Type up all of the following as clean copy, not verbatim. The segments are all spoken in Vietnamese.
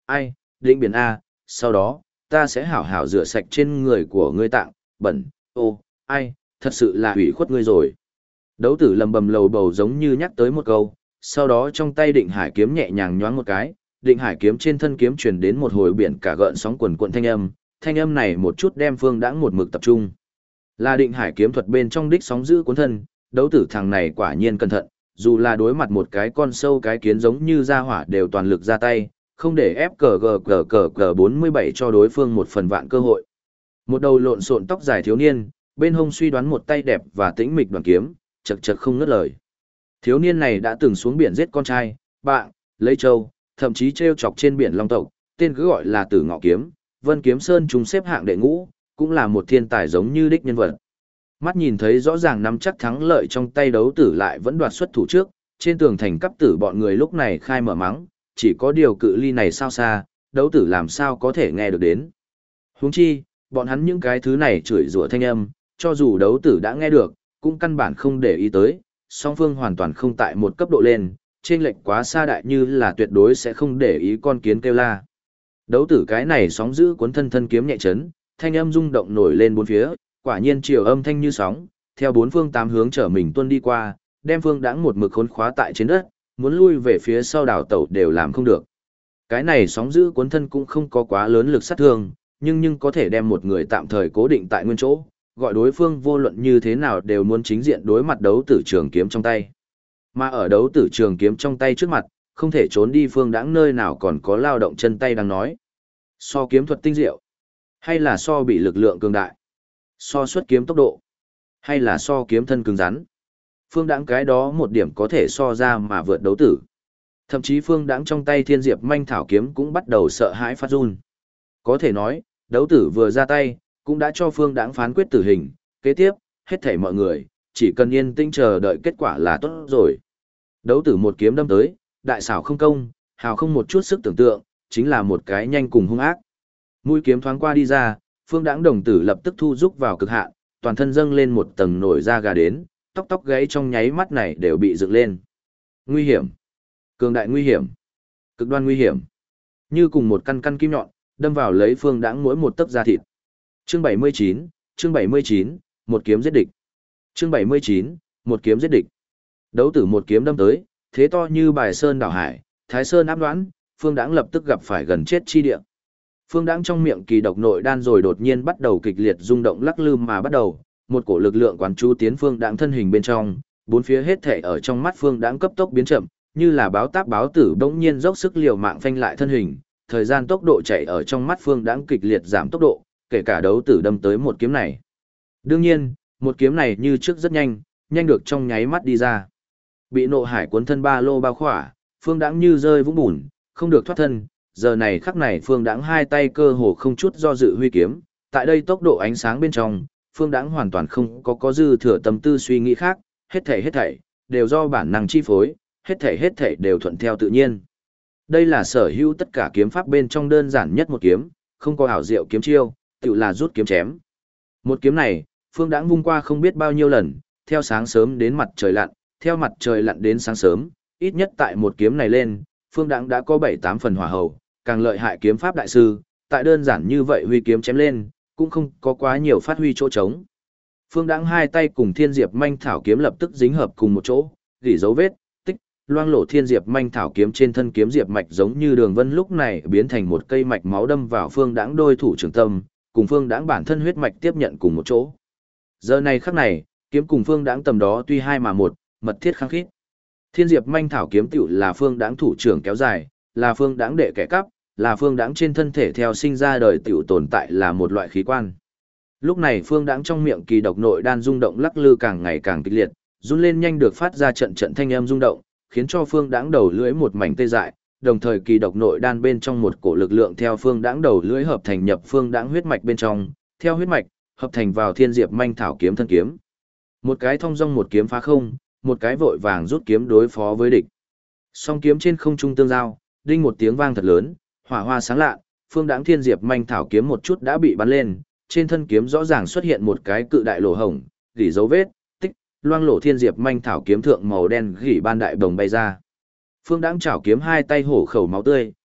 ai, định biển A, sau đó, ta sẽ hảo hảo rửa sạch trên người của ngươi tạng, bẩn, ô, ai, thật sự là hủy khuất ngươi rồi. Đấu tử lầm bầm lầu bầu giống như nhắc tới một câu, sau đó trong tay định hải kiếm nhẹ nhàng nhoáng một cái, định hải kiếm trên thân kiếm truyền đến một hồi biển cả gợn sóng quần cuộn thanh âm này một chút đem Phương Đãng một mực tập trung. Là định hải kiếm thuật bên trong đích sóng giữ cuốn thân, đấu tử thằng này quả nhiên cẩn thận, dù là đối mặt một cái con sâu cái kiến giống như ra hỏa đều toàn lực ra tay, không để ép cờ 47 cho đối phương một phần vạn cơ hội. Một đầu lộn xộn tóc dài thiếu niên, bên hông suy đoán một tay đẹp và tĩnh mịch đoàn kiếm, chật chật không ngớt lời. Thiếu niên này đã từng xuống biển giết con trai, bạn, lấy châu, thậm chí treo chọc trên biển Long tộc, tên cứ gọi là Tử Ngọ Kiếm, Vân Kiếm Sơn chúng xếp hạng đệ ngũ, cũng là một thiên tài giống như đích nhân vật. Mắt nhìn thấy rõ ràng nắm chắc thắng lợi trong tay đấu tử lại vẫn đoạt xuất thủ trước, trên tường thành cấp tử bọn người lúc này khai mở mắng, chỉ có điều cự ly này sao xa, đấu tử làm sao có thể nghe được đến. Huống chi, bọn hắn những cái thứ này chửi rủa thanh âm, cho dù đấu tử đã nghe được, cũng căn bản không để ý tới, song phương hoàn toàn không tại một cấp độ lên, trên lệch quá xa đại như là tuyệt đối sẽ không để ý con kiến kêu la. Đấu tử cái này sóng giữ cuốn thân thân kiếm nhẹ chấn, thanh âm rung động nổi lên bốn phía, quả nhiên chiều âm thanh như sóng, theo bốn phương tám hướng trở mình tuôn đi qua, đem Phương Đãng một mực khốn khóa tại trên đất, muốn lui về phía sau đảo tẩu đều làm không được. Cái này sóng giữ cuốn thân cũng không có quá lớn lực sát thương, nhưng có thể đem một người tạm thời cố định tại nguyên chỗ, gọi đối phương vô luận như thế nào đều muốn chính diện đối mặt đấu tử trường kiếm trong tay. Mà ở đấu tử trường kiếm trong tay trước mặt, không thể trốn đi Phương Đãng nơi nào còn có lao động chân tay đang nói. So kiếm thuật tinh diệu, hay là so bị lực lượng cường đại, so xuất kiếm tốc độ, hay là so kiếm thân cứng rắn. Phương Đãng cái đó một điểm có thể so ra mà vượt đấu tử. Thậm chí Phương Đãng trong tay Thiên Diệp Manh Thảo kiếm cũng bắt đầu sợ hãi phát run. Có thể nói, đấu tử vừa ra tay, cũng đã cho Phương Đãng phán quyết tử hình, kế tiếp, hết thảy mọi người, chỉ cần yên tĩnh chờ đợi kết quả là tốt rồi. Đấu tử một kiếm đâm tới, đại xảo không công, hào không một chút sức tưởng tượng, chính là một cái nhanh cùng hung ác. Mũi kiếm thoáng qua đi ra, Phương Đãng đồng tử lập tức thu rúc vào cực hạn, toàn thân dâng lên một tầng nổi da gà đến, tóc gáy trong nháy mắt này đều bị dựng lên. Nguy hiểm, cường đại nguy hiểm, cực đoan nguy hiểm. Như cùng một căn kim nhọn, đâm vào lấy Phương Đãng mỗi một tấc da thịt. Chương 79, một kiếm giết địch. Chương 79, một kiếm giết địch. Đấu tử một kiếm đâm tới, thế to như bài sơn đảo hải, Thái Sơn áp đoán, Phương Đãng lập tức gặp phải gần chết chi địa. Phương Đãng trong miệng kỳ độc nội đan rồi đột nhiên bắt đầu kịch liệt rung động lắc lư mà bắt đầu, một cổ lực lượng quán chú tiến Phương Đãng thân hình bên trong, bốn phía hết thảy ở trong mắt Phương Đãng cấp tốc biến chậm, như là báo táp báo tử bỗng nhiên dốc sức liều mạng phanh lại thân hình, thời gian tốc độ chạy ở trong mắt Phương Đãng kịch liệt giảm tốc độ, kể cả đấu tử đâm tới một kiếm này. Đương nhiên, một kiếm này như trước rất nhanh, nhanh được trong nháy mắt đi ra. Bị nộ hải cuốn thân ba lô bao khỏa, Phương Đãng như rơi vũng bùn, không được thoát thân, giờ này khắc này Phương Đãng hai tay cơ hồ không chút do dự huy kiếm, tại đây tốc độ ánh sáng bên trong, Phương Đãng hoàn toàn không có dư thừa tâm tư suy nghĩ khác, hết thảy đều do bản năng chi phối, hết thảy đều thuận theo tự nhiên. Đây là sở hữu tất cả kiếm pháp bên trong đơn giản nhất một kiếm, không có ảo diệu kiếm chiêu, tự là rút kiếm chém. Một kiếm này, Phương Đãng vung qua không biết bao nhiêu lần, theo sáng sớm đến mặt trời lặn, theo mặt trời lặn đến sáng sớm, ít nhất tại một kiếm này lên, Phương Đãng đã có 7-8 phần hỏa hầu, càng lợi hại kiếm pháp đại sư, tại đơn giản như vậy huy kiếm chém lên, cũng không có quá nhiều phát huy chỗ trống. Phương Đãng hai tay cùng Thiên Diệp Manh Thảo kiếm lập tức dính hợp cùng một chỗ, gỉ dấu vết, tích, loang lổ Thiên Diệp Manh Thảo kiếm trên thân kiếm diệp mạch giống như đường vân lúc này biến thành một cây mạch máu đâm vào Phương Đãng đôi thủ trường tâm, cùng Phương Đãng bản thân huyết mạch tiếp nhận cùng một chỗ. Giờ này khắc này, kiếm cùng Phương Đãng tầm đó tuy hai mà một, mật thiết khăng khít. Thiên Diệp Manh Thảo kiếm tiểu là Phương Đãng thủ trưởng kéo dài, là Phương Đãng đệ kẻ cắp, là Phương Đãng trên thân thể theo sinh ra đời tiểu tồn tại là một loại khí quan. Lúc này Phương Đãng trong miệng kỳ độc nội đan rung động lắc lư càng ngày càng kịch liệt, run lên nhanh được phát ra trận trận thanh âm rung động, khiến cho Phương Đãng đầu lưỡi một mảnh tê dại, đồng thời kỳ độc nội đan bên trong một cổ lực lượng theo Phương Đãng đầu lưỡi hợp thành nhập Phương Đãng huyết mạch bên trong, theo huyết mạch hợp thành vào Thiên Diệp Manh Thảo kiếm thân kiếm. Một cái thông dong một kiếm phá không, một cái vội vàng rút kiếm đối phó với địch. Song kiếm trên không trung tương giao, đinh một tiếng vang thật lớn, hỏa hoa sáng lạ, Phương Đãng Thiên Diệp Manh Thảo kiếm một chút đã bị bắn lên, trên thân kiếm rõ ràng xuất hiện một cái cự đại lỗ hổng, gỉ dấu vết, tích, loang lổ Thiên Diệp Manh Thảo kiếm thượng màu đen gỉ ban đại đồng bay ra. Phương Đãng chảo kiếm hai tay hổ khẩu máu tươi,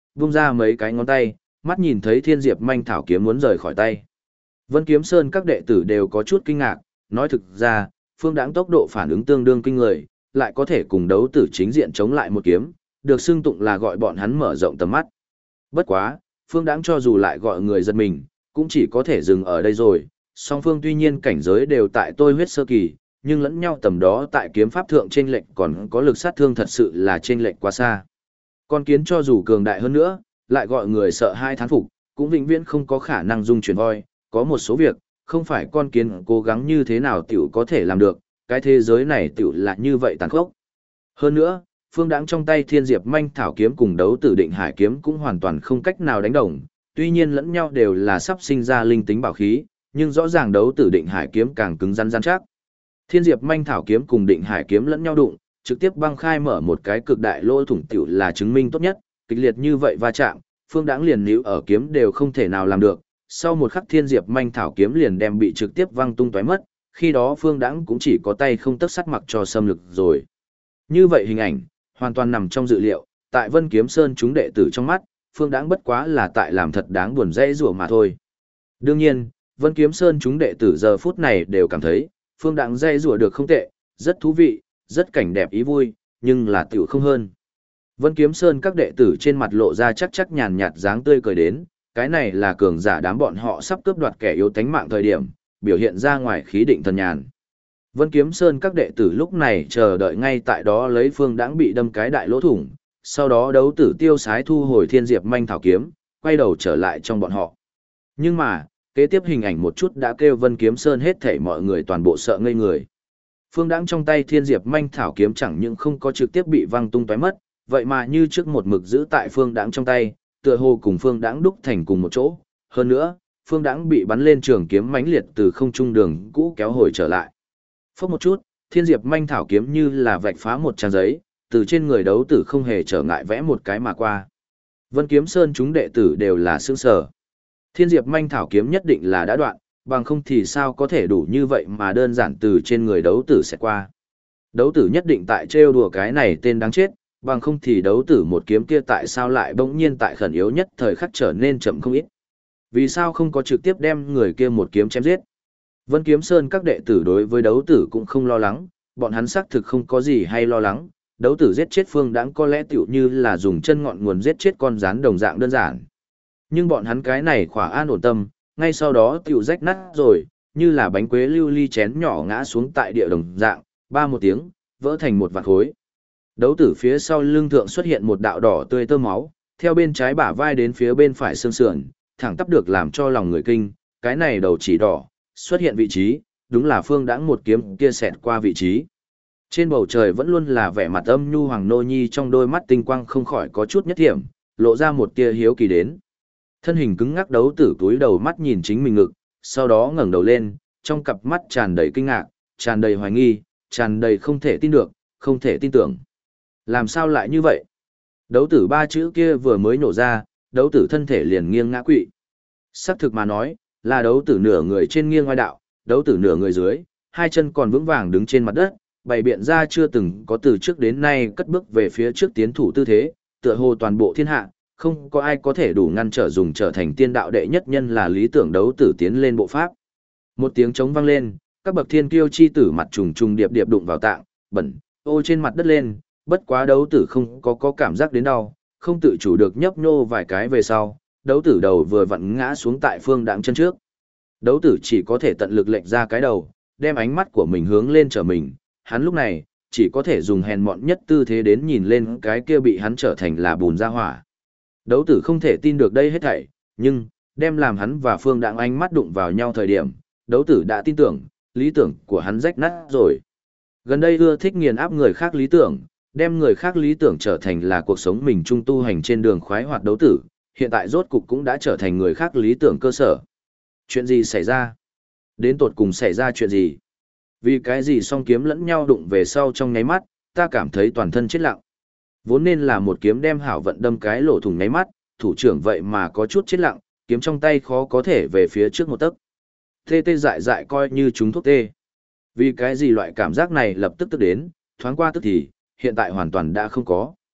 vung ra mấy cái ngón tay, mắt nhìn thấy Thiên Diệp Manh Thảo kiếm muốn rời khỏi tay. Vân Kiếm Sơn các đệ tử đều có chút kinh ngạc, nói thực ra, Phương Đãng tốc độ phản ứng tương đương kinh người, lại có thể cùng đấu tử chính diện chống lại một kiếm, được xưng tụng là gọi bọn hắn mở rộng tầm mắt. Bất quá, Phương Đãng cho dù lại gọi người giật mình, cũng chỉ có thể dừng ở đây rồi, song phương tuy nhiên cảnh giới đều tại tôi huyết sơ kỳ, nhưng lẫn nhau tầm đó tại kiếm pháp thượng chênh lệch còn có lực sát thương thật sự là chênh lệch quá xa. Con kiến cho dù cường đại hơn nữa, lại gọi người sợ hai thán phục, cũng vĩnh viễn không có khả năng dung chuyển voi, có một số việc, không phải con kiến cố gắng như thế nào tiểu có thể làm được, cái thế giới này tiểu là như vậy tàn khốc. Hơn nữa, Phương Đãng trong tay Thiên Diệp Manh Thảo kiếm cùng đấu tử Định Hải kiếm cũng hoàn toàn không cách nào đánh đồng, tuy nhiên lẫn nhau đều là sắp sinh ra linh tính bảo khí, nhưng rõ ràng đấu tử Định Hải kiếm càng cứng rắn rắn chắc. Thiên Diệp Manh Thảo kiếm cùng Định Hải kiếm lẫn nhau đụng, trực tiếp băng khai mở một cái cực đại lỗ thủng tiểu là chứng minh tốt nhất, kịch liệt như vậy va chạm, Phương Đãng liền níu ở kiếm đều không thể nào làm được. Sau một khắc Thiên Diệp Manh Thảo kiếm liền đem bị trực tiếp văng tung tóe mất, khi đó Phương Đãng cũng chỉ có tay không tấc sắt mặc cho xâm lực rồi. Như vậy hình ảnh, hoàn toàn nằm trong dự liệu, tại Vân Kiếm Sơn chúng đệ tử trong mắt, Phương Đãng bất quá là tại làm thật đáng buồn dễ rủa mà thôi. Đương nhiên, Vân Kiếm Sơn chúng đệ tử giờ phút này đều cảm thấy, Phương Đãng dễ rủa được không tệ, rất thú vị, rất cảnh đẹp ý vui, nhưng là tiểu không hơn. Vân Kiếm Sơn các đệ tử trên mặt lộ ra chắc nhàn nhạt dáng tươi cười đến, cái này là cường giả đám bọn họ sắp cướp đoạt kẻ yếu tánh mạng thời điểm, biểu hiện ra ngoài khí định thần nhàn. Vân Kiếm Sơn các đệ tử lúc này chờ đợi ngay tại đó lấy Phương Đãng bị đâm cái đại lỗ thủng, sau đó đấu tử tiêu sái thu hồi Thiên Diệp Manh Thảo kiếm, quay đầu trở lại trong bọn họ. Nhưng mà, kế tiếp hình ảnh một chút đã kêu Vân Kiếm Sơn hết thảy mọi người toàn bộ sợ ngây người. Phương Đãng trong tay Thiên Diệp Manh Thảo kiếm chẳng những không có trực tiếp bị văng tung tóe mất, vậy mà như trước một mực giữ tại Phương Đãng trong tay, tựa hồ cùng Phương Đãng đúc thành cùng một chỗ. Hơn nữa, Phương Đãng bị bắn lên trường kiếm mãnh liệt từ không trung đường cũ kéo hồi trở lại. Phốc một chút, Thiên Diệp Manh Thảo kiếm như là vạch phá một trang giấy, từ trên người đấu tử không hề trở ngại vẽ một cái mà qua. Vân Kiếm Sơn chúng đệ tử đều là sững sờ. Thiên Diệp Manh Thảo kiếm nhất định là đã đoạn, bằng không thì sao có thể đủ như vậy mà đơn giản từ trên người đấu tử sẽ qua. Đấu tử nhất định tại trêu đùa cái này tên đáng chết, bằng không thì đấu tử một kiếm kia tại sao lại bỗng nhiên tại khẩn yếu nhất thời khắc trở nên chậm không ít. Vì sao không có trực tiếp đem người kia một kiếm chém giết? Vân Kiếm Sơn các đệ tử đối với đấu tử cũng không lo lắng, bọn hắn xác thực không có gì hay lo lắng, đấu tử giết chết Phương Đãng có lẽ tiểu như là dùng chân ngọn nguồn giết chết con rắn đồng dạng đơn giản. Nhưng bọn hắn cái này khỏa an ổn tâm, ngay sau đó tiểu rách nát rồi, như là bánh quế lưu ly chén nhỏ ngã xuống tại địa đồng dạng, ba một tiếng, vỡ thành một vạt khối. Đấu tử phía sau lưng thượng xuất hiện một đạo đỏ tươi tơ máu, theo bên trái bả vai đến phía bên phải xương sườn, thẳng tắp được làm cho lòng người kinh, cái này đầu chỉ đỏ, xuất hiện vị trí, đúng là Phương Đãng một kiếm kia xẹt qua vị trí. Trên bầu trời vẫn luôn là vẻ mặt âm nhu hoàng nô nhi, trong đôi mắt tinh quang không khỏi có chút nhất thiểm, lộ ra một tia hiếu kỳ đến. Thân hình cứng ngắc đấu tử túi đầu mắt nhìn chính mình ngực, sau đó ngẩng đầu lên, trong cặp mắt tràn đầy kinh ngạc, tràn đầy hoài nghi, tràn đầy không thể tin được, không thể tin tưởng. Làm sao lại như vậy? Đấu tử ba chữ kia vừa mới nổ ra, đấu tử thân thể liền nghiêng ngã quỵ. Sắc thực mà nói, là đấu tử nửa người trên nghiêng ngoại đạo, đấu tử nửa người dưới, hai chân còn vững vàng đứng trên mặt đất, bày biện ra chưa từng có từ trước đến nay cất bước về phía trước tiến thủ tư thế, tựa hồ toàn bộ thiên hạ, không có ai có thể đủ ngăn trở dùng trở thành tiên đạo đệ nhất nhân là lý tưởng đấu tử tiến lên bộ pháp. Một tiếng trống vang lên, các bậc thiên kiêu chi tử mặt trùng trùng điệp điệp đụng vào tạng, bẩn, ô trên mặt đất lên, bất quá đấu tử không có cảm giác đến đau, không tự chủ được nhấp nhô vài cái về sau, đấu tử đầu vừa vặn ngã xuống tại Phương Đãng chân trước. Đấu tử chỉ có thể tận lực lệch ra cái đầu, đem ánh mắt của mình hướng lên trở mình, hắn lúc này, chỉ có thể dùng hèn mọn nhất tư thế đến nhìn lên cái kia bị hắn trở thành là bùn ra hỏa. Đấu tử không thể tin được đây hết thảy, nhưng, đem làm hắn và Phương Đãng ánh mắt đụng vào nhau thời điểm, đấu tử đã tin tưởng, lý tưởng của hắn rách nát rồi. Gần đây ưa thích nghiền áp người khác lý tưởng, đem người khác lý tưởng trở thành là cuộc sống mình trung tu hành trên đường khoái hoạt đấu tử, hiện tại rốt cục cũng đã trở thành người khác lý tưởng cơ sở. Chuyện gì xảy ra? Đến tột cùng xảy ra chuyện gì? Vì cái gì song kiếm lẫn nhau đụng về sau trong nháy mắt, ta cảm thấy toàn thân chết lặng. Vốn nên là một kiếm đem hảo vận đâm cái lỗ thủng nháy mắt, thủ trưởng vậy mà có chút chết lặng, kiếm trong tay khó có thể về phía trước một tấc. Tê tê dại dại coi như chúng thuốc tê. Vì cái gì loại cảm giác này lập tức tức đến, thoáng qua tức thì, hiện tại hoàn toàn đã không có.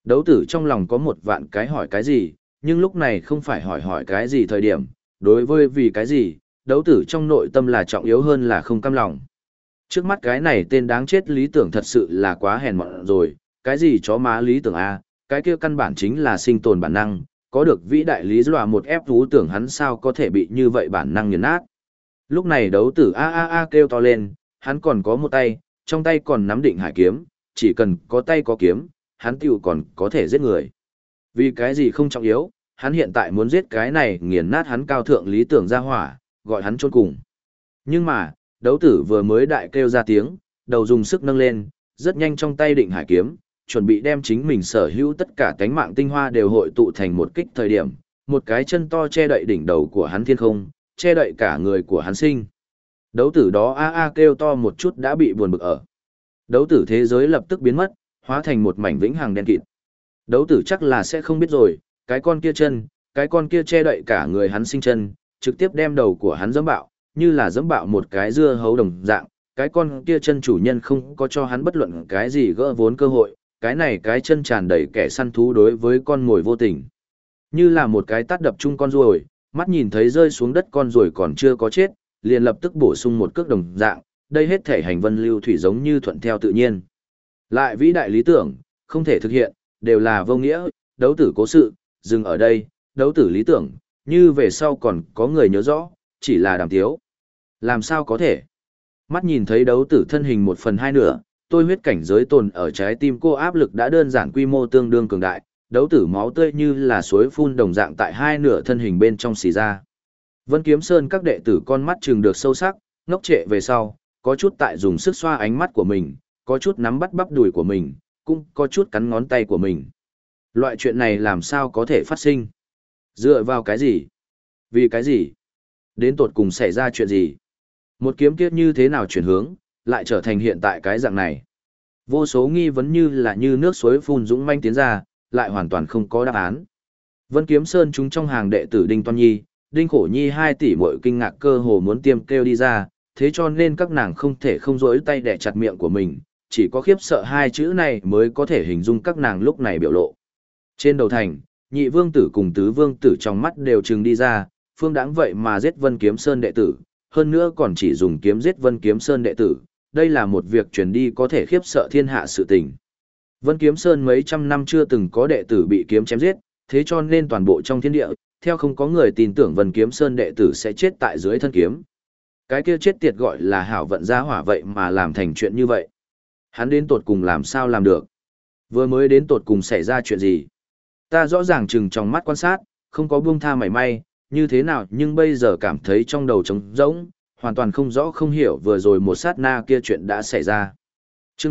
Đấu tử trong lòng có một vạn cái hỏi cái gì, nhưng lúc này không phải hỏi cái gì thời điểm, đối với vì cái gì, đấu tử trong nội tâm là trọng yếu hơn là không cam lòng. Trước mắt cái này tên đáng chết lý tưởng thật sự là quá hèn mọn rồi, cái gì chó má lý tưởng a, cái kia căn bản chính là sinh tồn bản năng, có được vĩ đại lý dọa một ép thú tưởng hắn sao có thể bị như vậy bản năng nghiền nát. Lúc này đấu tử a kêu to lên, hắn còn có một tay, trong tay còn nắm định hải kiếm, chỉ cần có tay có kiếm, hắn tiểu còn có thể giết người. Vì cái gì không trọng yếu, hắn hiện tại muốn giết cái này nghiền nát hắn cao thượng lý tưởng ra hỏa, gọi hắn chôn cùng. Nhưng mà, đấu tử vừa mới đại kêu ra tiếng, đầu dùng sức nâng lên, rất nhanh trong tay định hải kiếm, chuẩn bị đem chính mình sở hữu tất cả tánh mạng tinh hoa đều hội tụ thành một kích thời điểm, một cái chân to che đậy đỉnh đầu của hắn thiên không, che đậy cả người của hắn sinh. Đấu tử đó a kêu to một chút đã bị buồn bực ở. Đấu tử thế giới lập tức biến mất, hóa thành một mảnh vĩnh hằng đen kịt. Đấu tử chắc là sẽ không biết rồi, cái con kia chân, cái con kia che đậy cả người hắn sinh chân, trực tiếp đem đầu của hắn giẫm bạo, như là giẫm bạo một cái dưa hấu đồng dạng, cái con kia chân chủ nhân không có cho hắn bất luận cái gì gỡ vốn cơ hội, cái này cái chân tràn đầy kẻ săn thú đối với con mồi vô tình. Như là một cái tát đập chung con ruồi, mắt nhìn thấy rơi xuống đất con ruồi còn chưa có chết, liền lập tức bổ sung một cước đồng dạng, đây hết thể hành vân lưu thủy giống như thuận theo tự nhiên. Lại vĩ đại lý tưởng, không thể thực hiện, đều là vô nghĩa, đấu tử cố sự, dừng ở đây, đấu tử lý tưởng, như về sau còn có người nhớ rõ, chỉ là đàm tiếu. Làm sao có thể? Mắt nhìn thấy đấu tử thân hình 1/2 tôi huyết cảnh giới tồn ở trái tim cô áp lực đã đơn giản quy mô tương đương cường đại, đấu tử máu tươi như là suối phun đồng dạng tại hai nửa thân hình bên trong xì ra. Vân Kiếm Sơn các đệ tử con mắt trừng được sâu sắc, ngốc trệ về sau, có chút tại dùng sức xoa ánh mắt của mình, có chút nắm bắt bắp đùi của mình, cũng có chút cắn ngón tay của mình. Loại chuyện này làm sao có thể phát sinh? Dựa vào cái gì? Vì cái gì? Đến tột cùng xảy ra chuyện gì? Một kiếm kiếp như thế nào chuyển hướng, lại trở thành hiện tại cái dạng này? Vô số nghi vấn như là như nước suối phun dũng manh tiến ra, lại hoàn toàn không có đáp án. Vân Kiếm Sơn chúng trong hàng đệ tử Đinh Toan Nhi, Đinh Khổ Nhi 2 tỷ muội kinh ngạc cơ hồ muốn tiêm kêu đi ra, thế cho nên các nàng không thể không rỗi tay đè chặt miệng của mình, chỉ có khiếp sợ hai chữ này mới có thể hình dung các nàng lúc này biểu lộ. Trên đầu thành, nhị vương tử cùng tứ vương tử trong mắt đều trừng đi ra, Phương Đãng vậy mà giết Vân Kiếm Sơn đệ tử, hơn nữa còn chỉ dùng kiếm giết Vân Kiếm Sơn đệ tử, đây là một việc truyền đi có thể khiếp sợ thiên hạ sự tình. Vân Kiếm Sơn mấy trăm năm chưa từng có đệ tử bị kiếm chém giết, thế cho nên toàn bộ trong thiên địa, theo không có người tin tưởng Vân Kiếm Sơn đệ tử sẽ chết tại dưới thân kiếm. Cái kia chết tiệt gọi là hảo vận gia hỏa vậy mà làm thành chuyện như vậy. Hắn đến tột cùng làm sao làm được? Vừa mới đến tột cùng xảy ra chuyện gì? Ta rõ ràng chừng trong mắt quan sát, không có buông tha mảy may, như thế nào nhưng bây giờ cảm thấy trong đầu trống rỗng, hoàn toàn không rõ không hiểu vừa rồi một sát na kia chuyện đã xảy ra. Chương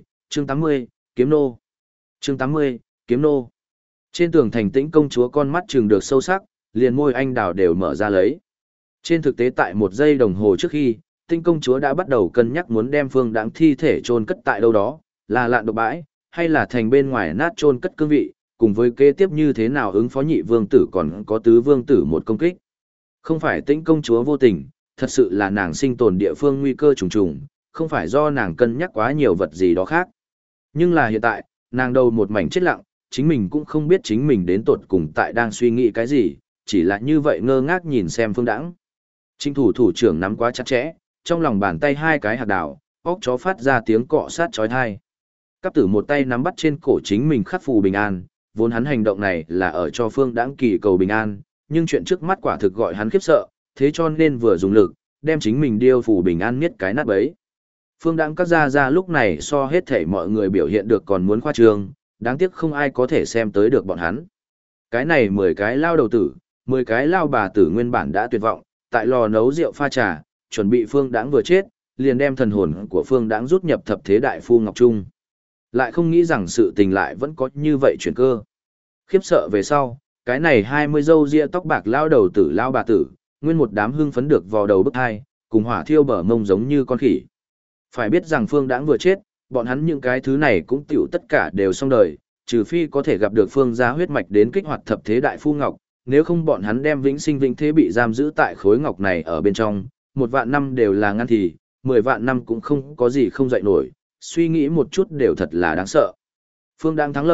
80, Kiếm Nô. Chương 80, Kiếm Nô. Trên tường thành Tĩnh công chúa con mắt trừng được sâu sắc, liền môi anh đào đều mở ra lấy. Trên thực tế tại 1 giây đồng hồ trước khi, Tĩnh công chúa đã bắt đầu cân nhắc muốn đem Phương Đãng thi thể chôn cất tại đâu đó, là lạn độc bãi, hay là thành bên ngoài nát chôn cất cương vị, cùng với kế tiếp như thế nào ứng phó nhị vương tử còn có tứ vương tử một công kích. Không phải Tĩnh công chúa vô tình, thật sự là nàng sinh tồn địa phương nguy cơ trùng trùng, không phải do nàng cân nhắc quá nhiều vật gì đó khác. Nhưng là hiện tại, nàng đầu một mảnh chết lặng, chính mình cũng không biết chính mình đến tột cùng tại đang suy nghĩ cái gì, chỉ là như vậy ngơ ngác nhìn xem Phương Đãng. Trinh thủ thủ trưởng nắm quá chặt chẽ, trong lòng bàn tay 2 cái hạt đào, óc chó phát ra tiếng cọ sát chói tai. Cáp tử một tay nắm bắt trên cổ chính mình khắc phù bình an, vốn hắn hành động này là ở cho Phương Đãng kỳ cầu bình an, nhưng chuyện trước mắt quả thực gọi hắn khiếp sợ, thế cho nên vừa dùng lực, đem chính mình điêu phù bình an miết cái nát bấy. Phương Đãng các gia gia lúc này so hết thảy mọi người biểu hiện được còn muốn khoa trương, đáng tiếc không ai có thể xem tới được bọn hắn. Cái này 10 cái lao đầu tử, 10 cái lao bà tử nguyên bản đã tuyệt vọng, tại lò nấu rượu pha trà, chuẩn bị Phương Đãng vừa chết, liền đem thần hồn của Phương Đãng rút nhập thập thế đại phu Ngọc Trung. Lại không nghĩ rằng sự tình lại vẫn có như vậy chuyển cơ. Khiếp sợ về sau, cái này 20 râu ria tóc bạc lao đầu tử lao bà tử, nguyên một đám hưng phấn được vào đầu bức hai, cùng hỏa thiêu bờ mông giống như con khỉ. Phải biết rằng Phương Đãng vừa chết, bọn hắn những cái thứ này cũng tiểu tất cả đều xong đời, trừ phi có thể gặp được Phương gia huyết mạch đến kích hoạt thập thế đại phu ngọc, nếu không bọn hắn đem vĩnh sinh vĩnh thế bị giam giữ tại khối ngọc này ở bên trong, 1 vạn năm đều là ngăn thì, 10 vạn năm cũng không có gì không dậy nổi, suy nghĩ một chút đều thật là đáng sợ. Phương Đãng thắng lợi,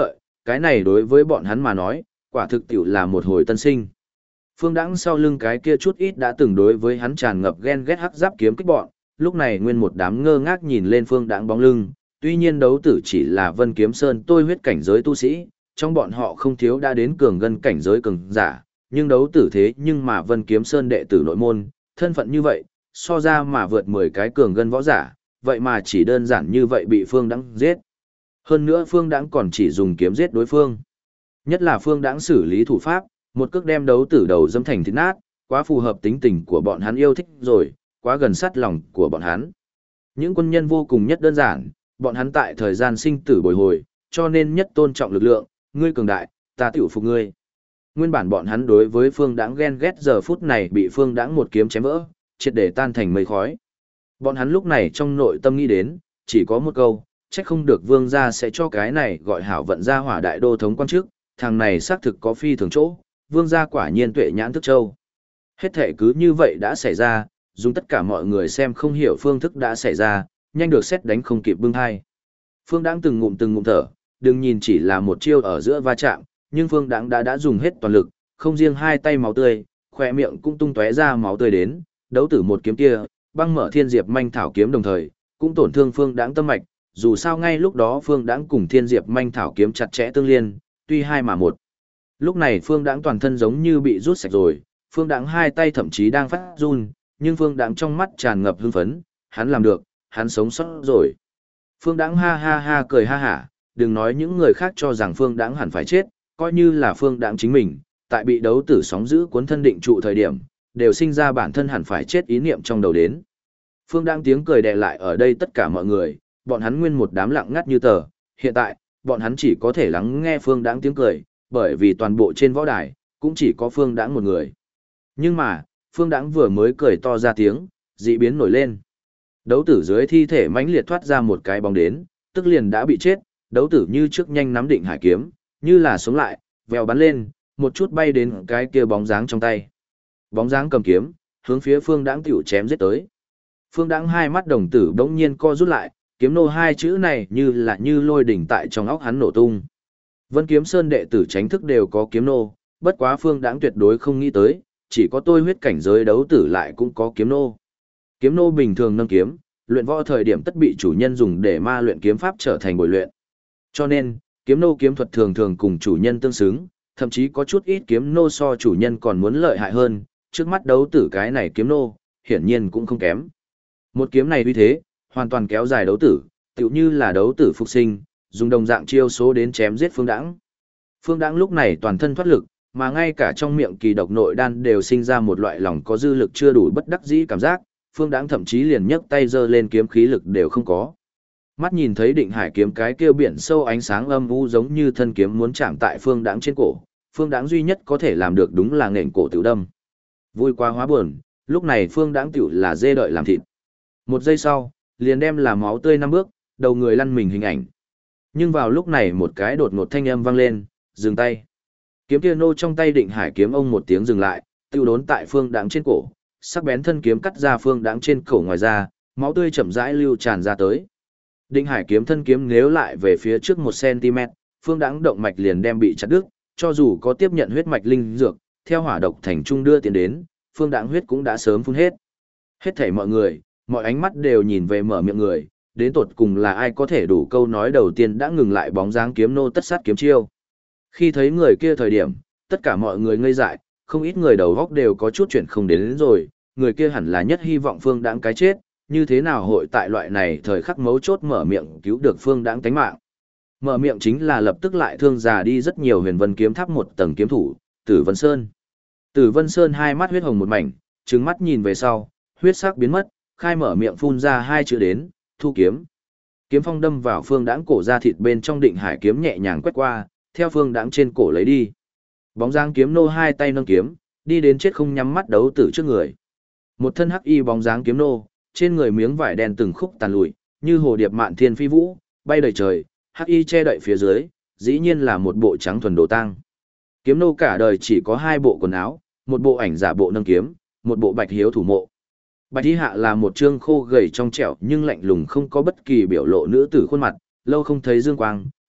Cái này đối với bọn hắn mà nói, quả thực tiểu là một hồi tân sinh. Phương Đãng sau lưng cái kia chút ít đã từng đối với hắn tràn ngập ghen ghét hắc giáp kiếm kích bọn, lúc này nguyên một đám ngơ ngác nhìn lên Phương Đãng bóng lưng, tuy nhiên đấu tử chỉ là Vân Kiếm Sơn tôi huyết cảnh giới tu sĩ, trong bọn họ không thiếu đã đến cường ngân cảnh giới cường giả, nhưng đấu tử thế nhưng mà Vân Kiếm Sơn đệ tử nội môn, thân phận như vậy, so ra mà vượt 10 cái cường ngân võ giả, vậy mà chỉ đơn giản như vậy bị Phương Đãng giết. Hơn nữa Phương Đãng còn chỉ dùng kiếm giết đối phương. Nhất là Phương Đãng xử lý thủ pháp, một cước đem đấu tử đầu dâm thành thịt nát, quá phù hợp tính tình của bọn hắn yêu thích rồi, quá gần sát lòng của bọn hắn. Những quân nhân vô cùng nhất đơn giản, bọn hắn tại thời gian sinh tử bồi hồi, cho nên nhất tôn trọng lực lượng, ngươi cường đại, ta tiểu phục ngươi. Nguyên bản bọn hắn đối với Phương Đãng ghen ghét giờ phút này bị Phương Đãng một kiếm chém vỡ, triệt để tan thành mây khói. Bọn hắn lúc này trong nội tâm nghĩ đến, chỉ có một câu, trách không được vương gia sẽ cho cái này gọi hảo vận gia hỏa đại đô thống quan chức, thằng này xác thực có phi thường chỗ, vương gia quả nhiên tuệ nhãn thức châu. Hết thể cứ như vậy đã xảy ra, dùng tất cả mọi người xem không hiểu phương thức đã xảy ra, nhanh được xét đánh không kịp bưng hai. Phương Đãng từng ngụm thở, đừng nhìn chỉ là một chiêu ở giữa va chạm, nhưng Phương Đãng đã dùng hết toàn lực, không riêng hai tay máu tươi, khỏe miệng cũng tung tóe ra máu tươi đến, đấu tử một kiếm kia, băng mở thiên diệp manh thảo kiếm đồng thời, cũng tổn thương Phương Đãng tâm mạch, dù sao ngay lúc đó Phương Đãng cùng thiên diệp manh thảo kiếm chặt chẽ tương liên, tuy hai mà một. Lúc này Phương Đãng toàn thân giống như bị rút sạch rồi, Phương Đãng hai tay thậm chí đang phát run, nhưng Phương Đãng trong mắt tràn ngập hưng phấn, hắn làm được, hắn sống sót rồi. Phương Đãng ha ha ha cười ha hả, đừng nói những người khác cho rằng Phương Đãng hẳn phải chết, coi như là Phương Đãng chính mình, tại bị đấu tử sóng giữ cuốn thân định trụ thời điểm, đều sinh ra bản thân hẳn phải chết ý niệm trong đầu đến. Phương Đãng tiếng cười đè lại ở đây tất cả mọi người, bọn hắn nguyên một đám lặng ngắt như tờ, hiện tại, bọn hắn chỉ có thể lắng nghe Phương Đãng tiếng cười, bởi vì toàn bộ trên võ đài, cũng chỉ có Phương Đãng một người. Nhưng mà, Phương Đãng vừa mới cười to ra tiếng, dị biến nổi lên. Đấu tử dưới thi thể mãnh liệt thoát ra một cái bóng đến, tức liền đã bị chết, đấu tử như trước nhanh nắm định hải kiếm, như là sống lại, vèo bắn lên, một chút bay đến cái kia bóng dáng trong tay. Bóng dáng cầm kiếm, hướng phía Phương Đãng tiểu chém giết tới. Phương Đãng hai mắt đồng tử bỗng nhiên co rút lại, kiếm nô hai chữ này như lôi đỉnh tại trong óc hắn nổ tung. Vân Kiếm Sơn đệ tử tránh thức đều có kiếm nô, bất quá Phương Đãng tuyệt đối không nghĩ tới, chỉ có tôi huyết cảnh giới đấu tử lại cũng có kiếm nô. Kiếm nô bình thường nâng kiếm, luyện võ thời điểm tất bị chủ nhân dùng để ma luyện kiếm pháp trở thành bồi luyện. Cho nên, kiếm nô kiếm thuật thường thường cùng chủ nhân tương xứng, thậm chí có chút ít kiếm nô so chủ nhân còn muốn lợi hại hơn, trước mắt đấu tử cái này kiếm nô, hiển nhiên cũng không kém. Một kiếm này uy thế, hoàn toàn kéo dài đấu tử, tựu như là đấu tử phục sinh, dùng đồng dạng chiêu số đến chém giết Phương Đãng. Phương Đãng lúc này toàn thân thoát lực, mà ngay cả trong miệng kỳ độc nội đan đều sinh ra một loại lòng có dư lực chưa đủ bất đắc dĩ cảm giác, Phương Đãng thậm chí liền nhấc tay giơ lên kiếm khí lực đều không có. Mắt nhìn thấy Định Hải kiếm cái kia biển sâu ánh sáng âm u giống như thân kiếm muốn chạm tại Phương Đãng trên cổ, Phương Đãng duy nhất có thể làm được đúng là nghển cổ tự đâm. Vui quá hóa buồn, lúc này Phương Đãng tiểu là dê đợi làm thịt. Một giây sau, liền đem là máu tươi năm bước, đầu người lăn mình hình ảnh. Nhưng vào lúc này một cái đột ngột thanh âm vang lên, dừng tay. Kiếm kia nô trong tay Định Hải kiếm ông một tiếng dừng lại, tiêu đốn tại Phương Đãng trên cổ, sắc bén thân kiếm cắt ra Phương Đãng trên cổ ngoài ra, máu tươi chậm rãi lưu tràn ra tới. Định Hải kiếm thân kiếm nếu lại về phía trước 1 cm, Phương Đãng động mạch liền đem bị chặt đứt, cho dù có tiếp nhận huyết mạch linh dược, theo hỏa độc thành trung đưa tiền đến, Phương Đãng huyết cũng đã sớm phun hết. Hết thảy mọi người, mọi ánh mắt đều nhìn về mở miệng người, đến tột cùng là ai có thể đủ câu nói đầu tiên đã ngừng lại bóng dáng kiếm nô tất sát kiếm chiêu. Khi thấy người kia thời điểm, tất cả mọi người ngây dại, không ít người đầu góc đều có chút chuyện không đến rồi, người kia hẳn là nhất hy vọng Phương Đãng cái chết, như thế nào hội tại loại này thời khắc mấu chốt mở miệng cứu được Phương Đãng tánh mạng. Mở miệng chính là lập tức lại thương già đi rất nhiều Huyền Vân kiếm tháp một tầng kiếm thủ, Tử Vân Sơn. Tử Vân Sơn hai mắt huyết hồng một mảnh, trừng mắt nhìn về sau, huyết sắc biến mất, khai mở miệng phun ra hai chữ đến, thu kiếm. Kiếm phong đâm vào Phương Đãng cổ ra thịt bên trong Định Hải kiếm nhẹ nhàng quét qua, theo Phương Đãng trên cổ lấy đi. Bóng dáng kiếm nô hai tay nâng kiếm, đi đến chết không nhắm mắt đấu tử trước người. Một thân hắc y bóng dáng kiếm nô, trên người miếng vải đen từng khúc tàn lụi, như hồ điệp mạn thiên phi vũ, bay đầy trời, hắc y che đậy phía dưới, dĩ nhiên là một bộ trắng thuần đồ tang. Kiếm nô cả đời chỉ có hai bộ quần áo, một bộ ảnh giả bộ nâng kiếm, một bộ bạch hiếu thủ mộ. Bạch y hạ là một trương khô gầy trong trẻo nhưng lạnh lùng không có bất kỳ biểu lộ nữ tử khuôn mặt, lâu không thấy dương quang,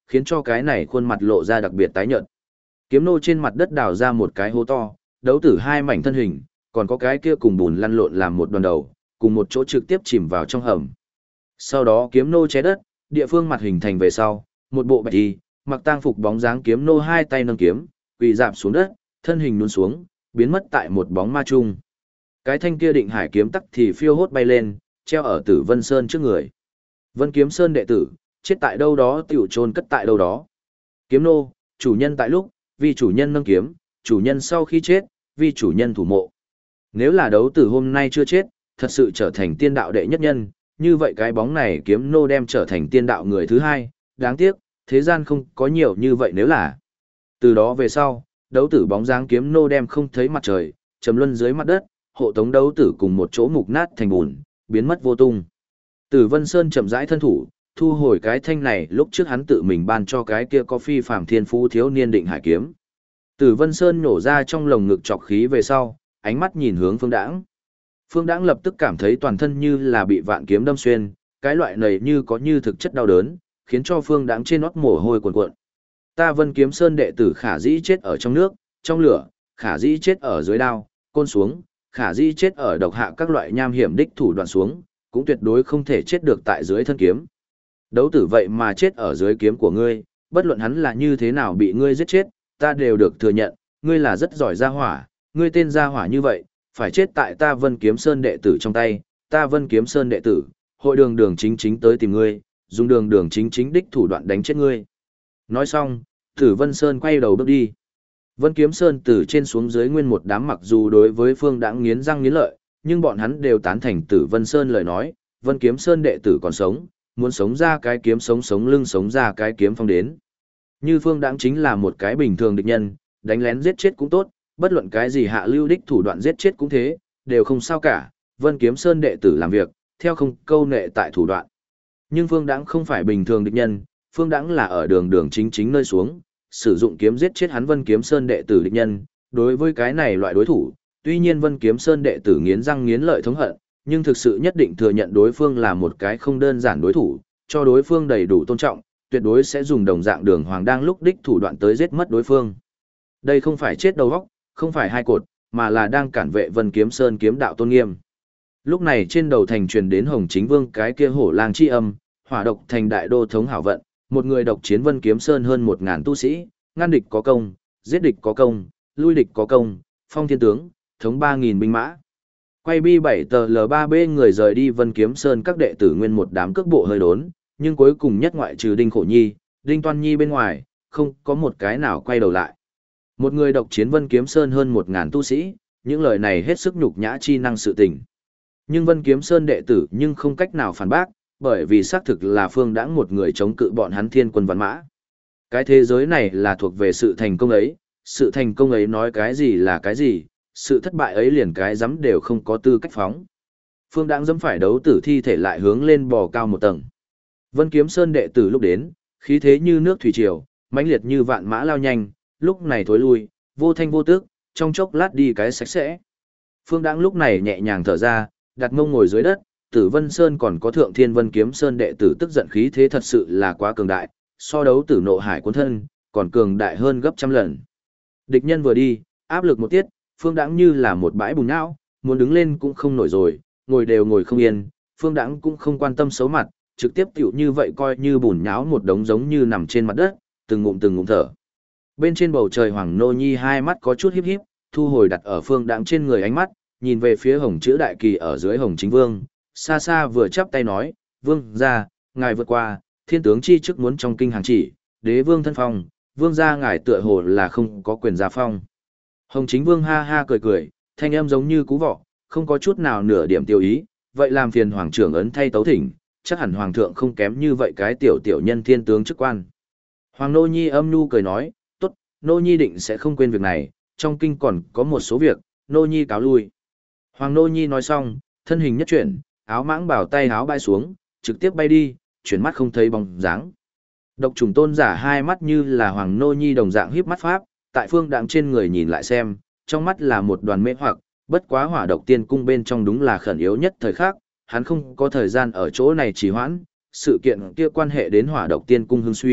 khiến cho cái này khuôn mặt lộ ra đặc biệt tái nhợt. Kiếm nô trên mặt đất đào ra một cái hố to, đấu tử hai mảnh thân hình, còn có cái kia cùng bùn lăn lộn làm một đoàn đầu, cùng một chỗ trực tiếp chìm vào trong hầm. Sau đó kiếm nô ché đất, địa phương mặt hình thành về sau, một bộ bạch y, mặc tang phục bóng dáng kiếm nô hai tay nâng kiếm, quỳ rạp xuống đất, thân hình nhún xuống, biến mất tại một bóng ma chung. Cái thanh kia định hải kiếm tắc thì phiêu hốt bay lên, treo ở Tử Vân Sơn trước người. Vân Kiếm Sơn đệ tử, chết tại đâu đó tiểu chôn cất tại đâu đó. Kiếm nô, chủ nhân tại lúc, vì chủ nhân nâng kiếm, chủ nhân sau khi chết, vì chủ nhân thủ mộ. Nếu là đấu tử hôm nay chưa chết, thật sự trở thành tiên đạo đệ nhất nhân, như vậy cái bóng này kiếm nô đem trở thành tiên đạo người thứ hai, đáng tiếc, thế gian không có nhiều như vậy nếu là. Từ đó về sau, đấu tử bóng dáng kiếm nô đem không thấy mặt trời, trầm luân dưới mặt đất, hộ tống đấu tử cùng một chỗ mục nát thành bùn, biến mất vô tung. Tử Vân Sơn chậm rãi thân thủ, thu hồi cái thanh này lúc trước hắn tự mình ban cho cái kia có phi phàm thiên phú thiếu niên định hải kiếm. Tử Vân Sơn nổ ra trong lồng ngực trọc khí về sau, ánh mắt nhìn hướng Phương Đãng. Phương Đãng lập tức cảm thấy toàn thân như là bị vạn kiếm đâm xuyên, cái loại này như có như thực chất đau đớn, khiến cho Phương Đãng trên nót mồ hôi cuồn cuộn. Ta Vân Kiếm Sơn đệ tử Khả Dĩ chết ở trong nước, trong lửa, Khả Dĩ chết ở dưới đao, côn xuống, Khả Dĩ chết ở độc hạ các loại nham hiểm đích thủ đoạn xuống, cũng tuyệt đối không thể chết được tại dưới thân kiếm. Đấu tử vậy mà chết ở dưới kiếm của ngươi, bất luận hắn là như thế nào bị ngươi giết chết, ta đều được thừa nhận, ngươi là rất giỏi gia hỏa, ngươi tên gia hỏa như vậy, phải chết tại ta Vân Kiếm Sơn đệ tử trong tay, ta Vân Kiếm Sơn đệ tử, hội đường đường chính chính tới tìm ngươi, dùng đường đường chính chính đích thủ đoạn đánh chết ngươi. Nói xong, Tử Vân Sơn quay đầu bước đi. Vân Kiếm Sơn từ trên xuống dưới nguyên một đám mặc dù đối với Phương Đãng nghiến răng nghiến lợi, nhưng bọn hắn đều tán thành Tử Vân Sơn lời nói, Vân Kiếm Sơn đệ tử còn sống, muốn sống ra cái kiếm sống sống lưng sống ra cái kiếm phong đến. Như Phương Đãng chính là một cái bình thường địch nhân, đánh lén giết chết cũng tốt, bất luận cái gì hạ lưu đích thủ đoạn giết chết cũng thế, đều không sao cả, Vân Kiếm Sơn đệ tử làm việc, theo không câu nệ tại thủ đoạn. Nhưng Phương Đãng không phải bình thường địch nhân, Phương Đãng là ở đường đường chính chính nơi xuống, sử dụng kiếm giết chết hắn Vân Kiếm Sơn đệ tử địch nhân, đối với cái này loại đối thủ, tuy nhiên Vân Kiếm Sơn đệ tử nghiến răng nghiến lợi thống hận, nhưng thực sự nhất định thừa nhận đối phương là một cái không đơn giản đối thủ, cho đối phương đầy đủ tôn trọng, tuyệt đối sẽ dùng đồng dạng đường hoàng đang lúc đích thủ đoạn tới giết mất đối phương. Đây không phải chết đầu óc, không phải hai cột, mà là đang cản vệ Vân Kiếm Sơn kiếm đạo tôn nghiêm. Lúc này trên đầu thành truyền đến Hồng Chính Vương cái kia hổ lang chi âm, hỏa độc thành đại đô thống hảo vận, một người độc chiến Vân Kiếm Sơn hơn 1000 tu sĩ, ngăn địch có công, giết địch có công, lui địch có công, phong thiên tướng, thống 3000 binh mã. Quay bi 7 tờ L3B người rời đi Vân Kiếm Sơn các đệ tử nguyên một đám cước bộ hơi đốn, nhưng cuối cùng nhất ngoại trừ Đinh Khổ Nhi, Đinh Toan Nhi bên ngoài, không có một cái nào quay đầu lại. Một người độc chiến Vân Kiếm Sơn hơn 1000 tu sĩ, những lời này hết sức nhục nhã chi năng sự tình. Nhưng Vân Kiếm Sơn đệ tử nhưng không cách nào phản bác, bởi vì xác thực là Phương Đãng một người chống cự bọn hắn thiên quân văn mã. Cái thế giới này là thuộc về sự thành công ấy, sự thành công ấy nói cái gì là cái gì, sự thất bại ấy liền cái dám đều không có tư cách phóng. Phương Đãng dẫm phải đấu tử thi thể lại hướng lên bò cao một tầng. Vân Kiếm Sơn đệ tử lúc đến, khí thế như nước thủy triều, mãnh liệt như vạn mã lao nhanh, lúc này thối lui, vô thanh vô tức, trong chốc lát đi cái sạch sẽ. Phương Đãng lúc này nhẹ nhàng thở ra, đặt mông ngồi dưới đất, Tử Vân Sơn còn có Thượng Thiên Vân Kiếm Sơn đệ tử tức giận khí thế thật sự là quá cường đại, so đấu tử nộ hải cuốn thân, còn cường đại hơn gấp trăm lần. Địch nhân vừa đi, áp lực một tiết, Phương Đãng như là một bãi bùn não, muốn đứng lên cũng không nổi rồi, ngồi đều ngồi không yên, Phương Đãng cũng không quan tâm xấu mặt, trực tiếp tiểu như vậy coi như bùn nhão một đống giống như nằm trên mặt đất, từng ngụm thở. Bên trên bầu trời Hoàng Nô Nhi hai mắt có chút híp híp, thu hồi đặt ở Phương Đãng trên người ánh mắt, nhìn về phía Hồng chữ đại kỳ ở dưới Hồng Chính Vương, xa xa vừa chắp tay nói, "Vương gia, ngài vượt qua, thiên tướng chi chức muốn trong kinh hàng chỉ, đế vương thân phong, vương gia ngài tựa hồ là không có quyền gia phong." Hồng Chính Vương ha ha cười cười, thanh âm giống như cú vọ, không có chút nào nửa điểm tiêu ý, vậy làm phiền hoàng trưởng ấn thay tấu thỉnh, chắc hẳn hoàng thượng không kém như vậy cái tiểu nhân thiên tướng chức quan. Hoàng Nô Nhi âm nhu cười nói, "Tốt, Nô Nhi định sẽ không quên việc này, trong kinh còn có một số việc, Nô Nhi cáo lui." Hoàng Nô Nhi nói xong, thân hình nhất chuyển, áo mãng bảo tay áo bay xuống, trực tiếp bay đi, chuyển mắt không thấy bóng dáng. Độc trùng tôn giả hai mắt như là Hoàng Nô Nhi đồng dạng híp mắt pháp, tại Phương Đãng trên người nhìn lại xem, trong mắt là một đoàn mê hoặc, bất quá Hỏa Độc Tiên Cung bên trong đúng là khẩn yếu nhất thời khắc, hắn không có thời gian ở chỗ này trì hoãn, sự kiện kia quan hệ đến Hỏa Độc Tiên Cung hưng suy,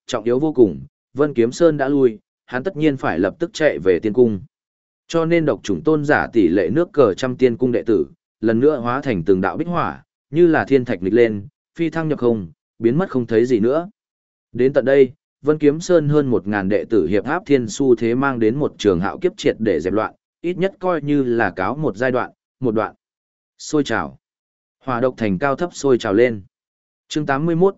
trọng yếu vô cùng, Vân Kiếm Sơn đã lui, hắn tất nhiên phải lập tức chạy về tiên cung. Cho nên độc chủng tôn giả tỷ lệ nước cờ trăm tiên cung đệ tử, lần nữa hóa thành từng đạo bích hỏa, như là thiên thạch nghịch lên, phi thăng nhập không, biến mất không thấy gì nữa. Đến tận đây, Vân Kiếm Sơn hơn 1000 đệ tử hiệp áp thiên su thế mang đến một trường hạo kiếp triệt để dẹp loạn, ít nhất coi như là cáo một giai đoạn, một đoạn. Sôi trào. Hỏa độc thành cao thấp sôi trào lên. Chương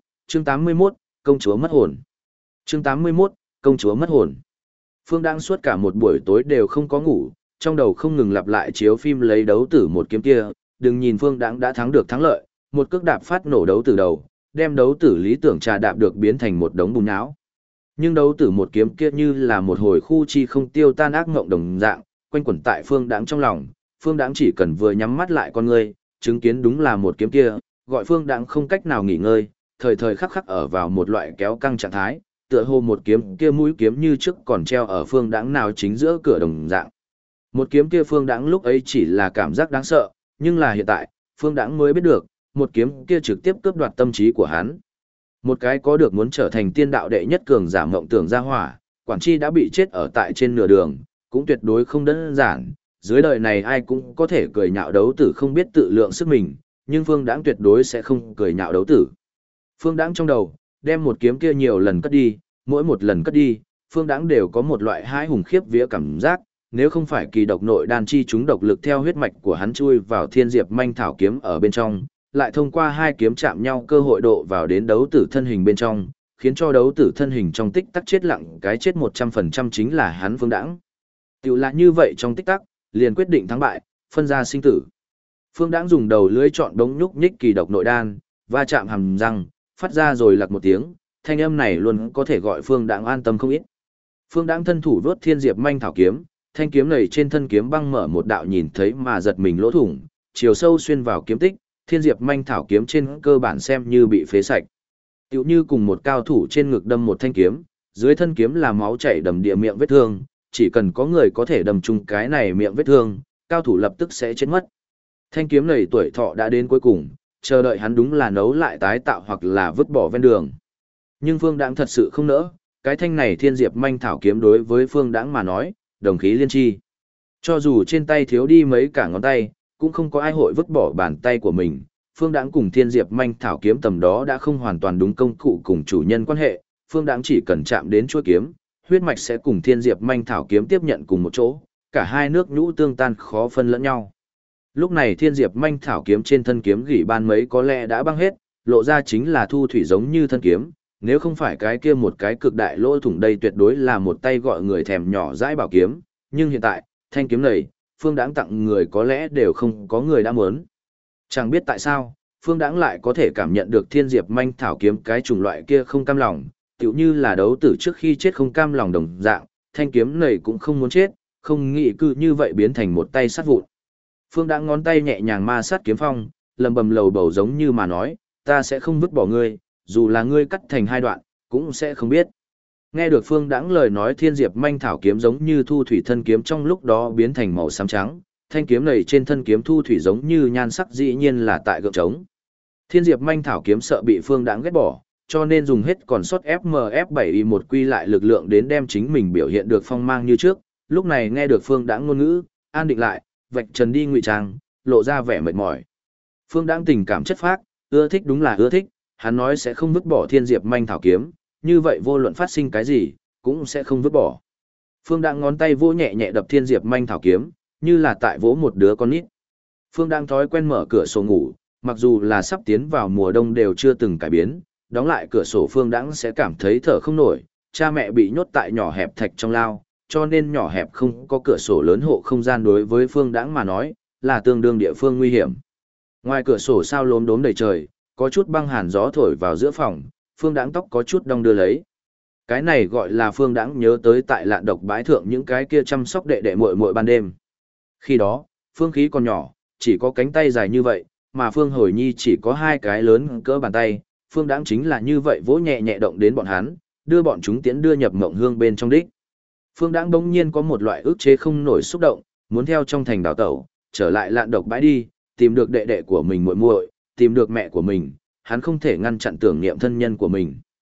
81, công chúa mất hồn. Chương 81, công chúa mất hồn. Phương đang suốt cả một buổi tối đều không có ngủ, trong đầu không ngừng lặp lại chiếu phim lấy đấu tử một kiếm kia, đừng nhìn Phương Đãng đã thắng được thắng lợi, một cước đạp phát nổ đấu tử đầu, đem đấu tử lý tưởng trà đạp được biến thành một đống bùn nhão. Nhưng đấu tử một kiếm kia như là một hồi khu chi không tiêu tan ác ngộng đồng dạng, quanh quẩn tại Phương Đãng trong lòng, Phương Đãng chỉ cần vừa nhắm mắt lại con ngươi, chứng kiến đúng là một kiếm kia, gọi Phương Đãng không cách nào nghỉ ngơi, thời thời khắc khắc ở vào một loại kéo căng trạng thái, tựa hồ một kiếm kia mũi kiếm như trước còn treo ở Phương Đãng nào chính giữa cửa đồng dạng. Một kiếm kia Phương Đãng lúc ấy chỉ là cảm giác đáng sợ, nhưng là hiện tại, Phương Đãng mới biết được, một kiếm kia trực tiếp cướp đoạt tâm trí của hắn. Một cái có được muốn trở thành tiên đạo đệ nhất cường giả mộng tưởng ra hỏa, quản chi đã bị chết ở tại trên nửa đường, cũng tuyệt đối không đơn giản, dưới đời này ai cũng có thể cười nhạo đấu tử không biết tự lượng sức mình, nhưng Phương Đãng tuyệt đối sẽ không cười nhạo đấu tử. Phương Đãng trong đầu, đem một kiếm kia nhiều lần cất đi, mỗi một lần cất đi, Phương Đãng đều có một loại hãi hùng khiếp vía cảm giác, nếu không phải kỳ độc nội đan chi chúng độc lực theo huyết mạch của hắn chui vào thiên diệp manh thảo kiếm ở bên trong, lại thông qua hai kiếm chạm nhau cơ hội độ vào đến đấu tử thân hình bên trong, khiến cho đấu tử thân hình trong tích tắc chết lặng, cái chết 100% chính là hắn Phương Đãng. Tiểu là như vậy trong tích tắc, liền quyết định thắng bại, phân ra sinh tử. Phương Đãng dùng đầu lưỡi chọn đống nhúc nhích kỳ độc nội đan, va chạm hàm răng, phát ra rồi lặc một tiếng, thanh âm này luôn có thể gọi Phương Đãng an tâm không ít. Phương Đãng thân thủ vớt thiên diệp manh thảo kiếm, thanh kiếm này trên thân kiếm băng mở một đạo nhìn thấy mà giật mình lỗ thủng, chiều sâu xuyên vào kiếm tích, thiên diệp manh thảo kiếm trên cơ bản xem như bị phế sạch. Tựu như cùng một cao thủ trên ngực đâm một thanh kiếm, dưới thân kiếm là máu chảy đầm địa miệng vết thương, chỉ cần có người có thể đâm trúng cái này miệng vết thương, cao thủ lập tức sẽ chết mất. Thanh kiếm này tuổi thọ đã đến cuối cùng, chờ đợi hắn đúng là nấu lại tái tạo hoặc là vứt bỏ ven đường. Nhưng Phương Đãng thật sự không nỡ, cái thanh này thiên diệp manh thảo kiếm đối với Phương Đãng mà nói, đồng khí liên chi. Cho dù trên tay thiếu đi mấy cả ngón tay, cũng không có ai hội vứt bỏ bàn tay của mình. Phương Đãng cùng thiên diệp manh thảo kiếm tầm đó đã không hoàn toàn đúng công cụ cùng chủ nhân quan hệ, Phương Đãng chỉ cần chạm đến chuôi kiếm, huyết mạch sẽ cùng thiên diệp manh thảo kiếm tiếp nhận cùng một chỗ, cả hai nước nhũ tương tan khó phân lẫn nhau. Lúc này thiên diệp manh thảo kiếm trên thân kiếm gỉ ban mấy có lẽ đã băng hết, lộ ra chính là thu thủy giống như thân kiếm, nếu không phải cái kia một cái cực đại lỗ thủng đây tuyệt đối là một tay gọi người thèm nhỏ dãi bảo kiếm, nhưng hiện tại, thanh kiếm này, Phương Đãng tặng người có lẽ đều không có người đã muốn. Chẳng biết tại sao, Phương Đãng lại có thể cảm nhận được thiên diệp manh thảo kiếm cái chủng loại kia không cam lòng, tựu như là đấu tử trước khi chết không cam lòng đồng dạng, thanh kiếm này cũng không muốn chết, không nghĩ cứ như vậy biến thành một tay sắt vụn. Phương Đãng ngón tay nhẹ nhàng ma sát kiếm phong, lầm bầm lầu bầu giống như mà nói, ta sẽ không vứt bỏ ngươi, dù là ngươi cắt thành hai đoạn, cũng sẽ không biết. Nghe được Phương Đãng lời nói thiên diệp manh thảo kiếm giống như thu thủy thân kiếm trong lúc đó biến thành màu xám trắng, thanh kiếm này trên thân kiếm thu thủy giống như nhan sắc dĩ nhiên là tại gượng trống. Thiên diệp manh thảo kiếm sợ bị Phương Đãng ghét bỏ, cho nên dùng hết còn sót FMF7i1 quy lại lực lượng đến đem chính mình biểu hiện được phong mang như trước, lúc này nghe được Phương Đãng ngôn ngữ, an định lại, vạch trần đi ngụy trang, lộ ra vẻ mệt mỏi. Phương Đãng tình cảm chất phác, ưa thích đúng là ưa thích, hắn nói sẽ không vứt bỏ thiên diệp manh thảo kiếm, như vậy vô luận phát sinh cái gì, cũng sẽ không vứt bỏ. Phương Đãng ngón tay vỗ nhẹ nhẹ đập thiên diệp manh thảo kiếm, như là tại vỗ một đứa con nít. Phương Đãng thói quen mở cửa sổ ngủ, mặc dù là sắp tiến vào mùa đông đều chưa từng cải biến, đóng lại cửa sổ Phương Đãng sẽ cảm thấy thở không nổi, cha mẹ bị nhốt tại nhỏ hẹp thạch trong lao, cho nên nhỏ hẹp không có cửa sổ lớn hộ không gian đối với Phương Đãng mà nói, là tương đương địa phương nguy hiểm. Ngoài cửa sổ sao lốm đốm đầy trời, có chút băng hàn gió thổi vào giữa phòng, Phương Đãng tóc có chút đong đưa lấy. Cái này gọi là Phương Đãng nhớ tới tại Lạn Độc bãi thượng những cái kia chăm sóc đệ đệ muội muội ban đêm. Khi đó, Phương Khí còn nhỏ, chỉ có cánh tay dài như vậy, mà Phương Hồi Nhi chỉ có hai cái lớn cỡ bàn tay, Phương Đãng chính là như vậy vỗ nhẹ nhẹ động đến bọn hắn, đưa bọn chúng tiến đưa nhập mộng hương bên trong đích. Phương Đãng bỗng nhiên có một loại ức chế không nổi xúc động, muốn theo trong thành đào tẩu, trở lại Lạn Độc bãi đi, tìm được đệ đệ của mình muội muội, tìm được mẹ của mình, hắn không thể ngăn chặn tưởng niệm thân nhân của mình.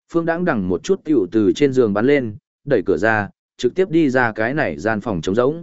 Phương Đãng đằng một chút tiểu từ trên giường bắn lên, đẩy cửa ra, trực tiếp đi ra cái này gian phòng trống rỗng.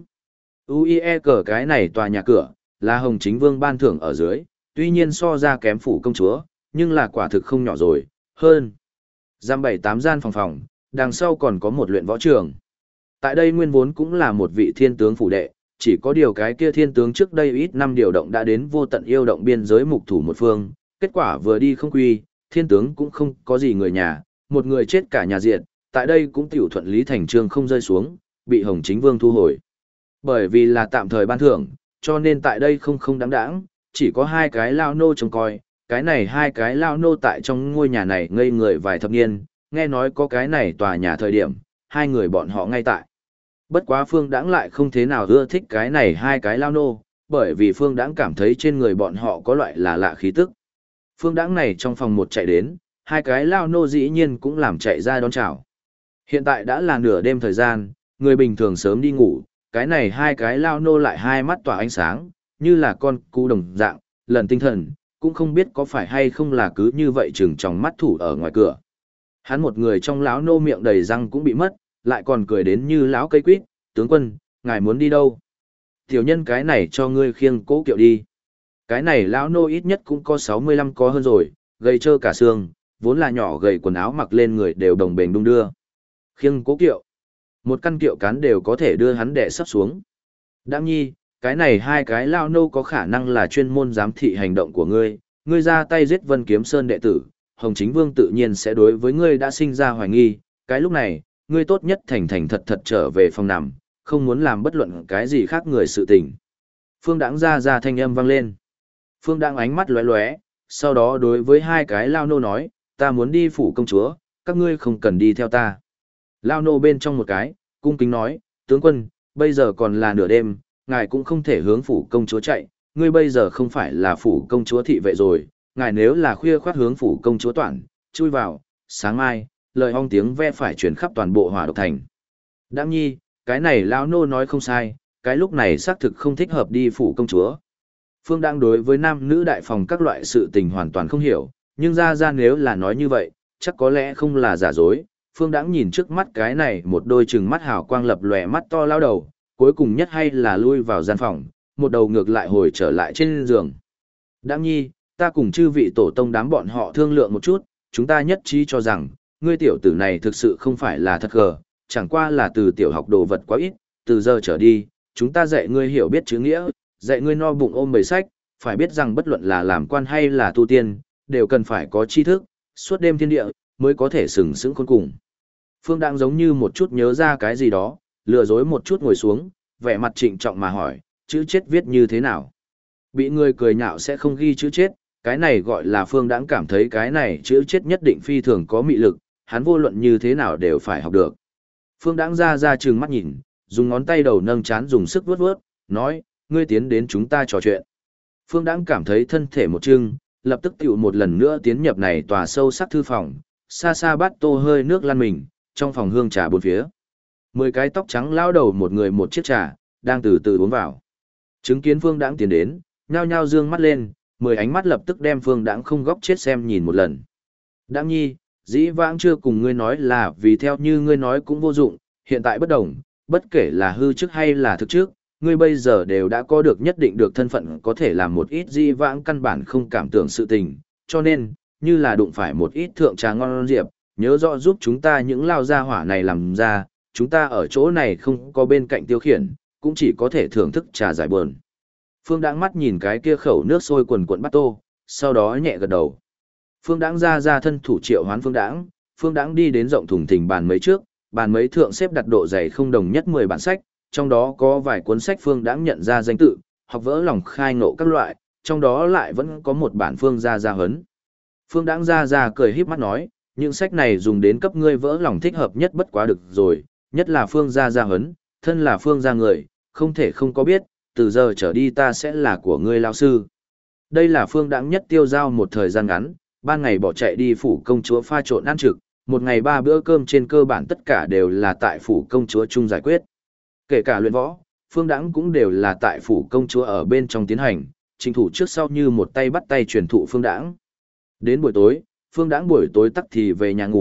UIE cờ cái này tòa nhà cửa, là Hồng Chính Vương ban thưởng ở dưới, tuy nhiên so ra kém phủ công chúa, nhưng là quả thực không nhỏ rồi, hơn. Giam 7-8 gian phòng, đằng sau còn có một luyện võ trường. Tại đây nguyên vốn cũng là một vị thiên tướng phủ đệ, chỉ có điều cái kia thiên tướng trước đây ít năm điều động đã đến vô tận yêu động biên giới mục thủ một phương, kết quả vừa đi không quy, thiên tướng cũng không có gì người nhà, một người chết cả nhà diệt, tại đây cũng tiểu thuận lý thành trương không rơi xuống, bị Hồng Chính Vương thu hồi. Bởi vì là tạm thời ban thưởng, cho nên tại đây không đáng đáng, chỉ có 2 cái lao nô trông coi, cái này 2 cái lao nô tại trong ngôi nhà này ngây người vài thập niên, nghe nói có cái này tòa nhà thời điểm, 2 người bọn họ ngay tại. Bất quá Phương Đãng lại không thế nào ưa thích cái này 2 cái lao nô, bởi vì Phương Đãng cảm thấy trên người bọn họ có loại là lạ khí tức. Phương Đãng này trong phòng một chạy đến, 2 cái lao nô dĩ nhiên cũng làm chạy ra đón chào. Hiện tại đã là nửa đêm thời gian, người bình thường sớm đi ngủ, cái này 2 cái lao nô lại 2 mắt tỏa ánh sáng, như là con cú đồng dạng, lần tinh thần, cũng không biết có phải hay không là cứ như vậy chừng trong mắt thủ ở ngoài cửa. Hắn một người trong lão nô miệng đầy răng cũng bị mất, lại còn cười đến như lão cây quýt, tướng quân, ngài muốn đi đâu? Tiểu nhân cái này cho ngươi khiêng cố kiệu đi. Cái này lão nô ít nhất cũng có 65 có hơn rồi, gầy trơ cả xương, vốn là nhỏ gầy quần áo mặc lên người đều đồng bền đung đưa. Khiêng cố kiệu. Một căn kiệu cán đều có thể đưa hắn đè sắp xuống. Đãng nhi, cái này 2 cái lao nô có khả năng là chuyên môn giám thị hành động của ngươi, ngươi ra tay giết Vân Kiếm Sơn đệ tử, Hồng Chính Vương tự nhiên sẽ đối với ngươi đã sinh ra hoài nghi, cái lúc này, ngươi tốt nhất thành thành thật thật trở về phòng nằm, không muốn làm bất luận cái gì khác người sự tình. Phương Đãng ra thanh âm vang lên. Phương Đãng ánh mắt lóe lóe, sau đó đối với 2 cái lao nô nói, ta muốn đi phủ công chúa, các ngươi không cần đi theo ta. Lao nô bên trong một cái, cung kính nói, tướng quân, bây giờ còn là nửa đêm, ngài cũng không thể hướng phủ công chúa chạy, ngươi bây giờ không phải là phủ công chúa thị vệ rồi, ngài nếu là khuya khoát hướng phủ công chúa toàn, chui vào, sáng mai, lời ong tiếng ve phải chuyển khắp toàn bộ Hỏa Độc Thành. Đãng nhi, cái này lão nô nói không sai, cái lúc này xác thực không thích hợp đi phủ công chúa. Phương đang đối với nam nữ đại phòng các loại sự tình hoàn toàn không hiểu, nhưng ra nếu là nói như vậy, chắc có lẽ không là giả dối. Phương Đãng nhìn trước mắt cái này một đôi trừng mắt hào quang lập lòe mắt to lao đầu, cuối cùng nhất hay là lui vào gian phòng, một đầu ngược lại hồi trở lại trên giường. Đãng nhi, ta cùng chư vị tổ tông đám bọn họ thương lượng một chút, chúng ta nhất trí cho rằng, ngươi tiểu tử này thực sự không phải là thật gờ, chẳng qua là từ tiểu học đồ vật quá ít, từ giờ trở đi, chúng ta dạy ngươi hiểu biết chữ nghĩa, dạy ngươi no bụng ôm bầy sách, phải biết rằng bất luận là làm quan hay là tu tiên, đều cần phải có tri thức, suốt đêm thiên địa, mới có thể sừng sững khôn cùng. Phương Đãng giống như một chút nhớ ra cái gì đó, lừa dối một chút ngồi xuống, vẻ mặt trịnh trọng mà hỏi, chữ chết viết như thế nào? Bị người cười nhạo sẽ không ghi chữ chết, cái này gọi là Phương Đãng cảm thấy cái này chữ chết nhất định phi thường có mị lực, hắn vô luận như thế nào đều phải học được. Phương Đãng ra trừng mắt nhìn, dùng ngón tay đầu nâng chán dùng sức vuốt vuốt, nói, ngươi tiến đến chúng ta trò chuyện. Phương Đãng cảm thấy thân thể một trưng, lập tức tiểu một lần nữa tiến nhập này tòa sâu sắc thư phòng, xa xa bát tô hơi nước lăn mình, trong phòng hương trà bốn phía. 10 cái tóc trắng lao đầu một người một chiếc trà, đang từ từ uống vào. Chứng kiến Phương Đãng tiến đến, nhao nhao dương mắt lên, 10 ánh mắt lập tức đem Phương Đãng không góc chết xem nhìn một lần. Đãng nhi, dĩ vãng chưa cùng ngươi nói là vì theo như ngươi nói cũng vô dụng, hiện tại bất đồng, bất kể là hư trước hay là thực trước, ngươi bây giờ đều đã có được nhất định được thân phận có thể làm một ít dĩ vãng căn bản không cảm tưởng sự tình, cho nên, như là đụng phải một ít thượng trà ngon diệp, nhớ rõ giúp chúng ta những lao gia hỏa này làm ra, chúng ta ở chỗ này không có bên cạnh tiêu khiển, cũng chỉ có thể thưởng thức trà giải buồn. Phương Đãng mắt nhìn cái kia khẩu nước sôi quần quần bắt tô, sau đó nhẹ gật đầu. Phương Đãng ra thân thủ triệu hoán Phương Đãng đi đến rộng thùng thình bàn mấy trước, bàn mấy thượng xếp đặt độ dày không đồng nhất 10 bản sách, trong đó có vài cuốn sách Phương Đãng nhận ra danh tự, học vỡ lòng khai ngộ các loại, trong đó lại vẫn có một bản Phương gia huấn. Phương Đãng ra cười híp mắt nói, những sách này dùng đến cấp ngươi vỡ lòng thích hợp nhất bất quá được rồi, nhất là Phương gia huấn, thân là Phương gia người, không thể không có biết, từ giờ trở đi ta sẽ là của ngươi lao sư. Đây là Phương Đãng nhất tiêu giao một thời gian ngắn, ban ngày bỏ chạy đi phủ công chúa pha trộn ăn trực, một ngày 3 bữa cơm trên cơ bản tất cả đều là tại phủ công chúa chung giải quyết. Kể cả luyện võ, Phương Đãng cũng đều là tại phủ công chúa ở bên trong tiến hành, trình thủ trước sau như một tay bắt tay truyền thụ Phương Đãng. Đến buổi tối, Phương Đãng buổi tối tắc thì về nhà ngủ,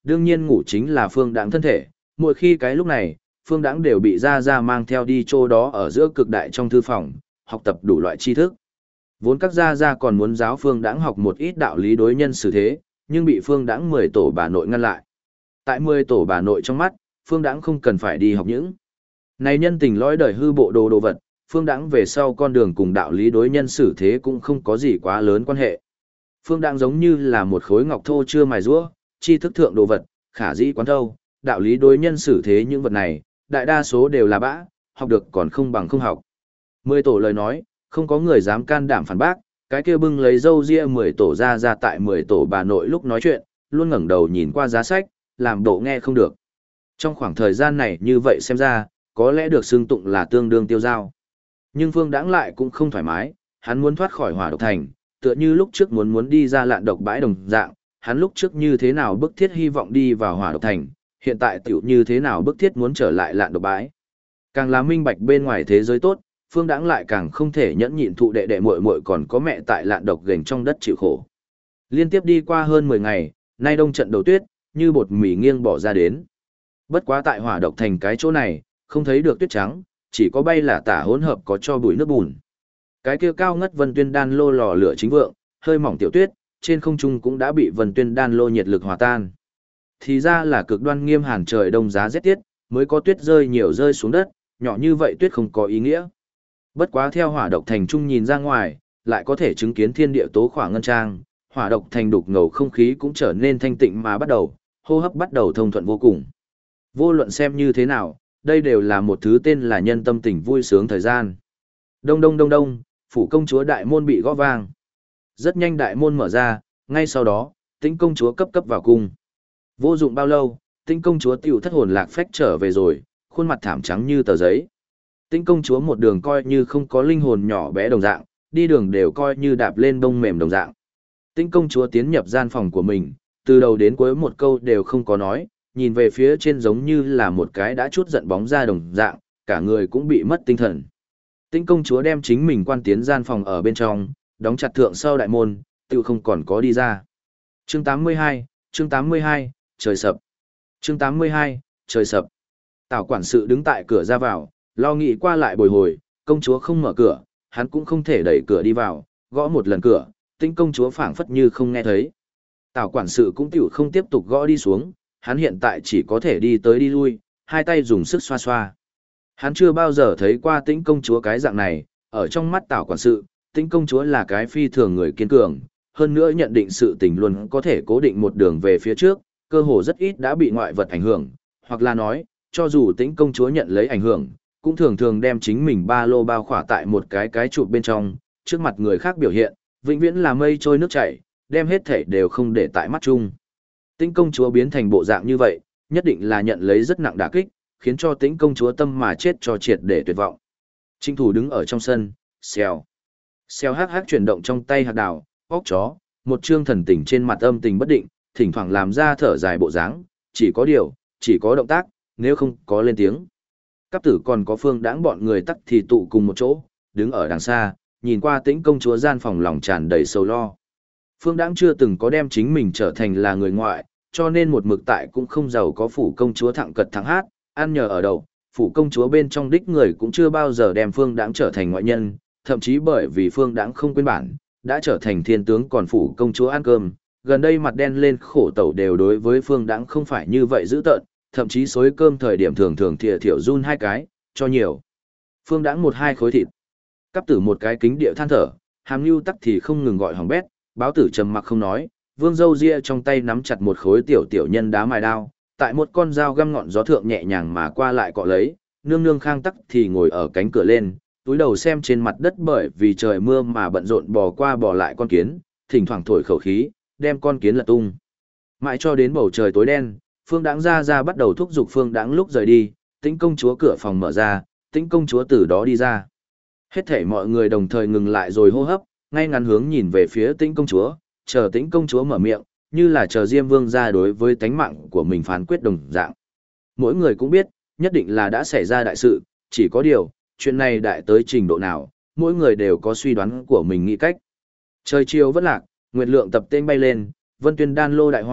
đương nhiên ngủ chính là Phương Đãng thân thể, mỗi khi cái lúc này, Phương Đãng đều bị Gia Gia mang theo đi chỗ đó ở giữa cực đại trong thư phòng, học tập đủ loại tri thức. Vốn các Gia Gia còn muốn giáo Phương Đãng học một ít đạo lý đối nhân xử thế, nhưng bị Phương Đãng 10 tổ bà nội ngăn lại. Tại 10 tổ bà nội trong mắt, Phương Đãng không cần phải đi học những này nhân tình lõi đời hư bộ đồ vật, Phương Đãng về sau con đường cùng đạo lý đối nhân xử thế cũng không có gì quá lớn quan hệ. Phương Đãng giống như là một khối ngọc thô chưa mài rũa, tri thức thượng đồ vật, khả dĩ quán thâu, đạo lý đối nhân xử thế những vật này, đại đa số đều là bã, học được còn không bằng không học. 10 tổ lời nói, không có người dám can đảm phản bác, cái kia bưng lấy râu ria 10 tổ ra tại 10 tổ bà nội lúc nói chuyện, luôn ngẩng đầu nhìn qua giá sách, làm bộ nghe không được. Trong khoảng thời gian này như vậy xem ra, có lẽ được xưng tụng là tương đương tiêu dao. Nhưng Phương Đãng lại cũng không thoải mái, hắn muốn thoát khỏi Hỏa Độc Thành, tựa như lúc trước muốn đi ra Lạn Độc bãi đồng dạng, hắn lúc trước như thế nào bức thiết hy vọng đi vào Hỏa Độc Thành, hiện tại tiểu như thế nào bức thiết muốn trở lại Lạn Độc bãi. Càng là minh bạch bên ngoài thế giới tốt, Phương Đãng lại càng không thể nhẫn nhịn thụ đệ đệ muội muội còn có mẹ tại Lạn Độc gềnh trong đất chịu khổ. Liên tiếp đi qua hơn 10 ngày, nay đông trận đầu tuyết, như bột mì nghiêng bỏ ra đến. Bất quá tại Hỏa Độc Thành cái chỗ này, không thấy được tuyết trắng, chỉ có bay là tả hỗn hợp có cho bụi nước bùn. Cái kia cao ngất Vân Tuyên Đan lô lò lửa chính vượng, hơi mỏng tiểu tuyết, trên không trung cũng đã bị Vân Tuyên Đan lô nhiệt lực hòa tan. Thì ra là cực đoan nghiêm hàn trời đông giá rét tiết, mới có tuyết rơi nhiều rơi xuống đất, nhỏ như vậy tuyết không có ý nghĩa. Bất quá theo Hỏa Độc Thành trung nhìn ra ngoài, lại có thể chứng kiến thiên địa tố khỏa ngân trang, Hỏa Độc Thành đục ngầu không khí cũng trở nên thanh tịnh mà bắt đầu, hô hấp bắt đầu thông thuận vô cùng. Vô luận xem như thế nào, đây đều là một thứ tên là nhân tâm tình vui sướng thời gian. Đông đông đông đông, phủ công chúa đại môn bị gõ vang. Rất nhanh đại môn mở ra, ngay sau đó, Tĩnh công chúa cấp cấp vào cung. Vô dụng bao lâu, Tĩnh công chúa tiểu thất hồn lạc phách trở về rồi, khuôn mặt thảm trắng như tờ giấy. Tĩnh công chúa một đường coi như không có linh hồn nhỏ bé đồng dạng, đi đường đều coi như đạp lên bông mềm đồng dạng. Tĩnh công chúa tiến nhập gian phòng của mình, từ đầu đến cuối một câu đều không có nói, nhìn về phía trên giống như là một cái đã chút giận bóng ra đồng dạng, cả người cũng bị mất tinh thần. Tĩnh công chúa đem chính mình quan tiến gian phòng ở bên trong, đóng chặt thượng sau đại môn, tự không còn có đi ra. Chương 82, chương 82, trời sập. Chương 82, trời sập. Tào quản sự đứng tại cửa ra vào, lo nghĩ qua lại bồi hồi, công chúa không mở cửa, hắn cũng không thể đẩy cửa đi vào, gõ một lần cửa, Tĩnh công chúa phảng phất như không nghe thấy. Tào quản sự cũng tiểu không tiếp tục gõ đi xuống, hắn hiện tại chỉ có thể đi tới đi lui, hai tay dùng sức xoa xoa. Hắn chưa bao giờ thấy qua Tĩnh công chúa cái dạng này, ở trong mắt Tào quản sự, Tĩnh công chúa là cái phi thường người kiên cường, hơn nữa nhận định sự tình luôn có thể cố định một đường về phía trước, cơ hồ rất ít đã bị ngoại vật ảnh hưởng, hoặc là nói, cho dù Tĩnh công chúa nhận lấy ảnh hưởng, cũng thường thường đem chính mình ba lô bao khỏa tại một cái trụ bên trong, trước mặt người khác biểu hiện, vĩnh viễn là mây trôi nước chảy, đem hết thể đều không để tại mắt chung. Tĩnh công chúa biến thành bộ dạng như vậy, nhất định là nhận lấy rất nặng đả kích, khiến cho Tĩnh công chúa tâm mà chết cho triệt để tuyệt vọng. Trinh thủ đứng ở trong sân, xèo. Xèo hắc hắc chuyển động trong tay hạt đào, óc chó, một trương thần tình trên mặt âm tình bất định, thỉnh thoảng làm ra thở dài bộ dáng, chỉ có điều, chỉ có động tác, nếu không có lên tiếng. Cáp tử còn có Phương Đãng bọn người tắc thì tụ cùng một chỗ, đứng ở đằng xa, nhìn qua Tĩnh công chúa gian phòng lòng tràn đầy sầu lo. Phương Đãng chưa từng có đem chính mình trở thành là người ngoại, cho nên một mực tại cũng không giàu có phủ công chúa thẳng cật thẳng hát, ăn nhờ ở đậu, phủ công chúa bên trong đích người cũng chưa bao giờ đem Phương Đãng trở thành ngoại nhân, thậm chí bởi vì Phương Đãng không quên bản, đã trở thành thiên tướng còn phủ công chúa ăn cơm, gần đây mặt đen lên khổ tẩu đều đối với Phương Đãng không phải như vậy dữ tợn, thậm chí xối cơm thời điểm thường thường thìa thiểu run hai cái, cho nhiều. Phương Đãng một hai khối thịt, cắp tử một cái kính địa than thở, hàm lưu tắc thì không ngừng gọi hỏng bét, báo tử trầm mặc không nói, vương dâu ria trong tay nắm chặt một khối tiểu tiểu nhân đá mài đao, tại một con dao găm ngọn gió thượng nhẹ nhàng mà qua lại cọ lấy, nương nương khang tắc thì ngồi ở cánh cửa lên, túi đầu xem trên mặt đất bởi vì trời mưa mà bận rộn bò qua bò lại con kiến, thỉnh thoảng thổi khẩu khí, đem con kiến lật tung. Mãi cho đến bầu trời tối đen, Phương Đãng ra bắt đầu thúc giục Phương Đãng lúc rời đi, Tĩnh công chúa cửa phòng mở ra, Tĩnh công chúa từ đó đi ra. Hết thảy mọi người đồng thời ngừng lại rồi hô hấp, ngay ngắn hướng nhìn về phía Tĩnh công chúa, chờ Tĩnh công chúa mở miệng, như là chờ Diêm Vương ra đối với tánh mạng của mình phán quyết đồng dạng. Mỗi người cũng biết, nhất định là đã xảy ra đại sự, chỉ có điều, chuyện này đại tới trình độ nào, mỗi người đều có suy đoán của mình nghĩ cách. Trời chiều vất lạc, nguyệt lượng tập tên bay lên, Vân Tuyên Đan lô đại hỏa,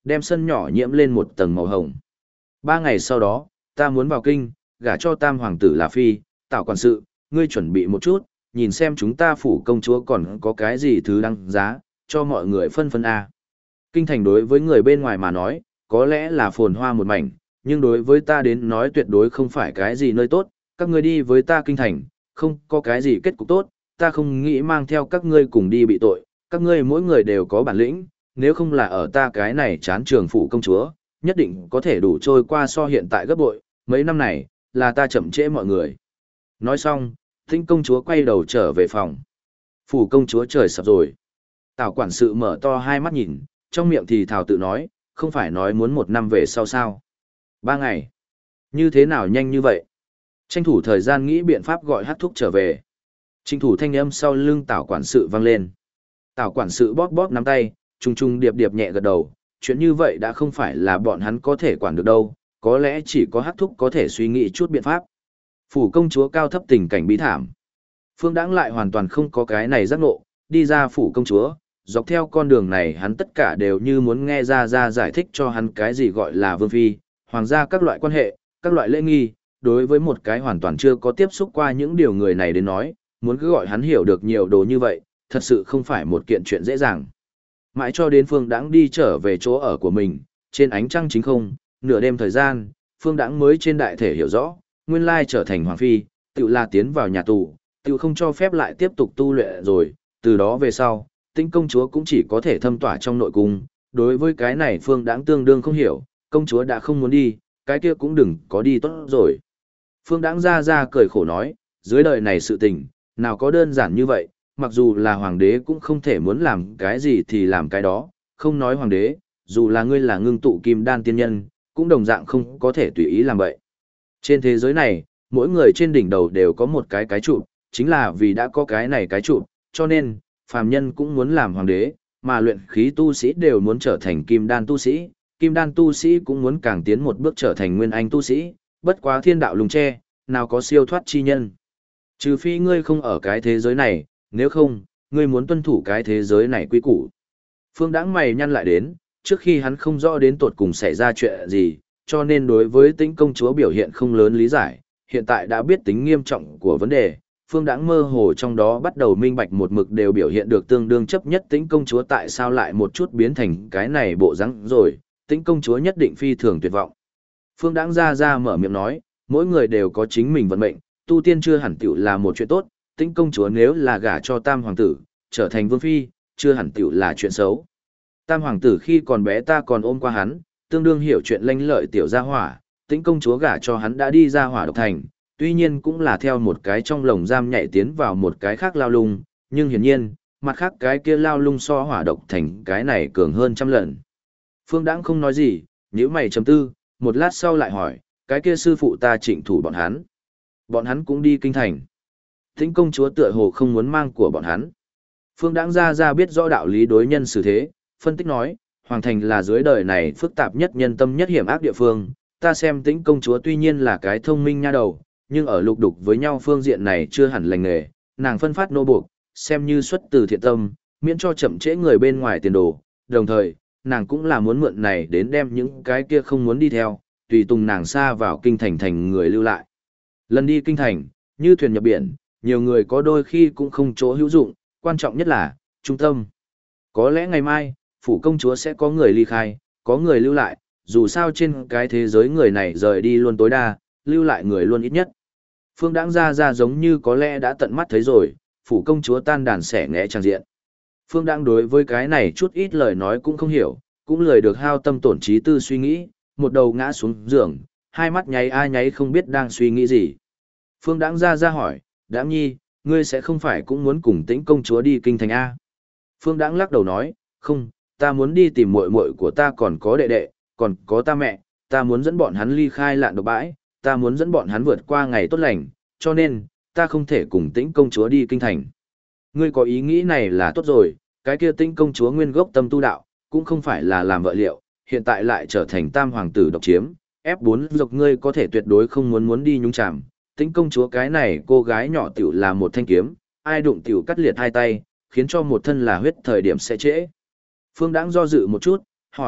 đem sân nhỏ nhiễm lên một tầng màu hồng. 3 ngày sau đó, ta muốn vào kinh, gả cho tam hoàng tử là phi, Tào quản sự, ngươi chuẩn bị một chút, nhìn xem chúng ta phủ công chúa còn có cái gì thứ đăng giá, cho mọi người phân phân A. Kinh thành đối với người bên ngoài mà nói, có lẽ là phồn hoa một mảnh, nhưng đối với ta đến nói tuyệt đối không phải cái gì nơi tốt, các ngươi đi với ta kinh thành, không có cái gì kết cục tốt, ta không nghĩ mang theo các ngươi cùng đi bị tội, các ngươi mỗi người đều có bản lĩnh, nếu không là ở ta cái này chán trường phủ công chúa, nhất định có thể đủ trôi qua so hiện tại gấp bội, mấy năm này, là ta chậm trễ mọi người. Nói xong, Tĩnh công chúa quay đầu trở về phòng. Phủ công chúa trời sập rồi. Tào quản sự mở to hai mắt nhìn, trong miệng thì thào tự nói, không phải nói muốn 1 năm về sau sao. 3 ngày. Như thế nào nhanh như vậy? Tranh thủ thời gian nghĩ biện pháp gọi hát thúc trở về. Tranh thủ thanh âm sau lưng Tào quản sự vang lên. Tào quản sự bóp bóp nắm tay, trung trung điệp điệp nhẹ gật đầu. Chuyện như vậy đã không phải là bọn hắn có thể quản được đâu, có lẽ chỉ có hát thúc có thể suy nghĩ chút biện pháp. Phủ công chúa cao thấp tình cảnh bí thảm. Phương Đãng lại hoàn toàn không có cái này giác ngộ, đi ra phủ công chúa, dọc theo con đường này hắn tất cả đều như muốn nghe ra giải thích cho hắn cái gì gọi là vương phi, hoàng gia các loại quan hệ, các loại lễ nghi, đối với một cái hoàn toàn chưa có tiếp xúc qua những điều người này đến nói, muốn cứ gọi hắn hiểu được nhiều đồ như vậy, thật sự không phải một kiện chuyện dễ dàng. Mãi cho đến Phương Đãng đi trở về chỗ ở của mình, trên ánh trăng chính không, nửa đêm thời gian, Phương Đãng mới trên đại thể hiểu rõ, nguyên lai trở thành hoàng phi, tự là tiến vào nhà tù, tự không cho phép lại tiếp tục tu luyện rồi, từ đó về sau, Tĩnh công chúa cũng chỉ có thể thâm tỏa trong nội cung, đối với cái này Phương Đãng tương đương không hiểu, công chúa đã không muốn đi, cái kia cũng đừng có đi tốt rồi. Phương Đãng ra cười khổ nói, dưới đời này sự tình, nào có đơn giản như vậy, mặc dù là hoàng đế cũng không thể muốn làm cái gì thì làm cái đó, không nói hoàng đế, dù là ngươi là ngưng tụ kim đan tiên nhân, cũng đồng dạng không có thể tùy ý làm vậy. Trên thế giới này, mỗi người trên đỉnh đầu đều có một cái trụ, chính là vì đã có cái này cái trụ, cho nên, phàm nhân cũng muốn làm hoàng đế, mà luyện khí tu sĩ đều muốn trở thành kim đan tu sĩ cũng muốn càng tiến một bước trở thành nguyên anh tu sĩ, bất quá thiên đạo lùng che, nào có siêu thoát chi nhân. Trừ phi ngươi không ở cái thế giới này, nếu không, ngươi muốn tuân thủ cái thế giới này quy củ. Phương Đãng mày nhăn lại đến, trước khi hắn không rõ đến tột cùng xảy ra chuyện gì, cho nên đối với Tĩnh công chúa biểu hiện không lớn lý giải, hiện tại đã biết tính nghiêm trọng của vấn đề, Phương Đãng mơ hồ trong đó bắt đầu minh bạch một mực đều biểu hiện được tương đương chấp nhất Tĩnh công chúa tại sao lại một chút biến thành cái này bộ dáng rồi, Tĩnh công chúa nhất định phi thường tuyệt vọng. Phương Đãng ra mở miệng nói, mỗi người đều có chính mình vận mệnh, tu tiên chưa hẳn tiểu là một chuyện tốt, Tĩnh công chúa nếu là gả cho tam hoàng tử, trở thành vương phi, chưa hẳn tiểu là chuyện xấu. Tam hoàng tử khi còn bé ta còn ôm qua hắn, tương đương hiểu chuyện lanh lợi tiểu gia hỏa, Tĩnh công chúa gả cho hắn đã đi ra hỏa độc thành, tuy nhiên cũng là theo một cái trong lồng giam nhảy tiến vào một cái khác lao lung, nhưng hiển nhiên, mặt khác cái kia lao lung so hỏa độc thành cái này cường hơn trăm lần. Phương Đãng không nói gì, nhíu mày trầm tư, một lát sau lại hỏi, cái kia sư phụ ta Trịnh thủ bọn hắn cũng đi kinh thành. Tĩnh công chúa tựa hồ không muốn mang của bọn hắn. Phương Đãng ra biết rõ đạo lý đối nhân xử thế, phân tích nói, Hoàng thành là dưới đời này phức tạp nhất nhân tâm nhất hiểm ác địa phương, ta xem Tĩnh công chúa tuy nhiên là cái thông minh nha đầu, nhưng ở lục đục với nhau phương diện này chưa hẳn lành nghề, nàng phân phát nô buộc, xem như xuất từ thiện tâm, miễn cho chậm trễ người bên ngoài tiền đồ, đồng thời, nàng cũng là muốn mượn này đến đem những cái kia không muốn đi theo, tùy tùng nàng xa vào kinh thành thành người lưu lại. Lần đi kinh thành, như thuyền nhập biển, nhiều người có đôi khi cũng không chỗ hữu dụng, quan trọng nhất là, trung tâm. Có lẽ ngày mai, phủ công chúa sẽ có người ly khai, có người lưu lại, dù sao trên cái thế giới người này rời đi luôn tối đa, lưu lại người luôn ít nhất. Phương Đãng ra giống như có lẽ đã tận mắt thấy rồi, phủ công chúa tan đàn xẻ nghẽ trang diện. Phương Đãng đối với cái này chút ít lời nói cũng không hiểu, cũng lười được hao tâm tổn trí tư suy nghĩ, một đầu ngã xuống giường, hai mắt nháy ai nháy không biết đang suy nghĩ gì. Phương Đãng ra hỏi, Đãng nhi, ngươi sẽ không phải cũng muốn cùng Tĩnh công chúa đi kinh thành A. Phương Đãng lắc đầu nói, không, ta muốn đi tìm muội muội của ta còn có đệ đệ, còn có ta mẹ, ta muốn dẫn bọn hắn ly khai lạn độc bãi, ta muốn dẫn bọn hắn vượt qua ngày tốt lành, cho nên, ta không thể cùng Tĩnh công chúa đi kinh thành. Ngươi có ý nghĩ này là tốt rồi, cái kia Tĩnh công chúa nguyên gốc tâm tu đạo, cũng không phải là làm vợ liệu, hiện tại lại trở thành tam hoàng tử độc chiếm, F4 dọc ngươi có thể tuyệt đối không muốn đi nhúng chạm. Tĩnh công chúa cái này cô gái nhỏ tiểu là một thanh kiếm, ai đụng tiểu cắt liệt hai tay, khiến cho một thân là huyết thời điểm sẽ trễ. Phương Đãng do dự một chút, hỏi,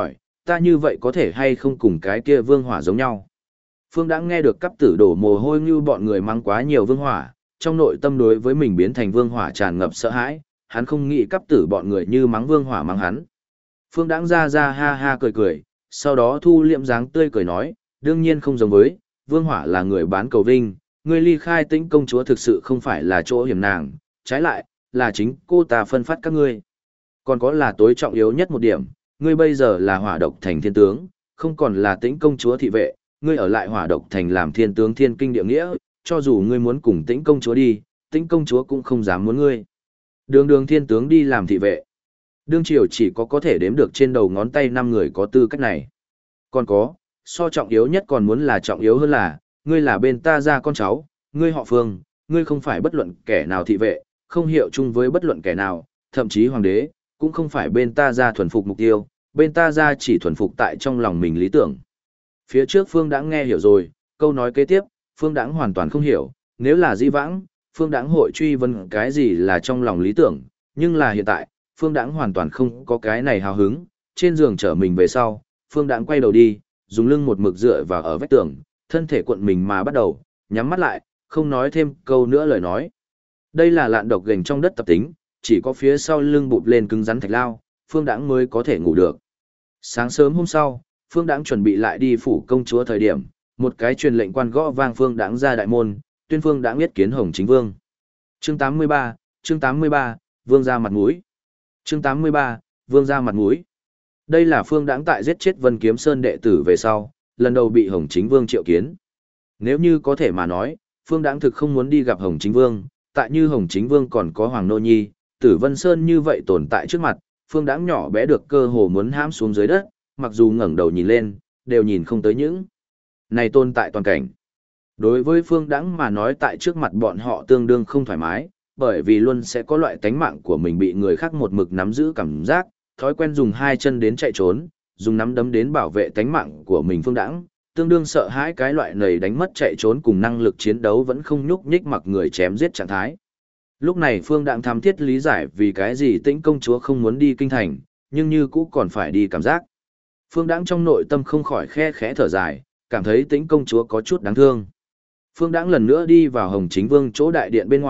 ta như vậy có thể hay không cùng cái kia vương hỏa giống nhau. Phương đã nghe được cấp tử đổ mồ hôi như bọn người mang quá nhiều vương hỏa, trong nội tâm đối với mình biến thành vương hỏa tràn ngập sợ hãi, hắn không nghĩ cấp tử bọn người như mắng vương hỏa mắng hắn. Phương đãng ra ha ha cười cười, sau đó thu liệm dáng tươi cười nói, đương nhiên không giống với, vương hỏa là người bán cầu vinh, người ly khai Tĩnh công chúa thực sự không phải là chỗ hiểm nàng, trái lại, là chính cô ta phân phát các ngươi. Còn có là tối trọng yếu nhất một điểm, ngươi bây giờ là hỏa độc thành thiên tướng, không còn là Tĩnh công chúa thị vệ, ngươi ở lại hỏa độc thành làm thiên tướng thiên kinh địa nghĩa, cho dù ngươi muốn cùng Tĩnh công chúa đi, Tĩnh công chúa cũng không dám muốn ngươi. Đường thiên tướng đi làm thị vệ. Đương triều chỉ có thể đếm được trên đầu ngón tay 5 người có tư cách này. Còn có, so trọng yếu nhất còn muốn là trọng yếu hơn là, ngươi là bên ta ra con cháu, ngươi họ Phương, ngươi không phải bất luận kẻ nào thị vệ, không hiệu chung với bất luận kẻ nào, thậm chí hoàng đế, cũng không phải bên ta ra thuần phục mục tiêu, bên ta ra chỉ thuần phục tại trong lòng mình lý tưởng. Phía trước Phương đã nghe hiểu rồi, câu nói kế tiếp, Phương Đãng hoàn toàn không hiểu, nếu là di vãng, Phương Đãng hội truy vấn cái gì là trong lòng lý tưởng, nhưng là hiện tại, Phương Đãng hoàn toàn không có cái này hào hứng, trên giường trở mình về sau, Phương Đãng quay đầu đi, dùng lưng một mực dựa vào ở vách tường, thân thể cuộn mình mà bắt đầu, nhắm mắt lại, không nói thêm câu nữa lời nói. Đây là lạn độc gềnh trong đất tập tính, chỉ có phía sau lưng bụp lên cứng rắn thạch lao, Phương Đãng mới có thể ngủ được. Sáng sớm hôm sau, Phương Đãng chuẩn bị lại đi phủ công chúa thời điểm, một cái truyền lệnh quan gõ vang Phương Đãng ra đại môn, tuyên Phương Đãng biết kiến Hồng Chính Vương. Chương 83, Vương ra mặt mũi. Chương 83, Vương ra mặt mũi. Đây là Phương Đãng tại giết chết Vân Kiếm Sơn đệ tử về sau, lần đầu bị Hồng Chính Vương triệu kiến. Nếu như có thể mà nói, Phương Đãng thực không muốn đi gặp Hồng Chính Vương, tại như Hồng Chính Vương còn có Hoàng Nô Nhi, Tử Vân Sơn như vậy tồn tại trước mặt, Phương Đãng nhỏ bé được cơ hồ muốn hãm xuống dưới đất, mặc dù ngẩng đầu nhìn lên, đều nhìn không tới những này tồn tại toàn cảnh. Đối với Phương Đãng mà nói tại trước mặt bọn họ tương đương không thoải mái, bởi vì luôn sẽ có loại tánh mạng của mình bị người khác một mực nắm giữ cảm giác, thói quen dùng hai chân đến chạy trốn, dùng nắm đấm đến bảo vệ tánh mạng của mình. Phương Đãng tương đương sợ hãi cái loại này đánh mất chạy trốn cùng năng lực chiến đấu vẫn không nhúc nhích mặc người chém giết trạng thái. Lúc này Phương Đãng thám thiết lý giải vì cái gì Tĩnh công chúa không muốn đi kinh thành, nhưng như cũ còn phải đi cảm giác. Phương Đãng trong nội tâm không khỏi khe khẽ thở dài, cảm thấy Tĩnh công chúa có chút đáng thương. Phương Đãng lần nữa đi vào Hồng Chính Vương chỗ đại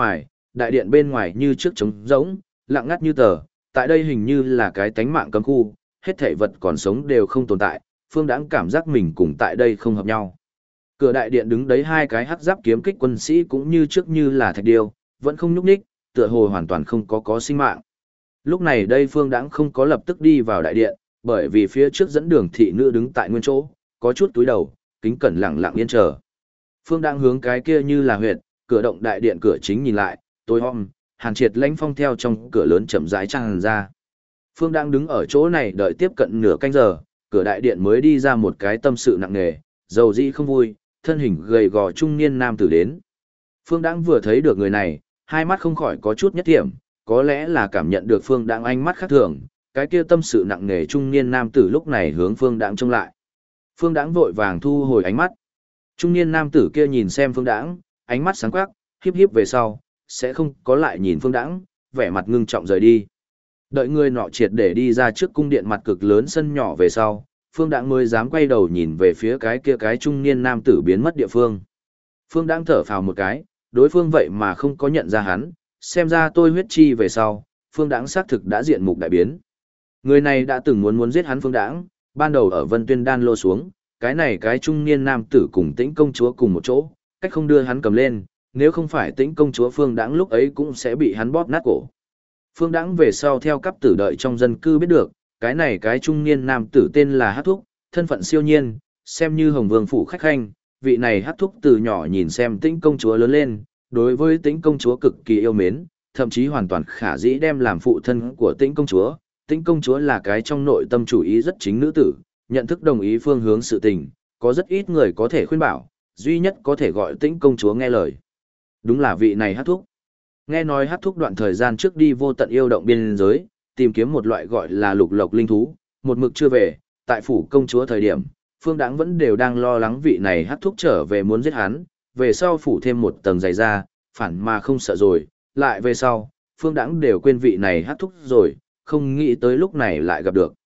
điện bên ngoài như trước trống rỗng, lặng ngắt như tờ, tại đây hình như là cái tánh mạng cấm khu, hết thảy vật còn sống đều không tồn tại, Phương Đãng cảm giác mình cùng tại đây không hợp nhau. Cửa đại điện đứng đấy hai cái hắc giáp kiếm kích quân sĩ cũng như trước như là thạch điêu, vẫn không nhúc nhích, tựa hồ hoàn toàn không có sinh mạng. Lúc này đây Phương Đãng không có lập tức đi vào đại điện, bởi vì phía trước dẫn đường thị nữ đứng tại nguyên chỗ, có chút túi đầu, kính cẩn lặng lặng yên chờ. Phương Đãng hướng cái kia như là huyệt, cửa động đại điện cửa chính nhìn lại, tối om, hàn triệt lãnh phong theo trong cửa lớn chậm rãi tràn ra. Phương Đãng đứng ở chỗ này đợi tiếp cận nửa canh giờ, cửa đại điện mới đi ra một cái tâm sự nặng nề, dầu dĩ không vui, thân hình gầy gò trung niên nam tử đến. Phương Đãng vừa thấy được người này, hai mắt không khỏi có chút nhất thiểm, có lẽ là cảm nhận được Phương Đãng ánh mắt khác thường, cái kia tâm sự nặng nề trung niên nam tử lúc này hướng Phương Đãng trông lại. Phương Đãng vội vàng thu hồi ánh mắt. Trung niên nam tử kia nhìn xem Phương Đãng, ánh mắt sáng quắc, hiếp hiếp về sau, sẽ không có lại nhìn Phương Đãng, vẻ mặt ngưng trọng rời đi. Đợi người nọ triệt để đi ra trước cung điện mặt cực lớn sân nhỏ về sau, Phương Đãng mới dám quay đầu nhìn về phía cái kia cái trung niên nam tử biến mất địa phương. Phương Đãng thở phào một cái, đối phương vậy mà không có nhận ra hắn, xem ra tôi huyết chi về sau, Phương Đãng xác thực đã diện mục đại biến. Người này đã từng muốn giết hắn Phương Đãng, ban đầu ở Vân Tuyên Đan lô xuống, cái này cái trung niên nam tử cùng Tĩnh công chúa cùng một chỗ, cách không đưa hắn cầm lên, nếu không phải Tĩnh công chúa Phương Đãng lúc ấy cũng sẽ bị hắn bóp nát cổ. Phương Đãng về sau theo cấp tử đợi trong dân cư biết được, cái này cái trung niên nam tử tên là Hắc Thúc, thân phận siêu nhiên, xem như Hồng Vương phủ khách khanh, vị này Hắc Thúc từ nhỏ nhìn xem Tĩnh công chúa lớn lên, đối với Tĩnh công chúa cực kỳ yêu mến, thậm chí hoàn toàn khả dĩ đem làm phụ thân của Tĩnh công chúa. Tĩnh công chúa là cái trong nội tâm chủ ý rất chính nữ tử, nhận thức đồng ý phương hướng sự tình, có rất ít người có thể khuyên bảo, duy nhất có thể gọi Tĩnh công chúa nghe lời. Đúng là vị này Hắc Thúc. Nghe nói Hắc Thúc đoạn thời gian trước đi vô tận yêu động biên giới, tìm kiếm một loại gọi là lục lộc linh thú, một mực chưa về, tại phủ công chúa thời điểm, Phương Đãng vẫn đều đang lo lắng vị này Hắc Thúc trở về muốn giết hắn, về sau phủ thêm một tầng dày da, phản mà không sợ rồi, lại về sau, Phương Đãng đều quên vị này Hắc Thúc rồi, không nghĩ tới lúc này lại gặp được.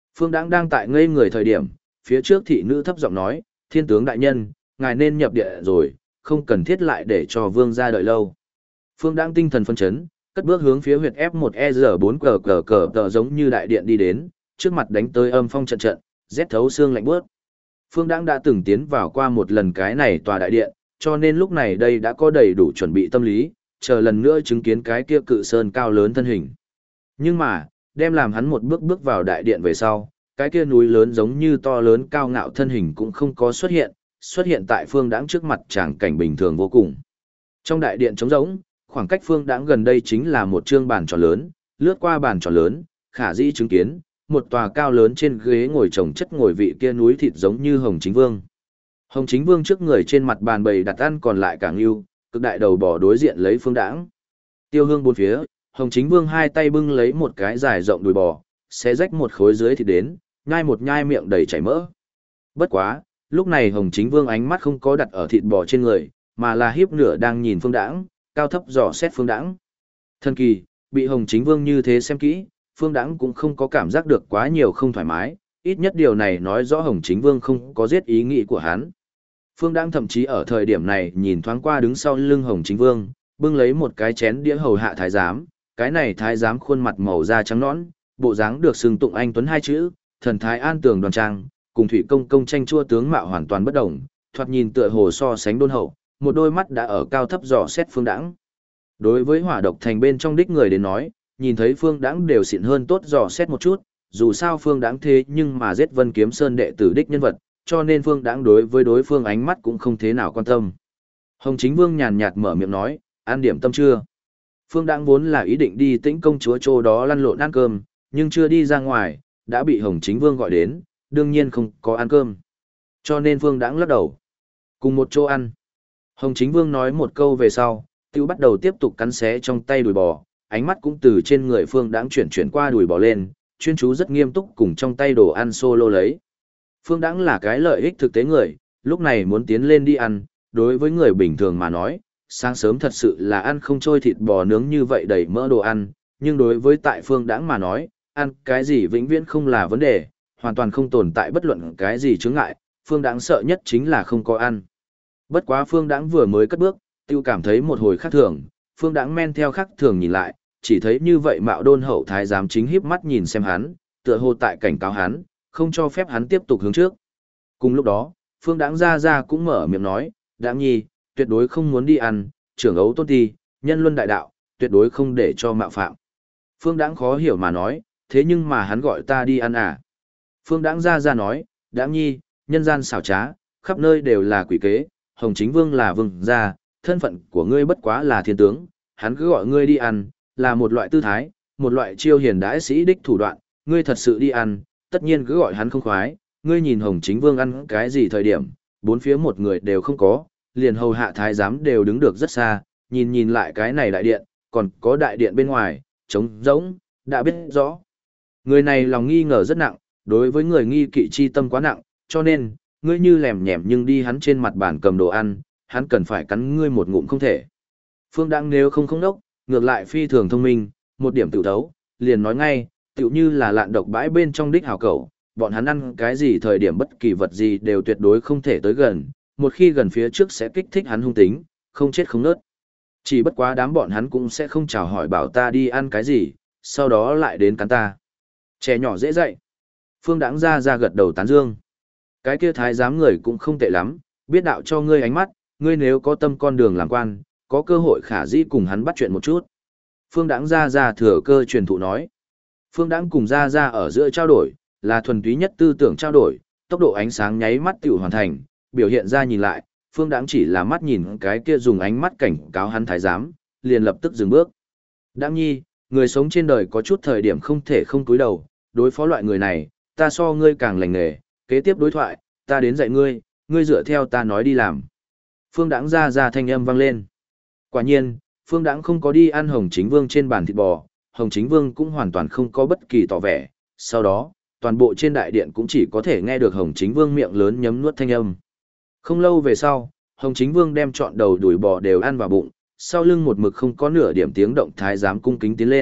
Phương Đãng đang tại ngây người thời điểm, phía trước thị nữ thấp giọng nói, thiên tướng đại nhân, ngài nên nhập địa rồi, không cần thiết lại để cho vương gia đợi lâu. Phương Đãng tinh thần phấn chấn, cất bước hướng phía huyệt F1EZ4 cờ tờ giống như đại điện đi đến, trước mặt đánh tới âm phong trận trận, rét thấu xương lạnh bước. Phương Đãng đã từng tiến vào qua một lần cái này tòa đại điện, cho nên lúc này đây đã có đầy đủ chuẩn bị tâm lý, chờ lần nữa chứng kiến cái kia cự sơn cao lớn thân hình. Nhưng mà, đem làm hắn một bước bước vào đại điện về sau, cái kia núi lớn giống như to lớn cao ngạo thân hình cũng không có xuất hiện tại Phương Đãng trước mặt tràng cảnh bình thường vô cùng. Trong đại điện trống rỗng, khoảng cách Phương Đãng gần đây chính là một trương bàn tròn lớn, lướt qua bàn tròn lớn, khả dĩ chứng kiến, một tòa cao lớn trên ghế ngồi chồng chất ngồi vị kia núi thịt giống như Hồng Chính Vương. Hồng Chính Vương trước người trên mặt bàn bày đặt ăn còn lại càng ưu, cực đại đầu bò đối diện lấy Phương Đãng. Tiêu hương bốn phía, Hồng Chính Vương hai tay bưng lấy một cái dài rộng đùi bò, xé rách một khối dưới thịt đến, nhai một nhai miệng đầy chảy mỡ. Bất quá, lúc này Hồng Chính Vương ánh mắt không có đặt ở thịt bò trên người, mà là hiếp nửa đang nhìn Phương Đãng, cao thấp dò xét Phương Đãng. Thần kỳ, bị Hồng Chính Vương như thế xem kỹ, Phương Đãng cũng không có cảm giác được quá nhiều không thoải mái, ít nhất điều này nói rõ Hồng Chính Vương không có giết ý nghĩ của hắn. Phương Đãng thậm chí ở thời điểm này nhìn thoáng qua đứng sau lưng Hồng Chính Vương, bưng lấy một cái chén đĩa hầu hạ thái giám, cái này thái giám khuôn mặt màu da trắng nõn, bộ dáng được xưng tụng anh tuấn hai chữ, thần thái an tường đoan trang, cùng thủy công công tranh chua tướng mạo hoàn toàn bất đồng, thoạt nhìn tựa hồ so sánh đôn hậu, một đôi mắt đã ở cao thấp dò xét Phương Đãng. Đối với Hỏa Độc Thành bên trong đích người đến nói, nhìn thấy Phương Đãng đều xịn hơn tốt dò xét một chút, dù sao Phương Đãng thế nhưng mà giết Vân Kiếm Sơn đệ tử đích nhân vật, cho nên Phương Đãng đối với đối phương ánh mắt cũng không thế nào quan tâm. Hồng Chính Vương nhàn nhạt mở miệng nói, ăn điểm tâm chưa? Phương Đãng vốn là ý định đi Tĩnh công chúa chỗ đó lăn lộn ăn cơm, nhưng chưa đi ra ngoài, đã bị Hồng Chính Vương gọi đến, đương nhiên không có ăn cơm. Cho nên Phương Đãng lắc đầu. Cùng một chỗ ăn. Hồng Chính Vương nói một câu về sau, Tiêu bắt đầu tiếp tục cắn xé trong tay đùi bò, ánh mắt cũng từ trên người Phương Đãng chuyển qua đùi bò lên, chuyên chú rất nghiêm túc cùng trong tay đồ ăn solo lấy. Phương Đãng là cái lợi ích thực tế người, lúc này muốn tiến lên đi ăn, đối với người bình thường mà nói, sáng sớm thật sự là ăn không trôi thịt bò nướng như vậy đầy mỡ đồ ăn, nhưng đối với tại Phương Đãng mà nói, ăn cái gì vĩnh viễn không là vấn đề, hoàn toàn không tồn tại bất luận cái gì chướng ngại, Phương Đãng sợ nhất chính là không có ăn. Bất quá Phương Đãng vừa mới cất bước, Tiêu cảm thấy một hồi khác thường, Phương Đãng men theo khác thường nhìn lại, chỉ thấy như vậy mạo đôn hậu thái giám chính híp mắt nhìn xem hắn, tựa hồ tại cảnh cáo hắn, không cho phép hắn tiếp tục hướng trước. Cùng lúc đó, Phương Đãng ra cũng mở miệng nói, Đãng nhi, tuyệt đối không muốn đi ăn, trưởng ấu tôn ti, nhân luân đại đạo, tuyệt đối không để cho mạo phạm. Phương Đãng khó hiểu mà nói, thế nhưng mà hắn gọi ta đi ăn à? Phương Đãng ra nói, Đãng nhi, nhân gian xảo trá, khắp nơi đều là quỷ kế, Hồng Chính Vương là vương gia, thân phận của ngươi bất quá là thiên tướng, hắn cứ gọi ngươi đi ăn, là một loại tư thái, một loại chiêu hiền đãi sĩ đích thủ đoạn, ngươi thật sự đi ăn, tất nhiên cứ gọi hắn không khoái, ngươi nhìn Hồng Chính Vương ăn cái gì thời điểm, bốn phía một người đều không có, liền hầu hạ thái giám đều đứng được rất xa, nhìn lại cái này đại điện, còn có đại điện bên ngoài, trống rỗng, đã biết rõ. Người này lòng nghi ngờ rất nặng, đối với người nghi kỵ chi tâm quá nặng, cho nên, ngươi như lèm nhèm nhưng đi hắn trên mặt bàn cầm đồ ăn, hắn cần phải cắn ngươi một ngụm không thể. Phương Đãng nếu không đốc, ngược lại phi thường thông minh, một điểm tự thấu, liền nói ngay, tựu như là lạn độc bãi bên trong đích hào cẩu, bọn hắn ăn cái gì thời điểm bất kỳ vật gì đều tuyệt đối không thể tới gần, một khi gần phía trước sẽ kích thích hắn hung tính, không chết không nớt. Chỉ bất quá đám bọn hắn cũng sẽ không chào hỏi bảo ta đi ăn cái gì, sau đó lại đến cắn ta. Trẻ nhỏ dễ dạy. Phương Đãng ra gật đầu tán dương. Cái kia thái giám người cũng không tệ lắm, biết đạo cho ngươi ánh mắt, ngươi nếu có tâm con đường làm quan, có cơ hội khả dĩ cùng hắn bắt chuyện một chút. Phương Đãng ra thừa cơ truyền thụ nói. Phương Đãng cùng ra ở giữa trao đổi, là thuần túy nhất tư tưởng trao đổi, tốc độ ánh sáng nháy mắt tiểu hoàn thành, biểu hiện ra nhìn lại, Phương Đãng chỉ là mắt nhìn cái kia dùng ánh mắt cảnh cáo hắn thái giám, liền lập tức dừng bước. Đãng nhi, người sống trên đời có chút thời điểm không thể không cúi đầu, đối phó loại người này, ta so ngươi càng lành nghề, kế tiếp đối thoại, ta đến dạy ngươi, ngươi dựa theo ta nói đi làm. Phương Đãng ra thanh âm vang lên. Quả nhiên, Phương Đãng không có đi ăn Hồng Chính Vương trên bàn thịt bò, Hồng Chính Vương cũng hoàn toàn không có bất kỳ tỏ vẻ, sau đó, toàn bộ trên đại điện cũng chỉ có thể nghe được Hồng Chính Vương miệng lớn nhấm nuốt thanh âm. Không lâu về sau, Hồng Chính Vương đem trọn đầu đùi bò đều ăn vào bụng, sau lưng một mực không có nửa điểm tiếng động thái giám cung kính tiến lên,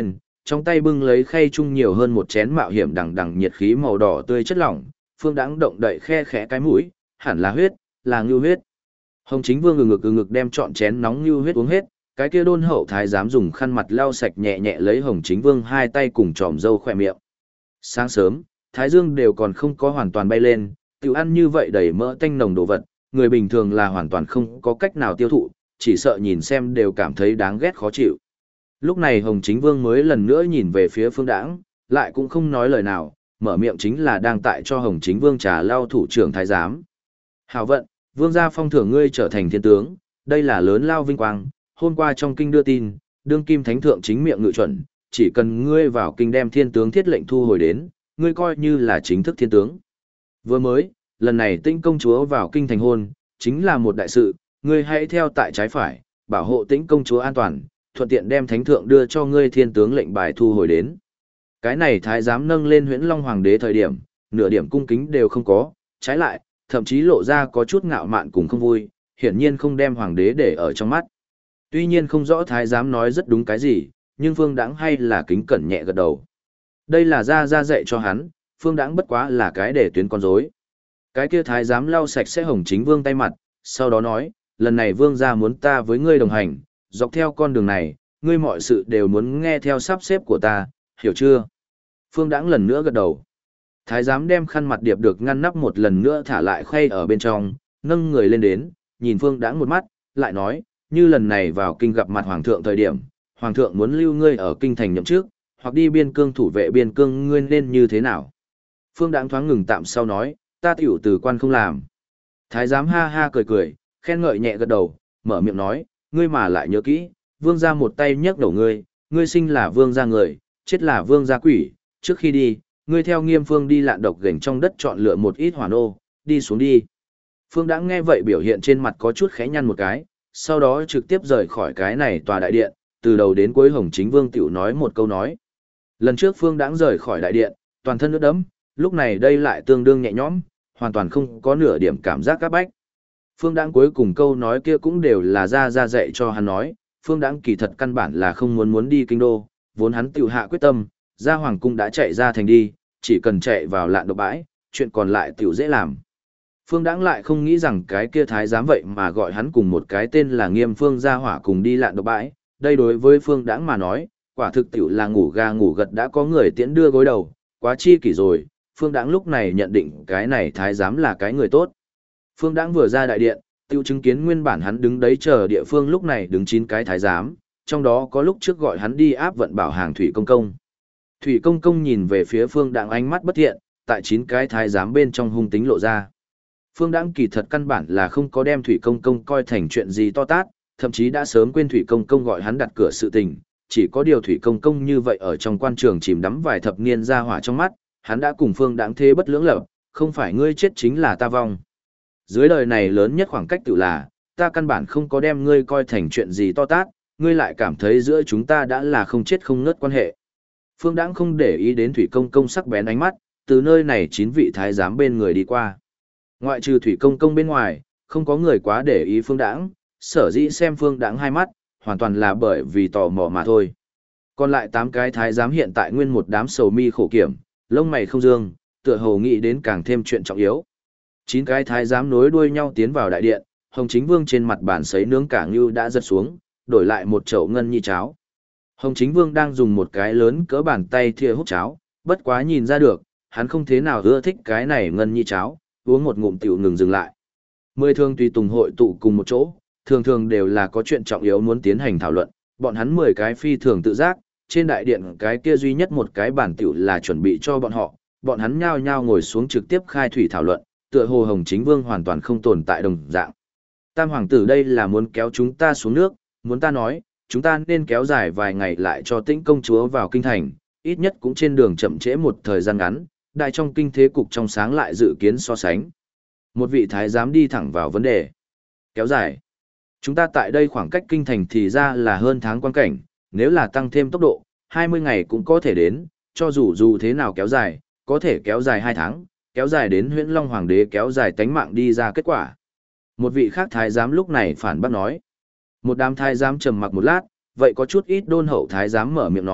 trong tay bưng lấy khay chung nhiều hơn một chén mạo hiểm đằng đằng nhiệt khí màu đỏ tươi chất lỏng, Phương Đãng động đậy khe khẽ cái mũi, hẳn là huyết, là ngưu huyết. Hồng Chính Vương ngực ngực đem trọn chén nóng ngưu huyết uống hết, cái kia đôn hậu thái giám dùng khăn mặt lau sạch nhẹ nhẹ lấy Hồng Chính Vương hai tay cùng tròm râu khỏe miệng. Sáng sớm, thái dương đều còn không có hoàn toàn bay lên, tiểu ăn như vậy đầy mỡ tanh nồng đồ vật, người bình thường là hoàn toàn không có cách nào tiêu thụ, chỉ sợ nhìn xem đều cảm thấy đáng ghét khó chịu. Lúc này Hồng Chính Vương mới lần nữa nhìn về phía Phương Đãng, lại cũng không nói lời nào, mở miệng chính là đang tại cho Hồng Chính Vương trà lau thủ trưởng thái giám. Hảo vận, vương gia phong thưởng ngươi trở thành thiên tướng, đây là lớn lao vinh quang, hôm qua trong kinh đưa tin, đương kim thánh thượng chính miệng ngự chuẩn, chỉ cần ngươi vào kinh đem thiên tướng thiết lệnh thu hồi đến, ngươi coi như là chính thức thiên tướng. Vừa mới, lần này Tĩnh công chúa vào kinh thành hôn, chính là một đại sự, ngươi hãy theo tại trái phải, bảo hộ Tĩnh công chúa an toàn, thuận tiện đem thánh thượng đưa cho ngươi thiên tướng lệnh bài thu hồi đến. Cái này thái giám nâng lên Huyễn Long hoàng đế thời điểm, nửa điểm cung kính đều không có, trái lại, thậm chí lộ ra có chút ngạo mạn cùng không vui, hiển nhiên không đem hoàng đế để ở trong mắt. Tuy nhiên không rõ thái giám nói rất đúng cái gì, nhưng Phương Đãng hay là kính cẩn nhẹ gật đầu. Đây là ra dạy cho hắn, Phương Đãng bất quá là cái để tuyến con rối. Cái kia thái giám lau sạch sẽ Hồng Chính Vương tay mặt, sau đó nói, lần này vương gia muốn ta với ngươi đồng hành, dọc theo con đường này, ngươi mọi sự đều muốn nghe theo sắp xếp của ta, hiểu chưa? Phương Đãng lần nữa gật đầu. Thái giám đem khăn mặt điệp được ngăn nắp một lần nữa thả lại khay ở bên trong, nâng người lên đến, nhìn Phương Đãng một mắt, lại nói, như lần này vào kinh gặp mặt hoàng thượng thời điểm, hoàng thượng muốn lưu ngươi ở kinh thành nhậm trước, hoặc đi biên cương thủ vệ biên cương ngươi nên như thế nào? Phương Đãng thoáng ngừng tạm sau nói, ta tiểu từ quan không làm. Thái giám ha ha cười cười, khen ngợi nhẹ gật đầu, mở miệng nói, ngươi mà lại nhớ kỹ, vương gia một tay nhấc đầu ngươi, ngươi sinh là vương gia người, chết là vương gia quỷ, trước khi đi, ngươi theo Nghiêm Phương đi lạn độc gành trong đất chọn lựa một ít hỏa nô, đi xuống đi. Phương Đãng nghe vậy biểu hiện trên mặt có chút khẽ nhăn một cái, sau đó trực tiếp rời khỏi cái này tòa đại điện, từ đầu đến cuối Hồng Chính Vương tiểu nói một câu nói. Lần trước Phương Đãng rời khỏi đại điện, toàn thân ướt đẫm, lúc này đây lại tương đương nhẹ nhõm, hoàn toàn không có nửa điểm cảm giác các bách. Phương Đãng cuối cùng câu nói kia cũng đều là ra dạy cho hắn nói, Phương Đãng kỳ thật căn bản là không muốn đi kinh đô, vốn hắn tiểu hạ quyết tâm, ra hoàng cung đã chạy ra thành đi, chỉ cần chạy vào lạn độc bãi, chuyện còn lại tiểu dễ làm. Phương Đãng lại không nghĩ rằng cái kia thái giám vậy mà gọi hắn cùng một cái tên là Nghiêm Phương ra hỏa cùng đi lạn độc bãi, đây đối với Phương Đãng mà nói, quả thực tiểu là ngủ gà ngủ gật đã có người tiễn đưa gối đầu, quá chi kỷ rồi, Phương Đãng lúc này nhận định cái này thái giám là cái người tốt. Phương Đãng vừa ra đại điện, tiêu chứng kiến nguyên bản hắn đứng đấy chờ địa phương lúc này đứng 9 cái thái giám, trong đó có lúc trước gọi hắn đi áp vận bảo hàng Thủy Công Công. Thủy Công Công nhìn về phía Phương Đãng ánh mắt bất thiện, tại 9 cái thái giám bên trong hung tính lộ ra. Phương Đãng kỳ thật căn bản là không có đem Thủy Công Công coi thành chuyện gì to tát, thậm chí đã sớm quên Thủy Công Công gọi hắn đặt cửa sự tình, chỉ có điều Thủy Công Công như vậy ở trong quan trường chìm đắm vài thập niên ra hỏa trong mắt, hắn đã cùng Phương Đãng thế bất lưỡng lập, không phải ngươi chết chính là ta vong. Dưới đời này lớn nhất khoảng cách tự là, ta căn bản không có đem ngươi coi thành chuyện gì to tát, ngươi lại cảm thấy giữa chúng ta đã là không chết không ngớt quan hệ. Phương Đãng không để ý đến Thủy Công Công sắc bén ánh mắt, từ nơi này 9 vị thái giám bên người đi qua. Ngoại trừ Thủy Công Công bên ngoài, không có người quá để ý Phương Đãng, sở dĩ xem Phương Đãng hai mắt, hoàn toàn là bởi vì tò mò mà thôi. Còn lại 8 cái thái giám hiện tại nguyên một đám sầu mi khổ kiểm, lông mày không dương, tựa hồ nghĩ đến càng thêm chuyện trọng yếu. 9 cái thái giám nối đuôi nhau tiến vào đại điện, Hồng Chính Vương trên mặt bàn sấy nướng cả ngưu đã giật xuống, đổi lại một chậu ngân nhi cháo. Hồng Chính Vương đang dùng một cái lớn cỡ bàn tay thìa hút cháo, bất quá nhìn ra được, hắn không thế nào ưa thích cái này ngân nhi cháo, uống một ngụm tiểu ngừng dừng lại. 10 thương tùy tùng hội tụ cùng một chỗ, thường thường đều là có chuyện trọng yếu muốn tiến hành thảo luận, bọn hắn 10 cái phi thường tự giác, trên đại điện cái kia duy nhất một cái bàn tiểu là chuẩn bị cho bọn hắn nhao nhao ngồi xuống trực tiếp khai thủy thảo luận, tựa hồ Hồng Chính Vương hoàn toàn không tồn tại đồng dạng. Tam hoàng tử đây là muốn kéo chúng ta xuống nước, muốn ta nói, chúng ta nên kéo dài vài ngày lại cho Tĩnh công chúa vào kinh thành, ít nhất cũng trên đường chậm trễ một thời gian ngắn, đại trong kinh thế cục trong sáng lại dự kiến so sánh. Một vị thái giám đi thẳng vào vấn đề. Kéo dài. Chúng ta tại đây khoảng cách kinh thành thì ra là hơn tháng quan cảnh, nếu là tăng thêm tốc độ, 20 ngày cũng có thể đến, cho dù thế nào kéo dài, có thể kéo dài 2 tháng, kéo dài đến Huyễn Long Hoàng đế kéo dài tánh mạng đi ra kết quả. Một vị khác thái giám lúc này phản bác nói. Một đám thái giám trầm mặc một lát, vậy có chút ít đôn hậu thái giám mở miệng nói,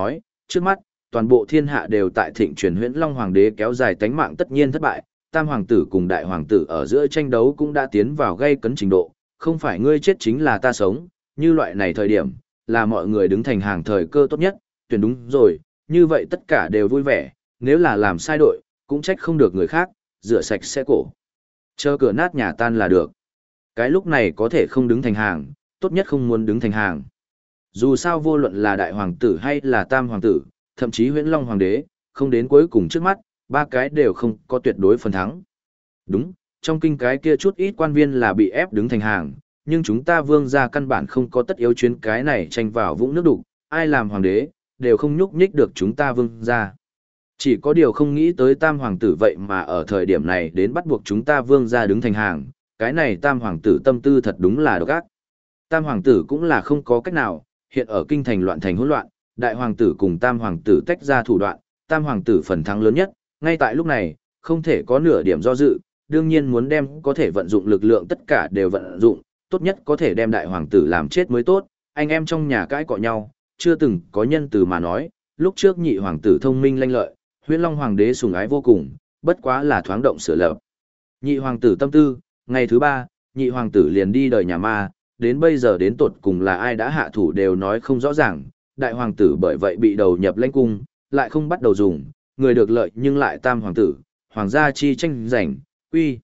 trước mắt, toàn bộ thiên hạ đều tại thịnh truyền Huyễn Long Hoàng đế kéo dài tánh mạng tất nhiên thất bại, Tam Hoàng tử cùng Đại Hoàng tử ở giữa tranh đấu cũng đã tiến vào gây cấn trình độ, không phải ngươi chết chính là ta sống, như loại này thời điểm, là mọi người đứng thành hàng thời cơ tốt nhất, tuyển đúng rồi, như vậy tất cả đều vui vẻ, nếu là làm sai đội, cũng trách không được người khác, rửa sạch sẽ cổ. Chờ cửa nát nhà tan là được. Cái lúc này có thể không đứng thành hàng, tốt nhất không muốn đứng thành hàng. Dù sao vô luận là Đại Hoàng tử hay là Tam Hoàng tử, thậm chí Huyễn Long Hoàng đế, không đến cuối cùng trước mắt, ba cái đều không có tuyệt đối phần thắng. Đúng, trong kinh cái kia chút ít quan viên là bị ép đứng thành hàng, nhưng chúng ta vương gia căn bản không có tất yếu chuyến cái này tranh vào vũng nước đục, ai làm hoàng đế, đều không nhúc nhích được chúng ta vương gia. Chỉ có điều không nghĩ tới Tam Hoàng tử vậy mà ở thời điểm này đến bắt buộc chúng ta vương gia đứng thành hàng, cái này Tam Hoàng tử tâm tư thật đúng là độc ác. Tam Hoàng tử cũng là không có cách nào, hiện ở kinh thành loạn thành hỗn loạn, Đại Hoàng tử cùng Tam Hoàng tử tách ra thủ đoạn, Tam Hoàng tử phần thắng lớn nhất, ngay tại lúc này, không thể có nửa điểm do dự, đương nhiên muốn đem có thể vận dụng lực lượng tất cả đều vận dụng, tốt nhất có thể đem Đại Hoàng tử làm chết mới tốt, anh em trong nhà cãi cọ nhau, chưa từng có nhân từ mà nói, lúc trước Nhị Hoàng tử thông minh lanh lợi, Huyễn Long Hoàng đế sủng ái vô cùng, bất quá là thoáng động sửa lập. Nhị Hoàng tử tâm tư, ngày thứ 3, Nhị Hoàng tử liền đi đời nhà ma, đến bây giờ đến tột cùng là ai đã hạ thủ đều nói không rõ ràng, Đại Hoàng tử bởi vậy bị đầu nhập lãnh cung, lại không bắt đầu dùng, người được lợi nhưng lại Tam Hoàng tử, hoàng gia chi tranh giành, uy,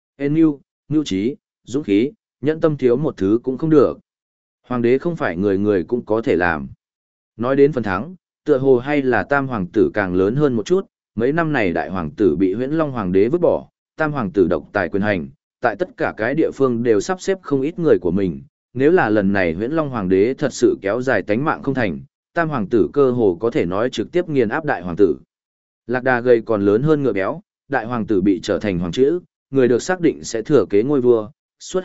nưu trí, dũng khí, nhẫn tâm thiếu một thứ cũng không được. Hoàng đế không phải người người cũng có thể làm. Nói đến phần thắng, tựa hồ hay là Tam Hoàng tử càng lớn hơn một chút, mấy năm này Đại Hoàng tử bị Huyễn Long Hoàng đế vứt bỏ, Tam Hoàng tử độc tài quyền hành, tại tất cả cái địa phương đều sắp xếp không ít người của mình. Nếu là lần này Huyễn Long Hoàng đế thật sự kéo dài tánh mạng không thành, Tam Hoàng tử cơ hồ có thể nói trực tiếp nghiền áp Đại Hoàng tử. Lạc đà gầy còn lớn hơn ngựa béo, Đại Hoàng tử bị trở thành hoàng chữ, người được xác định sẽ thừa kế ngôi vua, suốt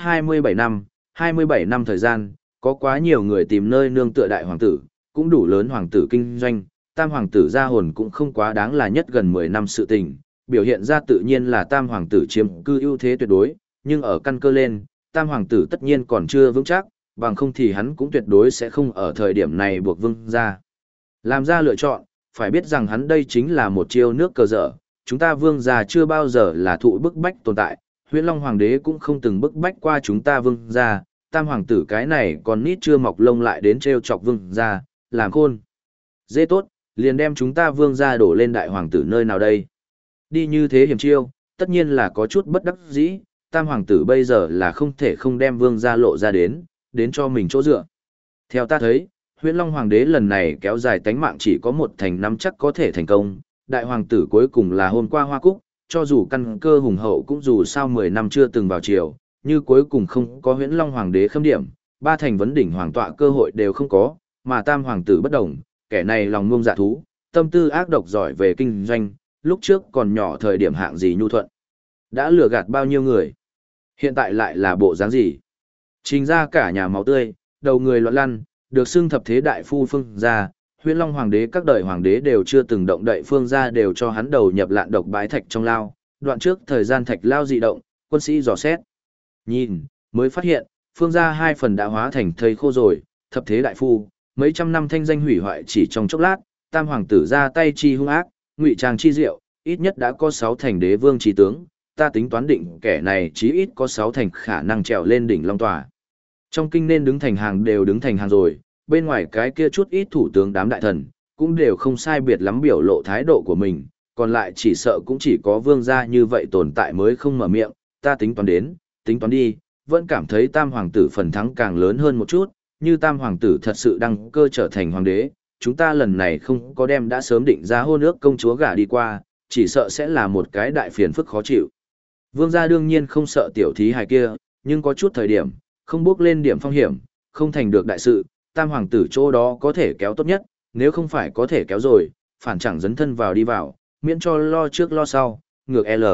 27 năm thời gian, có quá nhiều người tìm nơi nương tựa Đại Hoàng tử, cũng đủ lớn hoàng tử kinh doanh, Tam Hoàng tử ra hồn cũng không quá đáng là nhất gần 10 năm sự tình, biểu hiện ra tự nhiên là Tam Hoàng tử chiếm cư ưu thế tuyệt đối, nhưng ở căn cơ lên, Tam Hoàng tử tất nhiên còn chưa vững chắc, bằng không thì hắn cũng tuyệt đối sẽ không ở thời điểm này buộc vương ra. Làm ra lựa chọn, phải biết rằng hắn đây chính là một chiêu nước cờ dở, chúng ta vương gia chưa bao giờ là thụ bức bách tồn tại, Huyễn Long Hoàng đế cũng không từng bức bách qua chúng ta vương gia, Tam Hoàng tử cái này còn nít chưa mọc lông lại đến trêu chọc vương gia, làm khôn. Dễ tốt, liền đem chúng ta vương gia đổ lên Đại Hoàng tử nơi nào đây. Đi như thế hiểm chiêu, tất nhiên là có chút bất đắc dĩ, Tam Hoàng tử bây giờ là không thể không đem vương gia lộ ra đến cho mình chỗ dựa. Theo ta thấy, Huyễn Long Hoàng đế lần này kéo dài tánh mạng chỉ có một thành năm chắc có thể thành công, Đại Hoàng tử cuối cùng là hôm qua Hoa Cúc, cho dù căn cơ hùng hậu cũng dù sao 10 năm chưa từng vào triều, như cuối cùng không có Huyễn Long Hoàng đế khâm điểm, ba thành vấn đỉnh hoàng tọa cơ hội đều không có, mà Tam Hoàng tử bất đồng, kẻ này lòng ngông dạ thú, tâm tư ác độc giỏi về kinh doanh, lúc trước còn nhỏ thời điểm hạng gì nhu thuận. Đã lừa gạt bao nhiêu người, hiện tại lại là bộ dáng gì. Trình ra cả nhà máu tươi, đầu người loạn lăn, được xưng thập thế đại phu Phương gia, Huyễn Long Hoàng đế các đời hoàng đế đều chưa từng động đậy Phương gia đều cho hắn đầu nhập lạn độc bái thạch trong lao, đoạn trước thời gian thạch lao dị động, quân sĩ dò xét. Nhìn, mới phát hiện, Phương gia 2 phần đã hóa thành thây khô rồi, thập thế đại phu, mấy trăm năm thanh danh hủy hoại chỉ trong chốc lát, Tam Hoàng tử ra tay chi hung ác, ngụy trang chi diệu, ít nhất đã có 6 thành đế vương trí tướng, ta tính toán định kẻ này chí ít có 6 thành khả năng trèo lên đỉnh long tòa. Trong kinh nên đứng thành hàng đều đứng thành hàng rồi, bên ngoài cái kia chút ít thủ tướng đám đại thần, cũng đều không sai biệt lắm biểu lộ thái độ của mình, còn lại chỉ sợ cũng chỉ có vương gia như vậy tồn tại mới không mở miệng, ta tính toán đi, vẫn cảm thấy Tam Hoàng tử phần thắng càng lớn hơn một chút, như Tam Hoàng tử thật sự đăng cơ trở thành hoàng đế, chúng ta lần này không có đem đã sớm định ra hôn ước công chúa gả đi qua, chỉ sợ sẽ là một cái đại phiền phức khó chịu. Vương gia đương nhiên không sợ tiểu thí hài kia, nhưng có chút thời điểm, không bước lên điểm phong hiểm, không thành được đại sự, Tam Hoàng tử chỗ đó có thể kéo tốt nhất, nếu không phải có thể kéo rồi, phản chẳng dấn thân vào đi vào, miễn cho lo trước lo sau, ngược L.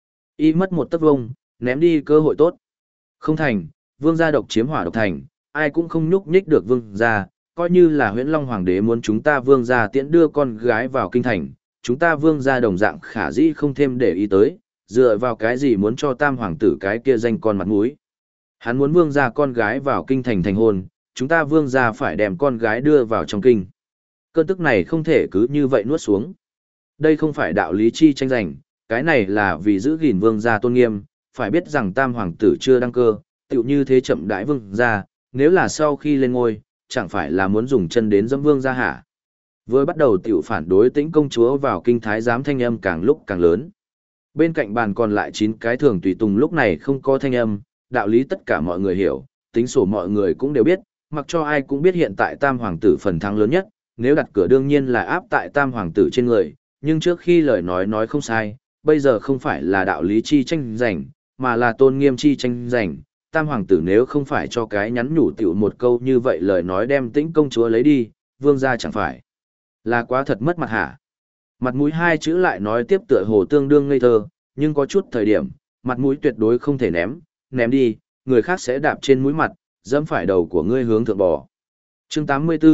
Y mất một tấc vông, ném đi cơ hội tốt. Không thành, vương gia độc chiếm hỏa độc thành, ai cũng không nhúc nhích được vương gia, coi như là Huyễn Long Hoàng đế muốn chúng ta vương gia tiễn đưa con gái vào kinh thành, chúng ta vương gia đồng dạng khả dĩ không thêm để ý tới, dựa vào cái gì muốn cho Tam Hoàng tử cái kia danh con mặt mũi. Hắn muốn vương gia con gái vào kinh thành thành hôn, chúng ta vương gia phải đem con gái đưa vào trong kinh. Cơn tức này không thể cứ như vậy nuốt xuống. Đây không phải đạo lý chi tranh giành, cái này là vì giữ gìn vương gia tôn nghiêm, phải biết rằng tam hoàng tử chưa đăng cơ, tựu như thế chậm đãi vương gia, nếu là sau khi lên ngôi, chẳng phải là muốn dùng chân đến dẫm vương gia hả? Vừa bắt đầu tiểu phản đối Tĩnh công chúa vào kinh thái giám thanh âm càng lúc càng lớn. Bên cạnh bàn còn lại 9 cái thường tùy tùng lúc này không có thanh âm, đạo lý tất cả mọi người hiểu, tính sổ mọi người cũng đều biết, mặc cho ai cũng biết hiện tại tam hoàng tử phần thắng lớn nhất, nếu đặt cửa đương nhiên là áp tại tam hoàng tử trên người, nhưng trước khi lời nói không sai, bây giờ không phải là đạo lý chi tranh giành, mà là tôn nghiêm chi tranh giành. Tam hoàng tử nếu không phải cho cái nhắn nhủ tiểu một câu như vậy lời nói đem Tĩnh công chúa lấy đi, vương gia chẳng phải là quá thật mất mặt hả? Mặt mũi hai chữ lại nói tiếp tựa hồ tương đương ngây thơ, nhưng có chút thời điểm, mặt mũi tuyệt đối không thể ném đi, người khác sẽ đạp trên mũi mặt, dẫm phải đầu của ngươi hướng thượng bò. Chương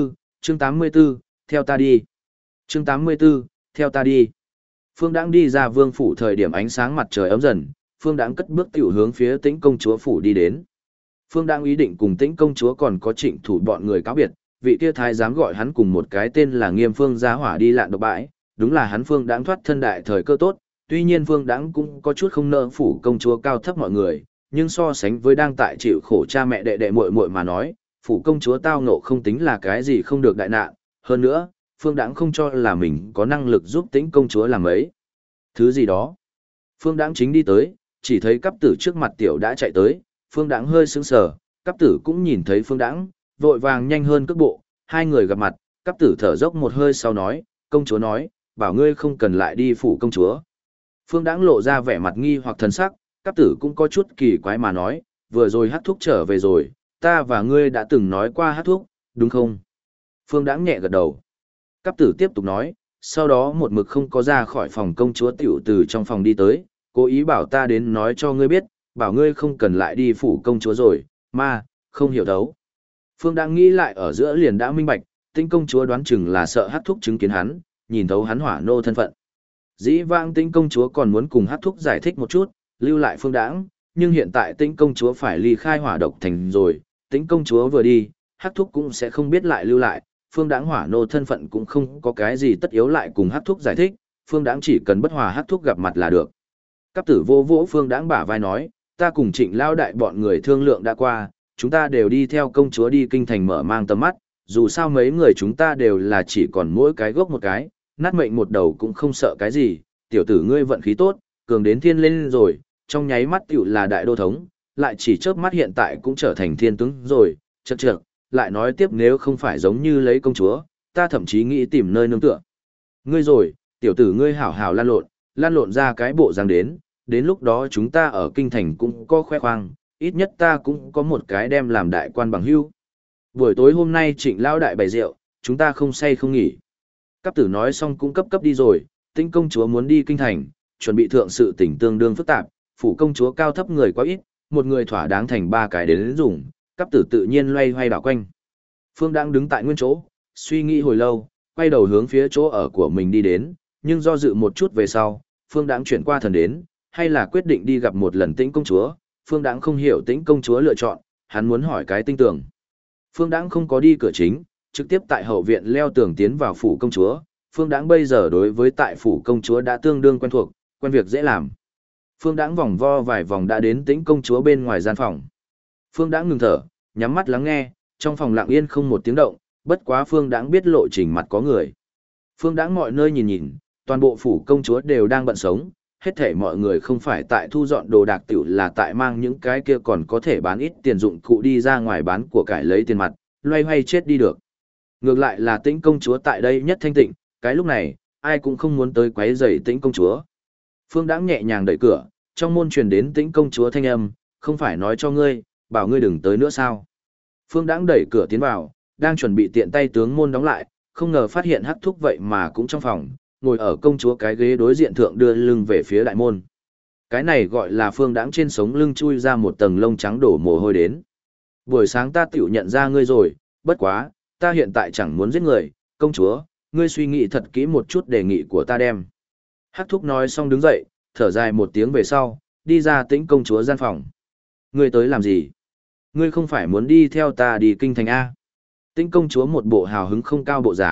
84, theo ta đi. Chương 84, theo ta đi. Phương Đãng đi ra vương phủ thời điểm ánh sáng mặt trời ấm dần, Phương Đãng cất bước tiểu hướng phía Tĩnh công chúa phủ đi đến. Phương Đãng ý định cùng Tĩnh công chúa còn có Trịnh Thủ bọn người cáo biệt, vị kia thái giám gọi hắn cùng một cái tên là Nghiêm Phương giá hỏa đi lạn độc bãi, đúng là hắn Phương Đãng thoát thân đại thời cơ tốt, tuy nhiên Phương Đãng cũng có chút không nỡ phủ công chúa cao thấp mọi người, nhưng so sánh với đang tại chịu khổ cha mẹ đệ đệ muội muội mà nói, phủ công chúa tao ngộ không tính là cái gì không được đại nạn, hơn nữa, Phương Đãng không cho là mình có năng lực giúp Tĩnh công chúa làm ấy. Thứ gì đó. Phương Đãng chính đi tới, chỉ thấy Cáp Tử trước mặt tiểu đã chạy tới, Phương Đãng hơi sững sờ, Cáp Tử cũng nhìn thấy Phương Đãng, vội vàng nhanh hơn cước bộ, hai người gặp mặt, Cáp Tử thở dốc một hơi sau nói, công chúa nói, bảo ngươi không cần lại đi phủ công chúa. Phương Đãng lộ ra vẻ mặt nghi hoặc thần sắc, Cáp Tử cũng có chút kỳ quái mà nói, vừa rồi Hắc Thúc trở về rồi, ta và ngươi đã từng nói qua Hắc Thúc, đúng không? Phương Đãng nhẹ gật đầu. Cáp Tử tiếp tục nói, sau đó một mực không có ra khỏi phòng công chúa tiểu từ trong phòng đi tới, cố ý bảo ta đến nói cho ngươi biết, bảo ngươi không cần lại đi phủ công chúa rồi, mà, không hiểu đấu. Phương Đãng nghĩ lại ở giữa liền đã minh bạch, Tĩnh công chúa đoán chừng là sợ Hắc Thúc chứng kiến hắn, nhìn thấu hắn hỏa nô thân phận. Dĩ vãng Tĩnh công chúa còn muốn cùng Hắc Thúc giải thích một chút, lưu lại Phương Đãng, nhưng hiện tại Tĩnh công chúa phải ly khai Hỏa Độc thành rồi, Tĩnh công chúa vừa đi, Hắc Thúc cũng sẽ không biết lại lưu lại, Phương Đãng hỏa nô thân phận cũng không có cái gì tất yếu lại cùng Hắc Thúc giải thích, Phương Đãng chỉ cần bất hòa Hắc Thúc gặp mặt là được. Cáp Tử vô vỗ Phương Đãng bả vai nói, ta cùng Trịnh Lao đại bọn người thương lượng đã qua, chúng ta đều đi theo công chúa đi kinh thành mở mang tầm mắt, dù sao mấy người chúng ta đều là chỉ còn mỗi cái gốc một cái, nát mệnh một đầu cũng không sợ cái gì, tiểu tử ngươi vận khí tốt, cường đến thiên lên rồi, trong nháy mắt tiểu là đại đô thống, lại chỉ chớp mắt hiện tại cũng trở thành thiên tướng rồi, chậc chậc, lại nói tiếp nếu không phải giống như lấy công chúa, ta thậm chí nghĩ tìm nơi nương tựa. Ngươi rồi, tiểu tử ngươi hảo hảo lan lộn ra cái bộ dáng đến lúc đó chúng ta ở kinh thành cũng có khoe khoang, ít nhất ta cũng có một cái đem làm đại quan bằng hữu. Buổi tối hôm nay Trịnh lão đại bày rượu, chúng ta không say không nghỉ. Cáp Tử nói xong cũng cấp đi rồi, Tĩnh công chúa muốn đi kinh thành, chuẩn bị thượng sự tình tương đương phức tạp, phủ công chúa cao thấp người quá ít, một người thỏa đáng thành 3 cái đến dùng, Cáp Tử tự nhiên loay hoay đảo quanh. Phương đang đứng tại nguyên chỗ, suy nghĩ hồi lâu, quay đầu hướng phía chỗ ở của mình đi đến, nhưng do dự một chút về sau, Phương Đãng chuyển qua thần đến, hay là quyết định đi gặp một lần Tĩnh công chúa. Phương Đãng không hiểu Tĩnh công chúa lựa chọn, hắn muốn hỏi cái tinh tường. Phương Đãng không có đi cửa chính, trực tiếp tại hậu viện leo tường tiến vào phủ công chúa. Phương Đãng bây giờ đối với tại phủ công chúa đã tương đương quen thuộc, quen việc dễ làm. Phương Đãng vòng vo vài vòng đã đến Tĩnh công chúa bên ngoài gian phòng. Phương Đãng ngừng thở, nhắm mắt lắng nghe, trong phòng lặng yên không một tiếng động, bất quá Phương Đãng biết lộ trình mặt có người. Phương Đãng mọi nơi nhìn, toàn bộ phủ công chúa đều đang bận sống, hết thảy mọi người không phải tại thu dọn đồ đạc tiểu là tại mang những cái kia còn có thể bán ít tiền dụng cụ đi ra ngoài bán của cải lấy tiền mặt, loay hoay chết đi được. Ngược lại là Tĩnh công chúa tại đây nhất thanh tịnh, cái lúc này, ai cũng không muốn tới quấy rầy Tĩnh công chúa. Phương Đãng nhẹ nhàng đẩy cửa, trong môn truyền đến Tĩnh công chúa thanh âm, không phải nói cho ngươi, bảo ngươi đừng tới nữa sao. Phương Đãng đẩy cửa tiến vào, đang chuẩn bị tiện tay tướng môn đóng lại, không ngờ phát hiện Hắc Thúc vậy mà cũng trong phòng, ngồi ở công chúa cái ghế đối diện thượng đưa lưng về phía đại môn. Cái này gọi là Phương Đãng trên sống lưng chui ra một tầng lông trắng đổ mồ hôi đến. Buổi sáng ta tiểu nhận ra ngươi rồi, bất quá, ta hiện tại chẳng muốn giết người, công chúa, ngươi suy nghĩ thật kỹ một chút đề nghị của ta đem. Hắc Thúc nói xong đứng dậy, thở dài một tiếng về sau, đi ra Tĩnh công chúa gian phòng. Ngươi tới làm gì? Ngươi không phải muốn đi theo ta đi kinh thành A. Tĩnh công chúa một bộ hào hứng không cao bộ dáng,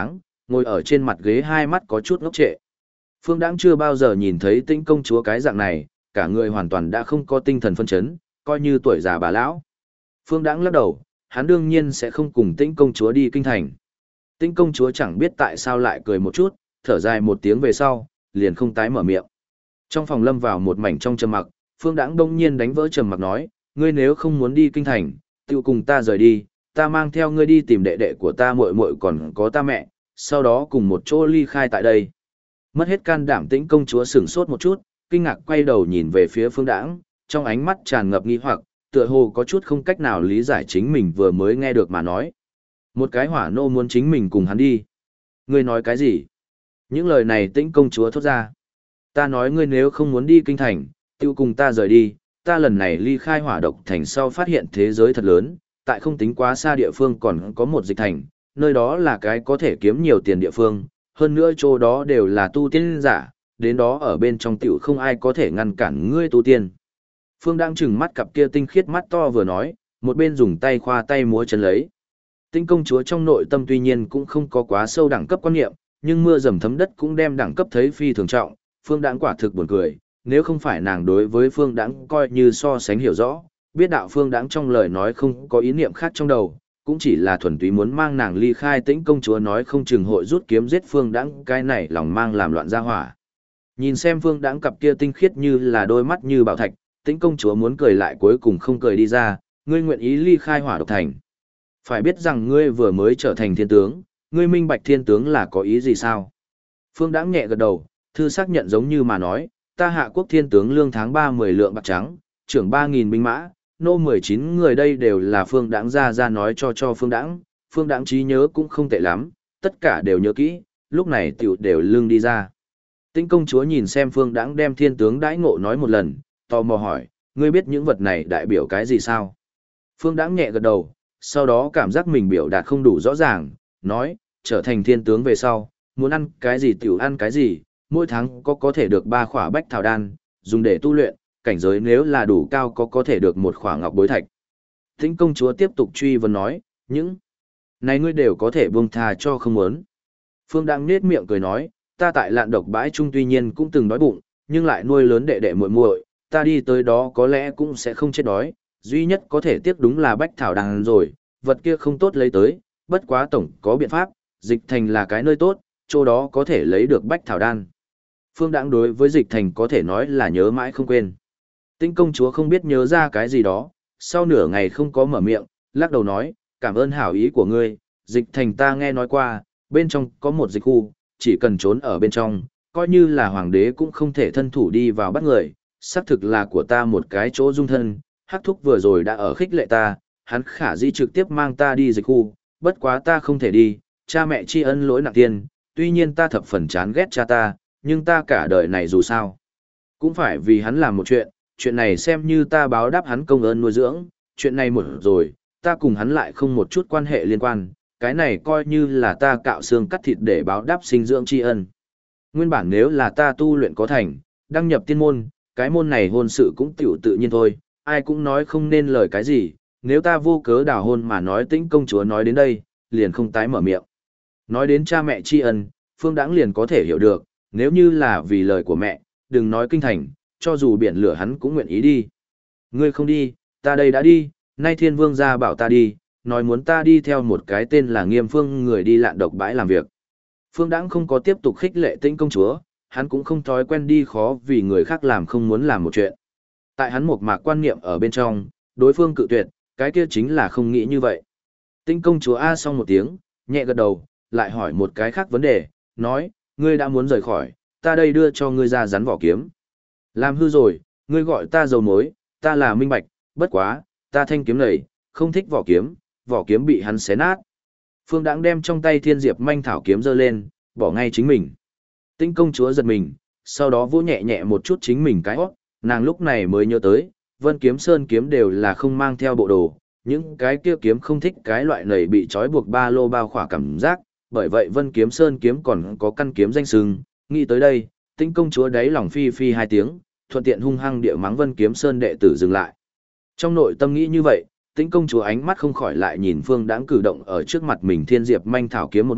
ngồi ở trên mặt ghế hai mắt có chút ngốc trệ. Phương Đãng chưa bao giờ nhìn thấy Tĩnh công chúa cái dạng này, cả người hoàn toàn đã không có tinh thần phân chấn, coi như tuổi già bà lão. Phương Đãng lắc đầu, hắn đương nhiên sẽ không cùng Tĩnh công chúa đi kinh thành. Tĩnh công chúa chẳng biết tại sao lại cười một chút, thở dài một tiếng về sau, liền không tái mở miệng. Trong phòng lâm vào một mảnh trong trầm mặc, Phương Đãng đông nhiên đánh vỡ trầm mặc nói, ngươi nếu không muốn đi kinh thành, tự cùng ta rời đi, ta mang theo ngươi đi tìm đệ đệ của ta muội muội còn có ta mẹ, sau đó cùng một chỗ ly khai tại đây. Mất hết can đảm Tĩnh công chúa sửng sốt một chút, kinh ngạc quay đầu nhìn về phía Phương Đãng, trong ánh mắt tràn ngập nghi hoặc, tựa hồ có chút không cách nào lý giải chính mình vừa mới nghe được mà nói. Một cái hỏa nô muốn chính mình cùng hắn đi. Ngươi nói cái gì? Những lời này Tĩnh công chúa thốt ra. Ta nói ngươi nếu không muốn đi kinh thành, tiêu cùng ta rời đi, ta lần này ly khai hỏa độc thành sau phát hiện thế giới thật lớn, tại không tính quá xa địa phương còn có một dịch thành, nơi đó là cái có thể kiếm nhiều tiền địa phương, hơn nữa chỗ đó đều là tu tiên giả, đến đó ở bên trong tiểu không ai có thể ngăn cản ngươi tu tiên. Phương đang chừng mắt cặp kia tinh khiết mắt to vừa nói, một bên dùng tay khoa tay múa chân lấy. Tinh công chúa trong nội tâm tuy nhiên cũng không có quá sâu đẳng cấp quan niệm, nhưng mưa dầm thấm đất cũng đem đẳng cấp thấy phi thường trọng, Phương Đãng quả thực buồn cười, nếu không phải nàng đối với Phương Đãng coi như so sánh hiểu rõ, biết đạo Phương Đãng trong lời nói không có ý niệm khác trong đầu, cũng chỉ là thuần túy muốn mang nàng ly khai. Tĩnh công chúa nói không chừng hội rút kiếm giết Phương Đãng, cái này lòng mang làm loạn ra hỏa. Nhìn xem Phương Đãng cặp kia tinh khiết như là đôi mắt như bảo thạch, Tĩnh công chúa muốn cười lại cuối cùng không cười đi ra, ngươi nguyện ý ly khai hỏa độc thành. Phải biết rằng ngươi vừa mới trở thành thiên tướng, ngươi minh bạch thiên tướng là có ý gì sao? Phương Đãng nhẹ gật đầu, thư xác nhận giống như mà nói, ta hạ quốc thiên tướng lương tháng 3 10 lượng bạc trắng, trưởng 3.000 binh mã, nô 19 người đây đều là Phương Đãng ra nói cho Phương Đãng trí nhớ cũng không tệ lắm, tất cả đều nhớ kỹ, lúc này tiểu đều lương đi ra. Tĩnh công chúa nhìn xem Phương Đãng đem thiên tướng đãi ngộ nói một lần, tò mò hỏi, ngươi biết những vật này đại biểu cái gì sao? Phương Đãng nhẹ gật đầu, sau đó cảm giác mình biểu đạt không đủ rõ ràng, nói, trở thành thiên tướng về sau, muốn ăn cái gì tiểu ăn cái gì, mỗi tháng có thể được 3 khỏa bách thảo đan, dùng để tu luyện, cảnh giới nếu là đủ cao có thể được 1 khỏa ngọc bối thạch. Tĩnh công chúa tiếp tục truy vấn nói, những này ngươi đều có thể buông tha cho không muốn. Phương Đãng nết miệng cười nói, ta tại Lạn Độc bãi chung tuy nhiên cũng từng đói bụng, nhưng lại nuôi lớn đệ đệ muội muội, ta đi tới đó có lẽ cũng sẽ không chết đói, duy nhất có thể tiếc đúng là bách thảo đan rồi, vật kia không tốt lấy tới, bất quá tổng có biện pháp, dịch thành là cái nơi tốt, chỗ đó có thể lấy được bách thảo đan. Phương Đãng đối với dịch thành có thể nói là nhớ mãi không quên. Tĩnh công chúa không biết nhớ ra cái gì đó, sau nửa ngày không có mở miệng, lắc đầu nói, cảm ơn hảo ý của ngươi, dịch thành ta nghe nói qua, bên trong có một dịch khu, chỉ cần trốn ở bên trong, coi như là hoàng đế cũng không thể thân thủ đi vào bắt người, xác thực là của ta một cái chỗ dung thân, Hắc Thúc vừa rồi đã ở khích lệ ta, hắn khả dĩ trực tiếp mang ta đi dịch khu, bất quá ta không thể đi, cha mẹ tri ân lỗi nặng tiền, tuy nhiên ta thập phần chán ghét cha ta, nhưng ta cả đời này dù sao, cũng phải vì hắn làm một chuyện này xem như ta báo đáp hắn công ơn nuôi dưỡng, chuyện này một rồi, ta cùng hắn lại không một chút quan hệ liên quan, cái này coi như là ta cạo xương cắt thịt để báo đáp sinh dưỡng tri ân. Nguyên bản nếu là ta tu luyện có thành, đăng nhập tiên môn, cái môn này hôn sự cũng tiểu tự nhiên thôi, ai cũng nói không nên lời cái gì, nếu ta vô cớ đào hôn mà nói. Tĩnh công chúa nói đến đây, liền không tái mở miệng. Nói đến cha mẹ tri ân, Phương Đãng liền có thể hiểu được, nếu như là vì lời của mẹ, đừng nói kinh thành, cho dù biển lửa hắn cũng nguyện ý đi. Ngươi không đi, ta đây đã đi, nay Thiên Vương gia bảo ta đi, nói muốn ta đi theo một cái tên là Nghiêm Phương người đi Lạn Độc bãi làm việc. Phương Đãng không có tiếp tục khích lệ Tĩnh công chúa, hắn cũng không thói quen đi khó vì người khác làm không muốn làm một chuyện. Tại hắn một mạc quan niệm ở bên trong, đối phương cự tuyệt, cái kia chính là không nghĩ như vậy. Tĩnh công chúa a xong một tiếng, nhẹ gật đầu, lại hỏi một cái khác vấn đề, nói, ngươi đã muốn rời khỏi, ta đây đưa cho ngươi ra rắn vỏ kiếm. Làm hư rồi, ngươi gọi ta dầu mối, ta là minh bạch, bất quá, ta thanh kiếm này, không thích vỏ kiếm bị hắn xé nát. Phương Đãng đem trong tay Thiên Diệp manh thảo kiếm giơ lên, bỏ ngay chính mình. Tĩnh công chúa giật mình, sau đó vỗ nhẹ nhẹ một chút chính mình cái hót, nàng lúc này mới nhớ tới, Vân Kiếm Sơn kiếm đều là không mang theo bộ đồ, những cái kia kiếm không thích cái loại này bị trói buộc ba lô bao khỏa cảm giác, bởi vậy Vân Kiếm Sơn kiếm còn có căn kiếm danh sừng. Nghĩ tới đây, Tĩnh công chúa đáy lòng phi phi hai tiếng, thuận tiện hung hăng địa mắng Vân Kiếm Sơn đệ tử dừng lại. Trong nội tâm nghĩ như vậy, Tĩnh công chúa ánh mắt không khỏi lại nhìn Phương Đãng cử động ở trước mặt mình Thiên Diệp manh thảo kiếm một mắt,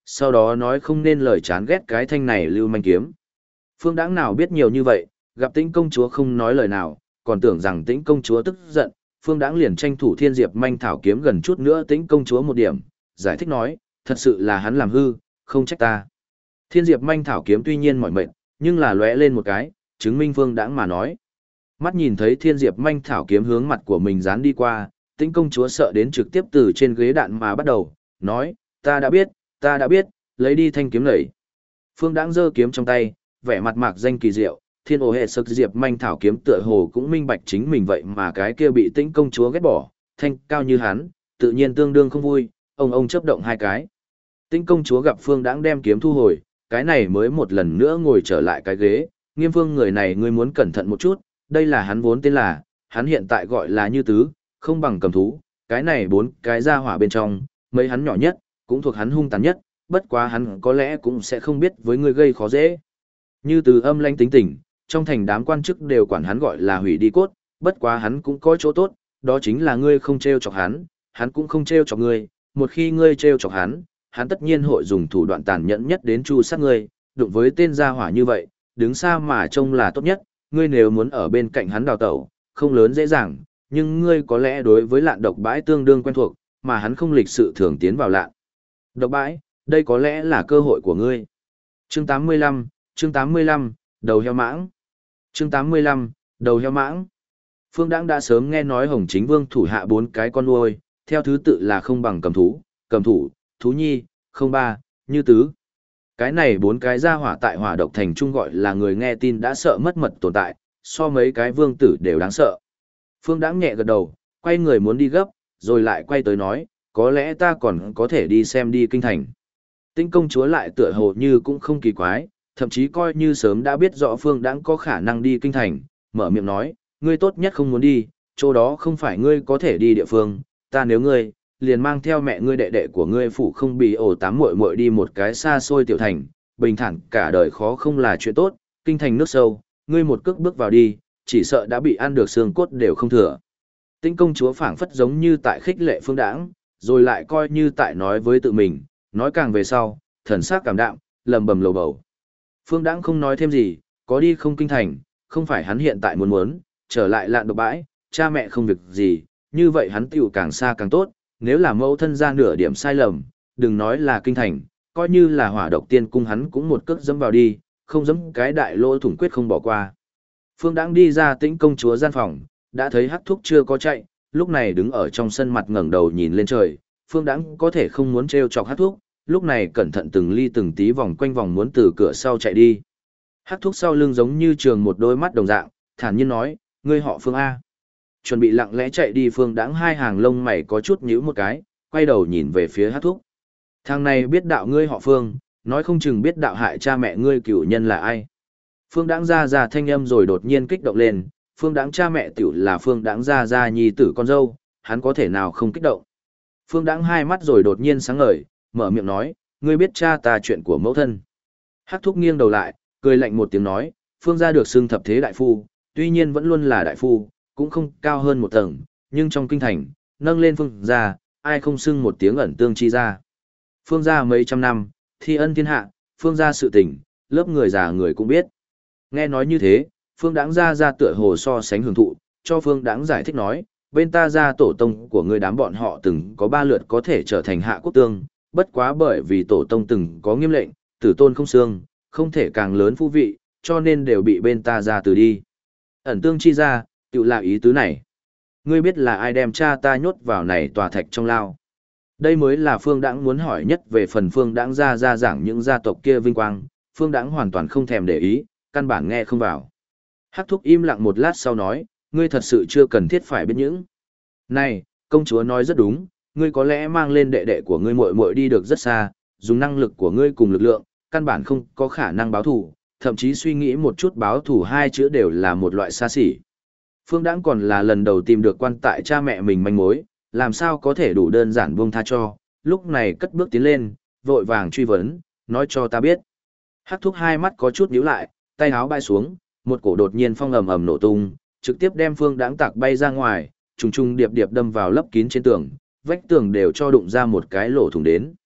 sau đó nói không nên lời chán ghét cái thanh này lưu manh kiếm. Phương Đãng nào biết nhiều như vậy, gặp Tĩnh công chúa không nói lời nào, còn tưởng rằng Tĩnh công chúa tức giận, Phương Đãng liền tranh thủ Thiên Diệp manh thảo kiếm gần chút nữa Tĩnh công chúa một điểm, giải thích nói, thật sự là hắn làm hư, không trách ta. Thiên Diệp manh thảo kiếm tuy nhiên mỏi mệt, nhưng là lóe lên một cái, chứng minh Phương Đãng mà nói. Mắt nhìn thấy Thiên Diệp manh thảo kiếm hướng mặt của mình dán đi qua, Tĩnh công chúa sợ đến trực tiếp từ trên ghế đạn mà bắt đầu, nói, ta đã biết, lấy đi thanh kiếm lẩy. Phương Đãng giơ kiếm trong tay, vẻ mặt mạc danh kỳ diệu, Thiên Ổ Hệ Sực Diệp manh thảo kiếm tựa hồ cũng minh bạch chính mình vậy mà cái kia bị Tĩnh công chúa ghét bỏ, thanh cao như hắn, tự nhiên tương đương không vui, ông chớp động hai cái. Tĩnh công chúa gặp Phương Đãng đem kiếm thu hồi, cái này mới một lần nữa ngồi trở lại cái ghế, Nghiêm Phương người này ngươi muốn cẩn thận một chút, đây là hắn vốn tên là, hắn hiện tại gọi là Như Tứ, không bằng Cầm Thú, cái này bốn cái gia hỏa bên trong, mấy hắn nhỏ nhất, cũng thuộc hắn hung tàn nhất, bất quá hắn có lẽ cũng sẽ không biết với ngươi gây khó dễ. Như Tứ âm lãnh tính tình, trong thành đám quan chức đều quản hắn gọi là hủy đi cốt, bất quá hắn cũng có chỗ tốt, đó chính là ngươi không trêu chọc hắn cũng không trêu chọc ngươi, một khi ngươi trêu chọc hắn tất nhiên hội dùng thủ đoạn tàn nhẫn nhất đến tru sát ngươi, đụng với tên gia hỏa như vậy, đứng xa mà trông là tốt nhất, ngươi nếu muốn ở bên cạnh hắn đào tẩu, không lớn dễ dàng, nhưng ngươi có lẽ đối với lạn độc bãi tương đương quen thuộc, mà hắn không lịch sự thường tiến vào lạn độc bãi, đây có lẽ là cơ hội của ngươi. Chương 85, đầu heo mãng. Chương 85, đầu heo mãng. Phương Đãng đã sớm nghe nói Hồng Chính Vương thủ hạ 4 cái con nuôi, theo thứ tự là không bằng cầm thủ, thú nhi, không ba, Như Tứ. Cái này 4 cái gia hỏa tại Hỏa Độc Thành Trung gọi là người nghe tin đã sợ mất mật tồn tại, so mấy cái vương tử đều đáng sợ. Phương Đãng nhẹ gật đầu, quay người muốn đi gấp, rồi lại quay tới nói, có lẽ ta còn có thể đi xem đi kinh thành. Tĩnh công chúa lại tựa hồ như cũng không kỳ quái, thậm chí coi như sớm đã biết rõ Phương Đãng có khả năng đi kinh thành, mở miệng nói, ngươi tốt nhất không muốn đi, chỗ đó không phải ngươi có thể đi địa phương, ta nếu ngươi, liền mang theo mẹ ngươi đệ đệ của ngươi phụ không bị ổ tám muội muội đi một cái xa xôi tiểu thành, bình thản cả đời khó không là chuyện tốt, kinh thành nước sâu, ngươi một cước bước vào đi, chỉ sợ đã bị ăn được xương cốt đều không thừa. Tĩnh công chúa phảng phất giống như tại khích lệ Phương Đãng, rồi lại coi như tại nói với tự mình, nói càng về sau, thần sắc cảm đạm, lẩm bẩm lầu bầu. Phương Đãng không nói thêm gì, có đi không kinh thành, không phải hắn hiện tại muốn, trở lại lạn độc bãi, cha mẹ không việc gì, như vậy hắn tiểu càng xa càng tốt, nếu là mẫu thân ra nửa điểm sai lầm, đừng nói là kinh thành, coi như là Hỏa Độc Tiên cung hắn cũng một cước dẫm vào đi, không dẫm cái đại lỗ thủng quyết không bỏ qua. Phương Đãng đi ra Tĩnh công chúa gian phòng, đã thấy Hắc Thúc chưa có chạy, lúc này đứng ở trong sân mặt ngẩng đầu nhìn lên trời, Phương Đãng có thể không muốn trêu chọc Hắc Thúc, lúc này cẩn thận từng ly từng tí vòng quanh vòng muốn từ cửa sau chạy đi. Hắc Thúc sau lưng giống như trường một đôi mắt đồng dạng, thản nhiên nói, ngươi họ Phương A. Chuẩn bị lặng lẽ chạy đi Phương Đãng hai hàng lông mày có chút nhíu một cái, quay đầu nhìn về phía Hắc Thúc. Thằng này biết đạo ngươi họ Phương, nói không chừng biết đạo hại cha mẹ ngươi cửu nhân là ai. Phương Đãng ra thanh âm rồi đột nhiên kích động lên, Phương Đãng cha mẹ tiểu là Phương Đãng ra nhi tử con dâu, hắn có thể nào không kích động. Phương Đãng hai mắt rồi đột nhiên sáng ngời, mở miệng nói, ngươi biết cha ta chuyện của mẫu thân. Hắc Thúc nghiêng đầu lại, cười lạnh một tiếng nói, Phương gia được xưng thập thế đại phu, tuy nhiên vẫn luôn là đại phu, cũng không cao hơn một tầng, nhưng trong kinh thành, nâng lên Phương gia, ai không xưng một tiếng ẩn tương chi gia. Phương gia mấy trăm năm, thi ân thiên hạ, Phương gia sự tình, lớp người già người cũng biết. Nghe nói như thế, Phương Đãng ra tựa hồ so sánh hưởng thụ, cho Phương Đãng giải thích nói, bên ta gia tổ tông của ngươi đám bọn họ từng có 3 lượt có thể trở thành hạ quốc tương, bất quá bởi vì tổ tông từng có nghiêm lệnh, tử tôn không xương, không thể càng lớn phu vị, cho nên đều bị bên ta ra từ đi. Ẩn tương chi ra, tự là ý tứ này. Ngươi biết là ai đem cha ta nhốt vào này tòa thạch trong lao. Đây mới là Phương Đãng muốn hỏi nhất về phần Phương Đãng ra giảng những gia tộc kia vinh quang, Phương Đãng hoàn toàn không thèm để ý, căn bản nghe không vào. Hắc Thúc im lặng một lát sau nói, ngươi thật sự chưa cần thiết phải biết những. Này, công chúa nói rất đúng, ngươi có lẽ mang lên đệ đệ của ngươi muội muội đi được rất xa, dùng năng lực của ngươi cùng lực lượng, căn bản không có khả năng báo thù, thậm chí suy nghĩ một chút báo thù hai chữ đều là một loại xa xỉ. Phương Đãng còn là lần đầu tìm được quan tại cha mẹ mình manh mối, làm sao có thể đủ đơn giản buông tha cho, lúc này cất bước tiến lên, vội vàng truy vấn, nói cho ta biết. Hắc Thúc hai mắt có chút nhíu lại, tay áo bay xuống, một cổ đột nhiên phong ầm ầm nổ tung, trực tiếp đem Phương Đãng tạc bay ra ngoài, trùng trùng điệp điệp đâm vào lấp kín trên tường, vách tường đều cho đụng ra một cái lỗ thủng đến.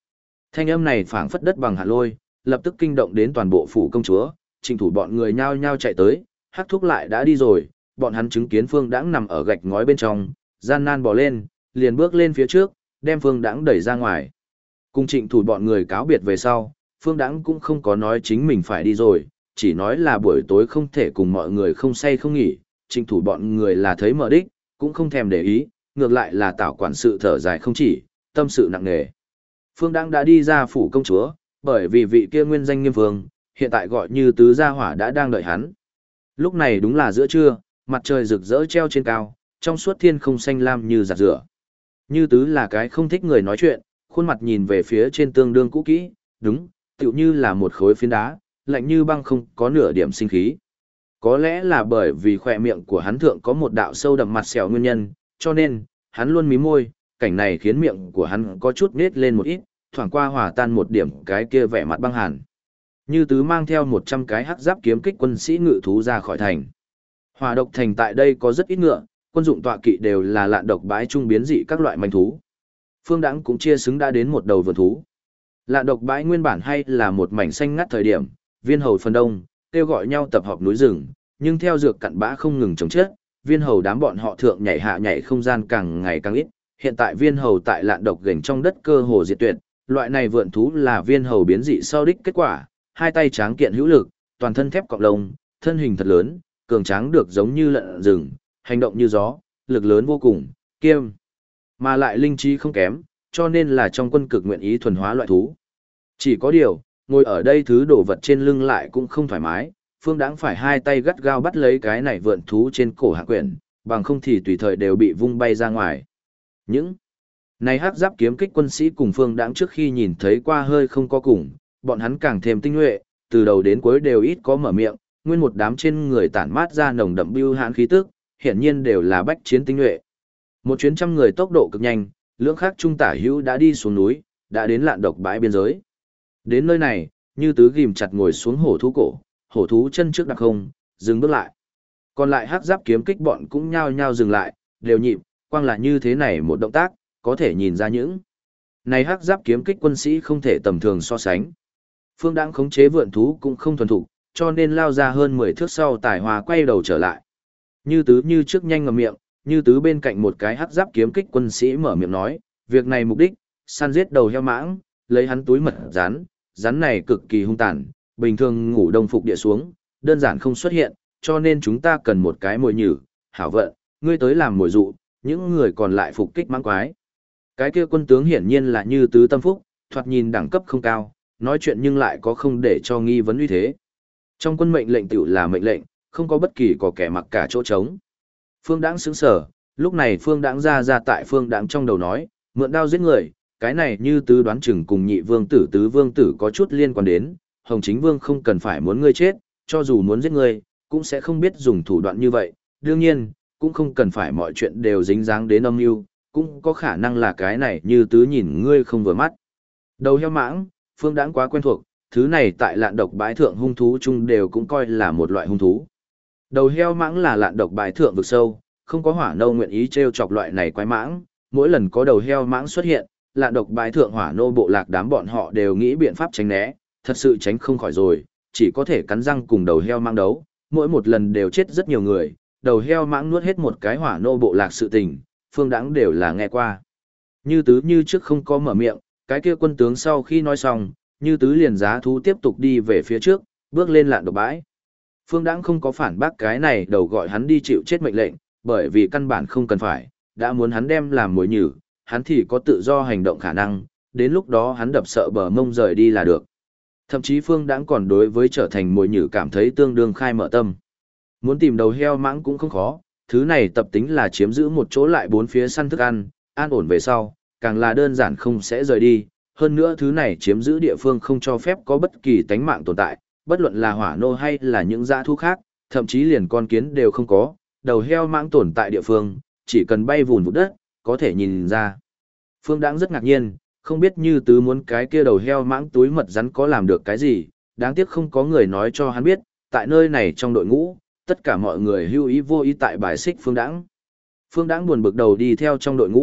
Thanh âm này phảng phất đất bằng hạt lôi, lập tức kinh động đến toàn bộ phủ công chúa, Trịnh Thủ bọn người nhao nhao chạy tới, Hắc Thúc lại đã đi rồi, bọn hắn chứng kiến Phương Đãng nằm ở gạch ngói bên trong, gian nan bò lên, liền bước lên phía trước, đem Phương Đãng đẩy ra ngoài. Cùng Trịnh Thủ bọn người cáo biệt về sau, Phương Đãng cũng không có nói chính mình phải đi rồi, chỉ nói là buổi tối không thể cùng mọi người không say không nghỉ, Trịnh Thủ bọn người là thấy mở đích, cũng không thèm để ý, ngược lại là Tảo quản sự thở dài không chỉ, tâm sự nặng nề. Phương Đãng đã đi ra phủ công chúa, bởi vì vị kia nguyên danh Nghiêm Vương, hiện tại gọi Như Tứ gia hỏa đã đang đợi hắn. Lúc này đúng là giữa trưa, mặt trời rực rỡ treo trên cao, trong suốt thiên không xanh lam như giặt rửa. Như Tứ là cái không thích người nói chuyện, khuôn mặt nhìn về phía trên tương đương cũ kỹ, đúng, tựu như là một khối phiến đá, lạnh như băng không có nửa điểm sinh khí. Có lẽ là bởi vì khỏe miệng của hắn thượng có một đạo sâu đậm mặt sẹo nguyên nhân, cho nên, hắn luôn mím môi, cảnh này khiến miệng của hắn có chút nết lên một ít, thoảng qua hòa tan một điểm cái kia vẻ mặt băng hàn. Như Tứ mang theo 100 cái hắc giáp kiếm kích quân sĩ ngự thú ra khỏi thành. Hỏa độc thành tại đây có rất ít ngựa, quân dụng tọa kỵ đều là lạn độc bãi trung biến dị các loại manh thú. Phương Đãng cũng chia xứng đã đến một đầu vườn thú. Lạn độc bãi nguyên bản hay là một mảnh xanh ngắt thời điểm, viên hầu phần đông, kêu gọi nhau tập hợp núi rừng, nhưng theo dược cặn bã không ngừng chống chết, viên hầu đám bọn họ thượng nhảy hạ nhảy không gian càng ngày càng ít. Hiện tại viên hầu tại lạn độc gềnh trong đất cơ hồ diệt tuyệt, loại này vượn thú là viên hầu biến dị sau đích kết quả, hai tay tráng kiện hữu lực, toàn thân thép cọng lông, thân hình thật lớn, cường tráng được giống như lợn rừng, hành động như gió, lực lớn vô cùng, kiêm mà lại linh trí không kém, cho nên là trong quân cực nguyện ý thuần hóa loại thú. Chỉ có điều, ngồi ở đây thứ đồ vật trên lưng lại cũng không thoải mái, Phương Đãng phải hai tay gắt gao bắt lấy cái này vượn thú trên cổ hạ quyển, bằng không thì tùy thời đều bị vung bay ra ngoài. Những này hắc giáp kiếm kích quân sĩ cùng Phương Đãng trước khi nhìn thấy qua hơi không có cùng, bọn hắn càng thêm tinh nhuệ, từ đầu đến cuối đều ít có mở miệng, nguyên một đám trên người tản mát ra nồng đậm bưu hãn khí tức, hiển nhiên đều là bách chiến tinh nhuệ. Một chuyến trăm người tốc độ cực nhanh, lưỡng khác trung tả hữu đã đi xuống núi, đã đến lạn độc bãi biên giới. Đến nơi này, Như Tứ ghim chặt ngồi xuống hổ thú cổ, hổ thú chân trước đặc không, dừng bước lại. Còn lại hắc giáp kiếm kích bọn cũng nhao nhao dừng lại, đều nhịp, quang là như thế này một động tác, có thể nhìn ra những này hắc giáp kiếm kích quân sĩ không thể tầm thường so sánh. Phương Đãng khống chế vượn thú cũng không thuần thục, cho nên lao ra hơn 10 thước sau tài hòa quay đầu trở lại. Như Tứ như trước nhanh ngậm miệng, Như Tứ bên cạnh một cái hắc giáp kiếm kích quân sĩ mở miệng nói, việc này mục đích, săn giết đầu heo mãng, lấy hắn túi mật rắn này cực kỳ hung tàn, bình thường ngủ đông phục địa xuống, đơn giản không xuất hiện, cho nên chúng ta cần một cái mồi nhử, hảo vận, ngươi tới làm mồi dụ, những người còn lại phục kích mãng quái. Cái kia quân tướng hiển nhiên là Như Tứ tâm phúc, thoạt nhìn đẳng cấp không cao, nói chuyện nhưng lại có không để cho nghi vấn uy thế. Trong quân mệnh lệnh tiểu là mệnh lệnh, không có bất kỳ có kẻ mặc cả chỗ trống. Phương Đãng sững sờ, lúc này Phương Đãng ra tại Phương Đãng trong đầu nói, mượn đao giết người, cái này Như Tứ đoán chừng cùng nhị vương tử tứ vương tử có chút liên quan đến, Hồng Chính Vương không cần phải muốn ngươi chết, cho dù muốn giết ngươi, cũng sẽ không biết dùng thủ đoạn như vậy, đương nhiên, cũng không cần phải mọi chuyện đều dính dáng đến âm mưu, cũng có khả năng là cái này Như Tứ nhìn ngươi không vừa mắt. Đầu heo mãng, Phương Đãng quá quen thuộc, thứ này tại lạn độc bãi thượng hung thú chung đều cũng coi là một loại hung thú. Đầu heo mãng là lạn độc bãi thượng vực sâu, không có hỏa nô nguyện ý trêu chọc loại này quái mãng, mỗi lần có đầu heo mãng xuất hiện, lạn độc bãi thượng hỏa nô bộ lạc đám bọn họ đều nghĩ biện pháp tránh né, thật sự tránh không khỏi rồi, chỉ có thể cắn răng cùng đầu heo mãng đấu, mỗi một lần đều chết rất nhiều người, đầu heo mãng nuốt hết một cái hỏa nô bộ lạc sự tình, Phương Đãng đều là nghe qua. Như Tứ như trước không có mở miệng, cái kia quân tướng sau khi nói xong, Như Tứ liền giá thú tiếp tục đi về phía trước, bước lên lạn độc bãi. Phương Đãng không có phản bác cái này đầu gọi hắn đi chịu chết mệnh lệnh, bởi vì căn bản không cần phải, đã muốn hắn đem làm mồi nhử, hắn thì có tự do hành động khả năng, đến lúc đó hắn đập sợ bờ mông rời đi là được. Thậm chí Phương Đãng còn đối với trở thành mồi nhử cảm thấy tương đương khai mở tâm. Muốn tìm đầu heo mãng cũng không khó, thứ này tập tính là chiếm giữ một chỗ lại bốn phía săn thức ăn, an ổn về sau, càng là đơn giản không sẽ rời đi. Hơn nữa thứ này chiếm giữ địa phương không cho phép có bất kỳ tánh mạng tồn tại, bất luận là hỏa nô hay là những dã thú khác, thậm chí liền con kiến đều không có, đầu heo mãng tồn tại địa phương, chỉ cần bay vùn vụt đất, có thể nhìn ra. Phương Đãng rất ngạc nhiên, không biết Như Tứ muốn cái kia đầu heo mãng túi mật rắn có làm được cái gì, đáng tiếc không có người nói cho hắn biết, tại nơi này trong đội ngũ, tất cả mọi người hưu ý vô ý tại bài xích Phương Đãng. Phương Đãng buồn bực đầu đi theo trong đội ngũ,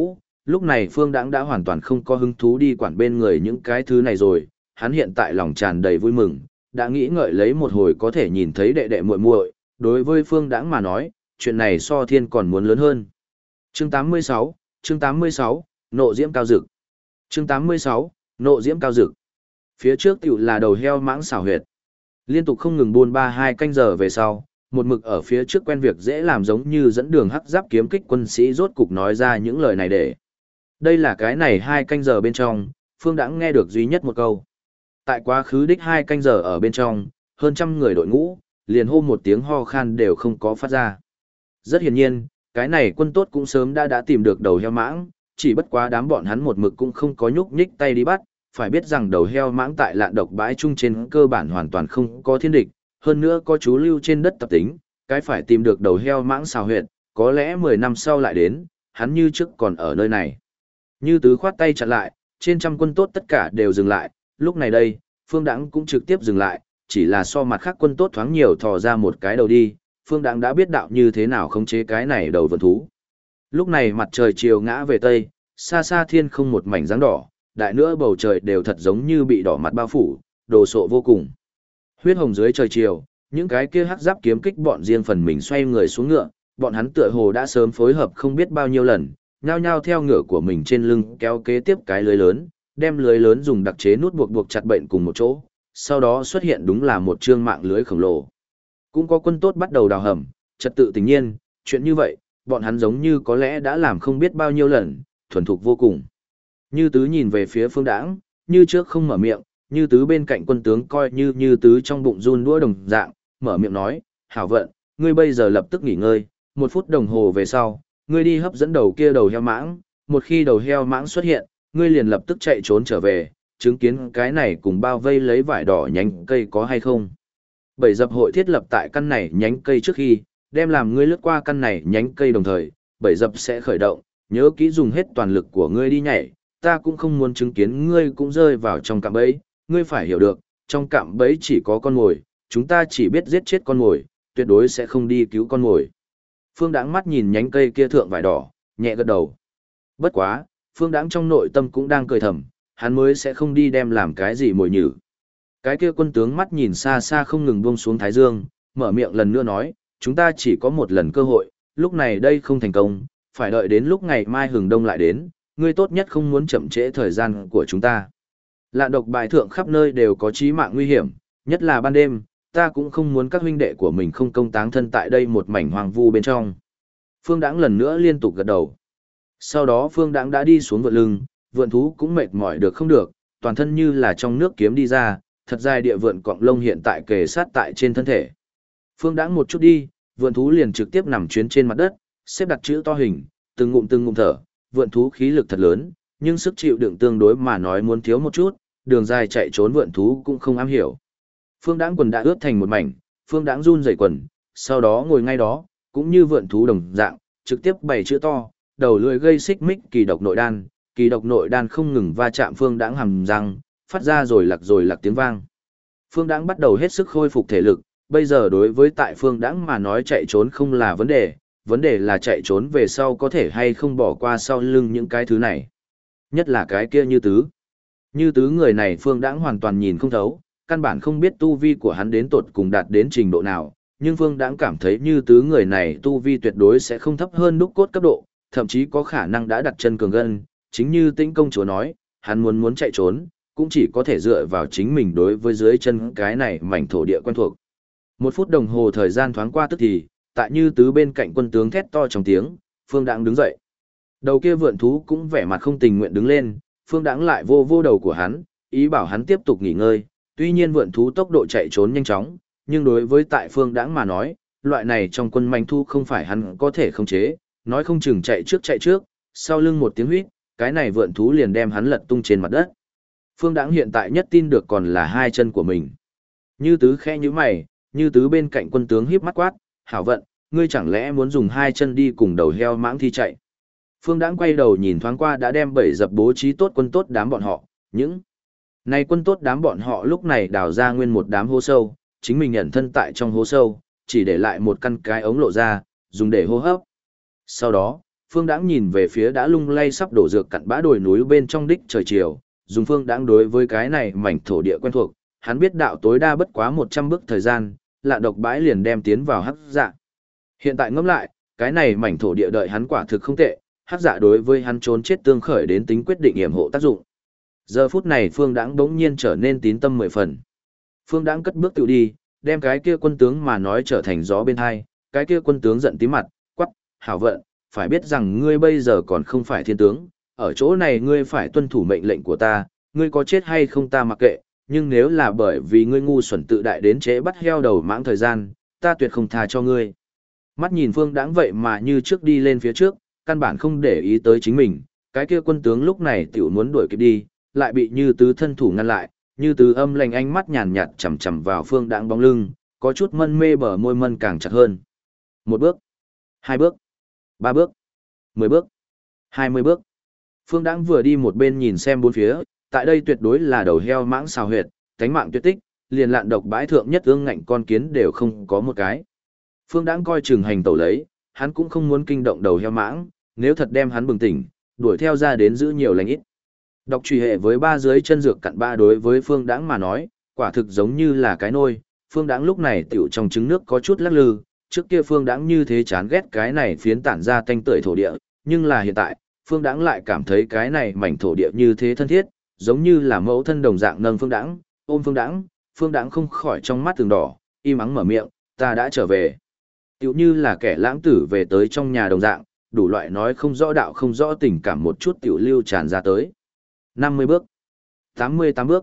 Lúc này Phương Đãng đã hoàn toàn không có hứng thú đi quản bên người những cái thứ này rồi, hắn hiện tại lòng tràn đầy vui mừng, đã nghĩ ngợi lấy một hồi có thể nhìn thấy đệ đệ muội muội, đối với Phương Đãng mà nói, chuyện này so thiên còn muốn lớn hơn. Chương 86, Nộ Diễm Cao Dực. Chương 86, Nộ Diễm Cao Dực. Phía trước tiểu là đầu heo mãng xảo huyệt. Liên tục không ngừng buôn 2 canh giờ về sau, một mực ở phía trước quen việc dễ làm giống như dẫn đường hắc giáp kiếm kích quân sĩ rốt cục nói ra những lời này để. Đây là cái này 2 canh giờ bên trong, Phương Đãng nghe được duy nhất một câu. Tại quá khứ đích 2 canh giờ ở bên trong, hơn trăm người đội ngũ, liền hô một tiếng ho khan đều không có phát ra. Rất hiển nhiên, cái này quân tốt cũng sớm đã tìm được đầu heo mãng, chỉ bất quá đám bọn hắn một mực cũng không có nhúc nhích tay đi bắt, phải biết rằng đầu heo mãng tại Lạn Độc bãi chung trên cơ bản hoàn toàn không có thiên địch, hơn nữa có chú lưu trên đất tập tính, cái phải tìm được đầu heo mãng xào huyệt, có lẽ 10 năm sau lại đến, hắn như trước còn ở nơi này. Như Tứ khoát tay chặn lại, trên trăm quân tốt tất cả đều dừng lại, lúc này đây, Phương Đãng cũng trực tiếp dừng lại, chỉ là so mặt khác quân tốt thoáng nhiều thò ra một cái đầu đi, Phương Đãng đã biết đạo như thế nào khống chế cái này đầu vượn thú. Lúc này mặt trời chiều ngã về tây, xa xa thiên không một mảnh dáng đỏ, đại nữa bầu trời đều thật giống như bị đỏ mặt bao phủ, đồ sộ vô cùng. Huyết hồng dưới trời chiều, những cái kia hắc giáp kiếm kích bọn riêng phần mình xoay người xuống ngựa, bọn hắn tựa hồ đã sớm phối hợp không biết bao nhiêu lần, nhao nhao theo ngựa của mình trên lưng kéo kế tiếp cái lưới lớn, đem lưới lớn dùng đặc chế nút buộc chặt bệnh cùng một chỗ, sau đó xuất hiện đúng là một trương mạng lưới khổng lồ. Cũng có quân tốt bắt đầu đào hầm, trật tự tình nhiên, chuyện như vậy, bọn hắn giống như có lẽ đã làm không biết bao nhiêu lần, thuần thục vô cùng. Như Tứ nhìn về phía Phương Đãng, như trước không mở miệng, Như Tứ bên cạnh quân tướng coi như Tứ trong bụng run đũa đồng dạng, mở miệng nói, hảo vận, ngươi bây giờ lập tức nghỉ ngơi, 1 phút đồng hồ về sau, ngươi đi hấp dẫn đầu kia đầu heo mãng, một khi đầu heo mãng xuất hiện, ngươi liền lập tức chạy trốn trở về, chứng kiến cái này cùng bao vây lấy vải đỏ nhánh cây có hay không. Bảy dập hội thiết lập tại căn này nhánh cây trước khi, đem làm ngươi lướt qua căn này nhánh cây đồng thời, bảy dập sẽ khởi động, nhớ kỹ dùng hết toàn lực của ngươi đi nhảy, ta cũng không muốn chứng kiến ngươi cũng rơi vào trong cạm bẫy, ngươi phải hiểu được, trong cạm bẫy chỉ có con mồi, chúng ta chỉ biết giết chết con mồi, tuyệt đối sẽ không đi cứu con mồi. Phương Đãng mắt nhìn nhánh cây kia thượng vải đỏ, nhẹ gật đầu. Bất quá, Phương Đãng trong nội tâm cũng đang cười thầm, hắn mới sẽ không đi đem làm cái gì mồi nhử. Cái kia quân tướng mắt nhìn xa xa không ngừng buông xuống thái dương, mở miệng lần nữa nói, chúng ta chỉ có một lần cơ hội, lúc này đây không thành công, phải đợi đến lúc ngày mai hừng đông lại đến, ngươi tốt nhất không muốn chậm trễ thời gian của chúng ta. Lạn Độc bại thượng khắp nơi đều có chí mạng nguy hiểm, nhất là ban đêm, ta cũng không muốn các huynh đệ của mình không công táng thân tại đây một mảnh hoang vu bên trong. Phương Đãng lần nữa liên tục gật đầu. Sau đó Phương Đãng đã đi xuống vượn lưng, vượn thú cũng mệt mỏi được không được, toàn thân như là trong nước kiếm đi ra, thật dài địa vượn cọng lông hiện tại kề sát tại trên thân thể. Phương Đãng một chút đi, vượn thú liền trực tiếp nằm chuyến trên mặt đất, xếp đặt chữ to hình, từng ngụm thở, vượn thú khí lực thật lớn, nhưng sức chịu đựng tương đối mà nói muốn thiếu một chút, đường dài chạy trốn vượn thú cũng không am hiểu. Phương Đãng quần đã ướt thành một mảnh, Phương Đãng run rẩy quần, sau đó ngồi ngay đó, cũng như vượn thú đồng dạng, trực tiếp bày chữ to, đầu lưỡi gây xích mích kỳ độc nội đan không ngừng va chạm Phương Đãng hàm răng, phát ra rồi lạc tiếng vang. Phương Đãng bắt đầu hết sức khôi phục thể lực, bây giờ đối với tại Phương Đãng mà nói chạy trốn không là vấn đề là chạy trốn về sau có thể hay không bỏ qua sau lưng những cái thứ này. Nhất là cái kia Như Tứ. Như Tứ người này Phương Đãng hoàn toàn nhìn không thấu, căn bản không biết tu vi của hắn đến tột cùng đạt đến trình độ nào, nhưng Phương Đãng cảm thấy Như Tứ người này tu vi tuyệt đối sẽ không thấp hơn đúc cốt cấp độ, thậm chí có khả năng đã đặt chân cường gân, chính như Tĩnh công chúa nói, hắn muốn chạy trốn, cũng chỉ có thể dựa vào chính mình đối với dưới chân cái này mảnh thổ địa quen thuộc. 1 phút đồng hồ thời gian thoáng qua tức thì, tại Như Tứ bên cạnh quân tướng thét to trong tiếng, Phương Đãng đứng dậy. Đầu kia vượn thú cũng vẻ mặt không tình nguyện đứng lên, Phương Đãng lại vô đầu của hắn, ý bảo hắn tiếp tục nghỉ ngơi. Tuy nhiên vượn thú tốc độ chạy trốn nhanh chóng, nhưng đối với tại Phương Đãng mà nói, loại này trong quân manh thu không phải hắn có thể khống chế, nói không chừng chạy trước, sau lưng một tiếng huýt, cái này vượn thú liền đem hắn lật tung trên mặt đất. Phương Đãng hiện tại nhất tin được còn là 2 chân của mình. Như Tứ khẽ nhíu mày, Như Tứ bên cạnh quân tướng híp mắt quát, hảo vận, ngươi chẳng lẽ muốn dùng 2 chân đi cùng đầu heo mãng thi chạy. Phương Đãng quay đầu nhìn thoáng qua đã đem 7 dập bố trí tốt quân tốt đám bọn họ, những này quân tốt đám bọn họ lúc này đào ra nguyên một đám hố sâu, chính mình ẩn thân tại trong hố sâu, chỉ để lại một căn cái ống lộ ra, dùng để hô hấp. Sau đó, Phương Đãng nhìn về phía đã lung lay sắp đổ dược cặn bã đồi núi bên trong đích trời chiều, dùng Phương Đãng đối với cái này mảnh thổ địa quen thuộc, hắn biết đạo tối đa bất quá 100 bước thời gian, Lạn Độc bãi liền đem tiến vào hắc dạ. Hiện tại ngẫm lại, cái này mảnh thổ địa đợi hắn quả thực không tệ, hắc dạ đối với hắn trốn chết tương khởi đến tính quyết định yểm hộ tác dụng. Giờ phút này Phương Đãng bỗng nhiên trở nên tín tâm 10 phần. Phương Đãng cất bước tự đi, đem cái kia quân tướng mà nói trở thành gió bên hai, cái kia quân tướng giận tím mặt, quắc, hảo vận, phải biết rằng ngươi bây giờ còn không phải thiên tướng, ở chỗ này ngươi phải tuân thủ mệnh lệnh của ta, ngươi có chết hay không ta mặc kệ, nhưng nếu là bởi vì ngươi ngu xuẩn tự đại đến trễ bắt heo đầu mãng thời gian, ta tuyệt không tha cho ngươi. Mắt nhìn Phương Đãng vậy mà như trước đi lên phía trước, căn bản không để ý tới chính mình, cái kia quân tướng lúc này tiểu muốn đuổi kịp đi, lại bị Như Tứ thân thủ ngăn lại, Như Tứ âm lành ánh mắt nhàn nhạt chằm chằm vào Phương Đãng bóng lưng, có chút mân mê bờ môi mân càng chặt hơn. 1 bước, 2 bước, 3 bước, 10 bước, 20 bước. Phương Đãng vừa đi một bên nhìn xem bốn phía, tại đây tuyệt đối là đầu heo mãng xào huyệt, cánh mạng tuyệt tích, liền Lạn Độc bãi thượng nhất ương ngạnh con kiến đều không có một cái. Phương Đãng coi chừng hành tẩu lấy, hắn cũng không muốn kinh động đầu heo mãng, nếu thật đem hắn bừng tỉnh, đuổi theo ra đến giữ nhiều lành ít. Độc truy hệ với 3 dưới chân dược cặn bã đối với Phương Đãng mà nói, quả thực giống như là cái nôi, Phương Đãng lúc này tiểu trong trứng nước có chút lắc lư, trước kia Phương Đãng như thế chán ghét cái này phiến tản ra tanh tưởi thổ địa, nhưng là hiện tại, Phương Đãng lại cảm thấy cái này mảnh thổ địa như thế thân thiết, giống như là mẫu thân đồng dạng nâng Phương Đãng, ôm Phương Đãng không khỏi trong mắt từng đỏ, im ắng mở miệng, ta đã trở về. Tiểu như là kẻ lãng tử về tới trong nhà đồng dạng, đủ loại nói không rõ đạo không rõ tình cảm một chút tiểu lưu tràn ra tới. 50 bước, 88 bước,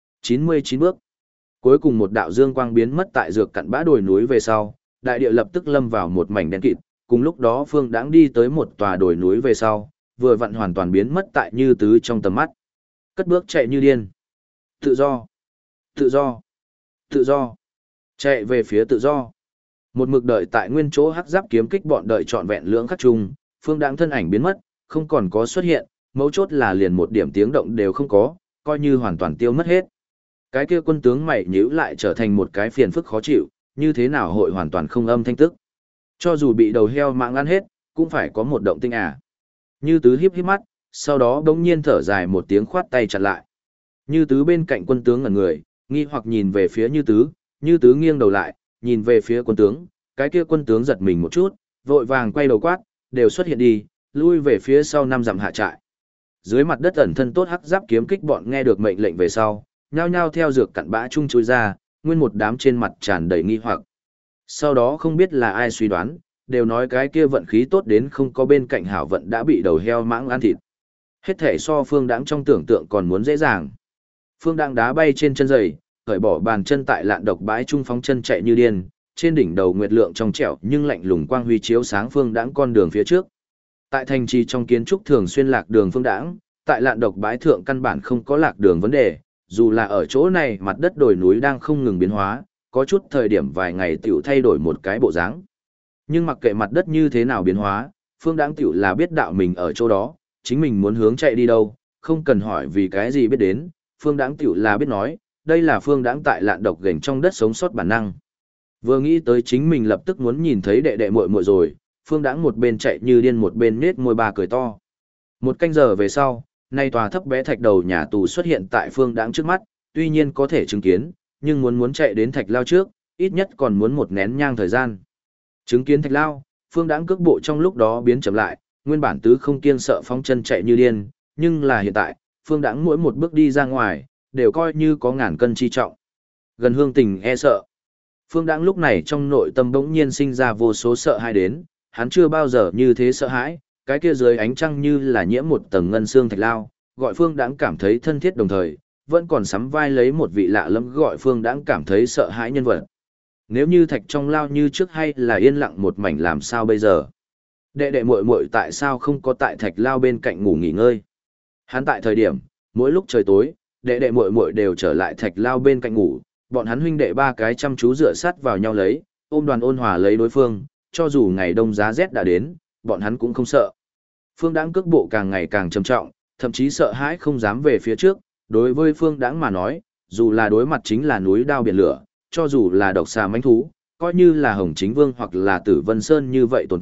99 bước. Cuối cùng một đạo dương quang biến mất tại dược cặn bã đồi núi về sau, đại địa lập tức lâm vào một mảnh đen kịt, cùng lúc đó Phương Đãng đi tới một tòa đồi núi về sau, vừa vặn hoàn toàn biến mất tại Như Tứ trong tầm mắt. Cất bước chạy như điên. Tự do, tự do, tự do. Chạy về phía tự do. Một mực đợi tại nguyên chỗ hắc giáp kiếm kích bọn đợi trọn vẹn lưỡng khắc chung, Phương Đãng thân ảnh biến mất, không còn có xuất hiện, mấu chốt là liền một điểm tiếng động đều không có, coi như hoàn toàn tiêu mất hết. Cái kia quân tướng mày nhíu lại trở thành một cái phiền phức khó chịu, như thế nào hội hoàn toàn không âm thanh tức. Cho dù bị đầu heo mạng ăn hết, cũng phải có một động tinh à. Như Tứ híp híp mắt, sau đó bỗng nhiên thở dài một tiếng khoát tay chặn lại. Như Tứ bên cạnh quân tướng ngẩn người, nghi hoặc nhìn về phía Như Tứ nghiêng đầu lại, nhìn về phía quân tướng, cái kia quân tướng giật mình một chút, vội vàng quay đầu quát, đều xuất hiện đi, lui về phía sau 5 dặm hạ trại. Dưới mặt đất ẩn thân tốt hắc giáp kiếm kích bọn nghe được mệnh lệnh về sau, nhao nhao theo dược cặn bã chung chui ra, nguyên một đám trên mặt tràn đầy nghi hoặc. Sau đó không biết là ai suy đoán, đều nói cái kia vận khí tốt đến không có bên cạnh hảo vận đã bị đầu heo mãng ăn thịt. Hết thể so Phương Đãng trong tưởng tượng còn muốn dễ dàng. Phương Đãng đá bay trên chân giày, cởi bỏ bàn chân tại Lạn Độc bãi trung phóng chân chạy như điên, trên đỉnh đầu nguyệt lượng trong trẻo nhưng lạnh lùng quang huy chiếu sáng Phương Đãng con đường phía trước. Tại thành trì trong kiến trúc thường xuyên lạc đường Phương Đãng, tại Lạn Độc bãi thượng căn bản không có lạc đường vấn đề, dù là ở chỗ này mặt đất đồi núi đang không ngừng biến hóa, có chút thời điểm vài ngày tiểu thay đổi một cái bộ dáng. Nhưng mặc kệ mặt đất như thế nào biến hóa, Phương Đãng tiểu là biết đạo mình ở chỗ đó, chính mình muốn hướng chạy đi đâu, không cần hỏi vì cái gì biết đến, Phương Đãng tiểu là biết nói, đây là Phương Đãng tại Lạn Độc gềnh trong đất sống sót bản năng. Vừa nghĩ tới chính mình lập tức muốn nhìn thấy đệ đệ muội muội rồi, Phương Đãng một bên chạy như điên một bên nết môi ba cười to. Một canh giờ về sau, nay tòa thấp bé thạch đầu nhà tù xuất hiện tại Phương Đãng trước mắt, tuy nhiên có thể chứng kiến, nhưng muốn chạy đến thạch lao trước, ít nhất còn muốn một nén nhang thời gian. Chứng kiến thạch lao, Phương Đãng cước bộ trong lúc đó biến chậm lại, nguyên bản tứ không kiêng sợ phóng chân chạy như điên, nhưng là hiện tại, Phương Đãng mỗi một bước đi ra ngoài, đều coi như có ngàn cân chi trọng. Gần hương tình e sợ. Phương Đãng lúc này trong nội tâm bỗng nhiên sinh ra vô số sợ hãi đến, hắn chưa bao giờ như thế sợ hãi, cái kia dưới ánh trăng như là nhiễm một tầng ngân xương thạch lao, gọi Phương Đãng cảm thấy thân thiết đồng thời, vẫn còn sắm vai lấy một vị lạ lẫm gọi Phương Đãng cảm thấy sợ hãi nhân vật. Nếu như thạch trong lao như trước hay là yên lặng một mảnh làm sao bây giờ? Đệ đệ muội muội tại sao không có tại thạch lao bên cạnh ngủ nghỉ ngơi? Hắn tại thời điểm, mỗi lúc trời tối, đệ đệ muội muội đều trở lại thạch lao bên cạnh ngủ, bọn hắn huynh đệ ba cái chăm chú dựa sát vào nhau lấy, ôm đoàn ôn hòa lấy đối phương, cho dù ngày đông giá rét đã đến, bọn hắn cũng không sợ. Phương Đãng cước bộ càng ngày càng trầm trọng, thậm chí sợ hãi không dám về phía trước, đối với Phương Đãng mà nói, dù là đối mặt chính là núi đao biển lửa, cho dù là độc xà mãnh thú, coi như là Hồng Chính Vương hoặc là Tử Vân Sơn như vậy tồn tại,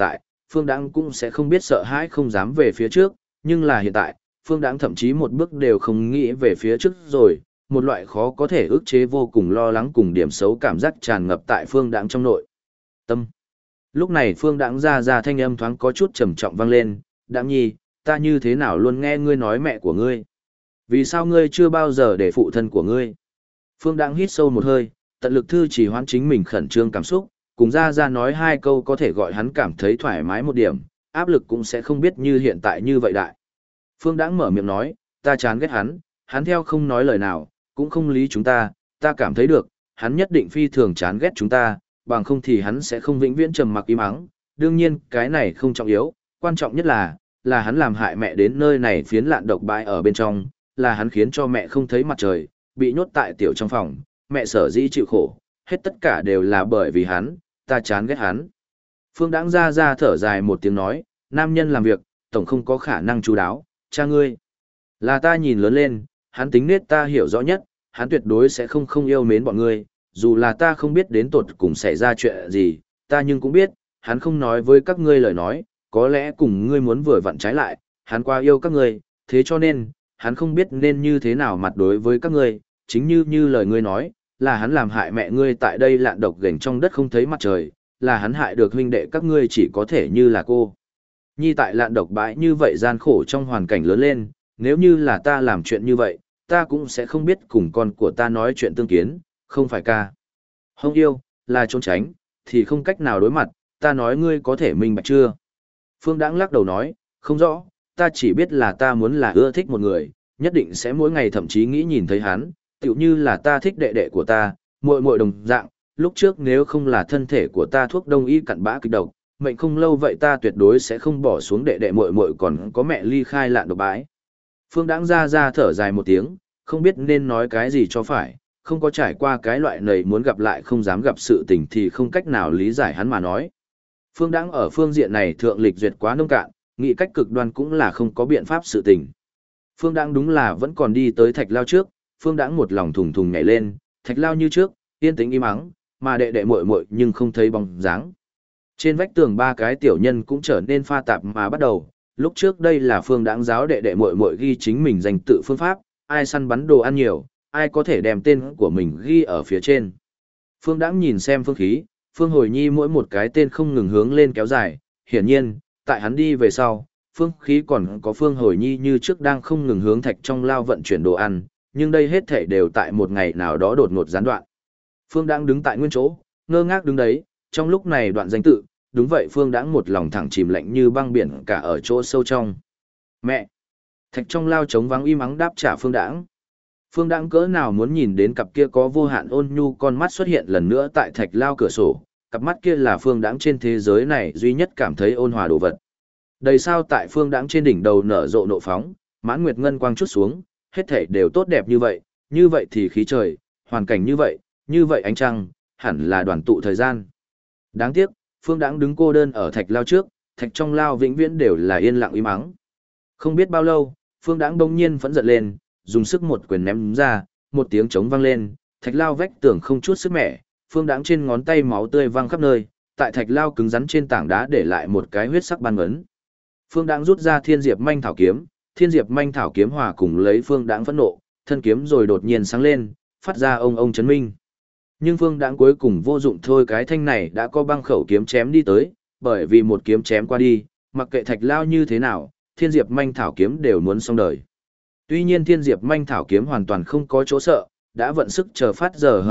Phương Đãng cũng sẽ không biết sợ hãi không dám về phía trước, nhưng là hiện tại, Phương Đãng thậm chí một bước đều không nghĩ về phía trước rồi, một loại khó có thể ức chế vô cùng lo lắng cùng điểm xấu cảm giác tràn ngập tại Phương Đãng trong nội tâm. Lúc này Phương Đãng ra thanh âm thoáng có chút trầm trọng vang lên, "Đãng nhi, ta như thế nào luôn nghe ngươi nói mẹ của ngươi? Vì sao ngươi chưa bao giờ để phụ thân của ngươi?" Phương Đãng hít sâu một hơi, tận lực thư chỉ hoãn chính mình khẩn trương cảm xúc, cùng ra nói hai câu có thể gọi hắn cảm thấy thoải mái một điểm, áp lực cũng sẽ không biết như hiện tại như vậy đại. Phương Đãng mở miệng nói, "Ta chán ghét hắn theo không nói lời nào, cũng không lý chúng ta cảm thấy được, hắn nhất định phi thường chán ghét chúng ta, bằng không thì hắn sẽ không vĩnh viễn trầm mặc im ắng. Đương nhiên, cái này không trọng yếu, quan trọng nhất là hắn làm hại mẹ đến nơi này phiến lạn độc bại ở bên trong, là hắn khiến cho mẹ không thấy mặt trời, bị nhốt tại tiểu trong phòng, mẹ sở dĩ chịu khổ, hết tất cả đều là bởi vì hắn, ta chán ghét hắn." Phương Đãng ra thở dài một tiếng nói, "Nam nhân làm việc, tổng không có khả năng chú đáo, cha ngươi là ta nhìn lớn lên, hắn tính nết ta hiểu rõ nhất, hắn tuyệt đối sẽ không yêu mến bọn ngươi, dù là ta không biết đến tột cùng xảy ra chuyện gì, ta nhưng cũng biết, hắn không nói với các ngươi lời nói, có lẽ cùng ngươi muốn vừa vặn trái lại, hắn quá yêu các ngươi, thế cho nên, hắn không biết nên như thế nào mặt đối với các ngươi, chính như lời ngươi nói, là hắn làm hại mẹ ngươi tại đây lạn độc gềnh trong đất không thấy mặt trời, là hắn hại được huynh đệ các ngươi chỉ có thể như là cô nhi tại lạn độc bãi như vậy gian khổ trong hoàn cảnh lớn lên, nếu như là ta làm chuyện như vậy, ta cũng sẽ không biết cùng con của ta nói chuyện tương kiến, không phải ca. Không yêu, là trốn tránh, thì không cách nào đối mặt, ta nói ngươi có thể minh bạch chưa?" Phương Đãng lắc đầu nói, "Không rõ, ta chỉ biết là ta muốn là ưa thích một người, nhất định sẽ mỗi ngày thậm chí nghĩ nhìn thấy hắn, tựu như là ta thích đệ đệ của ta, muội muội đồng dạng, lúc trước nếu không là thân thể của ta thuốc đông y cặn bã kịch độc, mệnh không lâu vậy ta tuyệt đối sẽ không bỏ xuống đệ đệ muội muội còn có mẹ ly khai lạn độc bãi." Phương Đãng ra thở dài một tiếng, không biết nên nói cái gì cho phải, không có trải qua cái loại này muốn gặp lại không dám gặp sự tình thì không cách nào lý giải hắn mà nói. Phương Đãng ở phương diện này thượng lịch duyệt quá nông cạn, nghĩ cách cực đoan cũng là không có biện pháp sự tình. Phương Đãng đúng là vẫn còn đi tới Thạch Lao trước, Phương Đãng một lòng thùng thùng nhảy lên, Thạch Lao như trước, yên tĩnh im ắng, mà đệ đệ muội muội nhưng không thấy bóng dáng. Trên vách tường ba cái tiểu nhân cũng trở nên pha tạp mà bắt đầu, lúc trước đây là Phương Đãng giáo đệ đệ muội muội ghi chính mình danh tự phương pháp, ai săn bắn đồ ăn nhiều, ai có thể đem tên của mình ghi ở phía trên. Phương Đãng nhìn xem phương khí, Phương Hồi Nhi mỗi một cái tên không ngừng hướng lên kéo dài, hiển nhiên, tại hắn đi về sau, phương khí còn có Phương Hồi Nhi như trước đang không ngừng hướng Thạch trong lao vận chuyển đồ ăn, nhưng đây hết thảy đều tại một ngày nào đó đột ngột gián đoạn. Phương Đãng đứng tại nguyên chỗ, ngơ ngác đứng đấy, trong lúc này đoạn danh tự, đúng vậy Phương Đãng một lòng thẳng chìm lạnh như băng biển cả ở chỗ sâu trong. "Mẹ!" Thạch trong lao trống vắng im ắng đáp trả Phương Đãng. Phương Đãng cỡ nào muốn nhìn đến cặp kia có vô hạn ôn nhu con mắt xuất hiện lần nữa tại Thạch lao cửa sổ, cặp mắt kia là Phương Đãng trên thế giới này duy nhất cảm thấy ôn hòa đồ vật. Đầy sao tại Phương Đãng trên đỉnh đầu nở rộ nộ phóng, mãn nguyệt ngân quang chút xuống, hết thảy đều tốt đẹp như vậy thì khí trời, hoàn cảnh như vậy ánh trăng, hẳn là đoàn tụ thời gian. Đáng tiếc, Phương Đãng đứng cô đơn ở Thạch lao trước, Thạch trong lao vĩnh viễn đều là yên lặng im ắng. Không biết bao lâu, Phương Đãng bỗng nhiên phẫn giận lên, dùng sức một quyền ném ra, một tiếng trống vang lên, Thạch lao vách tường không chút sức mẻ, Phương Đãng trên ngón tay máu tươi văng khắp nơi, tại Thạch lao cứng rắn trên tảng đá để lại một cái huyết sắc ban ấn. Phương Đãng rút ra Thiên Diệp Manh Thảo kiếm, Thiên Diệp Manh Thảo kiếm hòa cùng lấy Phương Đãng phẫn nộ, thân kiếm rồi đột nhiên sáng lên, phát ra ông chấn minh. Nhưng Phương Đãng cuối cùng vô dụng thôi, cái thanh này đã có băng khẩu kiếm chém đi tới, bởi vì một kiếm chém qua đi, mặc kệ Thạch lao như thế nào, Thiên Diệp Manh Thảo kiếm đều muốn xong đời. Tuy nhiên Thiên Diệp Manh Thảo kiếm hoàn toàn không có chỗ sợ, đã vận sức chờ phát giờ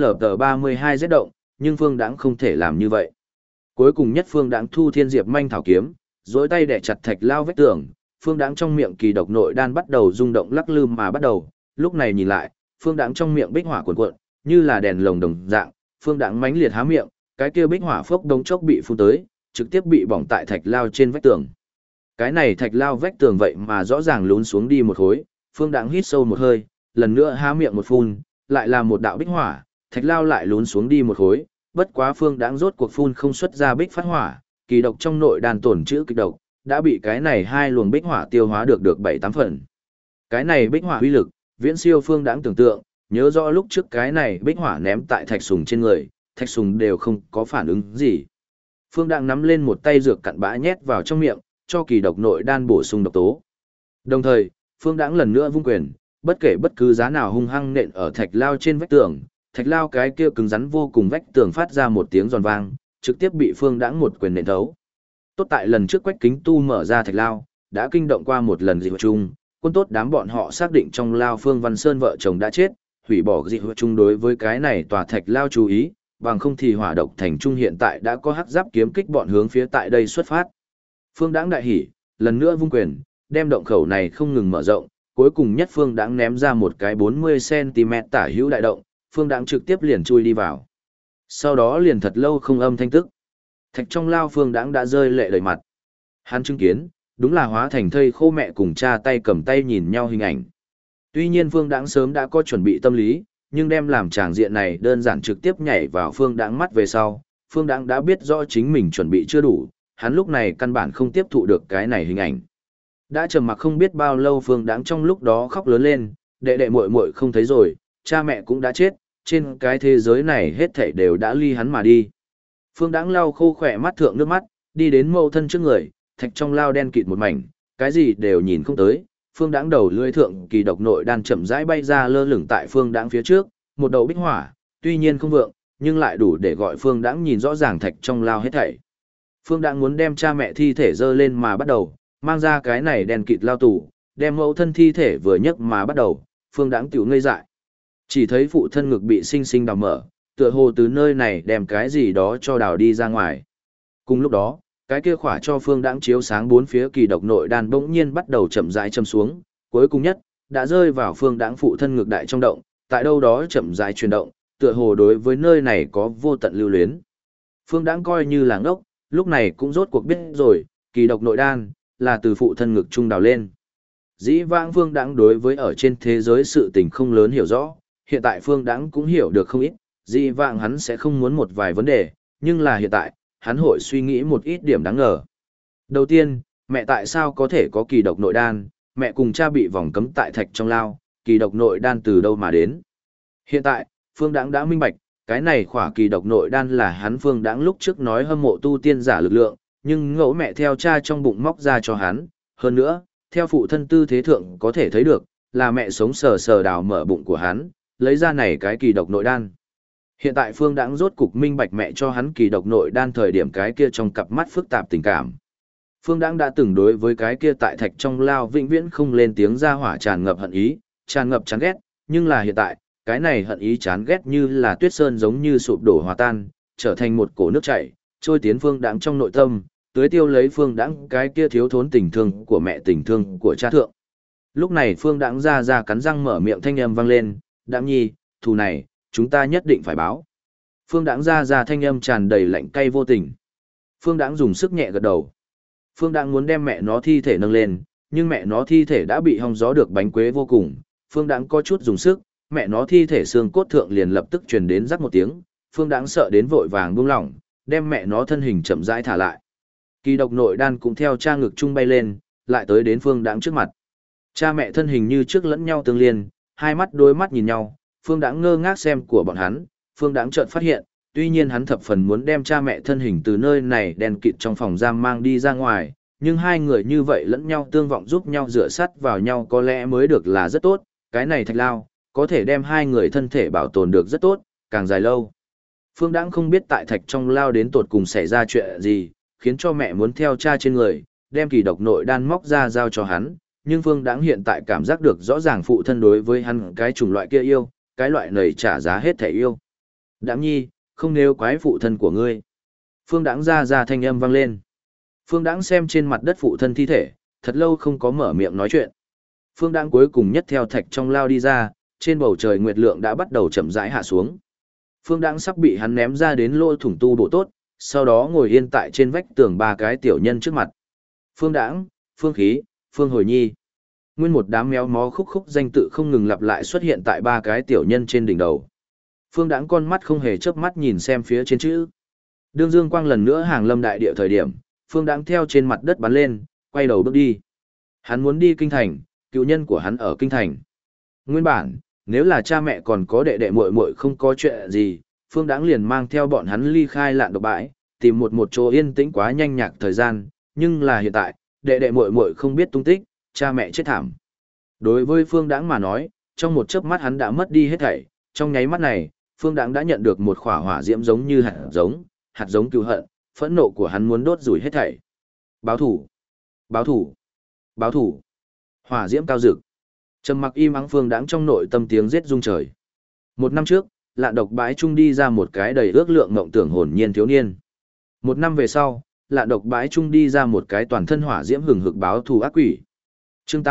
HZLT32Z động, nhưng Phương Đãng không thể làm như vậy. Cuối cùng nhất Phương Đãng thu Thiên Diệp Manh Thảo kiếm, duỗi tay đè chặt Thạch lao vách tường, Phương Đãng trong miệng kỳ độc nội đan bắt đầu rung động lắc lư mà bắt đầu, lúc này nhìn lại, Phương Đãng trong miệng bích hỏa cuồn cuộn, như là đèn lồng đồng dạng, Phương Đãng mãnh liệt há miệng, cái kia bích hỏa phốc đống chốc bị phun tới, trực tiếp bị bỏng tại Thạch lao trên vách tường. Cái này Thạch lao vách tường vậy mà rõ ràng lún xuống đi một khối, Phương Đãng hít sâu một hơi, lần nữa há miệng một phun, lại là một đạo bích hỏa, Thạch lao lại lún xuống đi một khối, bất quá Phương Đãng rốt cuộc phun không xuất ra bích phát hỏa, kỳ độc trong nội đan tổn trữ kịch độc, đã bị cái này hai luồng bích hỏa tiêu hóa được 7-8 phần. Cái này bích hỏa uy lực, viễn siêu Phương Đãng tưởng tượng, nhớ rõ lúc trước cái này bích hỏa ném tại Thạch Sùng trên người, Thạch Sùng đều không có phản ứng gì. Phương Đãng nắm lên một tay dược cặn bã nhét vào trong miệng, cho kỳ độc nội đan bổ sung độc tố. Đồng thời, Phương Đãng lần nữa vung quyền, bất kể bất cứ giá nào hung hăng nện ở thạch lao trên vách tường, thạch lao cái kia cứng rắn vô cùng vách tường phát ra một tiếng giòn vang, trực tiếp bị Phương Đãng một quyền nện thấu. Tốt tại lần trước Quách Kính Tu mở ra thạch lao, đã kinh động qua một lần dị hợp chung, quân tốt đám bọn họ xác định trong lao Phương Văn Sơn vợ chồng đã chết, hủy bỏ dị hợp chung đối với cái này tòa thạch lao chú ý, bằng không thì hỏa độc thành trung hiện tại đã có hắc giáp kiếm kích bọn hướng phía tại đây xuất phát. Phương Đãng đại hỉ, lần nữa vung quyền, đem động khẩu này không ngừng mở rộng, cuối cùng nhất Phương Đãng ném ra một cái 40 cm tả hữu đại động, Phương Đãng trực tiếp liền chui đi vào. Sau đó liền thật lâu không âm thanh tức. Thạch trong lao Phương Đãng đã rơi lệ đầy mặt. Hắn chứng kiến, đúng là hóa thành thây khô mẹ cùng cha tay cầm tay nhìn nhau hình ảnh. Tuy nhiên Phương Đãng sớm đã có chuẩn bị tâm lý, nhưng đem làm tràng diện này đơn giản trực tiếp nhảy vào Phương Đãng mắt về sau, Phương Đãng đã biết rõ chính mình chuẩn bị chưa đủ, hắn lúc này căn bản không tiếp thụ được cái này hình ảnh. Đã trầm mặc không biết bao lâu Phương Đãng trong lúc đó khóc lớn lên, đệ đệ muội muội không thấy rồi, cha mẹ cũng đã chết, trên cái thế giới này hết thảy đều đã ly hắn mà đi. Phương Đãng lau khô khỏe mắt thượng nước mắt, đi đến mẫu thân trước người, thạch trong lao đen kịt một mảnh, cái gì đều nhìn không tới. Phương Đãng đầu lưỡi thượng kỳ độc nội đan chậm rãi bay ra lơ lửng tại Phương Đãng phía trước, một đầu bích hỏa, tuy nhiên không vượng, nhưng lại đủ để gọi Phương Đãng nhìn rõ ràng thạch trong lao hết thảy. Phương Đãng muốn đem cha mẹ thi thể dơ lên mà bắt đầu, mang ra cái này đen kịt lao tù, đem mẫu thân thi thể vừa nhấc mà bắt đầu, Phương Đãng tiểu ngây dại. Chỉ thấy phụ thân ngực bị sinh sinh đào mở, tựa hồ từ nơi này đem cái gì đó cho đào đi ra ngoài. Cùng lúc đó, cái kia khỏa cho Phương Đãng chiếu sáng bốn phía kỳ độc nội đan bỗng nhiên bắt đầu chậm rãi châm xuống, cuối cùng nhất đã rơi vào Phương Đãng phụ thân ngực đại trong động, tại đâu đó chậm rãi chuyển động, tựa hồ đối với nơi này có vô tận lưu luyến. Phương Đãng coi như là ngốc, lúc này cũng rốt cuộc biết rồi, kỳ độc nội đan là từ phụ thân ngực trung đào lên. Dĩ vãng Phương Đãng đối với ở trên thế giới sự tình không lớn hiểu rõ, hiện tại Phương Đãng cũng hiểu được không ít, dĩ vãng hắn sẽ không muốn một vài vấn đề, nhưng là hiện tại, hắn hội suy nghĩ một ít điểm đáng ngờ. Đầu tiên, mẹ tại sao có thể có kỳ độc nội đan, mẹ cùng cha bị vòng cấm tại thạch trong lao, kỳ độc nội đan từ đâu mà đến. Hiện tại, Phương Đãng đã minh bạch, cái này khỏa kỳ độc nội đan là hắn Phương Đãng lúc trước nói hâm mộ tu tiên giả lực lượng, nhưng ngẫu mẹ theo cha trong bụng móc ra cho hắn, hơn nữa, theo phụ thân tư thế thượng có thể thấy được, là mẹ sống sờ sờ đào mở bụng của hắn, lấy ra này cái kỳ độc nội đan. Hiện tại Phương Đãng rốt cục minh bạch mẹ cho hắn kỳ độc nội đan thời điểm cái kia trong cặp mắt phức tạp tình cảm. Phương Đãng đã từng đối với cái kia tại thạch trong lao vĩnh viễn không lên tiếng ra hỏa tràn ngập hận ý, tràn ngập chán ghét, nhưng là hiện tại, cái này hận ý chán ghét như là tuyết sơn giống như sụp đổ hòa tan, trở thành một cổ nước chảy, trôi tiến Phương Đãng trong nội tâm, tưới tiêu lấy Phương Đãng cái kia thiếu thốn tình thương của mẹ tình thương của cha thượng. Lúc này Phương Đãng ra cắn răng mở miệng thanh âm vang lên, "Đãng nhi, thù này, chúng ta nhất định phải báo." Phương Đãng ra thanh âm tràn đầy lạnh cay vô tình. Phương Đãng dùng sức nhẹ gật đầu. Phương Đãng muốn đem mẹ nó thi thể nâng lên, nhưng mẹ nó thi thể đã bị hong gió được bánh quế vô cùng. Phương Đãng có chút dùng sức, mẹ nó thi thể xương cốt thượng liền lập tức truyền đến rắc một tiếng. Phương Đãng sợ đến vội vàng buông lỏng, đem mẹ nó thân hình chậm rãi thả lại. Kỳ độc nội đan cũng theo cha ngực trung bay lên, lại tới đến Phương Đãng trước mặt. Cha mẹ thân hình như trước lẫn nhau tương liên, hai mắt đối mắt nhìn nhau, Phương Đãng ngơ ngác xem của bọn hắn, Phương Đãng chợt phát hiện, tuy nhiên hắn thập phần muốn đem cha mẹ thân hình từ nơi này đen kịt trong phòng giam mang đi ra ngoài, nhưng hai người như vậy lẫn nhau tương vọng giúp nhau dựa sát vào nhau có lẽ mới được là rất tốt, cái này thạch lao, có thể đem hai người thân thể bảo tồn được rất tốt, càng dài lâu. Phương Đãng không biết tại thạch trong lao đến tột cùng xảy ra chuyện gì, khiến cho mẹ muốn theo cha trên người, đem kỳ độc nội đan móc ra giao cho hắn, nhưng Phương Đãng hiện tại cảm giác được rõ ràng phụ thân đối với hắn cái chủng loại kia yêu, cái loại nầy trả giá hết thể yêu. Đãng nhi, không nếu quái phụ thân của ngươi. Phương Đãng ra thanh âm vang lên. Phương Đãng xem trên mặt đất phụ thân thi thể, thật lâu không có mở miệng nói chuyện. Phương Đãng cuối cùng nhất theo thạch trong lao đi ra, trên bầu trời nguyệt lượng đã bắt đầu chậm rãi hạ xuống. Phương Đãng sắp bị hắn ném ra đến lỗ thủng tu bổ tốt, sau đó ngồi yên tại trên vách tường ba cái tiểu nhân trước mặt. Phương Đãng, Phương Khí, Phương Hồi Nhi. Nguyên một đám méo mó khúc khúc danh tự không ngừng lặp lại xuất hiện tại ba cái tiểu nhân trên đỉnh đầu. Phương Đãng con mắt không hề chớp mắt nhìn xem phía trên chữ. Đương dương quang lần nữa hàng lâm đại địa thời điểm, Phương Đãng theo trên mặt đất bắn lên, quay đầu bước đi. Hắn muốn đi kinh thành, cựu nhân của hắn ở kinh thành. Nguyên bản, nếu là cha mẹ còn có đệ đệ muội muội không có chuyện gì, Phương Đãng liền mang theo bọn hắn ly khai lạn độc bãi, tìm một chỗ yên tĩnh quá nhanh nhạc thời gian, nhưng là hiện tại, đệ đệ muội muội không biết tung tích, cha mẹ chết thảm. Đối với Phương Đãng mà nói, trong một chớp mắt hắn đã mất đi hết thảy, trong nháy mắt này, Phương Đãng đã nhận được một khỏa hỏa diễm giống như hạt giống cứu hận, phẫn nộ của hắn muốn đốt rủi hết thảy. Báo thủ, báo thủ, báo thủ. Hỏa diễm cao rực. Trầm mặc im ắng Phương Đãng trong nội tâm tiếng giết rung trời. Một năm trước, Lạn Độc bãi trung đi ra một cái đầy ước lượng ngộng tưởng hồn nhiên thiếu niên. Một năm về sau, Lạn Độc bãi trung đi ra một cái toàn thân hỏa diễm hừng hực báo thù ác quỷ. Chương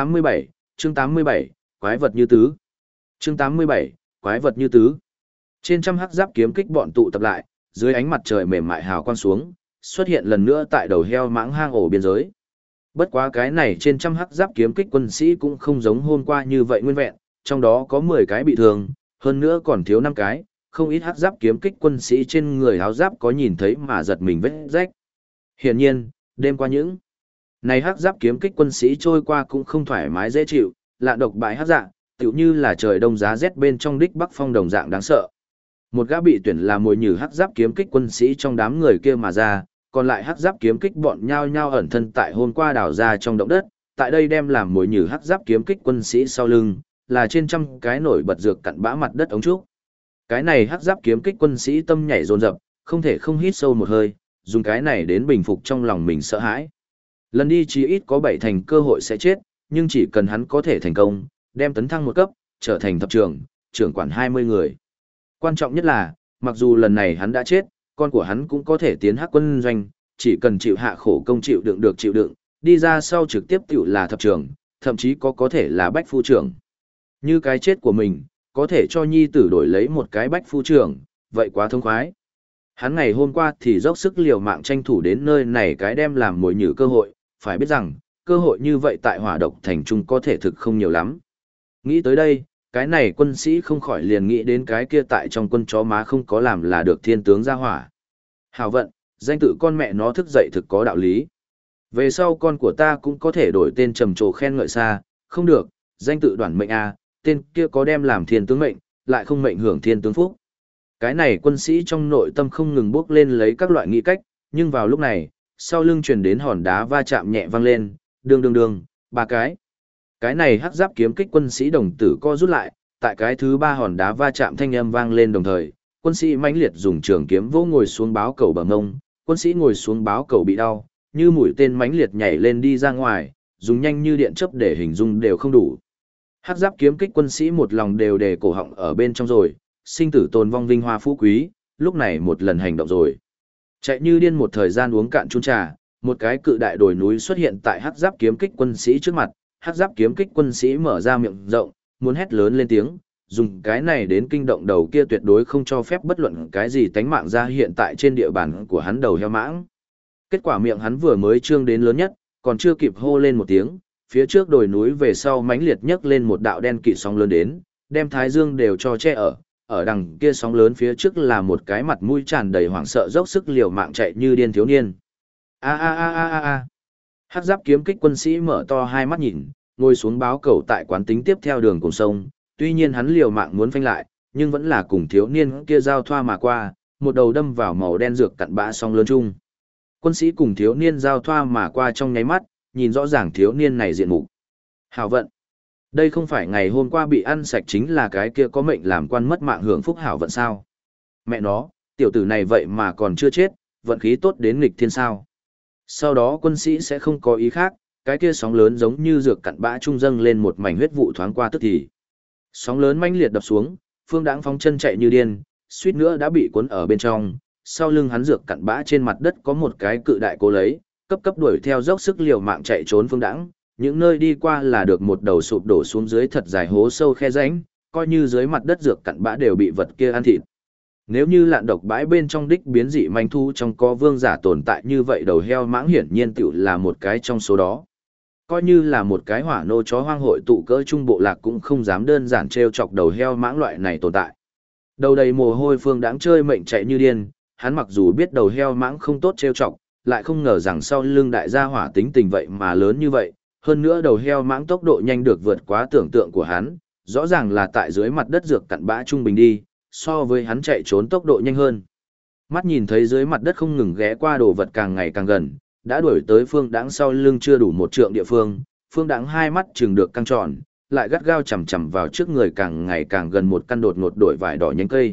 87, quái vật như tứ. Chương 87, quái vật như tứ. Trên trăm hắc giáp kiếm kích bọn tụ tập lại, dưới ánh mặt trời mềm mại hào quang xuống, xuất hiện lần nữa tại đầu heo mãng hang ổ biên giới. Bất quá cái này trên trăm hắc giáp kiếm kích quân sĩ cũng không giống hôm qua như vậy nguyên vẹn, trong đó có 10 cái bị thương, hơn nữa còn thiếu 5 cái, không ít hắc giáp kiếm kích quân sĩ trên người áo giáp có nhìn thấy mà giật mình vết rách. Hiển nhiên, đêm qua những này hắc giáp kiếm kích quân sĩ trôi qua cũng không thoải mái dễ chịu, Lạn Độc bãi hắc dạ, tựu như là trời đông giá rét bên trong đích bắc phong đồng dạng đáng sợ. Một gã bị tuyển là mồi nhử hắc giáp kiếm kích quân sĩ trong đám người kia mà ra, còn lại hắc giáp kiếm kích bọn nhao nhao ẩn thân tại hôm qua đào ra trong động đất, tại đây đem làm mồi nhử hắc giáp kiếm kích quân sĩ sau lưng, là trên trăm cái nổi bật dược cặn bã mặt đất ống trúc. Cái này hắc giáp kiếm kích quân sĩ tâm nhảy dồn dập, không thể không hít sâu một hơi, dùng cái này đến bình phục trong lòng mình sợ hãi. Lần đi chí ít có 7 thành cơ hội sẽ chết, nhưng chỉ cần hắn có thể thành công, đem tấn thăng một cấp, trở thành thập trưởng, trưởng quản 20 người. Quan trọng nhất là, mặc dù lần này hắn đã chết, con của hắn cũng có thể tiến hắc quân doanh, chỉ cần chịu hạ khổ công chịu đựng được chịu đựng, đi ra sau trực tiếp tiểu là thập trưởng, thậm chí có thể là bách phu trưởng. Như cái chết của mình, có thể cho nhi tử đổi lấy một cái bách phu trưởng, vậy quá thông khoái. Hắn ngày hôm qua thì dốc sức liều mạng tranh thủ đến nơi này cái đem làm mồi nhử cơ hội, phải biết rằng, cơ hội như vậy tại Hỏa Độc thành trung có thể thực không nhiều lắm. Nghĩ tới đây, cái này quân sĩ không khỏi liền nghĩ đến cái kia tại trong quân chó má không có làm là được thiên tướng ra hỏa. Hào vận, danh tự con mẹ nó thức dậy thực có đạo lý. Về sau con của ta cũng có thể đổi tên trầm trồ khen ngợi xa, không được, danh tự đoản mệnh a, tên kia có đem làm thiên tướng mệnh, lại không mệnh hưởng thiên tướng phúc. Cái này quân sĩ trong nội tâm không ngừng bước lên lấy các loại nghĩ cách, nhưng vào lúc này, sau lưng truyền đến hòn đá va chạm nhẹ vang lên, đương, ba cái. Cái này hắc giáp kiếm kích quân sĩ đồng tử co rút lại, tại cái thứ 3 hòn đá va chạm thanh âm vang lên đồng thời, quân sĩ mãnh liệt dùng trường kiếm vỗ ngồi xuống báo cầu bằng ngông, quân sĩ ngồi xuống báo cầu bị đau, như mũi tên mãnh liệt nhảy lên đi ra ngoài, dùng nhanh như điện chớp để hình dung đều không đủ. Hắc giáp kiếm kích quân sĩ một lòng đều đề cổ họng ở bên trong rồi, sinh tử tồn vong vinh hoa phú quý, lúc này một lần hành động rồi. Chạy như điên một thời gian uống cạn chung trà, một cái cự đại đồi núi xuất hiện tại hắc giáp kiếm kích quân sĩ trước mặt, hắc giáp kiếm kích quân sĩ mở ra miệng rộng, muốn hét lớn lên tiếng, dùng cái này đến kinh động đầu kia tuyệt đối không cho phép bất luận cái gì tánh mạng ra hiện tại trên địa bàn của hắn đầu heo mãng. Kết quả miệng hắn vừa mới trương đến lớn nhất, còn chưa kịp hô lên một tiếng, phía trước đồi núi về sau mãnh liệt nhấc lên một đạo đen kịt sóng lớn đến, đem thái dương đều cho che ở đằng kia sóng lớn phía trước là một cái mặt mũi tràn đầy hoảng sợ dốc sức liều mạng chạy như điên thiếu niên. A. Hắc giáp kiếm kích quân sĩ mở to hai mắt nhìn, ngồi xuống báo cầu tại quán tính tiếp theo đường cùng sông, tuy nhiên hắn liều mạng muốn phanh lại, nhưng vẫn là cùng thiếu niên kia giao thoa mà qua, một đầu đâm vào màu đen dược cặn bã sóng lớn chung. Quân sĩ cùng thiếu niên giao thoa mà qua trong nháy mắt, nhìn rõ ràng thiếu niên này diện mục. Hảo vận. Đây không phải ngày hôm qua bị ăn sạch chính là cái kia có mệnh làm quan mất mạng hưởng phúc hảo vận sao? Mẹ nó, tiểu tử này vậy mà còn chưa chết, vận khí tốt đến nghịch thiên sao? Sau đó quân sĩ sẽ không có ý khác, cái kia sóng lớn giống như dược cặn bã trung dâng lên một mảnh huyết vụ thoáng qua tức thì. Sóng lớn mãnh liệt đập xuống, Phương Đãng phóng chân chạy như điên, suýt nữa đã bị cuốn ở bên trong, sau lưng hắn dược cặn bã trên mặt đất có một cái cự đại cố lấy, cấp đuổi theo dốc sức liều mạng chạy trốn Phương Đãng, những nơi đi qua là được một đầu sụp đổ xuống dưới thật dài hố sâu khe rãnh, coi như dưới mặt đất dược cặn bã đều bị vật kia ăn thịt. Nếu như Lạn Độc bãi bên trong đích biến dị manh thu trong có vương giả tồn tại như vậy đầu heo mãng hiển nhiên tiểu là một cái trong số đó. Coi như là một cái hỏa nô chó hoang hội tụ cỡ trung bộ lạc cũng không dám đơn giản trêu chọc đầu heo mãng loại này tồn tại. Đầu đầy mồ hôi Phương Đãng chơi mệnh chạy như điên, hắn mặc dù biết đầu heo mãng không tốt trêu chọc, lại không ngờ rằng sau lưng đại gia hỏa tính tình vậy mà lớn như vậy, hơn nữa đầu heo mãng tốc độ nhanh được vượt quá tưởng tượng của hắn, rõ ràng là tại dưới mặt đất dược cặn bã trung bình đi, so với hắn chạy trốn tốc độ nhanh hơn. Mắt nhìn thấy dưới mặt đất không ngừng ghé qua đồ vật càng ngày càng gần, đã đuổi tới Phương Đãng sau lưng chưa đủ một trượng địa phương, Phương Đãng hai mắt trừng được căng tròn, lại gắt gao chằm chằm vào trước người càng ngày càng gần một căn đột ngột đổi vải đỏ nhánh cây.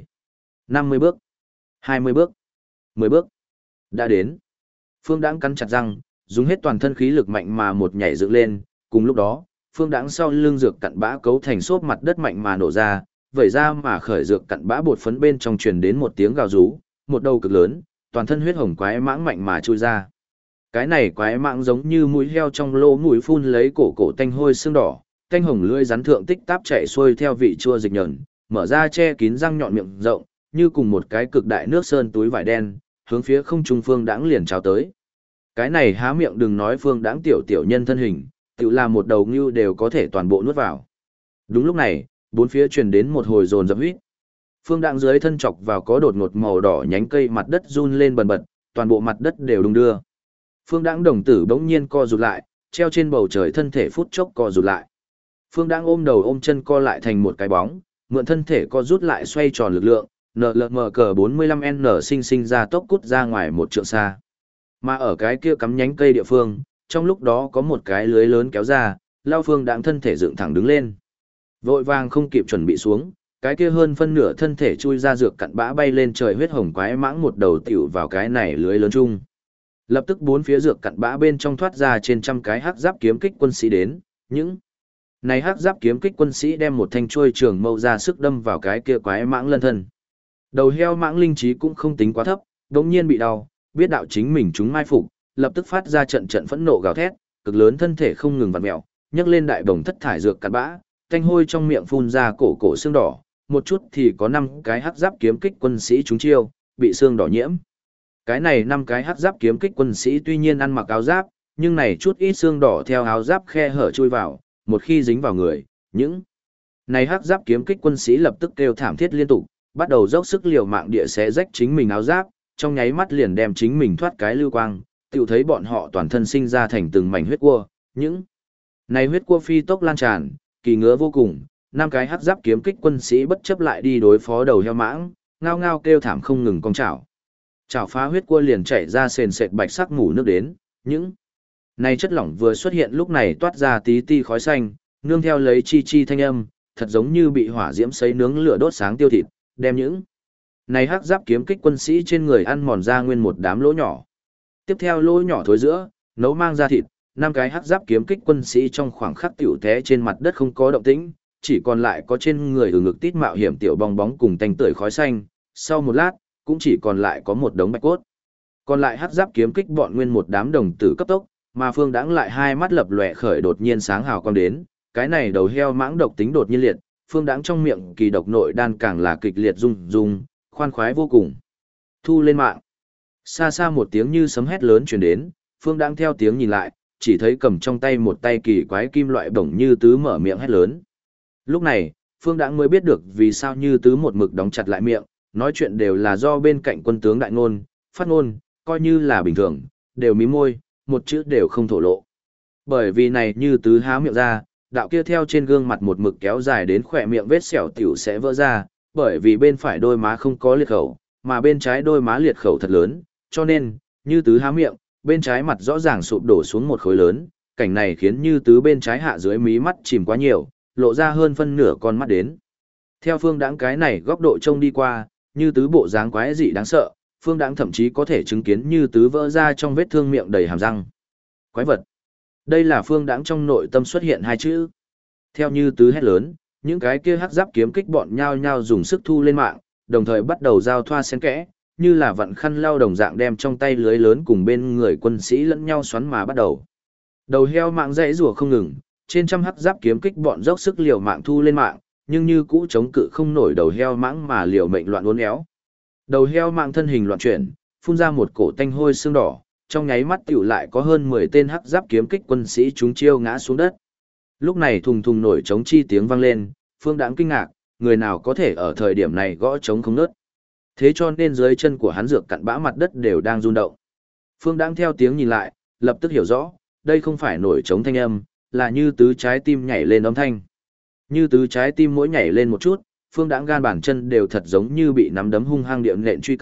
50 bước, 20 bước, 10 bước, đã đến. Phương Đãng cắn chặt răng, dùng hết toàn thân khí lực mạnh mà một nhảy dựng lên, cùng lúc đó, Phương Đãng sau lưng dược cặn bã cấu thành xốp mặt đất mạnh mà nổ ra, vẩy ra mà khởi dược cặn bã bột phấn bên trong truyền đến một tiếng gào rú, một đầu cực lớn, toàn thân huyết hồng quái mãng mạnh mà chui ra. Cái này quái mãng giống như mũi heo trong lỗ mũi phun lấy cổ cổ tanh hôi xương đỏ, tanh hồng lưỡi rắn thượng tích táp chạy xuôi theo vị chua dịch nhờn, mở ra che kín răng nhọn miệng rộng, như cùng một cái cực đại nước sơn túi vải đen, hướng phía không trung Phương Đãng liền chào tới. Cái này há miệng đừng nói Phương Đãng tiểu tiểu nhân thân hình, tự là một đầu ngưu đều có thể toàn bộ nuốt vào. Đúng lúc này, bốn phía truyền đến một hồi dồn dập huýt. Phương Đãng dưới thân chọc vào có đột ngột màu đỏ nhánh cây, mặt đất run lên bần bật, toàn bộ mặt đất đều đung đưa. Phương Đãng đồng tử bỗng nhiên co rụt lại, treo trên bầu trời thân thể phút chốc co rụt lại. Phương Đãng ôm đầu ôm chân co lại thành một cái bóng, mượn thân thể co rút lại xoay tròn lực lượng, NLM cờ 45N sinh ra tốc cút ra ngoài một trượng xa. Mà ở cái kia cắm nhánh cây địa phương, trong lúc đó có một cái lưới lớn kéo ra, lao Phương Đãng thân thể dựng thẳng đứng lên. Vội vàng không kịp chuẩn bị xuống, cái kia hơn phân nửa thân thể chui ra dược cặn bã bay lên trời, huyết hồng quái mãng một đầu tiểu vào cái này lưới lớn chung. Lập tức bốn phía dược cặn bã bên trong thoát ra trên trăm cái hắc giáp kiếm kích quân sĩ đến, những này hắc giáp kiếm kích quân sĩ đem một thanh chuôi trường mâu ra sức đâm vào cái kia quái mãng lân thân. Đầu heo mãng linh trí cũng không tính quá thấp, đống nhiên bị đau, biết đạo chính mình chúng mai phục, lập tức phát ra trận trận phẫn nộ gào thét, cực lớn thân thể không ngừng vặn mèo, nhấc lên đại bồng thất thải dược cặn bã, thanh hôi trong miệng phun ra cổ cổ xương đỏ, một chút thì có 5 cái hắc giáp kiếm kích quân sĩ trúng chiêu, bị xương đỏ nhiễm. Cái này 5 cái hắc giáp kiếm kích quân sĩ tuy nhiên ăn mặc áo giáp, nhưng này chút ít xương đỏ theo áo giáp khe hở chui vào, một khi dính vào người, những này hắc giáp kiếm kích quân sĩ lập tức kêu thảm thiết liên tục, bắt đầu dốc sức liều mạng địa xé rách chính mình áo giáp, trong nháy mắt liền đem chính mình thoát cái lưu quang, tiểu thấy bọn họ toàn thân sinh ra thành từng mảnh huyết cua, những này huyết cua phi tốc lan tràn, kỳ ngứa vô cùng. 5 cái hắc giáp kiếm kích quân sĩ bất chấp lại đi đối phó đầu heo mãng, ngao ngao kêu thảm không ngừng cong chảo. Chảo phá huyết cua liền chảy ra sền sệt bạch sắc mủ nước đến, những này chất lỏng vừa xuất hiện lúc này toát ra tí ti khói xanh, nương theo lấy chi chi thanh âm, thật giống như bị hỏa diễm sấy nướng lửa đốt sáng tiêu thịt, đem những này hắc giáp kiếm kích quân sĩ trên người ăn mòn ra nguyên một đám lỗ nhỏ. Tiếp theo lỗ nhỏ thối giữa, nấu mang ra thịt, 5 cái hắc giáp kiếm kích quân sĩ trong khoảng khắc tiểu té trên mặt đất không có động tĩnh, chỉ còn lại có trên người ngực tít mạo hiểm tiểu bong bóng cùng tanh tưởi khói xanh, sau một lát, cũng chỉ còn lại có một đống bạch cốt. Còn lại hắc giáp kiếm kích bọn nguyên một đám đồng tử cấp tốc, mà Phương Đãng lại hai mắt lập lòe khởi đột nhiên sáng hào quang đến, cái này đầu heo mãng độc tính đột nhiên liệt, Phương Đãng trong miệng kỳ độc nội đan càng là kịch liệt rung rung, khoan khoái vô cùng. Thu lên mạng. Xa xa một tiếng như sấm hét lớn truyền đến, Phương Đãng theo tiếng nhìn lại, chỉ thấy cầm trong tay một tay kỳ quái kim loại bổng Như Tứ mở miệng hét lớn. Lúc này, Phương Đãng mới biết được vì sao Như Tứ một mực đóng chặt lại miệng, nói chuyện đều là do bên cạnh quân tướng đại ngôn, phát ngôn, coi như là bình thường, đều mím môi, một chữ đều không thổ lộ. Bởi vì này Như Tứ há miệng ra, đạo kia theo trên gương mặt một mực kéo dài đến khỏe miệng vết sẹo tiểu sẽ vỡ ra, bởi vì bên phải đôi má không có liệt khẩu, mà bên trái đôi má liệt khẩu thật lớn, cho nên, Như Tứ há miệng, bên trái mặt rõ ràng sụp đổ xuống một khối lớn, cảnh này khiến Như Tứ bên trái hạ dưới mí mắt chìm quá nhiều, lộ ra hơn phân nửa con mắt đến. Theo Phương Đãng cái này góc độ trông đi qua, Như Tứ bộ dáng quái dị đáng sợ, Phương Đãng thậm chí có thể chứng kiến Như Tứ vỡ ra trong vết thương miệng đầy hàm răng. Quái vật. Đây là Phương Đãng trong nội tâm xuất hiện hai chữ. Theo Như Tứ hét lớn, những cái kia hắc giáp kiếm kích bọn nhao nhao dùng sức thu lên mạng, đồng thời bắt đầu giao thoa xen kẽ, như là vặn khăn lau đồng dạng đem trong tay lưới lớn cùng bên người quân sĩ lẫn nhau xoắn mà bắt đầu. Đầu heo mạng dãy rủa không ngừng, trên trăm hắc giáp kiếm kích bọn dốc sức liều mạng thu lên mạng, nhưng như cũ chống cự không nổi đầu heo mãng mà liều mệnh loạn uốn éo. Đầu heo mạng thân hình loạn chuyển, phun ra một cổ tanh hôi xương đỏ, trong nháy mắt tiểu lại có hơn 10 tên hắc giáp kiếm kích quân sĩ chúng chiêu ngã xuống đất. Lúc này thùng thùng nổi trống chi tiếng vang lên, Phương Đãng kinh ngạc, người nào có thể ở thời điểm này gõ trống không ngớt. Thế cho nên dưới chân của hắn dược cặn bã mặt đất đều đang rung động. Phương Đãng theo tiếng nhìn lại, lập tức hiểu rõ, đây không phải nổi trống thanh âm, là Như Tứ trái tim nhảy lên âm thanh. Như Tứ trái tim mỗi nhảy lên một chút, Phương Đãng gan bàn chân đều thật giống như bị nắm đấm hung hăng điệu nện truy cập,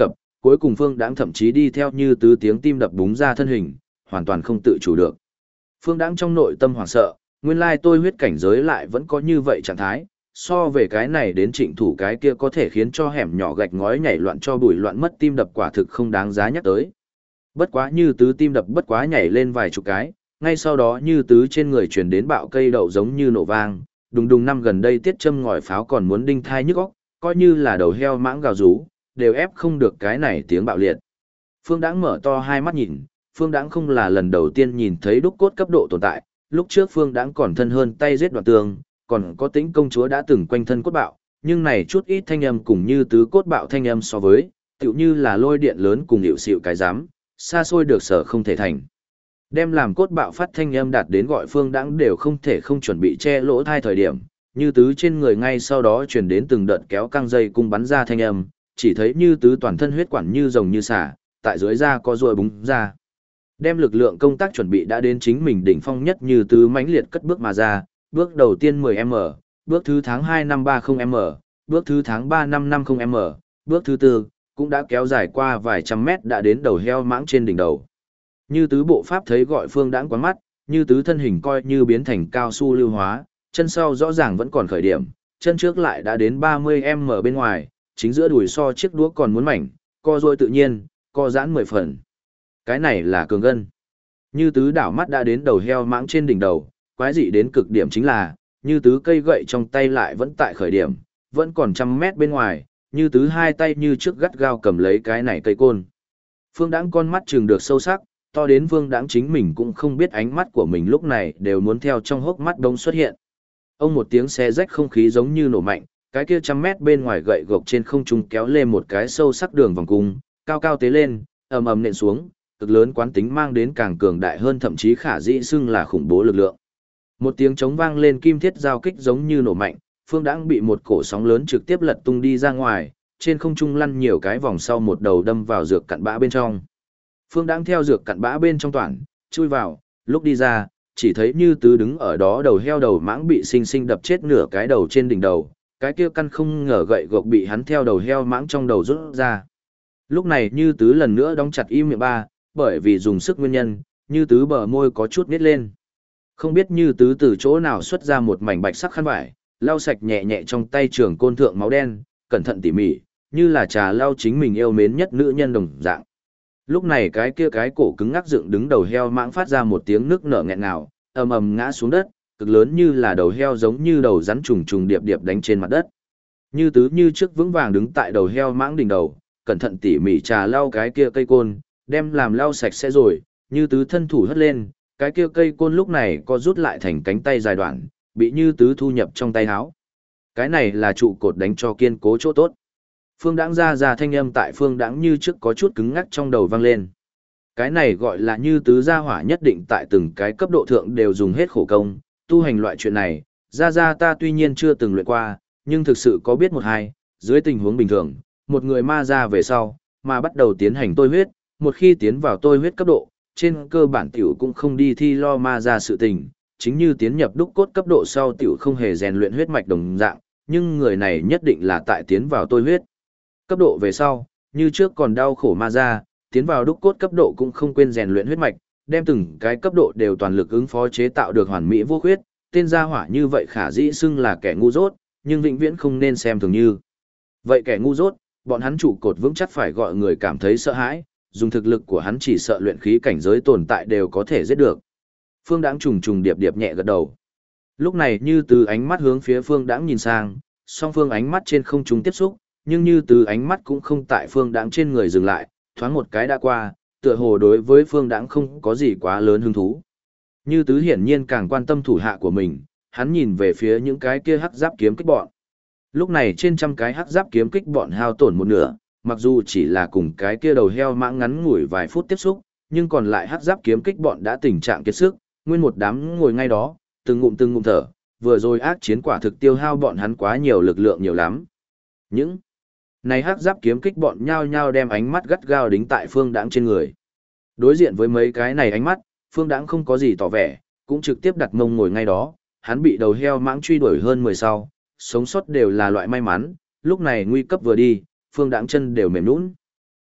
cuối cùng Phương Đãng thậm chí đi theo Như Tứ tiếng tim đập búng ra thân hình, hoàn toàn không tự chủ được. Phương Đãng trong nội tâm hoảng sợ, nguyên lai tôi huyết cảnh giới lại vẫn có như vậy trạng thái, so về cái này đến Trịnh Thủ cái kia có thể khiến cho hẻm nhỏ gạch ngói nhảy loạn cho bụi loạn mất tim đập quả thực không đáng giá nhắc tới. Bất quá Như Tứ tim đập bất quá nhảy lên vài chục cái, ngay sau đó Như Tứ trên người truyền đến bạo cây đậu giống như nổ vang, đùng đùng năm gần đây tiết châm ngòi pháo còn muốn đinh thai nhức óc, coi như là đầu heo mãng gào rú, đều ép không được cái này tiếng bạo liệt. Phương Đãng mở to hai mắt nhìn, Phương Đãng không là lần đầu tiên nhìn thấy đúc cốt cấp độ tồn tại, lúc trước Phương Đãng còn thân hơn tay giết Đoạn Tường, còn có Tĩnh công chúa đã từng quanh thân cốt bạo, nhưng này chút ít thanh âm cùng Như Tứ cốt bạo thanh âm so với, tựu như là lôi điện lớn cùng hiệu xịu cái giám, xa xôi được sở không thể thành. Đem làm cốt bạo phát thanh âm đạt đến gọi Phương Đãng đều không thể không chuẩn bị che lỗ thai thời điểm, Như Tứ trên người ngay sau đó truyền đến từng đợt kéo căng dây cung bắn ra thanh âm, chỉ thấy Như Tứ toàn thân huyết quản như rồng như xả, tại dưới da có ruồi búng ra. Đem lực lượng công tác chuẩn bị đã đến chính mình đỉnh phong nhất Như Tứ mãnh liệt cất bước mà ra, bước đầu tiên 10m, bước thứ tháng 2 năm 30m, bước thứ tháng 3 năm 50m, bước thứ tư cũng đã kéo dài qua vài trăm mét đã đến đầu heo mãng trên đỉnh đầu. Như Tứ bộ pháp thấy gọi Phương Đãng quán mắt, Như Tứ thân hình coi như biến thành cao su lưu hóa, chân sau rõ ràng vẫn còn khởi điểm, chân trước lại đã đến 30m bên ngoài, chính giữa đùi so chiếc đũa còn muốn mảnh, co duỗi tự nhiên, co giãn 10 phần. Cái này là cường gân. Như Tứ đảo mắt đã đến đầu heo mãng trên đỉnh đầu, quái dị đến cực điểm chính là, Như Tứ cây gậy trong tay lại vẫn tại khởi điểm, vẫn còn trăm mét bên ngoài, Như Tứ hai tay như trước gắt gao cầm lấy cái này cây côn. Phương Đãng con mắt trừng được sâu sắc, to đến Phương Đãng chính mình cũng không biết ánh mắt của mình lúc này đều muốn theo trong hốc mắt đông xuất hiện. Ông một tiếng xé rách không khí giống như nổ mạnh, cái kia trăm mét bên ngoài gậy gộc trên không trung kéo lên một cái sâu sắc đường vòng cung, cao cao tế lên, ầm ầm nện xuống, cực lớn quán tính mang đến càng cường đại hơn thậm chí khả dĩ xưng là khủng bố lực lượng. Một tiếng trống vang lên kim thiết giao kích giống như nổ mạnh, Phương Đãng bị một cổ sóng lớn trực tiếp lật tung đi ra ngoài, trên không trung lăn nhiều cái vòng sau một đầu đâm vào dược cặn bã bên trong. Phương Đãng theo dược cặn bã bên trong toàn, chui vào, lúc đi ra, chỉ thấy Như Tứ đứng ở đó đầu heo đầu mãng bị sinh sinh đập chết nửa cái đầu trên đỉnh đầu, cái kia căn không ngờ gậy gộc bị hắn theo đầu heo mãng trong đầu rút ra. Lúc này Như Tứ lần nữa đóng chặt im miệng ba, bởi vì dùng sức nguyên nhân, Như Tứ bờ môi có chút nít lên. Không biết Như Tứ từ chỗ nào xuất ra một mảnh bạch sắc khăn vải, lau sạch nhẹ nhẹ trong tay trường côn thượng máu đen, cẩn thận tỉ mỉ, như là trà lau chính mình yêu mến nhất nữ nhân đồng dạng. Lúc này cái kia cái cổ cứng ngắc dựng đứng đầu heo mãng phát ra một tiếng nức nở nghẹn ngào, ầm ầm ngã xuống đất, cực lớn như là đầu heo giống như đầu rắn trùng trùng điệp điệp đánh trên mặt đất. Như Tứ như trước vững vàng đứng tại đầu heo mãng đỉnh đầu, cẩn thận tỉ mỉ trà lau cái kia cây côn, đem làm lau sạch sẽ rồi, Như Tứ thân thủ hất lên, cái kia cây côn lúc này có rút lại thành cánh tay dài đoạn, bị Như Tứ thu nhập trong tay áo. Cái này là trụ cột đánh cho kiên cố chỗ tốt. Phương Đãng ra thanh âm tại Phương Đãng như trước có chút cứng ngắc trong đầu vang lên. Cái này gọi là Như Tứ gia hỏa nhất định tại từng cái cấp độ thượng đều dùng hết khổ công, tu hành loại chuyện này, ra ta tuy nhiên chưa từng luyện qua, nhưng thực sự có biết một hai, dưới tình huống bình thường, một người ma ra về sau, mà bắt đầu tiến hành tôi huyết, một khi tiến vào tôi huyết cấp độ, trên cơ bản tiểu cũng không đi thi lo ma ra sự tình, chính như tiến nhập đúc cốt cấp độ sau tiểu không hề rèn luyện huyết mạch đồng dạng, nhưng người này nhất định là tại tiến vào tôi huyết cấp độ về sau, như trước còn đau khổ ma ra, tiến vào đúc cốt cấp độ cũng không quên rèn luyện huyết mạch, đem từng cái cấp độ đều toàn lực ứng phó chế tạo được hoàn mỹ vô khuyết, tên gia hỏa như vậy khả dĩ xưng là kẻ ngu dốt, nhưng vĩnh viễn không nên xem thường như. Vậy kẻ ngu dốt, bọn hắn trụ cột vững chắc phải gọi người cảm thấy sợ hãi, dùng thực lực của hắn chỉ sợ luyện khí cảnh giới tồn tại đều có thể giết được. Phương Đãng trùng trùng điệp điệp nhẹ gật đầu. Lúc này Như Từ ánh mắt hướng phía Phương Đãng nhìn sang, song phương ánh mắt trên không trung tiếp xúc, nhưng Như Từ ánh mắt cũng không tại Phương Đãng trên người dừng lại, thoáng một cái đã qua, tựa hồ đối với Phương Đãng không có gì quá lớn hứng thú. Như Tứ hiển nhiên càng quan tâm thủ hạ của mình, hắn nhìn về phía những cái kia hắc giáp kiếm kích bọn. Lúc này trên trăm cái hắc giáp kiếm kích bọn hao tổn một nửa, mặc dù chỉ là cùng cái kia đầu heo mãng ngắn ngủi vài phút tiếp xúc, nhưng còn lại hắc giáp kiếm kích bọn đã tình trạng kiệt sức, nguyên một đám ngồi ngay đó, từng ngụm thở, vừa rồi ác chiến quả thực tiêu hao bọn hắn quá nhiều lực lượng nhiều lắm. Những này hắc giáp kiếm kích bọn nhao nhao đem ánh mắt gắt gao đính tại Phương Đãng trên người. Đối diện với mấy cái này ánh mắt, Phương Đãng không có gì tỏ vẻ, cũng trực tiếp đặt mông ngồi ngay đó, hắn bị đầu heo mãng truy đuổi hơn 10 sau, sống sót đều là loại may mắn, lúc này nguy cấp vừa đi, Phương Đãng chân đều mềm nhũn.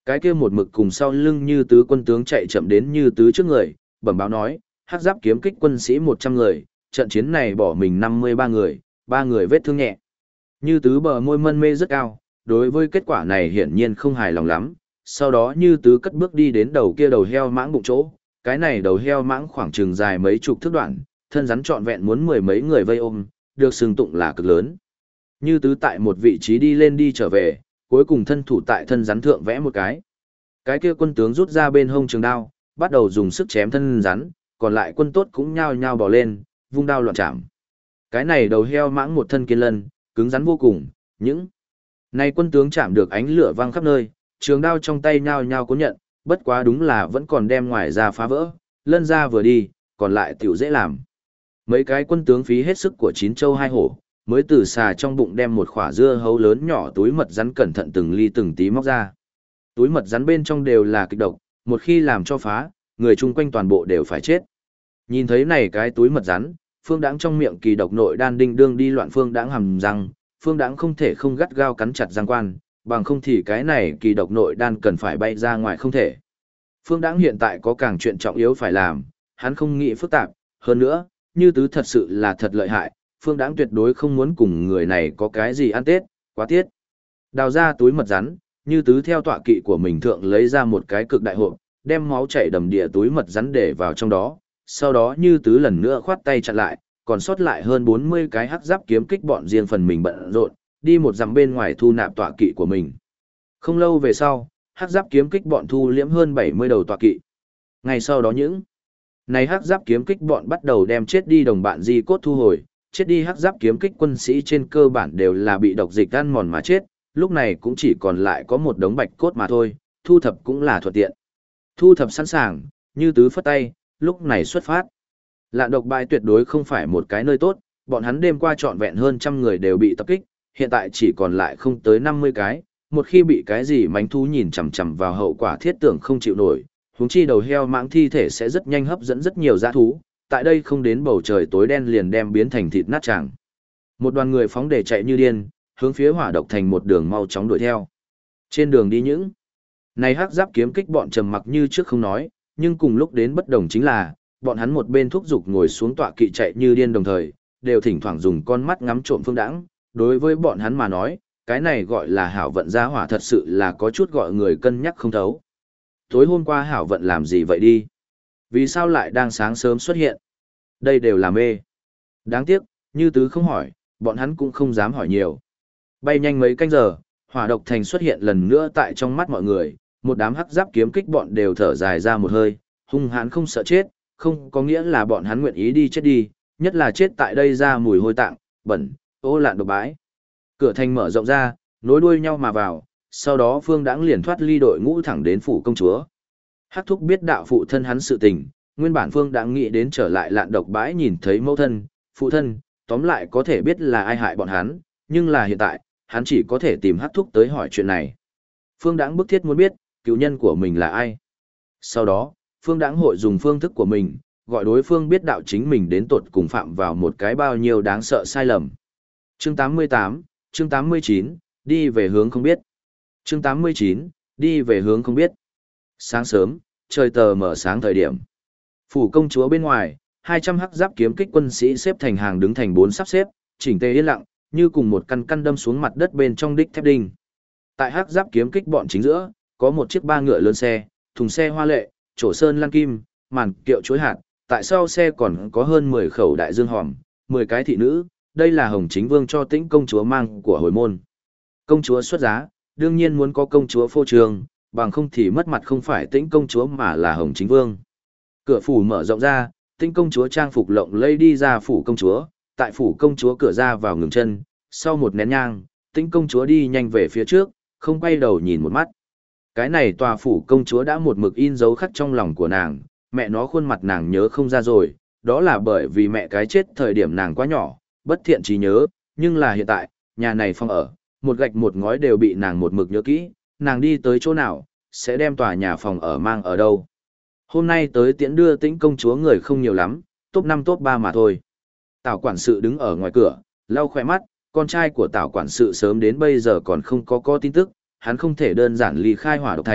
Cái kia một mực cùng sau lưng Như Tứ quân tướng chạy chậm đến Như Tứ trước người, bẩm báo nói, hắc giáp kiếm kích quân sĩ 100 người, trận chiến này bỏ mình 53 người, 3 người vết thương nhẹ. Như Tứ bờ môi mân mê rất cao, đối với kết quả này hiển nhiên không hài lòng lắm. Sau đó Như Tứ cất bước đi đến đầu kia đầu heo mãng bụng chỗ, cái này đầu heo mãng khoảng chừng dài mấy chục thước đoạn, thân rắn trọn vẹn muốn mười mấy người vây ôm, được xưng tụng là cực lớn. Như Tứ tại một vị trí đi lên đi trở về, cuối cùng thân thủ tại thân rắn thượng vẽ một cái. Cái kia quân tướng rút ra bên hông trường đao, bắt đầu dùng sức chém thân rắn, còn lại quân tốt cũng nhao nhao bò lên, vung đao loạn chạm. Cái này đầu heo mãng một thân kiên lân, cứng rắn vô cùng, những này quân tướng chạm được ánh lửa vang khắp nơi, trường đao trong tay nhao nhao cố nhận, bất quá đúng là vẫn còn đem ngoài ra phá vỡ, lân ra vừa đi, còn lại tiểu dễ làm. Mấy cái quân tướng phí hết sức của 9 châu 2 hổ, mới từ xà trong bụng đem một khỏa dưa hấu lớn nhỏ túi mật rắn cẩn thận từng ly từng tí móc ra. Túi mật rắn bên trong đều là kịch độc, một khi làm cho phá, người chung quanh toàn bộ đều phải chết. Nhìn thấy này cái túi mật rắn, Phương Đãng trong miệng kỳ độc nội đan đinh đương đi loạn, Phương Đãng hầm răng, Phương Đãng không thể không gắt gao cắn chặt răng quan, bằng không thì cái này kỳ độc nội đan cần phải bay ra ngoài không thể. Phương Đãng hiện tại có càng chuyện trọng yếu phải làm, hắn không nghĩ phức tạp, hơn nữa, Như Tứ thật sự là thật lợi hại, Phương Đãng tuyệt đối không muốn cùng người này có cái gì ăn tết, quá tiết. Đào ra túi mật rắn, Như Tứ theo tọa kỵ của mình thượng lấy ra một cái cực đại hộp, đem máu chảy đầm địa túi mật rắn để vào trong đó, sau đó Như Tứ lần nữa khoát tay chặn lại, còn sót lại hơn 40 cái hắc giáp kiếm kích bọn riêng phần mình bận rộn, đi một dặm bên ngoài thu nạp tọa kỵ của mình. Không lâu về sau, hắc giáp kiếm kích bọn thu liễm hơn 70 đầu tọa kỵ. Ngày sau đó những này hắc giáp kiếm kích bọn bắt đầu đem chết đi đồng bạn di cốt thu hồi, chết đi hắc giáp kiếm kích quân sĩ trên cơ bản đều là bị độc dịch ăn mòn mà chết, lúc này cũng chỉ còn lại có một đống bạch cốt mà thôi, thu thập cũng là thuận tiện. Thu thập sẵn sàng, Như Tứ phất tay, lúc này xuất phát. Lạn độc bãi tuyệt đối không phải một cái nơi tốt, bọn hắn đêm qua trọn vẹn hơn 100 người đều bị tập kích, hiện tại chỉ còn lại không tới 50 cái, một khi bị cái gì mánh thú nhìn chằm chằm vào hậu quả thiết tưởng không chịu nổi, huống chi đầu heo mãng thi thể sẽ rất nhanh hấp dẫn rất nhiều dã thú, tại đây không đến bầu trời tối đen liền đem biến thành thịt nát chàng. Một đoàn người phóng để chạy như điên, hướng phía hỏa độc thành một đường mau chóng đuổi theo. Trên đường đi những này hắc giáp kiếm kích bọn trầm mặc như trước không nói, nhưng cùng lúc đến bất đồng chính là, bọn hắn một bên thúc giục ngồi xuống tọa kỵ chạy như điên đồng thời, đều thỉnh thoảng dùng con mắt ngắm trộm Phương Đãng. Đối với bọn hắn mà nói, cái này gọi là hảo vận gia hỏa thật sự là có chút gọi người cân nhắc không thấu. Tối hôm qua hảo vận làm gì vậy đi? Vì sao lại đang sáng sớm xuất hiện? Đây đều là mê. Đáng tiếc, Như Tứ không hỏi, bọn hắn cũng không dám hỏi nhiều. Bay nhanh mấy canh giờ, hỏa độc thành xuất hiện lần nữa tại trong mắt mọi người, một đám hắc giáp kiếm kích bọn đều thở dài ra một hơi, hung hãn không sợ chết, không có nghĩa là bọn hắn nguyện ý đi chết đi, nhất là chết tại đây ra mùi hôi tạng, bẩn, ô lạn độc bãi. Cửa thành mở rộng ra, nối đuôi nhau mà vào, sau đó Phương Đãng liền thoát ly đội ngũ thẳng đến phủ công chúa. Hắc Thúc biết đạo phụ thân hắn sự tình, nguyên bản Phương Đãng nghĩ đến trở lại lạn độc bãi nhìn thấy mẫu thân, phụ thân, tóm lại có thể biết là ai hại bọn hắn, nhưng là hiện tại, hắn chỉ có thể tìm Hắc Thúc tới hỏi chuyện này. Phương Đãng bức thiết muốn biết, cứu nhân của mình là ai. Sau đó, Phương Đãng hội dùng phương thức của mình, gọi đối phương biết đạo chính mình đến tột cùng phạm vào một cái bao nhiêu đáng sợ sai lầm. Chương 88, chương 89, đi về hướng không biết. Chương 89, đi về hướng không biết. Sáng sớm, trời tờ mở sáng thời điểm. Phủ công chúa bên ngoài, 200 hắc giáp kiếm kích quân sĩ xếp thành hàng đứng thành 4 sắp xếp, chỉnh tề yên lặng, như cùng một căn căn đâm xuống mặt đất bên trong đích thép đinh. Tại hắc giáp kiếm kích bọn chính giữa, có một chiếc ba ngựa lớn xe, thùng xe hoa lệ, trổ sơn lan kim, màn kiệu chuối hạt, tại sau xe còn có hơn 10 khẩu đại dương hòm, 10 cái thị nữ, đây là Hồng Chính Vương cho Tĩnh công chúa mang của hồi môn. Công chúa xuất giá, đương nhiên muốn có công chúa phô trương, bằng không thì mất mặt không phải Tĩnh công chúa mà là Hồng Chính Vương. Cửa phủ mở rộng ra, Tĩnh công chúa trang phục lộng lẫy đi ra phủ công chúa, tại phủ công chúa cửa ra vào ngừng chân, sau một nén nhang, Tĩnh công chúa đi nhanh về phía trước, không quay đầu nhìn một mắt. Cái này tòa phủ công chúa đã một mực in dấu khắc trong lòng của nàng, mẹ nó khuôn mặt nàng nhớ không ra rồi, đó là bởi vì mẹ cái chết thời điểm nàng quá nhỏ, bất thiện trí nhớ, nhưng là hiện tại, nhà này phòng ở, một gạch một ngói đều bị nàng một mực nhớ kỹ, nàng đi tới chỗ nào, sẽ đem tòa nhà phòng ở mang ở đâu. Hôm nay tới tiễn đưa Tĩnh công chúa người không nhiều lắm, top 5 top 3 mà thôi. Tào quản sự đứng ở ngoài cửa, lau khỏe mắt, con trai của Tào quản sự sớm đến bây giờ còn không có tin tức, hắn không thể đơn giản ly khai hỏa độc thành,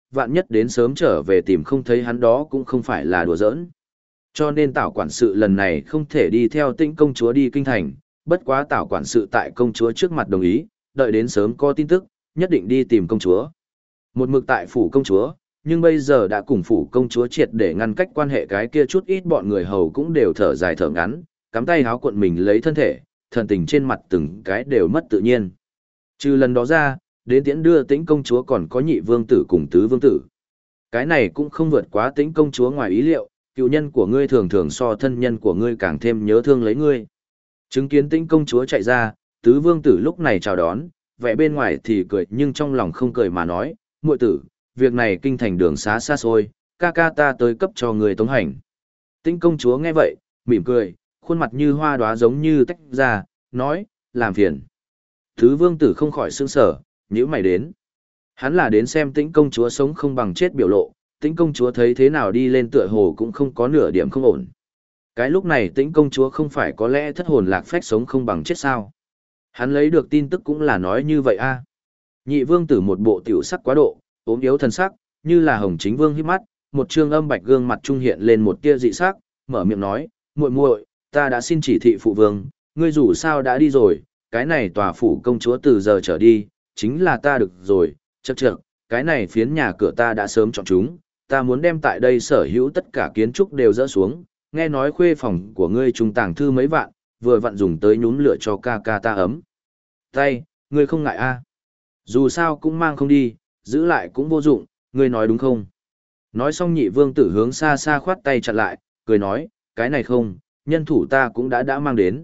vạn nhất đến sớm trở về tìm không thấy hắn đó cũng không phải là đùa giỡn. Cho nên Tảo quản sự lần này không thể đi theo Tĩnh công chúa đi kinh thành, bất quá Tảo quản sự tại công chúa trước mặt đồng ý, đợi đến sớm có tin tức, nhất định đi tìm công chúa. Một mực tại phủ công chúa, nhưng bây giờ đã cùng phủ công chúa triệt để ngăn cách quan hệ, cái kia chút ít bọn người hầu cũng đều thở dài thở ngắn, cắm tay háo cuộn mình lấy thân thể, thần tình trên mặt từng cái đều mất tự nhiên. Trừ lần đó ra, đến tiễn đưa Tĩnh công chúa còn có Nhị vương tử cùng Tứ vương tử. Cái này cũng không vượt quá Tĩnh công chúa ngoài ý liệu, cựu nhân của ngươi thường thường so thân nhân của ngươi càng thêm nhớ thương lấy ngươi. Chứng kiến Tĩnh công chúa chạy ra, Tứ vương tử lúc này chào đón, vẻ bên ngoài thì cười nhưng trong lòng không cười mà nói, muội tử, việc này kinh thành đường xá xa xôi, ca ca ta tới cấp cho người tống hành. Tĩnh công chúa nghe vậy, mỉm cười, khuôn mặt như hoa đóa giống như tách ra, nói, làm phiền. Tứ vương tử không khỏi sững sờ, nhíu mày đến. Hắn là đến xem Tĩnh công chúa sống không bằng chết biểu lộ, Tĩnh công chúa thấy thế nào đi lên tựa hồ cũng không có nửa điểm không ổn. Cái lúc này Tĩnh công chúa không phải có lẽ thất hồn lạc phách sống không bằng chết sao? Hắn lấy được tin tức cũng là nói như vậy a. Nhị vương tử một bộ tiểu sắc quá độ, ốm yếu thân sắc, như là Hồng Chính Vương híp mắt, một trương âm bạch gương mặt trung hiện lên một tia dị sắc, mở miệng nói, muội muội, ta đã xin chỉ thị phụ vương, ngươi dù sao đã đi rồi, cái này tòa phủ công chúa từ giờ trở đi, chính là ta được rồi, chậc chậc, cái này phiến nhà cửa ta đã sớm chọn chúng, ta muốn đem tại đây sở hữu tất cả kiến trúc đều dỡ xuống, nghe nói khuê phòng của ngươi trung tàng thư mấy vạn, vừa vặn dùng tới nhúm lửa cho ca ca ta ấm. Tay, ngươi không ngại a? Dù sao cũng mang không đi, giữ lại cũng vô dụng, ngươi nói đúng không? Nói xong Nhị vương tử hướng xa xa khoát tay chặn lại, cười nói, cái này không, nhân thủ ta cũng đã mang đến.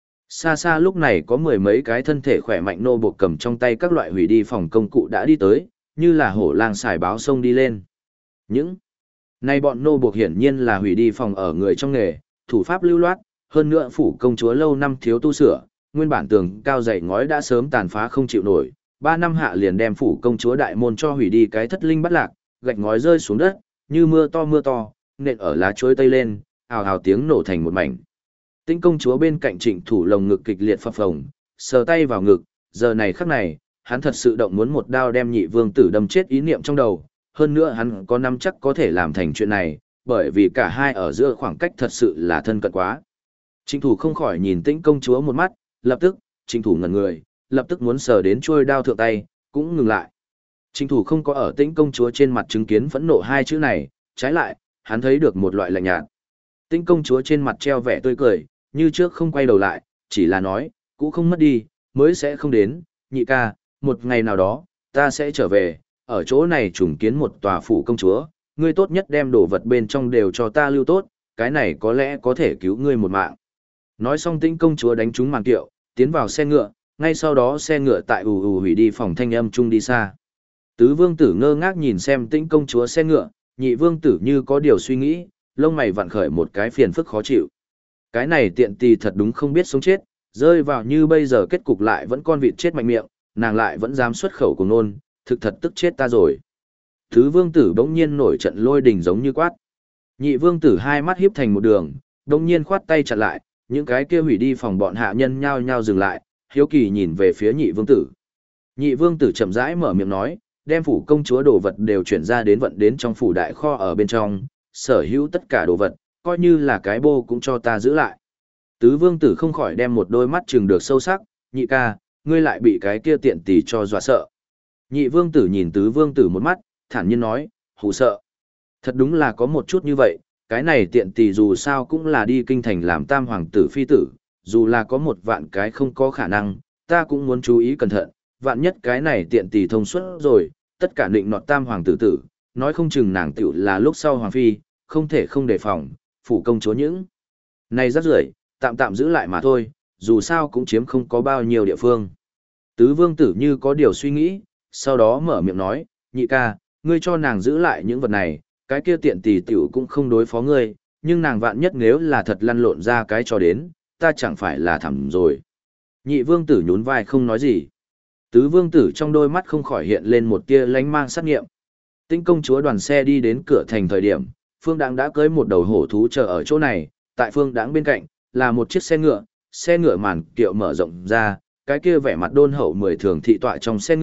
Xa xa lúc này có mười mấy cái thân thể khỏe mạnh nô buộc cầm trong tay các loại hủy đi phòng công cụ đã đi tới, như là hổ lang xài báo sông đi lên. Những này bọn nô buộc hiển nhiên là hủy đi phòng ở người trong nghề, thủ pháp lưu loát, hơn nữa phủ công chúa lâu năm thiếu tu sửa, nguyên bản tường cao dày ngói đã sớm tàn phá không chịu nổi, 3 năm hạ liền đem phủ công chúa đại môn cho hủy đi cái thất linh bắt lạc, gạch ngói rơi xuống đất, như mưa to, nện ở lá chuối tây lên, ào ào tiếng nổ thành một mảnh. Tĩnh công chúa bên cạnh Trịnh Thủ lồng ngực kịch liệt phập phồng, sờ tay vào ngực, giờ này khắc này, hắn thật sự động muốn một đao đem Nhị vương tử đâm chết ý niệm trong đầu, hơn nữa hắn có nắm chắc có thể làm thành chuyện này, bởi vì cả hai ở giữa khoảng cách thật sự là thân cận quá. Trịnh Thủ không khỏi nhìn Tĩnh công chúa một mắt, lập tức, Trịnh Thủ ngẩn người, lập tức muốn sờ đến chuôi đao thượng tay, cũng ngừng lại. Trịnh Thủ không có ở Tĩnh công chúa trên mặt chứng kiến phẫn nộ hai chữ này, trái lại, hắn thấy được một loại lạnh nhạt. Tĩnh công chúa trên mặt treo vẻ tươi cười, như trước không quay đầu lại, chỉ là nói, cũ không mất đi, mới sẽ không đến, nhị ca, một ngày nào đó, ta sẽ trở về, ở chỗ này trùng kiến một tòa phủ công chúa, ngươi tốt nhất đem đồ vật bên trong đều cho ta lưu tốt, cái này có lẽ có thể cứu ngươi một mạng. Nói xong Tĩnh công chúa đánh trúng màn kiệu, tiến vào xe ngựa, ngay sau đó xe ngựa tại hủy đi phòng thanh âm chung đi xa. Tứ vương tử ngơ ngác nhìn xem Tĩnh công chúa xe ngựa, Nhị vương tử như có điều suy nghĩ, lông mày vặn khởi một cái phiền phức khó chịu. Cái này tiện tì thật đúng không biết sống chết, rơi vào như bây giờ kết cục lại vẫn con vịt chết mạnh miệng, nàng lại vẫn dám xuất khẩu cùng nôn, thực thật tức chết ta rồi. Tứ vương tử bỗng nhiên nổi trận lôi đình giống như quát. Nhị vương tử hai mắt híp thành một đường, bỗng nhiên khoát tay chặn lại, những cái kia hủy đi phòng bọn hạ nhân nhao nhao dừng lại, hiếu kỳ nhìn về phía nhị vương tử. Nhị vương tử chậm rãi mở miệng nói, đem phủ công chúa đồ vật đều chuyển ra đến vận đến trong phủ đại kho ở bên trong, sở hữu tất cả đồ vật, coi như là cái bô cũng cho ta giữ lại. Tứ vương tử không khỏi đem một đôi mắt trừng được sâu sắc, nhị ca, ngươi lại bị cái kia tiện tỷ cho dọa sợ. Nhị vương tử nhìn tứ vương tử một mắt, thản nhiên nói, hù sợ. Thật đúng là có một chút như vậy, cái này tiện tỷ dù sao cũng là đi kinh thành làm tam hoàng tử phi tử, dù là có một vạn cái không có khả năng, ta cũng muốn chú ý cẩn thận, vạn nhất cái này tiện tỷ thông suốt rồi, tất cả định nọt tam hoàng tử tử, nói không chừng nàng tiểu là lúc sau hoàng phi, không thể không đề phòng, phủ công chúa những này rất rưởi, tạm tạm giữ lại mà thôi, dù sao cũng chiếm không có bao nhiêu địa phương. Tứ vương tử như có điều suy nghĩ, sau đó mở miệng nói, nhị ca, ngươi cho nàng giữ lại những vật này, cái kia tiện tỷ tiểu cũng không đối phó ngươi, nhưng nàng vạn nhất nếu là thật lăn lộn ra cái cho đến, ta chẳng phải là thẳm rồi. Nhị vương tử nhún vai không nói gì. Tứ vương tử trong đôi mắt không khỏi hiện lên một tia lánh mang sát nghiệm. Tĩnh công chúa đoàn xe đi đến cửa thành thời điểm, Phương Đãng đã cưỡi một đầu hổ thú chờ ở chỗ này, tại Phương Đãng bên cạnh là một chiếc xe ngựa màn kiệu mở rộng ra, cái kia vẻ mặt đôn hậu 10 thường thị tọa trong xe ngựa,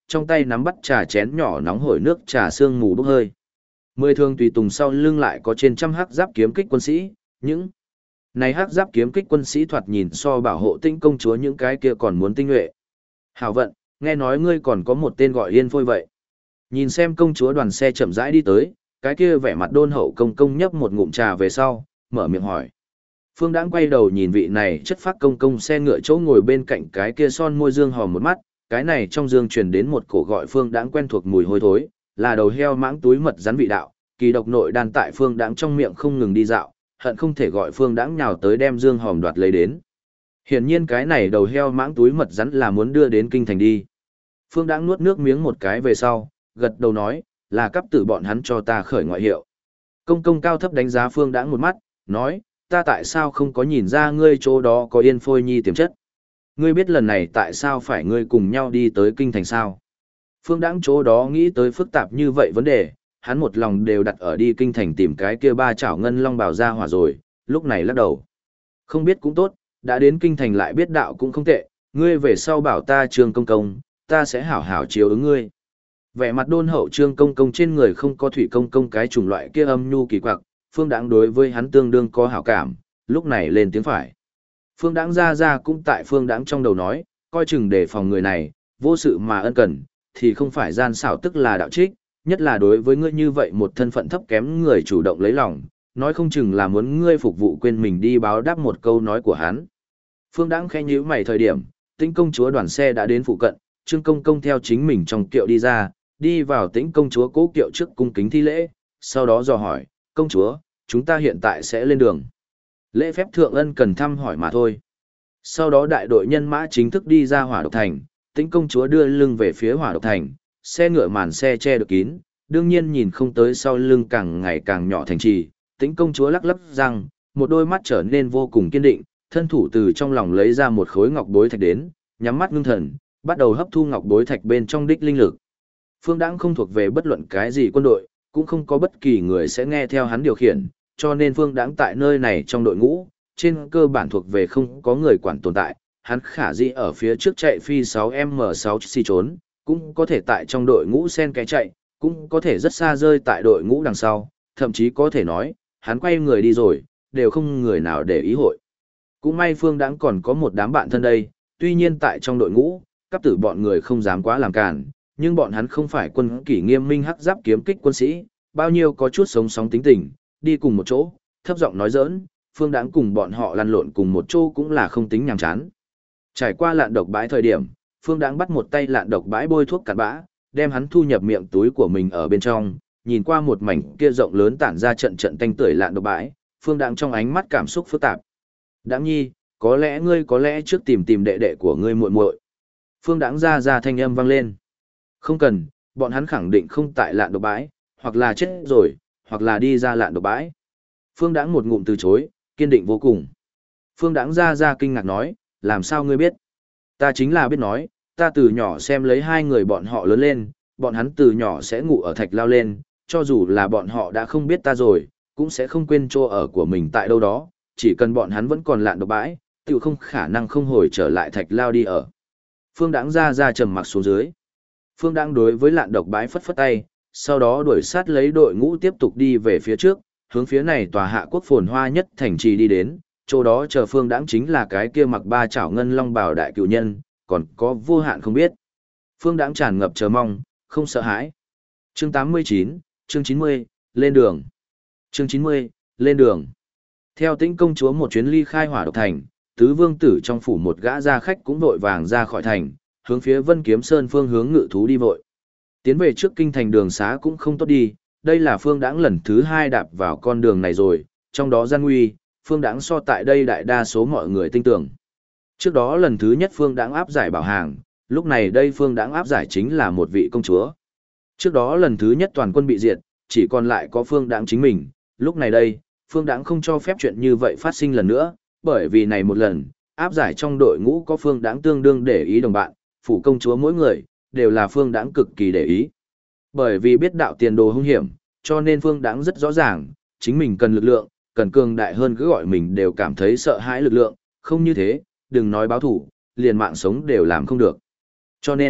trong tay nắm bắt trà chén nhỏ nóng hổi nước trà sương mù bốc hơi. 10 thương tùy tùng sau lưng lại có trên trăm hắc giáp kiếm kích quân sĩ, những này hắc giáp kiếm kích quân sĩ thoạt nhìn so bảo hộ Tĩnh công chúa những cái kia còn muốn tinh nhuệ. Hảo vận, nghe nói ngươi còn có một tên gọi Yên Phôi vậy. Nhìn xem công chúa đoàn xe chậm rãi đi tới, cái kia vẻ mặt đôn hậu công công nhấp một ngụm trà về sau, mở miệng hỏi. Phương Đãng quay đầu nhìn vị này chất phác công công xe ngựa chỗ ngồi bên cạnh cái kia son môi dương hòm một mắt, cái này trong dương truyền đến một cổ gọi Phương Đãng quen thuộc mùi hôi thối, là đầu heo mãng túi mật rắn vị đạo, kỳ độc nội đan tại Phương Đãng trong miệng không ngừng đi dạo, hận không thể gọi Phương Đãng nhào tới đem dương hòm đoạt lấy đến. Hiển nhiên cái này đầu heo mãng túi mật rắn là muốn đưa đến kinh thành đi. Phương Đãng nuốt nước miếng một cái về sau, gật đầu nói, là cấp tử bọn hắn cho ta khởi ngoại hiệu. Công công cao thấp đánh giá Phương Đãng một mắt, nói, ta tại sao không có nhìn ra ngươi chỗ đó có Yên Phôi nhi tiềm chất? Ngươi biết lần này tại sao phải ngươi cùng nhau đi tới kinh thành sao? Phương Đãng chỗ đó nghĩ tới phức tạp như vậy vấn đề, hắn một lòng đều đặt ở đi kinh thành tìm cái kia ba chảo ngân long bào ra hỏa rồi, lúc này lắc đầu. Không biết cũng tốt, đã đến kinh thành lại biết đạo cũng không tệ, ngươi về sau bảo ta Trương công công, ta sẽ hảo hảo chiếu ứng ngươi. Vẻ mặt đôn hậu Trương công công trên người không có thủy công công cái chủng loại kia âm nhu kỳ quặc, Phương Đãng đối với hắn tương đương có hảo cảm, lúc này lên tiếng phải. Phương Đãng ra cũng tại Phương Đãng trong đầu nói, coi chừng đề phòng người này, vô sự mà ân cần, thì không phải gian xảo tức là đạo trích, nhất là đối với ngươi như vậy một thân phận thấp kém người chủ động lấy lòng, nói không chừng là muốn ngươi phục vụ quên mình đi báo đáp một câu nói của hắn. Phương Đãng khẽ nhíu mày thời điểm, Tĩnh công chúa đoàn xe đã đến phụ cận, Trương công công theo chính mình trong kiệu đi ra, đi vào Tĩnh công chúa cố kiệu trước cung kính thi lễ, sau đó dò hỏi, công chúa, chúng ta hiện tại sẽ lên đường. Lễ phép thượng ân cần thăm hỏi mà thôi. Sau đó đại đội nhân mã chính thức đi ra Hỏa Độc Thành, Tĩnh công chúa đưa lưng về phía Hỏa Độc Thành, xe ngựa màn xe che được kín, đương nhiên nhìn không tới sau lưng càng ngày càng nhỏ thành trì. Tĩnh công chúa lắc lắc răng, một đôi mắt trở nên vô cùng kiên định, thân thủ từ trong lòng lấy ra một khối ngọc bối thạch đến, nhắm mắt ngưng thần, bắt đầu hấp thu ngọc bối thạch bên trong đích linh lực. Phương Đãng không thuộc về bất luận cái gì quân đội, cũng không có bất kỳ người sẽ nghe theo hắn điều khiển, cho nên Phương Đãng tại nơi này trong đội ngũ, trên cơ bản thuộc về không có người quản tồn tại, hắn khả dĩ ở phía trước chạy phi 6M6 xì trốn, cũng có thể tại trong đội ngũ sen cái chạy, cũng có thể rất xa rơi tại đội ngũ đằng sau, thậm chí có thể nói, hắn quay người đi rồi, đều không người nào để ý hội. Cũng may Phương Đãng còn có một đám bạn thân đây, tuy nhiên tại trong đội ngũ, cấp tử bọn người không dám quá làm cản, nhưng bọn hắn không phải quân kỷ nghiêm minh hắc giáp kiếm kích quân sĩ, bao nhiêu có chút sống sóng tính tình, đi cùng một chỗ, thấp giọng nói giỡn, Phương Đãng cùng bọn họ lăn lộn cùng một chỗ cũng là không tính nhàm chán. Trải qua lạn độc bãi thời điểm, Phương Đãng bắt một tay lạn độc bãi bôi thuốc cặn bã, đem hắn thu nhập miệng túi của mình ở bên trong, nhìn qua một mảnh kia rộng lớn tản ra trận trận tanh tưởi lạn độc bãi, Phương Đãng trong ánh mắt cảm xúc phức tạp. Đãng nhi, có lẽ ngươi có lẽ trước tìm đệ đệ của ngươi muội muội. Phương Đãng ra thanh âm vang lên. Không cần, bọn hắn khẳng định không tại lạn độc bãi, hoặc là chết rồi, hoặc là đi ra lạn độc bãi. Phương Đãng một ngụm từ chối, kiên định vô cùng. Phương Đãng ra kinh ngạc nói, làm sao ngươi biết? Ta chính là biết nói, ta từ nhỏ xem lấy hai người bọn họ lớn lên, bọn hắn từ nhỏ sẽ ngủ ở thạch lao lên, cho dù là bọn họ đã không biết ta rồi, cũng sẽ không quên chỗ ở của mình tại đâu đó, chỉ cần bọn hắn vẫn còn lạn độc bãi, tự không khả năng không hồi trở lại thạch lao đi ở. Phương Đãng ra trầm mặc xuống dưới. Phương Đãng đối với lạn độc bãi phất phất tay, sau đó đuổi sát lấy đội ngũ tiếp tục đi về phía trước, hướng phía này tòa hạ quốc phồn hoa nhất thành trì đi đến, chỗ đó chờ Phương Đãng chính là cái kia mặc ba chảo ngân long bào đại cựu nhân, còn có vô hạn không biết. Phương Đãng tràn ngập chờ mong, không sợ hãi. Chương 89, chương 90, lên đường. Chương 90, lên đường. Theo Tĩnh công chúa một chuyến ly khai Hỏa Độc Thành, tứ vương tử trong phủ một gã gia khách cũng vội vàng ra khỏi thành, hướng phía Vân Kiếm Sơn phương hướng ngự thú đi vội. Tiến về trước kinh thành đường xá cũng không tốt đi, đây là Phương Đãng lần thứ 2 đạp vào con đường này rồi, trong đó gian nguy, Phương Đãng so tại đây đại đa số mọi người tin tưởng. Trước đó lần thứ nhất Phương Đãng áp giải bảo hàng, lúc này đây Phương Đãng áp giải chính là một vị công chúa. Trước đó lần thứ nhất toàn quân bị diệt, chỉ còn lại có Phương Đãng chính mình, lúc này đây, Phương Đãng không cho phép chuyện như vậy phát sinh lần nữa, bởi vì này một lần, áp giải trong đội ngũ có Phương Đãng tương đương để ý đồng bạn, phủ công chúa mỗi người, đều là Phương Đãng cực kỳ để ý. Bởi vì biết đạo tiền đồ hung hiểm, cho nên Phương Đãng rất rõ ràng, chính mình cần lực lượng, cần cường đại hơn cứ gọi mình đều cảm thấy sợ hãi lực lượng, không như thế, đừng nói báo thủ, liền mạng sống đều làm không được. Cho nên,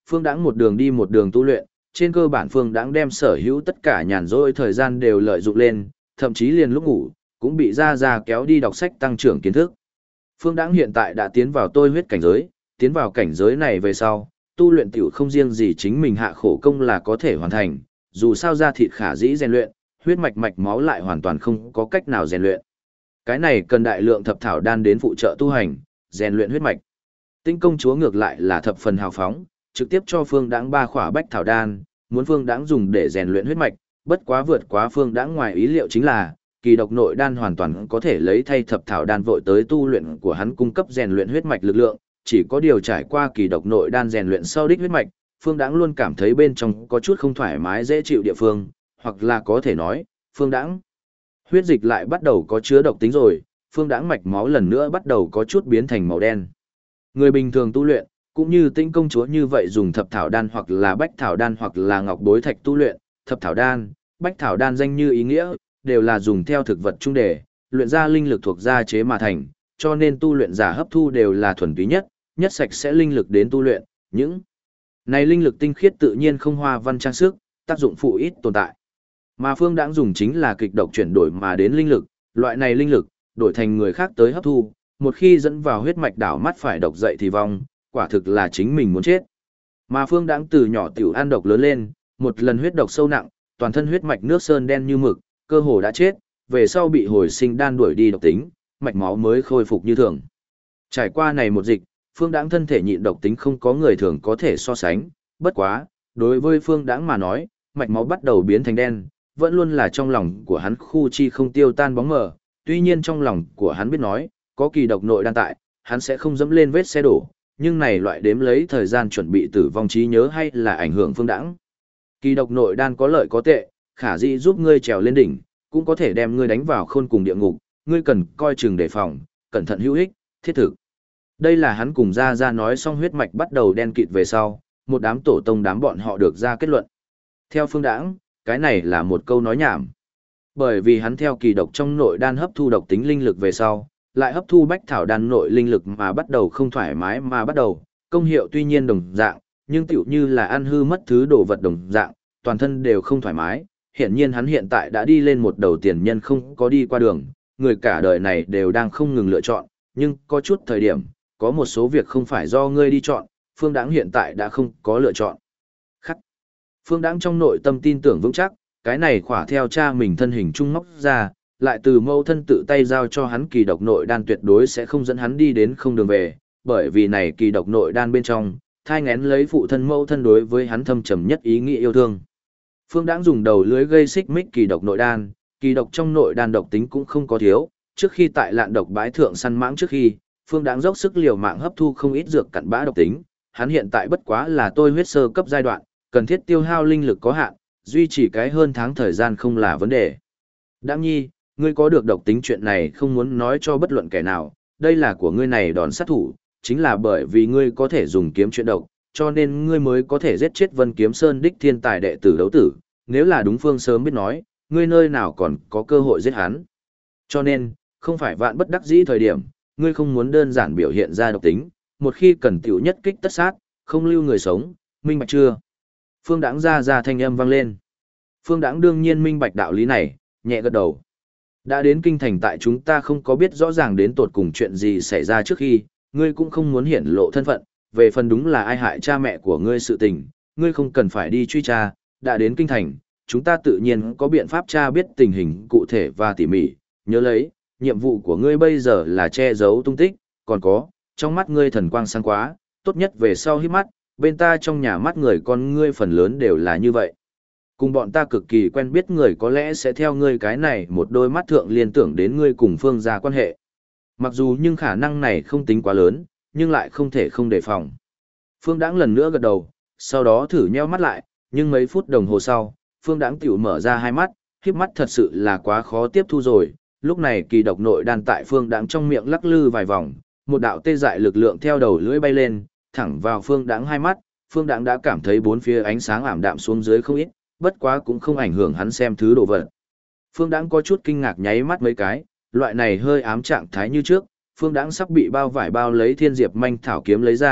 Phương Đãng một đường đi một đường tu luyện, trên cơ bản Phương Đãng đem sở hữu tất cả nhàn rỗi thời gian đều lợi dụng lên, thậm chí liền lúc ngủ, cũng bị ra kéo đi đọc sách tăng trưởng kiến thức. Phương Đãng hiện tại đã tiến vào tôi huyết cảnh giới, tiến vào cảnh giới này về sau, tu luyện tiểu không riêng gì chính mình hạ khổ công là có thể hoàn thành, dù sao da thịt khả dĩ rèn luyện, huyết mạch mạch máu lại hoàn toàn không có cách nào rèn luyện. Cái này cần đại lượng thập thảo đan đến phụ trợ tu hành, rèn luyện huyết mạch. Tinh công chúa ngược lại là thập phần hào phóng, trực tiếp cho Phương Đãng 3 khỏa bách thảo đan, muốn Phương Đãng dùng để rèn luyện huyết mạch, bất quá vượt quá Phương Đãng ngoài ý liệu chính là, kỳ độc nội đan hoàn toàn có thể lấy thay thập thảo đan vội tới tu luyện của hắn cung cấp rèn luyện huyết mạch lực lượng, chỉ có điều trải qua kỳ độc nội đan rèn luyện sau đích huyết mạch, Phương Đãng luôn cảm thấy bên trong có chút không thoải mái dễ chịu địa phương, hoặc là có thể nói, Phương Đãng huyết dịch lại bắt đầu có chứa độc tính rồi, Phương Đãng mạch máu lần nữa bắt đầu có chút biến thành màu đen. Người bình thường tu luyện, cũng như Tinh công chúa như vậy dùng thập thảo đan hoặc là bách thảo đan hoặc là ngọc bối thạch tu luyện, thập thảo đan, bách thảo đan danh như ý nghĩa, đều là dùng theo thực vật trung đề, luyện ra linh lực thuộc gia chế mà thành, cho nên tu luyện giả hấp thu đều là thuần túy nhất, nhất sạch sẽ linh lực đến tu luyện, những này linh lực tinh khiết tự nhiên không hoa văn trang sức, tác dụng phụ ít tồn tại. Mà Phương Đãng dùng chính là kịch độc chuyển đổi mà đến linh lực, loại này linh lực, đổi thành người khác tới hấp thu, một khi dẫn vào huyết mạch đảo mắt phải độc dậy thì vong, quả thực là chính mình muốn chết. Mà Phương Đãng từ nhỏ tiểu ăn độc lớn lên, một lần huyết độc sâu nặng, toàn thân huyết mạch nước sơn đen như mực, cơ hồ đã chết, về sau bị hồi sinh đan đuổi đi độc tính, mạch máu mới khôi phục như thường. Trải qua này một dịch, Phương Đãng thân thể nhịn độc tính không có người thường có thể so sánh, bất quá, đối với Phương Đãng mà nói, mạch máu bắt đầu biến thành đen, vẫn luôn là trong lòng của hắn khu chi không tiêu tan bóng mờ, tuy nhiên trong lòng của hắn biết nói, có kỳ độc nội đan tại, hắn sẽ không dẫm lên vết xe đổ, nhưng này loại đếm lấy thời gian chuẩn bị tử vong trí nhớ hay là ảnh hưởng Phương Đãng. Kỳ độc nội đan có lợi có tệ, khả dĩ giúp ngươi trèo lên đỉnh, cũng có thể đem ngươi đánh vào khôn cùng địa ngục, ngươi cần coi chừng đề phòng, cẩn thận hữu ích, thiết thực. Đây là hắn cùng ra nói xong huyết mạch bắt đầu đen kịt về sau, một đám tổ tông đám bọn họ được ra kết luận. Theo Phương Đãng, cái này là một câu nói nhảm. Bởi vì hắn theo kỳ độc trong nội đan hấp thu độc tính linh lực về sau, lại hấp thu bách thảo đan nội linh lực mà bắt đầu không thoải mái mà bắt đầu, công hiệu tuy nhiên đồng dạng, nhưng tựu như là ăn hư mất thứ đồ vật đồng dạng, toàn thân đều không thoải mái. Hiển nhiên hắn hiện tại đã đi lên một đầu tiền nhân không có đi qua đường, người cả đời này đều đang không ngừng lựa chọn, nhưng có chút thời điểm, có một số việc không phải do ngươi đi chọn, Phương Đãng hiện tại đã không có lựa chọn. Khắc. Phương Đãng trong nội tâm tin tưởng vững chắc, cái này khỏa theo cha mình thân hình trung móc ra, lại từ mâu thân tự tay giao cho hắn kỳ độc nội đan tuyệt đối sẽ không dẫn hắn đi đến không đường về, bởi vì này kỳ độc nội đan bên trong, thai ngén lấy phụ thân mâu thân đối với hắn thâm trầm nhất ý nghĩa yêu thương. Phương Đãng dùng đầu lưới gây xích mích kỳ độc nội đan, kỳ độc trong nội đan độc tính cũng không có thiếu, trước khi tại lạn độc bãi thượng săn mãng trước khi, Phương Đãng dốc sức liều mạng hấp thu không ít dược cặn bã độc tính, hắn hiện tại bất quá là tôi huyết sơ cấp giai đoạn, cần thiết tiêu hao linh lực có hạn, duy trì cái hơn tháng thời gian không là vấn đề. Đãng nhi, ngươi có được độc tính chuyện này không muốn nói cho bất luận kẻ nào, đây là của ngươi này đòn sát thủ, chính là bởi vì ngươi có thể dùng kiếm chuyện độc, cho nên ngươi mới có thể giết chết Vân Kiếm Sơn đích thiên tài đệ tử đấu tử, nếu là đúng phương sớm biết nói, ngươi nơi nào còn có cơ hội giết hắn. Cho nên, không phải vạn bất đắc dĩ thời điểm, ngươi không muốn đơn giản biểu hiện ra độc tính, một khi cần tiểu nhất kích tất sát, không lưu người sống, minh bạch chưa? Phương Đãng ra thanh âm vang lên. Phương Đãng đương nhiên minh bạch đạo lý này, nhẹ gật đầu. Đã đến kinh thành tại chúng ta không có biết rõ ràng đến tột cùng chuyện gì xảy ra trước khi, ngươi cũng không muốn hiển lộ thân phận, về phần đúng là ai hại cha mẹ của ngươi sự tình, ngươi không cần phải đi truy tra, đã đến kinh thành, chúng ta tự nhiên có biện pháp tra biết tình hình cụ thể và tỉ mỉ, nhớ lấy, nhiệm vụ của ngươi bây giờ là che giấu tung tích, còn có, trong mắt ngươi thần quang sáng quá, tốt nhất về sau hít mắt, bên ta trong nhà mắt người con ngươi phần lớn đều là như vậy. Cùng bọn ta cực kỳ quen biết người có lẽ sẽ theo ngươi cái này một đôi mắt thượng liên tưởng đến ngươi cùng Phương gia quan hệ. Mặc dù nhưng khả năng này không tính quá lớn, nhưng lại không thể không đề phòng. Phương Đãng lần nữa gật đầu, sau đó thử nheo mắt lại, nhưng mấy phút đồng hồ sau, Phương Đãng tiểu mở ra hai mắt, híp mắt thật sự là quá khó tiếp thu rồi. Lúc này kỳ độc nội đan tại Phương Đãng trong miệng lắc lư vài vòng, một đạo tê dại lực lượng theo đầu lưỡi bay lên, thẳng vào Phương Đãng hai mắt. Phương Đãng đã cảm thấy bốn phía ánh sáng ảm đạm xuống dưới không ít, bất quá cũng không ảnh hưởng hắn xem thứ đồ vật. Phương Đãng có chút kinh ngạc nháy mắt mấy cái, loại này hơi ám trạng thái như trước, Phương Đãng sắp bị bao vải bao lấy thiên diệp manh thảo kiếm lấy ra,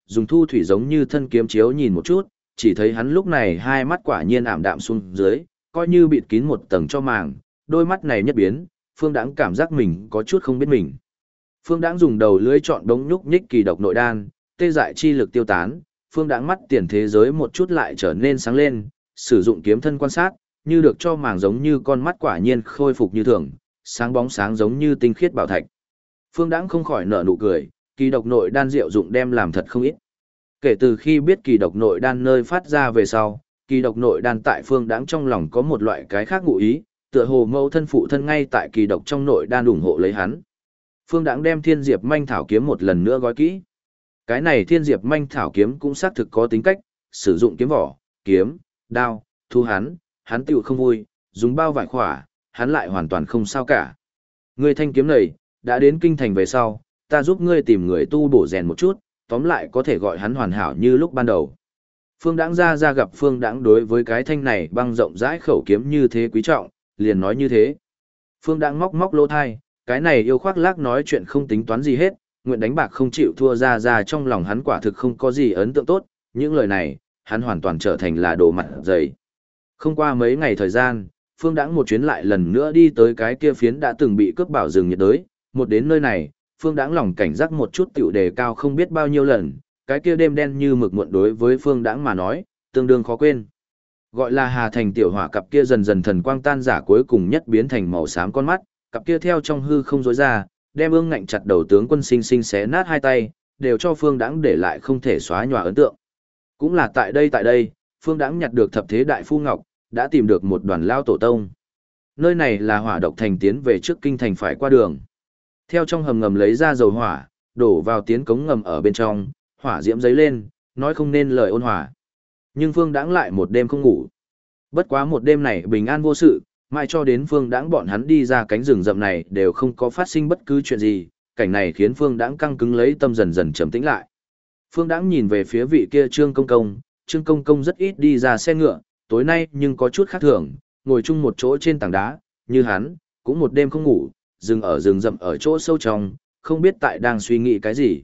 dùng thu thủy giống như thân kiếm chiếu nhìn một chút, chỉ thấy hắn lúc này hai mắt quả nhiên ảm đạm xuống dưới, coi như bịt kín một tầng cho màng, đôi mắt này nhất biến, Phương Đãng cảm giác mình có chút không biết mình. Phương Đãng dùng đầu lưỡi chọn đống nhúc nhích kỳ độc nội đan, tê dại chi lực tiêu tán, Phương Đãng mắt tiền thế giới một chút lại trở nên sáng lên, sử dụng kiếm thân quan sát, như được cho màng giống như con mắt quả nhiên khôi phục như thường, sáng bóng sáng giống như tinh khiết bảo thạch. Phương Đãng không khỏi nở nụ cười, kỳ độc nội đan diệu dụng đem làm thật không ít. Kể từ khi biết kỳ độc nội đan nơi phát ra về sau, kỳ độc nội đan tại Phương Đãng trong lòng có một loại cái khác ngụ ý, tựa hồ mẫu thân phụ thân ngay tại kỳ độc trong nội đan ủng hộ lấy hắn. Phương Đãng đem Thiên Diệp Manh Thảo kiếm một lần nữa gói kỹ. Cái này Thiên Diệp Manh Thảo kiếm cũng xác thực có tính cách, sử dụng kiếm vỏ, kiếm, đao, thu hắn tựu không vui, dùng bao vải khỏa, hắn lại hoàn toàn không sao cả. Ngươi thanh kiếm này, đã đến kinh thành về sau, ta giúp ngươi tìm người tu bổ rèn một chút, tóm lại có thể gọi hắn hoàn hảo như lúc ban đầu. Phương Đãng ra gặp Phương Đãng đối với cái thanh này băng rộng rãi khẩu kiếm như thế quý trọng, liền nói như thế. Phương Đãng móc lỗ thai, cái này yêu khoác lác nói chuyện không tính toán gì hết, nguyện đánh bạc không chịu thua ra trong lòng hắn quả thực không có gì ấn tượng tốt, những lời này, hắn hoàn toàn trở thành là đồ mặt dày. Không qua mấy ngày thời gian, Phương Đãng một chuyến lại lần nữa đi tới cái kia phiến đã từng bị cướp bảo rừng nhiệt đới, một đến nơi này, Phương Đãng lòng cảnh giác một chút tiểu đề cao không biết bao nhiêu lần, cái kia đêm đen như mực muộn đối với Phương Đãng mà nói, tương đương khó quên. Gọi là Hà Thành tiểu hỏa cặp kia dần dần thần quang tan giả cuối cùng nhất biến thành màu xám con mắt, cặp kia theo trong hư không rối ra, đem ương ngạnh chặt đầu tướng quân sinh sinh xé nát hai tay, đều cho Phương Đãng để lại không thể xóa nhòa ấn tượng. Cũng là tại đây, Phương Đãng nhặt được thập thế đại phu ngọc, đã tìm được một đoàn lao tổ tông. Nơi này là Hỏa Độc Thành tiến về trước kinh thành phải qua đường. Theo trong hầm ngầm lấy ra dầu hỏa, đổ vào tiến cống ngầm ở bên trong, hỏa diễm dấy lên, nói không nên lời ôn hòa. Nhưng Phương Đãng lại một đêm không ngủ. Bất quá một đêm này bình an vô sự, mãi cho đến Phương Đãng bọn hắn đi ra cánh rừng rậm này đều không có phát sinh bất cứ chuyện gì, cảnh này khiến Phương Đãng căng cứng lấy tâm dần dần trầm tĩnh lại. Phương Đãng nhìn về phía vị kia Trương Công Công rất ít đi ra xe ngựa, tối nay nhưng có chút khác thường, ngồi chung một chỗ trên tảng đá, như hắn, cũng một đêm không ngủ, dừng ở rừng rậm ở chỗ sâu trong, không biết tại đang suy nghĩ cái gì.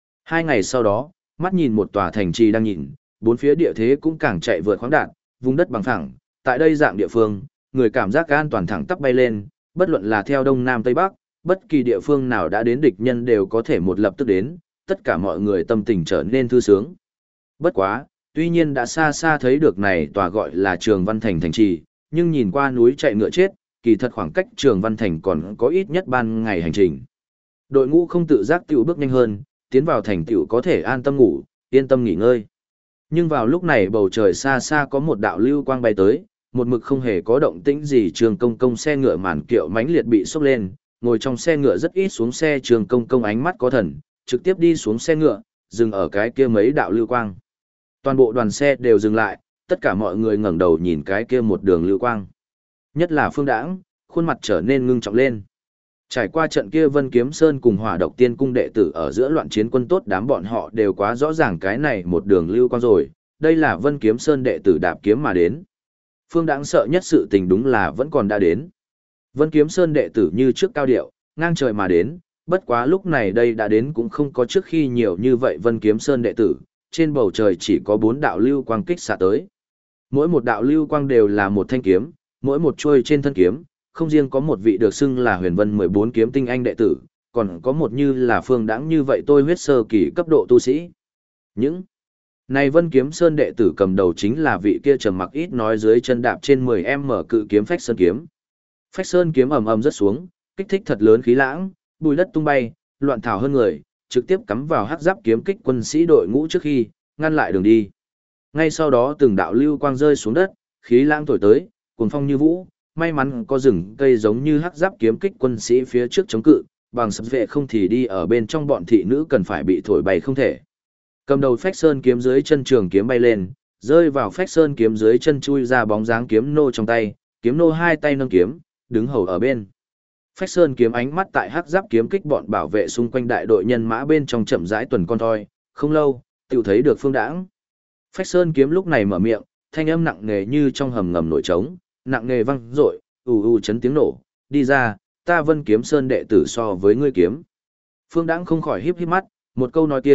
2 ngày sau đó, mắt nhìn một tòa thành trì đang nhìn, bốn phía địa thế cũng càng chạy vượt khoáng đạt, vùng đất bằng phẳng, tại đây dạng địa phương, người cảm giác an toàn thẳng tắp bay lên, bất luận là theo đông nam tây bắc, bất kỳ địa phương nào đã đến địch nhân đều có thể một lập tức đến, tất cả mọi người tâm tình trở nên thư sướng. Bất quá, tuy nhiên đã xa xa thấy được này tòa gọi là Trường Văn Thành thành trì, nhưng nhìn qua núi chạy ngựa chết, kỳ thật khoảng cách Trường Văn Thành còn có ít nhất ban ngày hành trình. Đội ngũ không tự giác tiểu bước nhanh hơn, tiến vào thành tiểu có thể an tâm ngủ, yên tâm nghỉ ngơi. Nhưng vào lúc này bầu trời xa xa có một đạo lưu quang bay tới, một mực không hề có động tĩnh gì. Trường Công xe ngựa màn kiệu mãnh liệt bị xốc lên, ngồi trong xe ngựa rất ít xuống xe. Trường Công ánh mắt có thần, trực tiếp đi xuống xe ngựa, dừng ở cái kia mấy đạo lưu quang. Toàn bộ đoàn xe đều dừng lại, tất cả mọi người ngẩng đầu nhìn cái kia một đường lưu quang. Nhất là Phương Đãng, khuôn mặt trở nên ngưng trọng lên. Trải qua trận kia Vân Kiếm Sơn cùng Hỏa Độc Tiên cung đệ tử ở giữa loạn chiến quân tốt, đám bọn họ đều quá rõ ràng cái này một đường lưu quang rồi, đây là Vân Kiếm Sơn đệ tử đạp kiếm mà đến. Phương Đãng sợ nhất sự tình đúng là vẫn còn đã đến. Vân Kiếm Sơn đệ tử như trước cao điệu, ngang trời mà đến, bất quá lúc này đây đã đến cũng không có trước khi nhiều như vậy. Vân Kiếm Sơn đệ tử, trên bầu trời chỉ có 4 đạo lưu quang kích xạ tới. Mỗi một đạo lưu quang đều là một thanh kiếm, mỗi một chuôi trên thân kiếm, không riêng có một vị được xưng là Huyền Vân 14 kiếm tinh anh đệ tử, còn có một như là Phương Đãng như vậy tôi huyết sơ kỳ cấp độ tu sĩ. Những này Vân Kiếm Sơn đệ tử cầm đầu chính là vị kia trầm mặc ít nói dưới chân đạp trên 10m cự kiếm Phách Sơn kiếm. Phách Sơn kiếm ầm ầm rất xuống, kích thích thật lớn khí lãng, bùi đất tung bay, loạn thảo hơn người, trực tiếp cắm vào hắc giáp kiếm kích quân sĩ đội ngũ trước khi ngăn lại đường đi. Ngay sau đó từng đạo lưu quang rơi xuống đất, khí lãng thổi tới, cuồng phong như vũ, may mắn có rừng cây giống như hắc giáp kiếm kích quân sĩ phía trước chống cự, bằng sập vệ không thì đi ở bên trong bọn thị nữ cần phải bị thổi bay không thể. Cầm đầu Phách Sơn kiếm dưới chân trường kiếm bay lên, rơi vào Phách Sơn kiếm dưới chân chui ra bóng dáng kiếm nô trong tay, kiếm nô hai tay nâng kiếm, đứng hầu ở bên. Phách Sơn kiếm ánh mắt tại hắc giáp kiếm kích bọn bảo vệ xung quanh đại đội nhân mã bên trong chậm rãi tuần con thoi, không lâu, tiểu thấy được Phương Đãng. Phách Sơn kiếm lúc này mở miệng, thanh âm nặng nề như trong hầm ngầm nổi trống, nặng nề vang dội, chấn tiếng nổ, đi ra, ta Vân Kiếm Sơn đệ tử so với ngươi kiếm. Phương Đãng không khỏi híp híp mắt, một câu nói kia,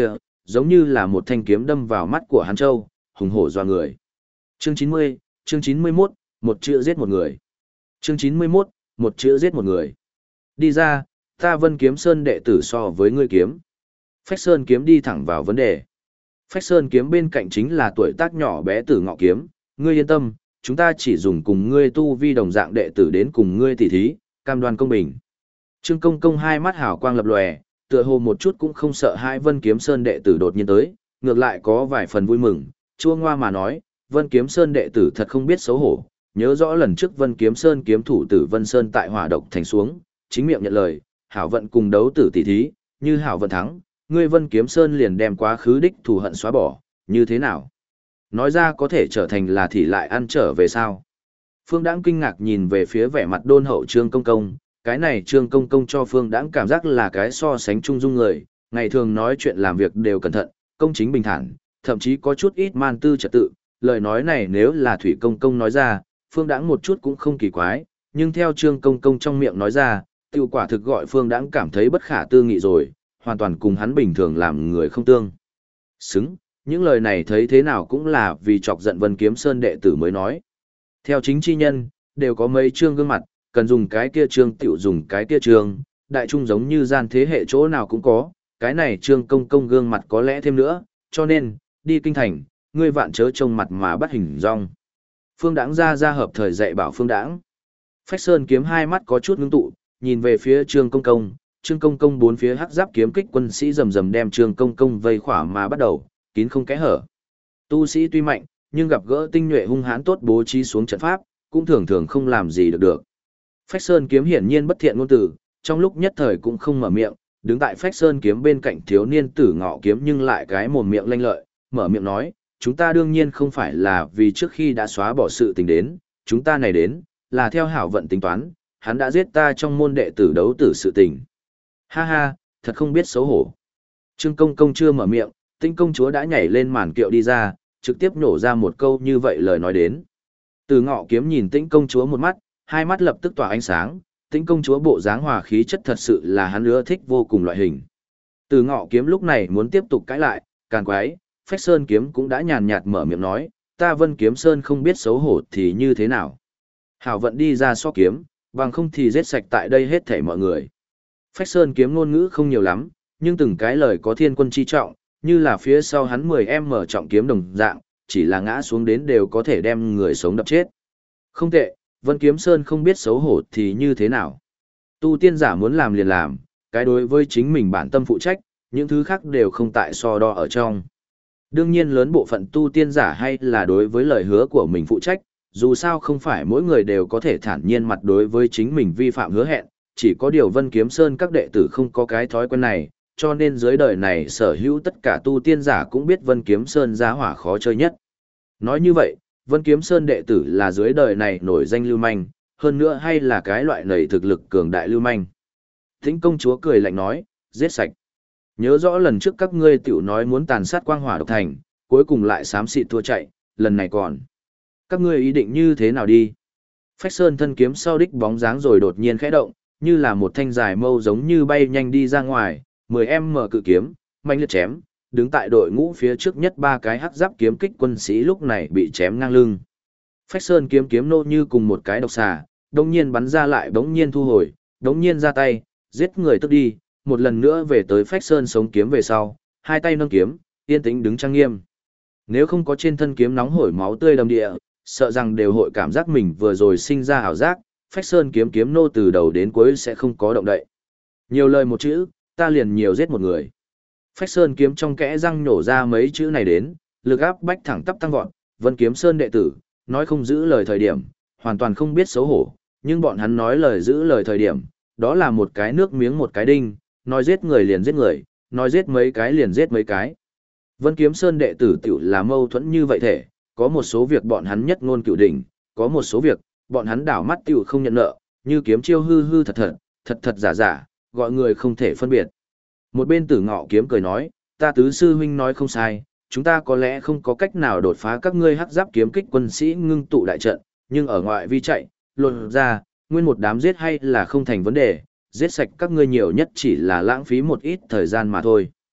giống như là một thanh kiếm đâm vào mắt của Hán Châu, hùng hổ doa người. Chương 90, chương 91, một chữ giết một người. Chương 91, một chữ giết một người. Đi ra, ta Vân Kiếm Sơn đệ tử so với ngươi kiếm. Phách Sơn kiếm đi thẳng vào vấn đề. Phách Sơn kiếm bên cạnh chính là tuổi tác nhỏ bé Tử Ngọ kiếm, ngươi yên tâm, chúng ta chỉ dùng cùng ngươi tu vi đồng dạng đệ tử đến cùng ngươi tỉ thí, cam đoan công bình. Trương Công Công hai mắt hào quang lập lòe, tựa hồ một chút cũng không sợ hai Vân Kiếm Sơn đệ tử đột nhiên tới, ngược lại có vài phần vui mừng, chua ngoa mà nói, Vân Kiếm Sơn đệ tử thật không biết xấu hổ, nhớ rõ lần trước Vân Kiếm Sơn kiếm thủ tử Vân Sơn tại Hỏa Độc thành xuống, chính miệng nhận lời, hảo vận cùng đấu tử tỷ thí, như hảo vận thắng, ngươi Vân Kiếm Sơn liền đem quá khứ đích thù hận xóa bỏ, như thế nào? Nói ra có thể trở thành là thì lại ăn trở về sao? Phương Đãng kinh ngạc nhìn về phía vẻ mặt đôn hậu Trương Công Công, cái này Trương Công Công cho Phương Đãng cảm giác là cái so sánh trung dung người, ngày thường nói chuyện làm việc đều cẩn thận, công chính bình thản, thậm chí có chút ít man tư trật tự, lời nói này nếu là Thủy Công Công nói ra, Phương Đãng một chút cũng không kỳ quái, nhưng theo Trương Công Công trong miệng nói ra, tiêu quả thực gọi Phương Đãng cảm thấy bất khả tư nghị rồi, hoàn toàn cùng hắn bình thường làm người không tương xứng, những lời này thấy thế nào cũng là vì chọc giận Vân Kiếm Sơn đệ tử mới nói. Theo chính chi nhân, đều có mấy trương gương mặt, cần dùng cái kia trương tiểu dùng cái kia trương, đại trung giống như gian thế hệ chỗ nào cũng có, cái này Trương Công Công gương mặt có lẽ thêm nữa, cho nên, đi kinh thành, ngươi vạn chớ trông mặt mà bắt hình dong. Phương Đãng ra hợp thời dạy bảo Phương Đãng. Phách Sơn kiếm hai mắt có chút ngưng tụ, nhìn về phía Trương Công Công, Trương Công Công bốn phía hắc giáp kiếm kích quân sĩ rầm rầm đem Trương Công Công vây khỏa mà bắt đầu, kín không kẽ hở. Tu sĩ tuy mạnh, nhưng gặp gỡ tinh nhuệ hung hãn tốt bố trí xuống trận pháp, cũng thường thường không làm gì được. Phách Sơn kiếm hiển nhiên bất thiện ngôn từ, trong lúc nhất thời cũng không mở miệng, đứng tại Phách Sơn kiếm bên cạnh thiếu niên Tử Ngọ kiếm nhưng lại cái mồm miệng lanh lợi, mở miệng nói, chúng ta đương nhiên không phải là vì trước khi đã xóa bỏ sự tình đến, chúng ta này đến, là theo hảo vận tính toán, hắn đã giết ta trong môn đệ tử đấu tử sự tình. Ha ha, thật không biết xấu hổ. Trương Công Công chưa mở miệng, Tinh công chúa đã nhảy lên màn kiệu đi ra, trực tiếp nổ ra một câu như vậy lời nói đến. Từ Ngọ kiếm nhìn Tĩnh công chúa một mắt, hai mắt lập tức tỏa ánh sáng, Tĩnh công chúa bộ dáng hòa khí chất thật sự là hắn ưa thích vô cùng loại hình. Từ Ngọ kiếm lúc này muốn tiếp tục cãi lại, càn quái, Phách Sơn kiếm cũng đã nhàn nhạt mở miệng nói, ta Vân Kiếm Sơn không biết xấu hổ thì như thế nào. Hảo vận đi ra so kiếm, bằng không thì giết sạch tại đây hết thảy mọi người. Phách Sơn kiếm ngôn ngữ không nhiều lắm, nhưng từng cái lời có thiên quân chi trọng, như là phía sau hắn 10 mở trọng kiếm đồng dạng, chỉ là ngã xuống đến đều có thể đem người sống đập chết. Không tệ, Vân Kiếm Sơn không biết xấu hổ thì như thế nào. Tu tiên giả muốn làm liền làm, cái đối với chính mình bản tâm phụ trách, những thứ khác đều không tại so đo ở trong. Đương nhiên lớn bộ phận tu tiên giả hay là đối với lời hứa của mình phụ trách, dù sao không phải mỗi người đều có thể thản nhiên mặt đối với chính mình vi phạm hứa hẹn, chỉ có điều Vân Kiếm Sơn các đệ tử không có cái thói quen này, cho nên dưới đời này sở hữu tất cả tu tiên giả cũng biết Vân Kiếm Sơn giá hỏa khó chơi nhất. Nói như vậy, Vân Kiếm Sơn đệ tử là dưới đời này nổi danh lưu manh, hơn nữa hay là cái loại nầy thực lực cường đại lưu manh. Tĩnh công chúa cười lạnh nói, giết sạch. Nhớ rõ lần trước các ngươi tiểu nói muốn tàn sát Quang Hỏa Độc Thành, cuối cùng lại xám xịt thua chạy, lần này còn. Các ngươi ý định như thế nào đi? Phách Sơn thân kiếm sau đích bóng dáng rồi đột nhiên khẽ động, như là một thanh dài mâu giống như bay nhanh đi ra ngoài, 10 cự kiếm, mạnh liệt chém, đứng tại đội ngũ phía trước nhất ba cái hắc giáp kiếm kích quân sĩ lúc này bị chém ngang lưng. Phách Sơn kiếm kiếm nô như cùng một cái độc xà, đống nhiên bắn ra lại đống nhiên thu hồi, đống nhiên ra tay, giết người tức đi, một lần nữa về tới Phách Sơn sống kiếm về sau, hai tay nâng kiếm, yên tĩnh đứng trang nghiêm. Nếu không có trên thân kiếm nóng hổi máu tươi đầm địa, sợ rằng đều hội cảm giác mình vừa rồi sinh ra ảo giác, Phách Sơn kiếm kiếm nô từ đầu đến cuối sẽ không có động đậy. Nhiều lời một chữ, ta liền nhiều giết một người. Phách Sơn kiếm trong kẽ răng nhổ ra mấy chữ này đến, lực áp bách thẳng tắp tăng vọt, Vân Kiếm Sơn đệ tử, nói không giữ lời thời điểm, hoàn toàn không biết xấu hổ, nhưng bọn hắn nói lời giữ lời thời điểm, đó là một cái nước miếng một cái đinh, nói giết người liền giết người, nói giết mấy cái liền giết mấy cái. Vân Kiếm Sơn đệ tử tiểu là mâu thuẫn như vậy thể, có một số việc bọn hắn nhất ngôn cửu đỉnh, có một số việc, bọn hắn đảo mắt tiểu không nhận nợ, như kiếm chiêu hư hư thật thật, thật thật giả giả, gọi người không thể phân biệt. Một bên Tử Ngọ kiếm cười nói, ta tứ sư huynh nói không sai, chúng ta có lẽ không có cách nào đột phá các ngươi hắc giáp kiếm kích quân sĩ ngưng tụ đại trận, nhưng ở ngoại vi chạy, lột ra, nguyên một đám giết hay là không thành vấn đề, giết sạch các ngươi nhiều nhất chỉ là lãng phí một ít thời gian mà thôi.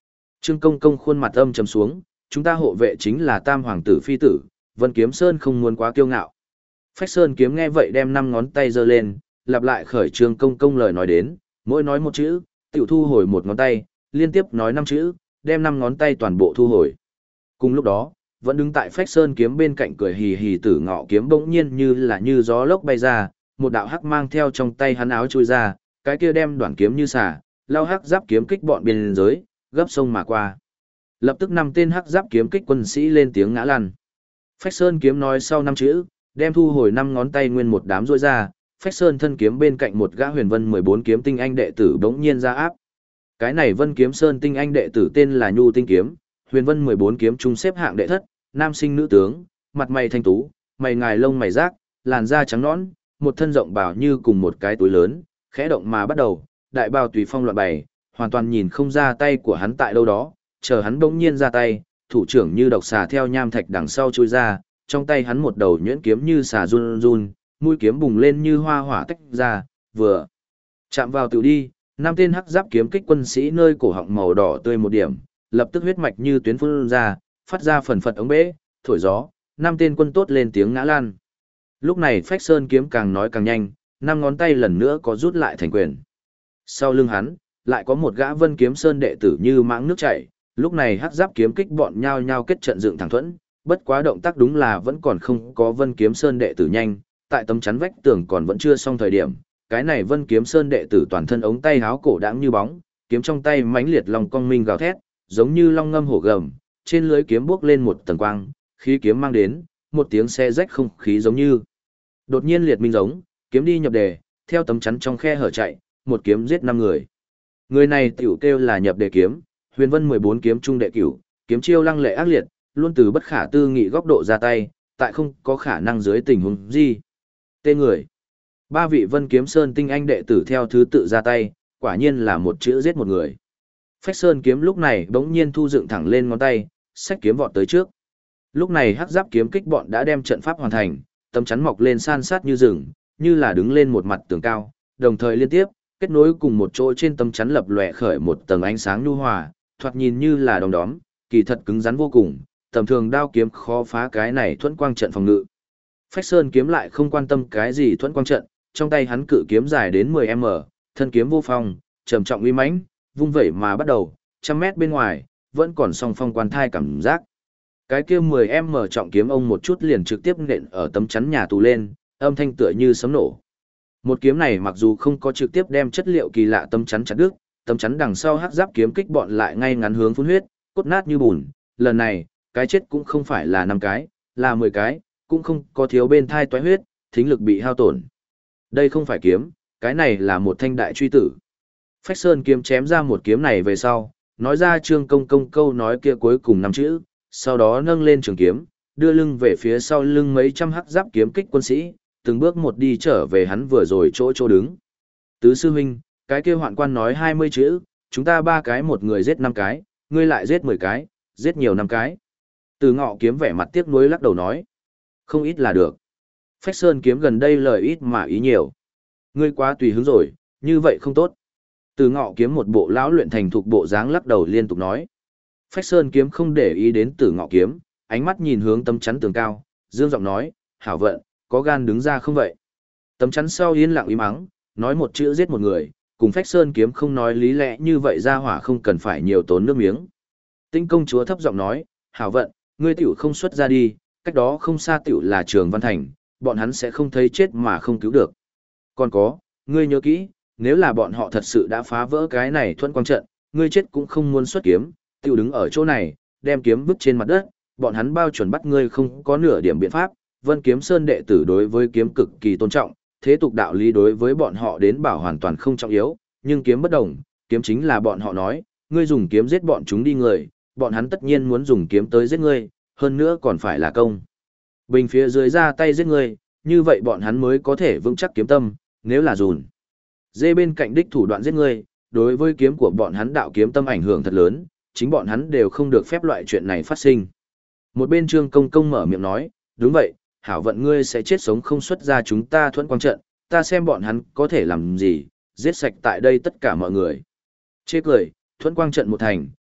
Trương Công Công khuôn mặt âm trầm xuống, chúng ta hộ vệ chính là Tam Hoàng tử phi tử, Vân Kiếm Sơn không muốn quá kiêu ngạo. Phách Sơn Kiếm nghe vậy đem 5 ngón tay giơ lên, lặp lại khởi Trương Công Công lời nói đến, mỗi nói một chữ, tiểu thu hồi một ngón tay, liên tiếp nói 5 chữ, đem 5 ngón tay toàn bộ thu hồi. Cùng lúc đó, vẫn đứng tại Phách Sơn Kiếm bên cạnh cười hì hì Tử Ngọ Kiếm bỗng nhiên như gió lốc bay ra, một đạo hắc mang theo trong tay hắn áo chui ra, cái kia đem đoạn kiếm như xả, lao hắc giáp kiếm kích bọn biên giới, gấp sông mà qua. Lập tức 5 tên hắc giáp kiếm kích quân sĩ lên tiếng ngã lăn. Phách Sơn Kiếm nói sau 5 chữ, đem thu hồi 5 ngón tay nguyên một đám rối ra, Phách Sơn thân kiếm bên cạnh một gã Huyền Vân 14 kiếm tinh anh đệ tử bỗng nhiên ra áp. Cái này Vân Kiếm Sơn tinh anh đệ tử tên là Nhu Tinh Kiếm, Huyền Vân 14 kiếm trung xếp hạng đệ thất, nam sinh nữ tướng, mặt mày thanh tú, mày ngài lông mày rác, làn da trắng nõn, một thân rộng bào như cùng một cái túi lớn, khẽ động mà bắt đầu, đại bào tùy phong loạn bày, hoàn toàn nhìn không ra tay của hắn tại đâu đó, chờ hắn bỗng nhiên ra tay, thủ trưởng như độc xà theo nham thạch đằng sau chui ra, trong tay hắn một đầu nhuyễn kiếm như xà run run, mũi kiếm bùng lên như hoa hỏa tách ra, vừa chạm vào tự đi, 5 tên hắc giáp kiếm kích quân sĩ nơi cổ họng màu đỏ tươi một điểm, lập tức huyết mạch như tuyến phun ra, phát ra phần phật ống bể, thổi gió, 5 tên quân tốt lên tiếng ngã lan. Lúc này Phách Sơn Kiếm càng nói càng nhanh, 5 ngón tay lần nữa có rút lại thành quyền. Sau lưng hắn, lại có một gã Vân Kiếm Sơn đệ tử như mãng nước chảy, lúc này hắc giáp kiếm kích bọn nhao nhao kết trận dựng thẳng thuẫn, bất quá động tác đúng là vẫn còn không có Vân Kiếm Sơn đệ tử nhanh, tại tấm chắn vách tường còn vẫn chưa xong thời điểm, cái này Vân Kiếm Sơn đệ tử toàn thân ống tay háo cổ đãng như bóng, kiếm trong tay mãnh liệt long cong minh gào thét, giống như long ngâm hổ gầm, trên lưới kiếm bước lên một tầng quang, khí kiếm mang đến một tiếng xe rách không khí giống như đột nhiên liệt minh giống, kiếm đi nhập đề, theo tấm chắn trong khe hở chạy, một kiếm giết 5 người. Người này tiểu kêu là nhập đề kiếm, Huyền Vân 14 kiếm trung đệ cửu, kiếm chiêu lăng lệ ác liệt, luôn từ bất khả tư nghị góc độ ra tay, tại không có khả năng dưới tình huống gì. Tê người. 3 vị Vân Kiếm Sơn tinh anh đệ tử theo thứ tự ra tay, quả nhiên là một chữ giết một người. Phách Sơn Kiếm lúc này bỗng nhiên thu dựng thẳng lên ngón tay, xách kiếm vọt tới trước. Lúc này hắc giáp kiếm kích bọn đã đem trận pháp hoàn thành, tấm chắn mọc lên san sát như rừng, như là đứng lên một mặt tường cao, đồng thời liên tiếp kết nối cùng một chỗ trên tấm chắn lập lòe khởi một tầng ánh sáng nhu hòa, thoạt nhìn như là đom đóm, kỳ thật cứng rắn vô cùng, tầm thường đao kiếm khó phá cái này thuẫn quang trận phòng ngự. Phách Sơn Kiếm lại không quan tâm cái gì thuẫn quang trận, trong tay hắn cự kiếm dài đến 10m, thân kiếm vô phong, trầm trọng uy mãnh, vung vẩy mà bắt đầu, 100m bên ngoài, vẫn còn song phong quan thai cảm giác. Cái kia 10m trọng kiếm ông một chút liền trực tiếp nện ở tấm chắn nhà tù lên, âm thanh tựa như sấm nổ. Một kiếm này mặc dù không có trực tiếp đem chất liệu kỳ lạ tấm chắn chặt đứt, tấm chắn đằng sau hắc giáp kiếm kích bọn lại ngay ngắn hướng phun huyết, cốt nát như bùn. Lần này, cái chết cũng không phải là 5 cái, là 10 cái, cũng không có thiếu bên thai toái huyết, thính lực bị hao tổn. Đây không phải kiếm, cái này là một thanh đại truy tử. Phách Sơn Kiếm chém ra một kiếm này về sau, nói ra Trương Công Công câu nói kia cuối cùng 5 chữ, sau đó nâng lên trường kiếm, đưa lưng về phía sau lưng mấy trăm hắc giáp kiếm kích quân sĩ, từng bước một đi trở về hắn vừa rồi chỗ đứng. Tứ sư huynh, cái kia hoạn quan nói 20 chữ, chúng ta 3 cái một người giết 5 cái, ngươi lại giết 10 cái, giết nhiều 5 cái. Từ Ngọ Kiếm vẻ mặt tiếc nuối lắc đầu nói, không ít là được. Phách Sơn Kiếm gần đây lời ít mà ý nhiều. Ngươi quá tùy hứng rồi, như vậy không tốt. Từ Ngọ Kiếm một bộ lão luyện thành thục bộ dáng lắc đầu liên tục nói. Phách Sơn Kiếm không để ý đến Từ Ngọ Kiếm, ánh mắt nhìn hướng tấm chắn tường cao, dương giọng nói, hảo vận, có gan đứng ra không vậy? Tấm chắn sau yên lặng im mắng, nói một chữ giết một người, cùng Phách Sơn Kiếm không nói lý lẽ như vậy ra hỏa không cần phải nhiều tốn nước miếng. Tinh công chúa thấp giọng nói, hảo vận, ngươi tiểu không xuất ra đi, cách đó không xa tiểu là Trường Văn Thành, bọn hắn sẽ không thấy chết mà không cứu được. Còn có, ngươi nhớ kỹ, nếu là bọn họ thật sự đã phá vỡ cái này thuẫn quang trận, ngươi chết cũng không muốn xuất kiếm, tiểu đứng ở chỗ này, đem kiếm vứt trên mặt đất, bọn hắn bao chuẩn bắt ngươi không có nửa điểm biện pháp. Vân Kiếm Sơn đệ tử đối với kiếm cực kỳ tôn trọng, thế tục đạo lý đối với bọn họ đến bảo hoàn toàn không trọng yếu, nhưng kiếm bất đồng, kiếm chính là bọn họ nói, ngươi dùng kiếm giết bọn chúng đi người, bọn hắn tất nhiên muốn dùng kiếm tới giết ngươi, hơn nữa còn phải là công. Bình phía dưới ra tay giết ngươi, như vậy bọn hắn mới có thể vững chắc kiếm tâm, nếu là dùn. Dê bên cạnh đích thủ đoạn giết ngươi, đối với kiếm của bọn hắn đạo kiếm tâm ảnh hưởng thật lớn, chính bọn hắn đều không được phép loại chuyện này phát sinh. Một bên Trương Công Công mở miệng nói, đúng vậy, hảo vận ngươi sẽ chết sống không xuất ra chúng ta thuẫn quang trận, ta xem bọn hắn có thể làm gì, giết sạch tại đây tất cả mọi người. Chê cười, thuẫn quang trận một thành,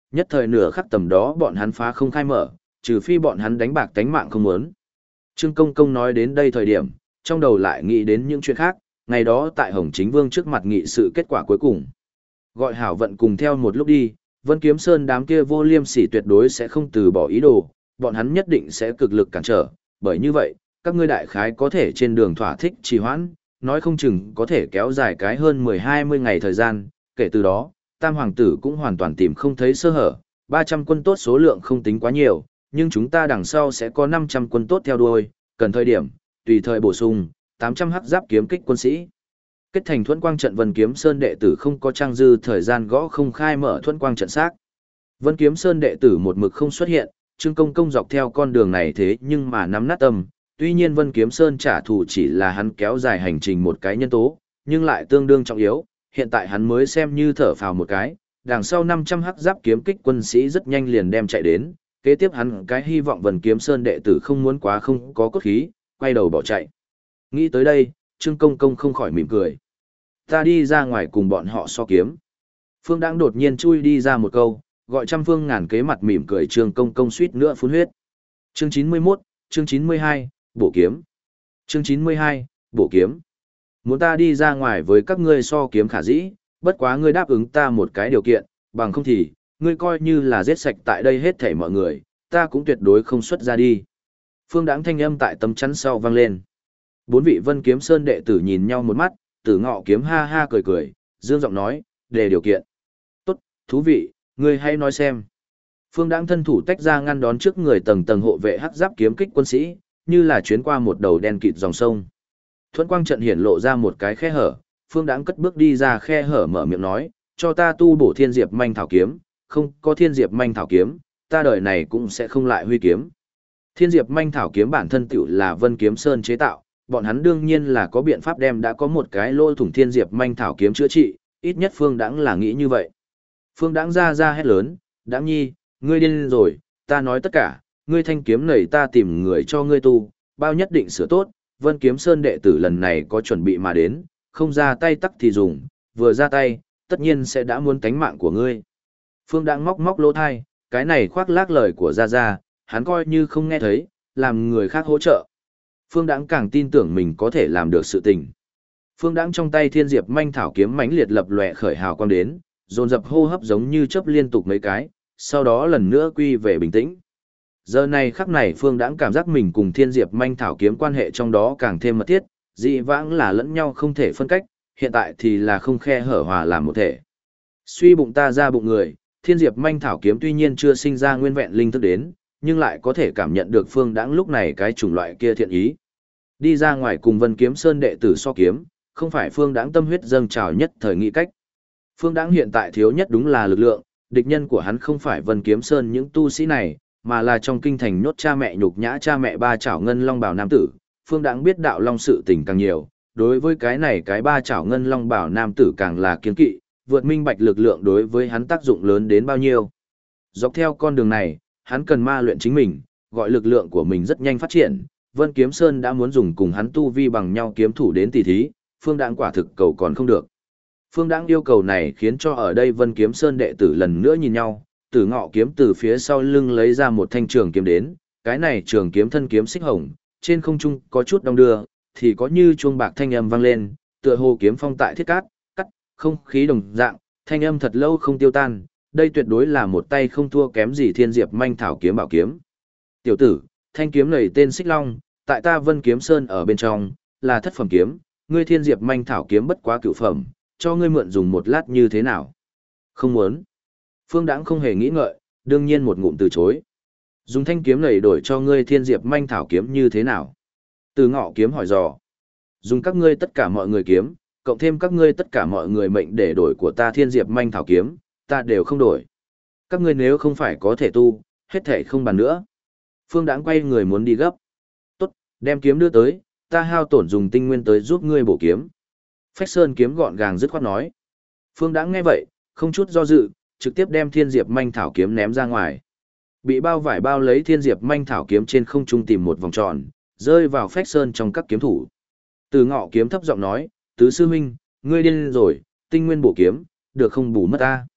nhất thời nửa khắc tầm đó bọn hắn phá không khai mở, trừ phi bọn hắn đánh bạc tánh mạng không muốn. Trương Công Công nói đến đây thời điểm, trong đầu lại nghĩ đến những chuyện khác, ngày đó tại Hồng Chính Vương trước mặt nghị sự kết quả cuối cùng. Gọi Hảo Vận cùng theo một lúc đi, Vân Kiếm Sơn đám kia vô liêm sỉ tuyệt đối sẽ không từ bỏ ý đồ, bọn hắn nhất định sẽ cực lực cản trở, bởi như vậy, các ngươi đại khái có thể trên đường thỏa thích trì hoãn, nói không chừng có thể kéo dài cái hơn 10-20 ngày thời gian, kể từ đó, Tam Hoàng tử cũng hoàn toàn tìm không thấy sơ hở, 300 quân tốt số lượng không tính quá nhiều, nhưng chúng ta đằng sau sẽ có 500 quân tốt theo đuôi, cần thời điểm, tùy thời bổ sung, 800 hắc giáp kiếm kích quân sĩ. Kết thành Thuẫn Quang trận Vân Kiếm Sơn đệ tử không có trang dư thời gian gõ không khai mở Thuẫn Quang trận xác. Vân Kiếm Sơn đệ tử một mực không xuất hiện, Trương Công Công dọc theo con đường này thế nhưng mà nắm nát tâm, tuy nhiên Vân Kiếm Sơn trả thù chỉ là hắn kéo dài hành trình một cái nhân tố, nhưng lại tương đương trọng yếu, hiện tại hắn mới xem như thở phào một cái, đằng sau 500 hắc giáp kiếm kích quân sĩ rất nhanh liền đem chạy đến, kế tiếp hắn cái hy vọng Vân Kiếm Sơn đệ tử không muốn quá không có cốt khí, quay đầu bỏ chạy. Nghĩ tới đây, Trương Công Công không khỏi mỉm cười. Ta đi ra ngoài cùng bọn họ so kiếm. Phương Đãng đột nhiên chui đi ra một câu, gọi trăm phương ngàn kế mặt mỉm cười Trương Công Công suýt nữa phun huyết. Chương 91, chương 92, bổ kiếm. Chương 92, bổ kiếm. Muốn ta đi ra ngoài với các ngươi so kiếm khả dĩ, bất quá ngươi đáp ứng ta một cái điều kiện, bằng không thì, ngươi coi như là giết sạch tại đây hết thảy mọi người, ta cũng tuyệt đối không xuất ra đi. Phương Đãng thanh âm tại tấm chắn sau vang lên. Bốn vị Vân Kiếm Sơn đệ tử nhìn nhau một mắt, Tử Ngọ Kiếm ha ha cười cười, dương giọng nói, đề điều kiện. Tốt, thú vị, ngươi hãy nói xem. Phương Đãng thân thủ tách ra ngăn đón trước người tầng tầng hộ vệ hắc giáp kiếm kích quân sĩ, như là chuyến qua một đầu đen kịt dòng sông. Thuẫn Quang trận hiển lộ ra một cái khe hở, Phương Đãng cất bước đi ra khe hở mở miệng nói, cho ta tu bổ Thiên Diệp Manh Thảo kiếm, không có Thiên Diệp Manh Thảo kiếm, ta đời này cũng sẽ không lại huy kiếm. Thiên Diệp Manh Thảo kiếm bản thân tựu là Vân Kiếm Sơn chế tạo, bọn hắn đương nhiên là có biện pháp đem đã có một cái lỗ thủng Thiên Diệp Manh Thảo kiếm chữa trị, ít nhất Phương Đãng là nghĩ như vậy. Phương Đãng ra hét lớn, Đãng nhi, ngươi điên rồi, ta nói tất cả, ngươi thanh kiếm này ta tìm người cho ngươi tu, bao nhất định sửa tốt, Vân Kiếm Sơn đệ tử lần này có chuẩn bị mà đến, không ra tay tắc thì dùng, vừa ra tay, tất nhiên sẽ đã muốn tánh mạng của ngươi. Phương Đãng móc lỗ thai, cái này khoác lác lời của Gia, hắn coi như không nghe thấy, làm người khác hỗ trợ. Phương Đãng càng tin tưởng mình có thể làm được sự tình. Phương Đãng trong tay Thiên Diệp Manh Thảo kiếm mãnh liệt lập lòe khởi hào quang đến, dồn dập hô hấp giống như chớp liên tục mấy cái, sau đó lần nữa quy về bình tĩnh. Giờ này khắc này Phương Đãng cảm giác mình cùng Thiên Diệp Manh Thảo kiếm quan hệ trong đó càng thêm mật thiết, dị vãng là lẫn nhau không thể phân cách, hiện tại thì là không khe hở hòa làm một thể. Suy bụng ta ra bụng người, Thiên Diệp Manh Thảo kiếm tuy nhiên chưa sinh ra nguyên vẹn linh thức đến, nhưng lại có thể cảm nhận được Phương Đãng lúc này cái chủng loại kia thiện ý. Đi ra ngoài cùng Vân Kiếm Sơn đệ tử so kiếm, không phải Phương Đãng tâm huyết dâng trào nhất thời nghị cách. Phương Đãng hiện tại thiếu nhất đúng là lực lượng, địch nhân của hắn không phải Vân Kiếm Sơn những tu sĩ này, mà là trong kinh thành nhốt cha mẹ nhục nhã cha mẹ ba chảo ngân long bảo nam tử. Phương Đãng biết đạo long sự tình càng nhiều, đối với cái này cái ba chảo ngân long bảo nam tử càng là kiêng kỵ, vượt minh bạch lực lượng đối với hắn tác dụng lớn đến bao nhiêu. Dọc theo con đường này, hắn cần ma luyện chính mình, gọi lực lượng của mình rất nhanh phát triển. Vân Kiếm Sơn đã muốn dùng cùng hắn tu vi bằng nhau kiếm thủ đến tỷ thí, Phương Đãng quả thực cầu còn không được. Phương Đãng yêu cầu này khiến cho ở đây Vân Kiếm Sơn đệ tử lần nữa nhìn nhau, Tử Ngọ kiếm từ phía sau lưng lấy ra một thanh trường kiếm đến, cái này trường kiếm thân kiếm xích hồng, trên không trung có chút đong đưa, thì có như chuông bạc thanh âm vang lên, tựa hồ kiếm phong tại thiết cát, cắt, không khí đồng dạng, thanh âm thật lâu không tiêu tan, đây tuyệt đối là một tay không thua kém gì Thiên Diệp Manh Thảo kiếm bảo kiếm. Tiểu tử, thanh kiếm này tên Xích Long, tại ta Vân Kiếm Sơn ở bên trong, là thất phẩm kiếm, ngươi Thiên Diệp Manh Thảo kiếm bất quá cửu phẩm, cho ngươi mượn dùng một lát như thế nào? Không muốn. Phương Đãng không hề nghĩ ngợi, đương nhiên một ngụm từ chối. Dùng thanh kiếm này đổi cho ngươi Thiên Diệp Manh Thảo kiếm như thế nào? Từ Ngọ kiếm hỏi dò. Dùng các ngươi tất cả mọi người kiếm, cộng thêm các ngươi tất cả mọi người mệnh để đổi của ta Thiên Diệp Manh Thảo kiếm, ta đều không đổi. Các ngươi nếu không phải có thể tu, hết thể không bàn nữa. Phương Đãng quay người muốn đi gấp. Tốt, đem kiếm đưa tới, ta hao tổn dùng tinh nguyên tới giúp ngươi bổ kiếm. Phách Sơn kiếm gọn gàng dứt khoát nói. Phương Đãng nghe vậy, không chút do dự, trực tiếp đem Thiên Diệp Manh Thảo kiếm ném ra ngoài. Bị bao vải bao lấy Thiên Diệp Manh Thảo kiếm trên không trung tìm một vòng tròn, rơi vào Phách Sơn trong các kiếm thủ. Từ Ngọ kiếm thấp giọng nói, tứ sư huynh, ngươi điên rồi, tinh nguyên bổ kiếm, được không bù mất ta.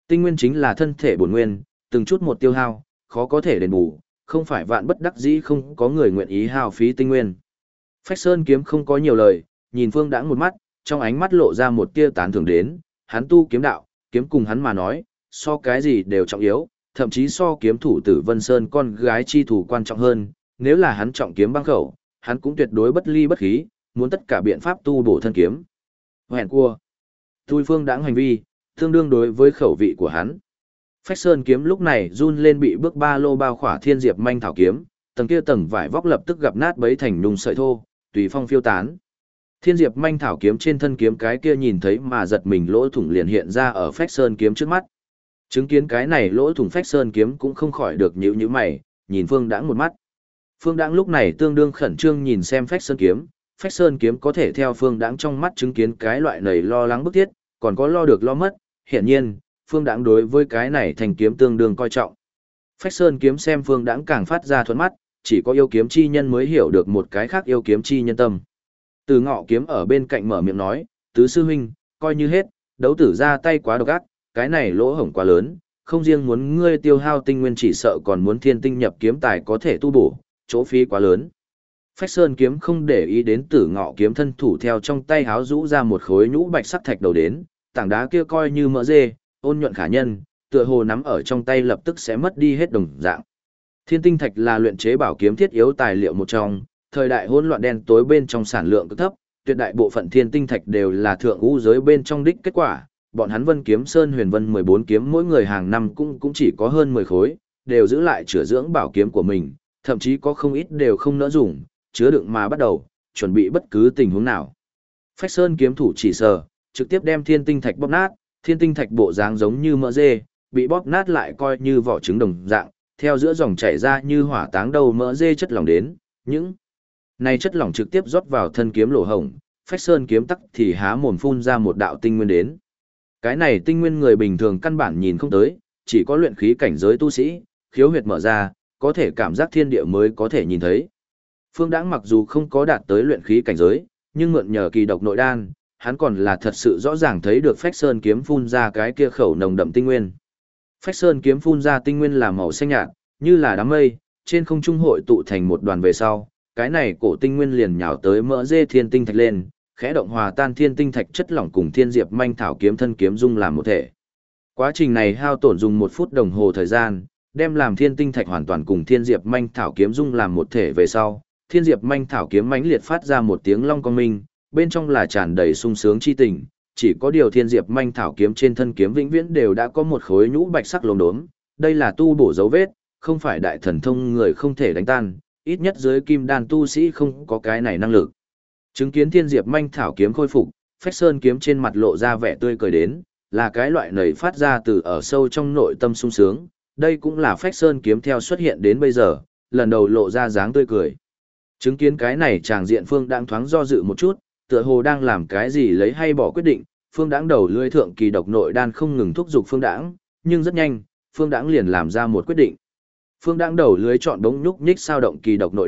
Tinh nguyên chính là thân thể bổn nguyên, từng chút một tiêu hao, khó có thể đền bù, không phải vạn bất đắc dĩ không có người nguyện ý hao phí tinh nguyên. Phách Sơn kiếm không có nhiều lời, nhìn Phương Đãng một mắt, trong ánh mắt lộ ra một tia tán thưởng đến, hắn tu kiếm đạo, kiếm cùng hắn mà nói, so cái gì đều trọng yếu, thậm chí so kiếm thủ Tử Vân Sơn con gái chi thủ quan trọng hơn, nếu là hắn trọng kiếm băng khẩu, hắn cũng tuyệt đối bất ly bất khí, muốn tất cả biện pháp tu bổ thân kiếm. Hèn cua. Tui Phương Đãng hành vi, tương đương đối với khẩu vị của hắn. Phách Sơn kiếm lúc này run lên bị bước ba lô bao khỏa thiên diệp manh thảo kiếm, tầng kia tầng vải vóc lập tức gặp nát bấy thành nung sợi thô, tùy phong phiêu tán. Thiên diệp manh thảo kiếm trên thân kiếm cái kia nhìn thấy mà giật mình lỗ thủng liền hiện ra ở Phách Sơn kiếm trước mắt. Chứng kiến cái này lỗ thủng Phách Sơn kiếm cũng không khỏi được nhíu mày, nhìn Phương Đãng một mắt. Phương Đãng lúc này tương đương khẩn trương nhìn xem Phách Sơn kiếm có thể theo Phương Đãng trong mắt chứng kiến cái loại này lo lắng bức thiết, còn có lo được lo mất, hiển nhiên, Phương Đãng đối với cái này thành kiếm tương đương coi trọng. Phách Sơn kiếm xem Phương Đãng càng phát ra thuận mắt, chỉ có yêu kiếm chi nhân mới hiểu được một cái khác yêu kiếm chi nhân tâm. Từ Ngọ kiếm ở bên cạnh mở miệng nói, tứ sư huynh, coi như hết, đấu tử ra tay quá độc ác, cái này lỗ hổng quá lớn, không riêng muốn ngươi tiêu hao tinh nguyên chỉ sợ còn muốn thiên tinh nhập kiếm tài có thể tu bổ, chỗ phí quá lớn. Phách Sơn kiếm không để ý đến Tử Ngọ kiếm thân thủ theo trong tay háo rũ ra một khối nhũ bạch sắc thạch đầu đến, tảng đá kia coi như mỡ dê, ôn nhuận khả nhân, tựa hồ nắm ở trong tay lập tức sẽ mất đi hết đồng dạng. Thiên tinh thạch là luyện chế bảo kiếm thiết yếu tài liệu một trong, thời đại hỗn loạn đen tối bên trong sản lượng cực thấp, tuyệt đại bộ phận thiên tinh thạch đều là thượng ngũ giới bên trong đích kết quả. Bọn hắn Vân Kiếm Sơn Huyền Vân 14 kiếm mỗi người hàng năm cũng chỉ có hơn 10 khối, đều giữ lại chữa dưỡng bảo kiếm của mình, thậm chí có không ít đều không nỡ dùng, chứa đựng mà bắt đầu, chuẩn bị bất cứ tình huống nào. Phách Sơn kiếm thủ chỉ sờ, trực tiếp đem thiên tinh thạch bóp nát, thiên tinh thạch bộ dáng giống như mỡ dê, bị bóp nát lại coi như vỏ trứng đồng dạng, theo giữa dòng chảy ra như hỏa táng đầu mỡ dê chất lỏng đến, những này chất lỏng trực tiếp rót vào thân kiếm lỗ hổng, Phách Sơn kiếm tắc thì há mồm phun ra một đạo tinh nguyên đến. Cái này tinh nguyên người bình thường căn bản nhìn không tới, chỉ có luyện khí cảnh giới tu sĩ, khiếu huyệt mở ra, có thể cảm giác thiên địa mới có thể nhìn thấy. Phương Đãng mặc dù không có đạt tới luyện khí cảnh giới, nhưng mượn nhờ kỳ độc nội đan, hắn còn là thật sự rõ ràng thấy được Phách Sơn kiếm phun ra cái kia khẩu nồng đậm tinh nguyên. Phách Sơn kiếm phun ra tinh nguyên là màu xanh nhạt, như là đám mây, trên không trung hội tụ thành một đoàn về sau, cái này cổ tinh nguyên liền nhào tới mỡ dê thiên tinh thạch lên, khẽ động hòa tan thiên tinh thạch chất lỏng cùng thiên diệp manh thảo kiếm thân kiếm dung làm một thể. Quá trình này hao tổn dùng 1 phút đồng hồ thời gian, đem làm thiên tinh thạch hoàn toàn cùng thiên diệp manh thảo kiếm dung làm một thể về sau, thiên diệp manh thảo kiếm mãnh liệt phát ra một tiếng long công minh, bên trong là tràn đầy sung sướng chi tình, chỉ có điều thiên diệp manh thảo kiếm trên thân kiếm vĩnh viễn đều đã có một khối nhũ bạch sắc lốm đốm, đây là tu bổ dấu vết, không phải đại thần thông người không thể đánh tan, ít nhất dưới kim đan tu sĩ không có cái này năng lực. Chứng kiến thiên diệp manh thảo kiếm khôi phục, Phách Sơn kiếm trên mặt lộ ra vẻ tươi cười đến, là cái loại nảy phát ra từ ở sâu trong nội tâm sung sướng, đây cũng là Phách Sơn kiếm theo xuất hiện đến bây giờ, lần đầu lộ ra dáng tươi cười. Chứng kiến cái này chàng diện Phương Đãng thoáng do dự một chút, tựa hồ đang làm cái gì lấy hay bỏ quyết định, Phương Đãng đầu lưỡi thượng kỳ độc nội đan không ngừng thúc giục Phương Đãng, nhưng rất nhanh, Phương Đãng liền làm ra một quyết định. Phương Đãng đầu lưỡi chọn bỗng nhúc nhích sao động kỳ độc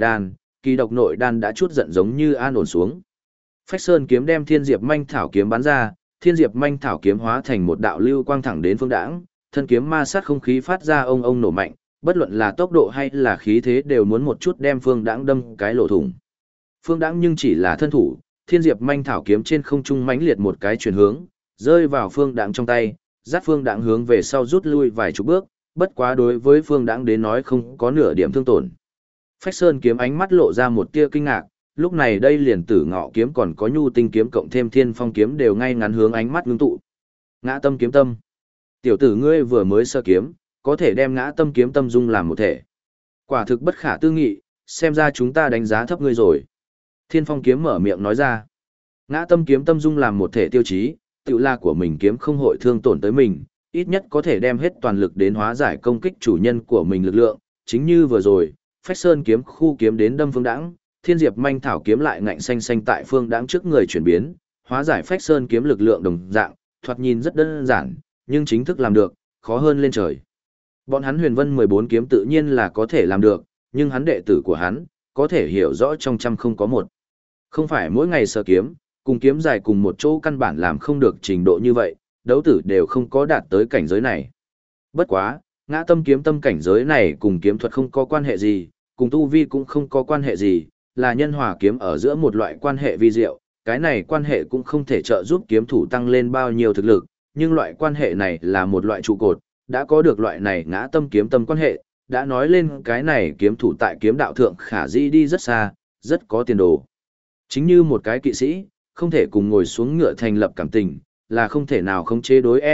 nội đan đã chút giận giống như an ổn xuống. Phách Sơn kiếm đem thiên diệp manh thảo kiếm bắn ra, thiên diệp manh thảo kiếm hóa thành một đạo lưu quang thẳng đến Phương Đãng, thân kiếm ma sát không khí phát ra ông ông nổ mạnh, bất luận là tốc độ hay là khí thế đều muốn một chút đem Phương Đãng đâm cái lỗ thủng. Phương Đãng nhưng chỉ là thân thủ, thiên diệp manh thảo kiếm trên không trung mãnh liệt một cái chuyển hướng, rơi vào Phương Đãng trong tay, dắt Phương Đãng hướng về sau rút lui vài chục bước, bất quá đối với Phương Đãng đến nói không có nửa điểm thương tổn. Phách Sơn kiếm ánh mắt lộ ra một tia kinh ngạc, lúc này đây liền Tử Ngọ kiếm còn có Nhu Tinh kiếm cộng thêm Thiên Phong kiếm đều ngay ngắn hướng ánh mắt ngưng tụ. Ngã Tâm kiếm tâm. Tiểu tử ngươi vừa mới sơ kiếm, có thể đem Ngã Tâm kiếm tâm dung làm một thể. Quả thực bất khả tư nghị, xem ra chúng ta đánh giá thấp ngươi rồi. Thiên Phong kiếm mở miệng nói ra. Ngã Tâm kiếm tâm dung làm một thể tiêu chí, tự la của mình kiếm không hội thương tổn tới mình, ít nhất có thể đem hết toàn lực đến hóa giải công kích chủ nhân của mình lực lượng, chính như vừa rồi, Phách Sơn kiếm khu kiếm đến đâm Phương Đãng, Thiên Diệp manh thảo kiếm lại ngạnh xanh xanh tại Phương Đãng trước người chuyển biến, hóa giải Phách Sơn kiếm lực lượng đồng dạng, thoạt nhìn rất đơn giản, nhưng chính thức làm được, khó hơn lên trời. Bọn hắn Huyền Vân 14 kiếm tự nhiên là có thể làm được, nhưng hắn đệ tử của hắn, có thể hiểu rõ trong trăm không có một. Không phải mỗi ngày sơ kiếm, cùng kiếm dài cùng một chỗ căn bản làm không được trình độ như vậy, đấu tử đều không có đạt tới cảnh giới này. Bất quá, ngã tâm kiếm tâm cảnh giới này cùng kiếm thuật không có quan hệ gì, cùng tu vi cũng không có quan hệ gì, là nhân hòa kiếm ở giữa một loại quan hệ vi diệu, cái này quan hệ cũng không thể trợ giúp kiếm thủ tăng lên bao nhiêu thực lực, nhưng loại quan hệ này là một loại trụ cột, đã có được loại này ngã tâm kiếm tâm quan hệ, đã nói lên cái này kiếm thủ tại kiếm đạo thượng khả dĩ đi rất xa, rất có tiền đồ. Chính như một cái kỵ sĩ, không thể cùng ngồi xuống ngựa thành lập cảm tình, là không thể nào khống chế đối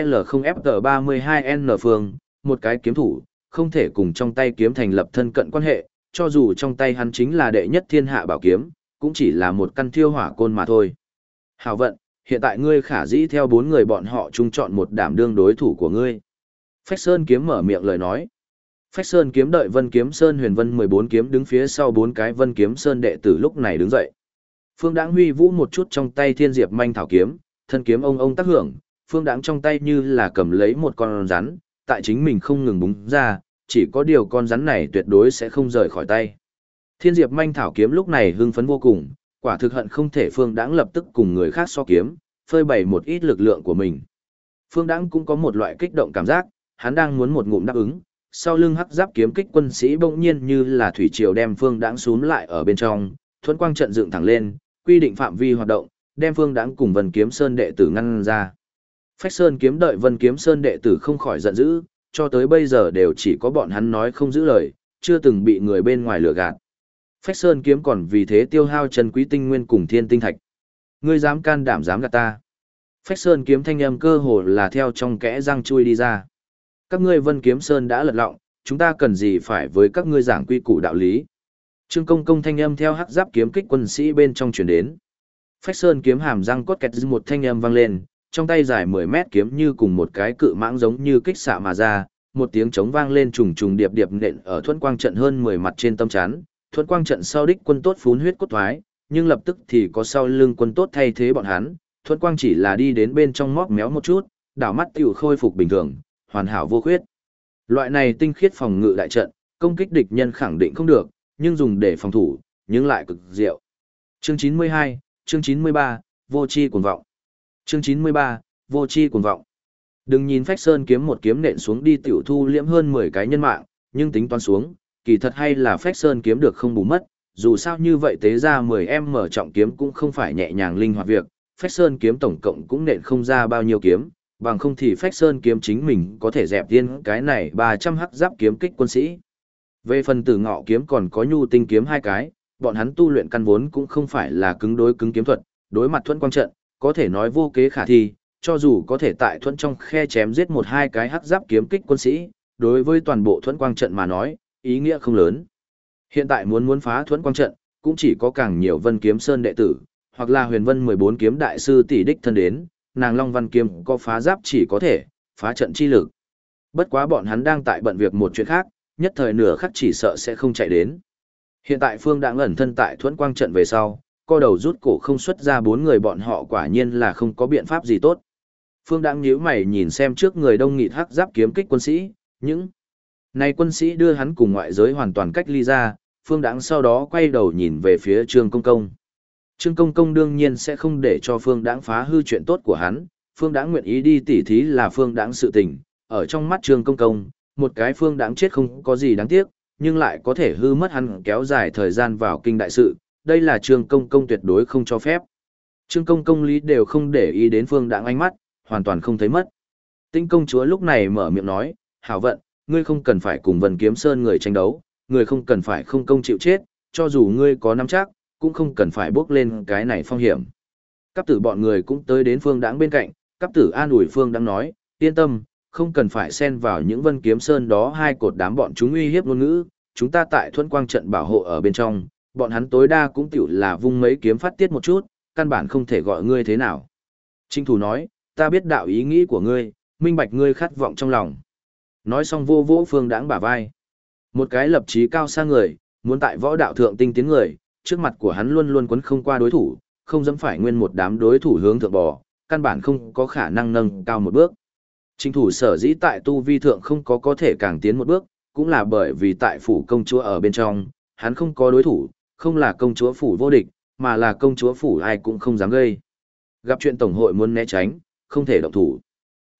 L0FT32N phương, một cái kiếm thủ, không thể cùng trong tay kiếm thành lập thân cận quan hệ, cho dù trong tay hắn chính là đệ nhất thiên hạ bảo kiếm, cũng chỉ là một căn thiêu hỏa côn mà thôi. Hảo vận, hiện tại ngươi khả dĩ theo 4 người bọn họ chung chọn một đảm đương đối thủ của ngươi. Phách Sơn kiếm mở miệng lời nói. Phách Sơn kiếm đợi Vân Kiếm Sơn Huyền Vân 14 kiếm đứng phía sau 4 cái Vân Kiếm Sơn đệ tử lúc này đứng dậy. Phương Đãng huy vũ một chút trong tay Thiên Diệp manh thảo kiếm, thân kiếm ông tác hưởng, Phương Đãng trong tay như là cầm lấy một con rắn, tại chính mình không ngừng búng ra, chỉ có điều con rắn này tuyệt đối sẽ không rời khỏi tay. Thiên Diệp manh thảo kiếm lúc này hưng phấn vô cùng, quả thực hận không thể Phương Đãng lập tức cùng người khác so kiếm, phơi bày một ít lực lượng của mình. Phương Đãng cũng có một loại kích động cảm giác, hắn đang muốn một ngụm đáp ứng, sau lưng hắc giáp kiếm kích quân sĩ bỗng nhiên như là thủy triều đem Phương Đãng xuống lại ở bên trong, thuẫn quang trận dựng thẳng lên, quy định phạm vi hoạt động, đem Phương Đãng cùng Vân Kiếm Sơn đệ tử ngăn ra. Phách Sơn kiếm đợi Vân Kiếm Sơn đệ tử không khỏi giận dữ, cho tới bây giờ đều chỉ có bọn hắn nói không giữ lời, chưa từng bị người bên ngoài lừa gạt. Phách Sơn kiếm còn vì thế tiêu hao chân quý tinh nguyên cùng thiên tinh thạch. Ngươi dám can đảm dám gạt ta? Phách Sơn kiếm thanh âm cơ hồ là theo trong kẽ răng chui đi ra. Các ngươi Vân Kiếm Sơn đã lật lọng, chúng ta cần gì phải với các ngươi giảng quy củ đạo lý? Trương Công Công thanh âm theo hắc giáp kiếm kích quân sĩ bên trong truyền đến. Phách Sơn kiếm hàm răng cốt kẹt một thanh âm vang lên, trong tay dài 10 mét kiếm như cùng một cái cự mãng giống như kích xạ mà ra, một tiếng trống vang lên trùng trùng điệp điệp nện ở thuẫn quang trận hơn 10 mặt trên tâm chắn, thuẫn quang trận sau đích quân tốt phún huyết cốt thoái, nhưng lập tức thì có sau lưng quân tốt thay thế bọn hắn, thuẫn quang chỉ là đi đến bên trong móc méo một chút, đảo mắt tiểu khôi phục bình thường, hoàn hảo vô khuyết. Loại này tinh khiết phòng ngự đại trận, công kích địch nhân khẳng định không được, nhưng dùng để phòng thủ, nhưng lại cực diệu. Chương 92, chương 93, vô chi cuồng vọng. Chương 93, vô chi cuồng vọng. Đừng nhìn Phách Sơn kiếm một kiếm nện xuống đi tiểu thu liễm hơn 10 cái nhân mạng, nhưng tính toán xuống, kỳ thật hay là Phách Sơn kiếm được không bù mất, dù sao như vậy tế ra 10 mở trọng kiếm cũng không phải nhẹ nhàng linh hoạt việc, Phách Sơn kiếm tổng cộng cũng nện không ra bao nhiêu kiếm, bằng không thì Phách Sơn kiếm chính mình có thể dẹp tiên cái này 300 hắc giáp kiếm kích quân sĩ. Về phần Tử Ngọ kiếm còn có Nhu Tinh kiếm 2 cái, bọn hắn tu luyện căn vốn cũng không phải là cứng đối cứng kiếm thuật, đối mặt thuẫn quang trận, có thể nói vô kế khả thi, cho dù có thể tại thuẫn trong khe chém giết 1-2 cái hắc giáp kiếm kích quân sĩ, đối với toàn bộ thuẫn quang trận mà nói, ý nghĩa không lớn. Hiện tại muốn phá thuẫn quang trận, cũng chỉ có càng nhiều Vân Kiếm Sơn đệ tử, hoặc là Huyền Vân 14 kiếm đại sư tỷ đích thân đến, nàng Long Văn kiếm có phá giáp chỉ có thể phá trận chi lực. Bất quá bọn hắn đang tại bận việc một chuyện khác, nhất thời nửa khắc chỉ sợ sẽ không chạy đến. Hiện tại Phương đã ẩn thân tại thuẫn quang trận về sau, co đầu rút cổ không xuất ra 4 người bọn họ quả nhiên là không có biện pháp gì tốt. Phương đang nhíu mày nhìn xem trước người đông nghịt hắc giáp kiếm kích quân sĩ, những này quân sĩ đưa hắn cùng ngoại giới hoàn toàn cách ly ra, Phương Đãng sau đó quay đầu nhìn về phía Trương Công Công. Trương Công Công đương nhiên sẽ không để cho Phương Đãng phá hư chuyện tốt của hắn, Phương Đãng nguyện ý đi tỉ thí là Phương Đãng sự tình, ở trong mắt Trương Công Công, một cái Phương Đãng chết không có gì đáng tiếc, nhưng lại có thể hư mất hắn kéo dài thời gian vào kinh đại sự, đây là Trương Công Công tuyệt đối không cho phép. Trương Công Công lý đều không để ý đến Phương Đãng ánh mắt, hoàn toàn không thấy mất. Tinh công chúa lúc này mở miệng nói, hảo vận, ngươi không cần phải cùng Vân Kiếm Sơn người tranh đấu, người không cần phải không công chịu chết, cho dù ngươi có nắm chắc, cũng không cần phải bước lên cái này phong hiểm. Cấp tử bọn người cũng tới đến Phương Đãng bên cạnh, cấp tử an ủi Phương Đãng nói, yên tâm, không cần phải xen vào những Vân Kiếm Sơn đó hai cột đám bọn chúng uy hiếp ngôn ngữ, chúng ta tại thuẫn quang trận bảo hộ ở bên trong, bọn hắn tối đa cũng tiểu là vung mấy kiếm phát tiết một chút, căn bản không thể gọi ngươi thế nào. Trinh Thủ nói, ta biết đạo ý nghĩ của ngươi, minh bạch ngươi khát vọng trong lòng. Nói xong vô vỗ Phương Đãng bả vai. Một cái lập chí cao xa người, muốn tại võ đạo thượng tinh tiến người, trước mặt của hắn luôn luôn quấn không qua đối thủ, không dám phải nguyên một đám đối thủ hướng thượng bò, căn bản không có khả năng nâng cao một bước. Trinh Thủ sở dĩ tại tu vi thượng không có thể càng tiến một bước, cũng là bởi vì tại phủ công chúa ở bên trong, hắn không có đối thủ, không là công chúa phủ vô địch, mà là công chúa phủ ai cũng không dám gây. Gặp chuyện tổng hội muốn né tránh, không thể động thủ.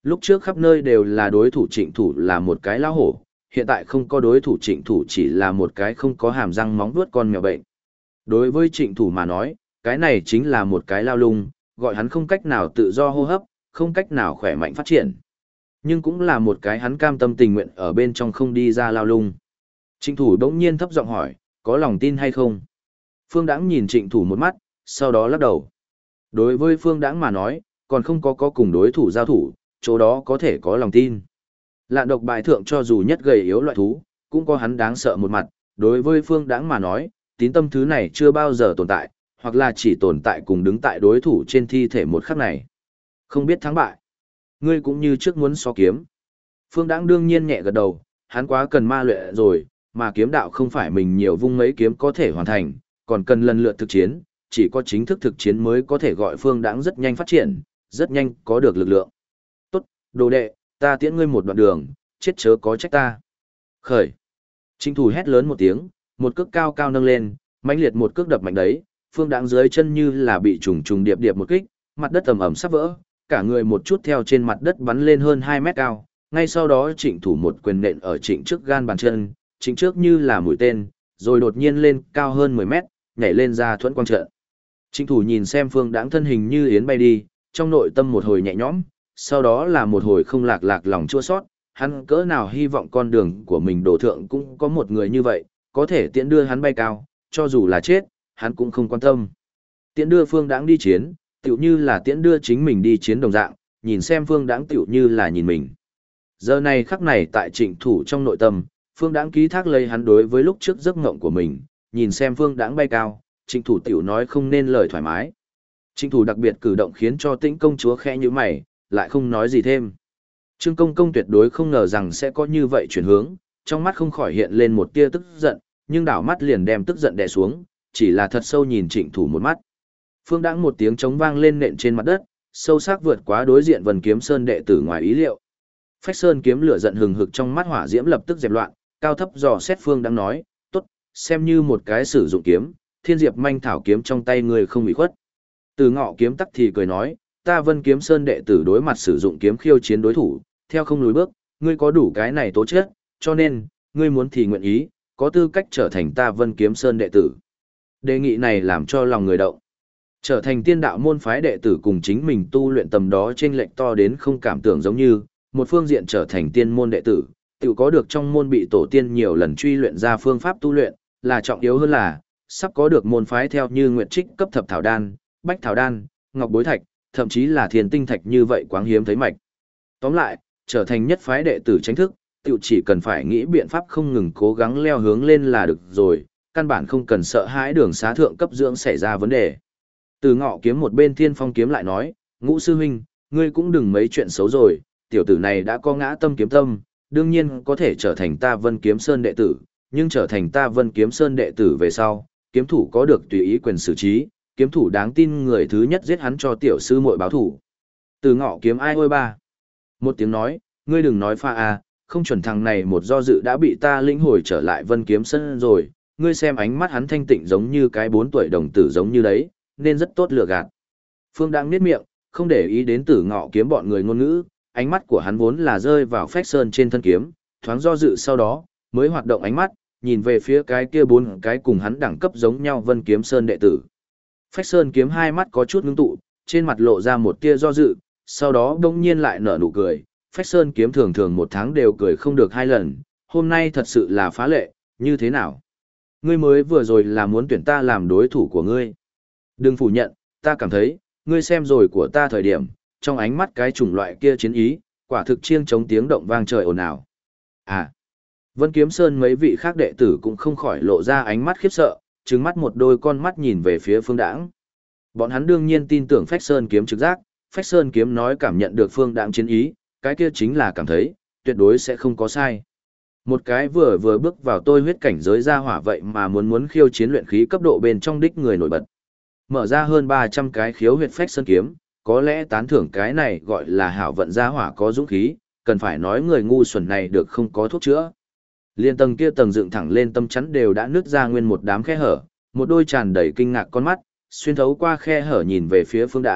Lúc trước khắp nơi đều là đối thủ Trịnh Thủ là một cái lao hổ, hiện tại không có đối thủ Trịnh Thủ chỉ là một cái không có hàm răng móng vuốt con mèo bệnh. Đối với Trịnh Thủ mà nói, cái này chính là một cái lao lung, gọi hắn không cách nào tự do hô hấp, không cách nào khỏe mạnh phát triển. Nhưng cũng là một cái hắn cam tâm tình nguyện ở bên trong không đi ra lao lung. Trịnh Thủ đống nhiên thấp giọng hỏi, có lòng tin hay không? Phương Đãng nhìn Trịnh Thủ một mắt, sau đó lắc đầu. Đối với Phương Đãng mà nói, còn không có cùng đối thủ giao thủ, chỗ đó có thể có lòng tin. Lạn độc bại thượng cho dù nhất gầy yếu loại thú, cũng có hắn đáng sợ một mặt, đối với Phương Đãng mà nói, tín tâm thứ này chưa bao giờ tồn tại, hoặc là chỉ tồn tại cùng đứng tại đối thủ trên thi thể một khắc này. Không biết thắng bại. Ngươi cũng như trước muốn so kiếm. Phương Đãng đương nhiên nhẹ gật đầu, hắn quá cần ma luyện rồi, mà kiếm đạo không phải mình nhiều vung mấy kiếm có thể hoàn thành, còn cần lần lượt thực chiến, chỉ có chính thức thực chiến mới có thể gọi Phương Đãng rất nhanh phát triển, rất nhanh có được lực lượng. Tốt, đồ đệ, ta tiễn ngươi một đoạn đường, chết chớ có trách ta. Khởi. Trịnh Thủ hét lớn một tiếng, một cước cao cao nâng lên, mãnh liệt một cước đập mạnh đấy, Phương Đãng dưới chân như là bị trùng trùng điệp điệp một kích, mặt đất ầm ầm sắp vỡ, cả người một chút theo trên mặt đất bắn lên hơn 2 mét cao, ngay sau đó Trịnh Thủ một quyền nện ở Trịnh trước gan bàn chân, Trịnh trước như là mũi tên, rồi đột nhiên lên cao hơn 10 mét, nhảy lên ra thuẫn quang trận. Trịnh Thủ nhìn xem Phương Đãng thân hình như yến bay đi, trong nội tâm một hồi nhẹ nhõm, sau đó là một hồi không lạc lòng chua sót, hắn cỡ nào hy vọng con đường của mình đổ thượng cũng có một người như vậy, có thể tiễn đưa hắn bay cao, cho dù là chết, hắn cũng không quan tâm. Tiễn đưa Phương Đãng đi chiến, tựu như là tiễn đưa chính mình đi chiến đồng dạng, nhìn xem Phương Đãng tựu như là nhìn mình. Giờ này khắc này tại Trịnh Thủ trong nội tâm, Phương Đãng ký thác lấy hắn đối với lúc trước giấc mộng của mình, nhìn xem Phương Đãng bay cao, Trịnh Thủ tiểu nói không nên lời thoải mái. Trịnh Thủ đặc biệt cử động khiến cho Tĩnh công chúa khẽ nhíu mày, lại không nói gì thêm. Trương Công Công tuyệt đối không ngờ rằng sẽ có như vậy chuyển hướng, trong mắt không khỏi hiện lên một tia tức giận, nhưng đảo mắt liền đem tức giận đè xuống, chỉ là thật sâu nhìn Trịnh Thủ một mắt. Phương Đãng một tiếng trống vang lên nện trên mặt đất, sâu sắc vượt quá đối diện Vân Kiếm Sơn đệ tử ngoài ý liệu. Phách Sơn kiếm lửa giận hừng hực trong mắt hỏa diễm lập tức dẹp loạn, cao thấp dò xét Phương Đãng nói, "Tốt, xem như một cái sử dụng kiếm, Thiên Diệp Manh Thảo kiếm trong tay người không bị khuất." Từ Ngọ kiếm tắc thì cười nói, "Ta Vân Kiếm Sơn đệ tử đối mặt sử dụng kiếm khiêu chiến đối thủ, theo không lùi bước, ngươi có đủ cái này tố chất, cho nên, ngươi muốn thì nguyện ý, có tư cách trở thành ta Vân Kiếm Sơn đệ tử." Đề nghị này làm cho lòng người động. Trở thành tiên đạo môn phái đệ tử cùng chính mình tu luyện tầm đó chênh lệch to đến không cảm tưởng giống như, một phương diện trở thành tiên môn đệ tử, tự có được trong môn bị tổ tiên nhiều lần truy luyện ra phương pháp tu luyện, là trọng yếu hơn là, sắp có được môn phái theo như Nguyệt Trích cấp thập thảo đan, bách thảo đan, ngọc bối thạch, thậm chí là thiên tinh thạch như vậy quáng hiếm thấy mạch. Tóm lại, trở thành nhất phái đệ tử chính thức, tự chỉ cần phải nghĩ biện pháp không ngừng cố gắng leo hướng lên là được rồi, căn bản không cần sợ hãi đường xá thượng cấp dưỡng xảy ra vấn đề. Từ Ngọ kiếm một bên Thiên Phong kiếm lại nói, "Ngũ sư huynh, ngươi cũng đừng mấy chuyện xấu rồi, tiểu tử này đã có ngã tâm kiếm tâm, đương nhiên có thể trở thành ta Vân Kiếm Sơn đệ tử, nhưng trở thành ta Vân Kiếm Sơn đệ tử về sau, kiếm thủ có được tùy ý quyền xử trí, kiếm thủ đáng tin người thứ nhất giết hắn cho tiểu sư muội báo thủ." Từ Ngọ kiếm ai ôi ba. Một tiếng nói, "Ngươi đừng nói pha à, không chuẩn thằng này một do dự đã bị ta lĩnh hồi trở lại Vân Kiếm Sơn rồi, ngươi xem ánh mắt hắn thanh tịnh giống như cái 4 tuổi đồng tử giống như đấy, nên rất tốt lừa gạt." Phương đang niết miệng, không để ý đến Tử Ngọ kiếm bọn người ngôn ngữ, ánh mắt của hắn vốn là rơi vào Phách Sơn trên thân kiếm, thoáng do dự sau đó, mới hoạt động ánh mắt, nhìn về phía cái kia 4 cái cùng hắn đẳng cấp giống nhau Vân Kiếm Sơn đệ tử. Phách Sơn kiếm hai mắt có chút ngưng tụ, trên mặt lộ ra một tia do dự, sau đó đông nhiên lại nở nụ cười. Phách Sơn kiếm thường thường một tháng đều cười không được 2 lần, hôm nay thật sự là phá lệ, như thế nào? Ngươi mới vừa rồi là muốn tuyển ta làm đối thủ của ngươi. Đừng phủ nhận, ta cảm thấy, ngươi xem rồi của ta thời điểm, trong ánh mắt cái chủng loại kia chiến ý, quả thực chiêng chống tiếng động vang trời ồn ào. À, Vân Kiếm Sơn mấy vị khác đệ tử cũng không khỏi lộ ra ánh mắt khiếp sợ, trừng mắt một đôi con mắt nhìn về phía Phương Đãng. Bọn hắn đương nhiên tin tưởng Phách Sơn kiếm trực giác, Phách Sơn kiếm nói cảm nhận được Phương Đãng chiến ý, cái kia chính là cảm thấy, tuyệt đối sẽ không có sai. Một cái vừa bước vào tôi huyết cảnh giới ra hỏa vậy mà muốn khiêu chiến luyện khí cấp độ bên trong đích người nổi bật. Mở ra hơn 300 cái khiếu huyệt Phách Sơn kiếm, có lẽ tán thưởng cái này gọi là hảo vận gia hỏa có dũng khí, cần phải nói người ngu xuẩn này được không có thuốc chữa. Liên tầng kia tầng dựng thẳng lên tâm chắn đều đã nứt ra nguyên một đám khe hở, một đôi tràn đầy kinh ngạc con mắt, xuyên thấu qua khe hở nhìn về phía Phương Đãng,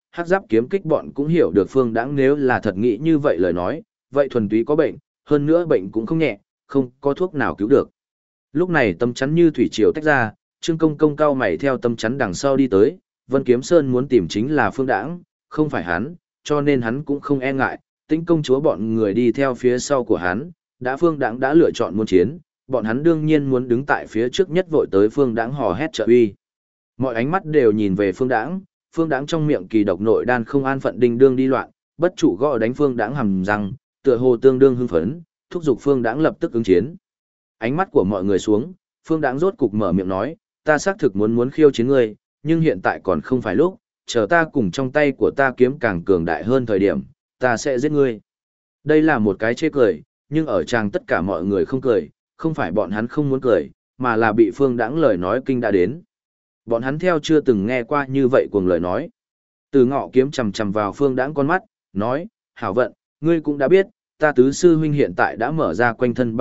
hắc giáp kiếm kích bọn cũng hiểu được Phương Đãng nếu là thật nghĩ như vậy lời nói, vậy thuần túy có bệnh, hơn nữa bệnh cũng không nhẹ, không có thuốc nào cứu được. Lúc này tấm chắn như thủy triều tách ra, Trương Công Công cao mày theo tấm chắn đằng sau đi tới, Vân Kiếm Sơn muốn tìm chính là Phương Đãng, không phải hắn, cho nên hắn cũng không e ngại, Tĩnh công chúa bọn người đi theo phía sau của hắn, đã Phương Đãng đã lựa chọn muốn chiến, bọn hắn đương nhiên muốn đứng tại phía trước nhất vội tới Phương Đãng hò hét trợ uy. Mọi ánh mắt đều nhìn về Phương Đãng trong miệng kỳ độc nội đan không an phận đinh đương đi loạn, bất chủ gõ đánh Phương Đãng hầm răng, tựa hồ tương đương hưng phấn, thúc giục Phương Đãng lập tức ứng chiến. Ánh mắt của mọi người xuống, Phương Đãng rốt cục mở miệng nói, ta xác thực muốn khiêu chiến ngươi, nhưng hiện tại còn không phải lúc, chờ ta cùng trong tay của ta kiếm càng cường đại hơn thời điểm, ta sẽ giết ngươi. Đây là một cái chê cười, nhưng ở tràng tất cả mọi người không cười, không phải bọn hắn không muốn cười, mà là bị Phương Đãng lời nói kinh đã đến. Bọn hắn theo chưa từng nghe qua như vậy cuồng lời nói. Từ Ngọ kiếm chằm chằm vào Phương Đãng con mắt, nói, hảo vận, ngươi cũng đã biết, ta tứ sư huynh hiện tại đã mở ra quanh thân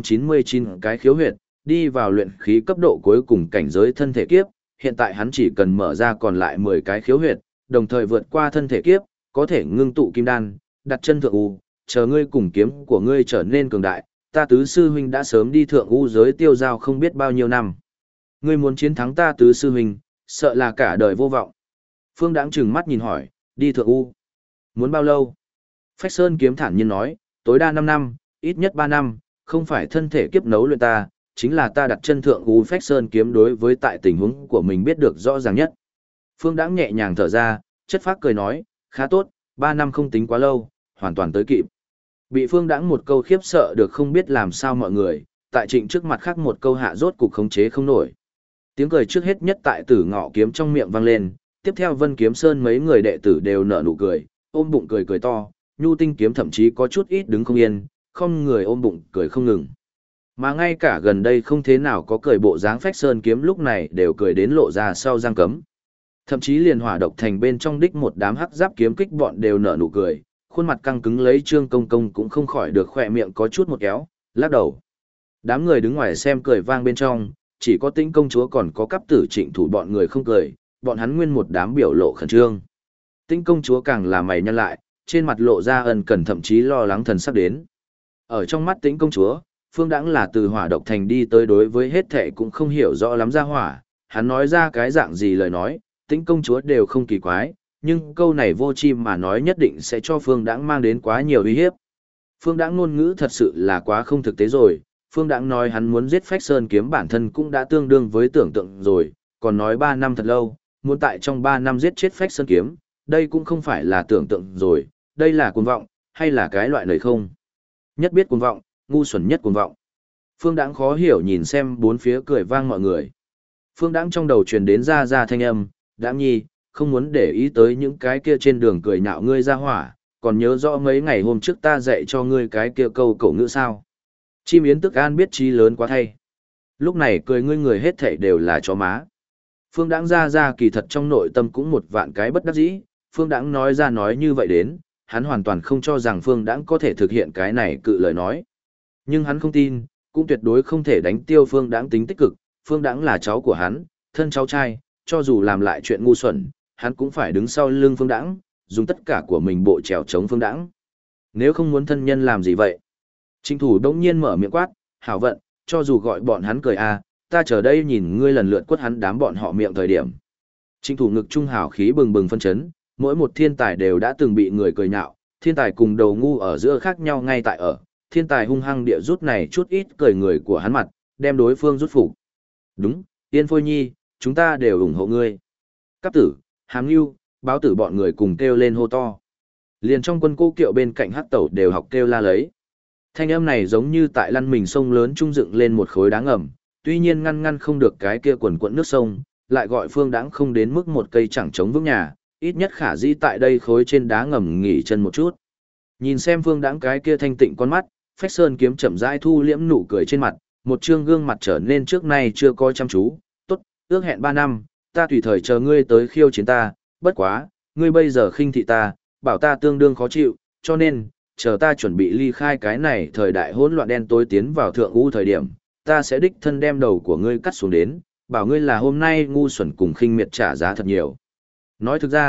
399 cái khiếu huyệt, đi vào luyện khí cấp độ cuối cùng cảnh giới thân thể kiếp, hiện tại hắn chỉ cần mở ra còn lại 10 cái khiếu huyệt, đồng thời vượt qua thân thể kiếp, có thể ngưng tụ kim đan, đặt chân thượng u, chờ ngươi cùng kiếm của ngươi trở nên cường đại, ta tứ sư huynh đã sớm đi thượng u giới tiêu giao không biết bao nhiêu năm. Ngươi muốn chiến thắng ta tứ sư huynh, sợ là cả đời vô vọng. Phương Đãng trừng mắt nhìn hỏi, đi thượng u, muốn bao lâu? Phách Sơn kiếm thản nhiên nói, tối đa 5 năm, ít nhất 3 năm, không phải thân thể kiếp nấu luyện ta, chính là ta đặt chân thượng u. Phách Sơn kiếm đối với tại tình huống của mình biết được rõ ràng nhất. Phương Đãng nhẹ nhàng thở ra, chất phác cười nói, khá tốt, 3 năm không tính quá lâu, hoàn toàn tới kịp. Bị Phương Đãng một câu khiếp sợ được không biết làm sao mọi người, tại Trịnh trước mặt khác một câu hạ rốt cục khống chế không nổi. Tiếng cười trước hết nhất tại Tử Ngọ kiếm trong miệng vang lên, tiếp theo Vân Kiếm Sơn mấy người đệ tử đều nở nụ cười, ôm bụng cười cười to, Nhu Tinh kiếm thậm chí có chút ít đứng không yên, không người ôm bụng cười không ngừng. Mà ngay cả gần đây không thế nào có cười bộ dáng Phách Sơn kiếm lúc này đều cười đến lộ ra sau răng cấm. Thậm chí liền Hỏa Độc Thành bên trong đích một đám hắc giáp kiếm kích bọn đều nở nụ cười, khuôn mặt căng cứng lấy Trương Công Công cũng không khỏi được khỏe miệng có chút một kéo, lắc đầu. Đám người đứng ngoài xem cười vang bên trong, chỉ có Tĩnh công chúa còn có Cáp Tử Trịnh thủ bọn người không cười, bọn hắn nguyên một đám biểu lộ khẩn trương. Tĩnh công chúa càng là mày nhăn lại, trên mặt lộ ra ân cần thậm chí lo lắng thần sắp đến. Ở trong mắt Tĩnh công chúa, Phương Đãng là từ Hỏa Độc Thành đi tới đối với hết thệ cũng không hiểu rõ lắm ra hỏa, hắn nói ra cái dạng gì lời nói, Tĩnh công chúa đều không kỳ quái, nhưng câu này vô chi mà nói nhất định sẽ cho Phương Đãng mang đến quá nhiều uy hiếp. Phương Đãng ngôn ngữ thật sự là quá không thực tế rồi, Phương Đãng nói hắn muốn giết Phách Sơn kiếm bản thân cũng đã tương đương với tưởng tượng rồi, còn nói 3 năm thật lâu, muốn tại trong 3 năm giết chết Phách Sơn kiếm, đây cũng không phải là tưởng tượng rồi, đây là cuồng vọng, hay là cái loại lời không? Nhất biết cuồng vọng, ngu xuẩn nhất cuồng vọng. Phương Đãng khó hiểu nhìn xem bốn phía cười vang mọi người. Phương Đãng trong đầu truyền đến ra thanh âm, Đãng nhi, không muốn để ý tới những cái kia trên đường cười nhạo ngươi ra hỏa, còn nhớ rõ mấy ngày hôm trước ta dạy cho ngươi cái kia câu cổ ngữ sao. Chim yến tức an biết chí lớn quá thay. Lúc này cười ngươi người hết thảy đều là chó má. Phương Đãng ra kỳ thật trong nội tâm cũng một vạn cái bất đắc dĩ, Phương Đãng nói ra nói như vậy đến, hắn hoàn toàn không cho rằng Phương Đãng có thể thực hiện cái này cự lời nói. Nhưng hắn không tin, cũng tuyệt đối không thể đánh tiêu Phương Đãng tính tích cực, Phương Đãng là cháu của hắn, thân cháu trai, cho dù làm lại chuyện ngu xuẩn, hắn cũng phải đứng sau lưng Phương Đãng, dùng tất cả của mình bộ trèo chống Phương Đãng. Nếu không muốn thân nhân làm gì vậy? Trịnh thủ đông nhiên mở miệng quát, hảo vận, cho dù gọi bọn hắn cười ta chờ đây nhìn ngươi lần lượt quất hắn đám bọn họ miệng thời điểm. Trịnh thủ ngực trung hào khí bừng bừng phân chấn, mỗi một thiên tài đều đã từng bị người cười nhạo, thiên tài cùng đầu ngu ở giữa khác nhau ngay tại ở, thiên tài hung hăng địa rút này chút ít cười người của hắn mặt, đem đối phương rút phục. Đúng, Yên Phôi Nhi, chúng ta đều ủng hộ ngươi. Cáp Tử, Hàm Nưu, Báo Tử bọn người cùng kêu lên hô to. Liền trong quân cô kiệu bên cạnh hắc tẩu đều học kêu la lấy. Thanh âm này giống như tại lăn mình sông lớn trung dựng lên một khối đá ngầm, tuy nhiên ngăn không được cái kia quần quẫn nước sông, lại gọi Phương Đãng không đến mức một cây chẳng chống vững nhà, ít nhất khả dĩ tại đây khối trên đá ngầm nghỉ chân một chút. Nhìn xem Phương Đãng cái kia thanh tịnh con mắt, Phách Sơn kiếm chậm rãi thu liễm nụ cười trên mặt, một trương gương mặt trở nên trước nay chưa coi chăm chú, tốt, ước hẹn 3 năm, ta tùy thời chờ ngươi tới khiêu chiến ta, bất quá, ngươi bây giờ khinh thị ta, bảo ta tương đương khó chịu, cho nên, chờ ta chuẩn bị ly khai cái này thời đại hỗn loạn đen tối tiến vào thượng u thời điểm, ta sẽ đích thân đem đầu của ngươi cắt xuống đến, bảo ngươi là hôm nay ngu xuẩn cùng khinh miệt trả giá thật nhiều. Nói thực ra,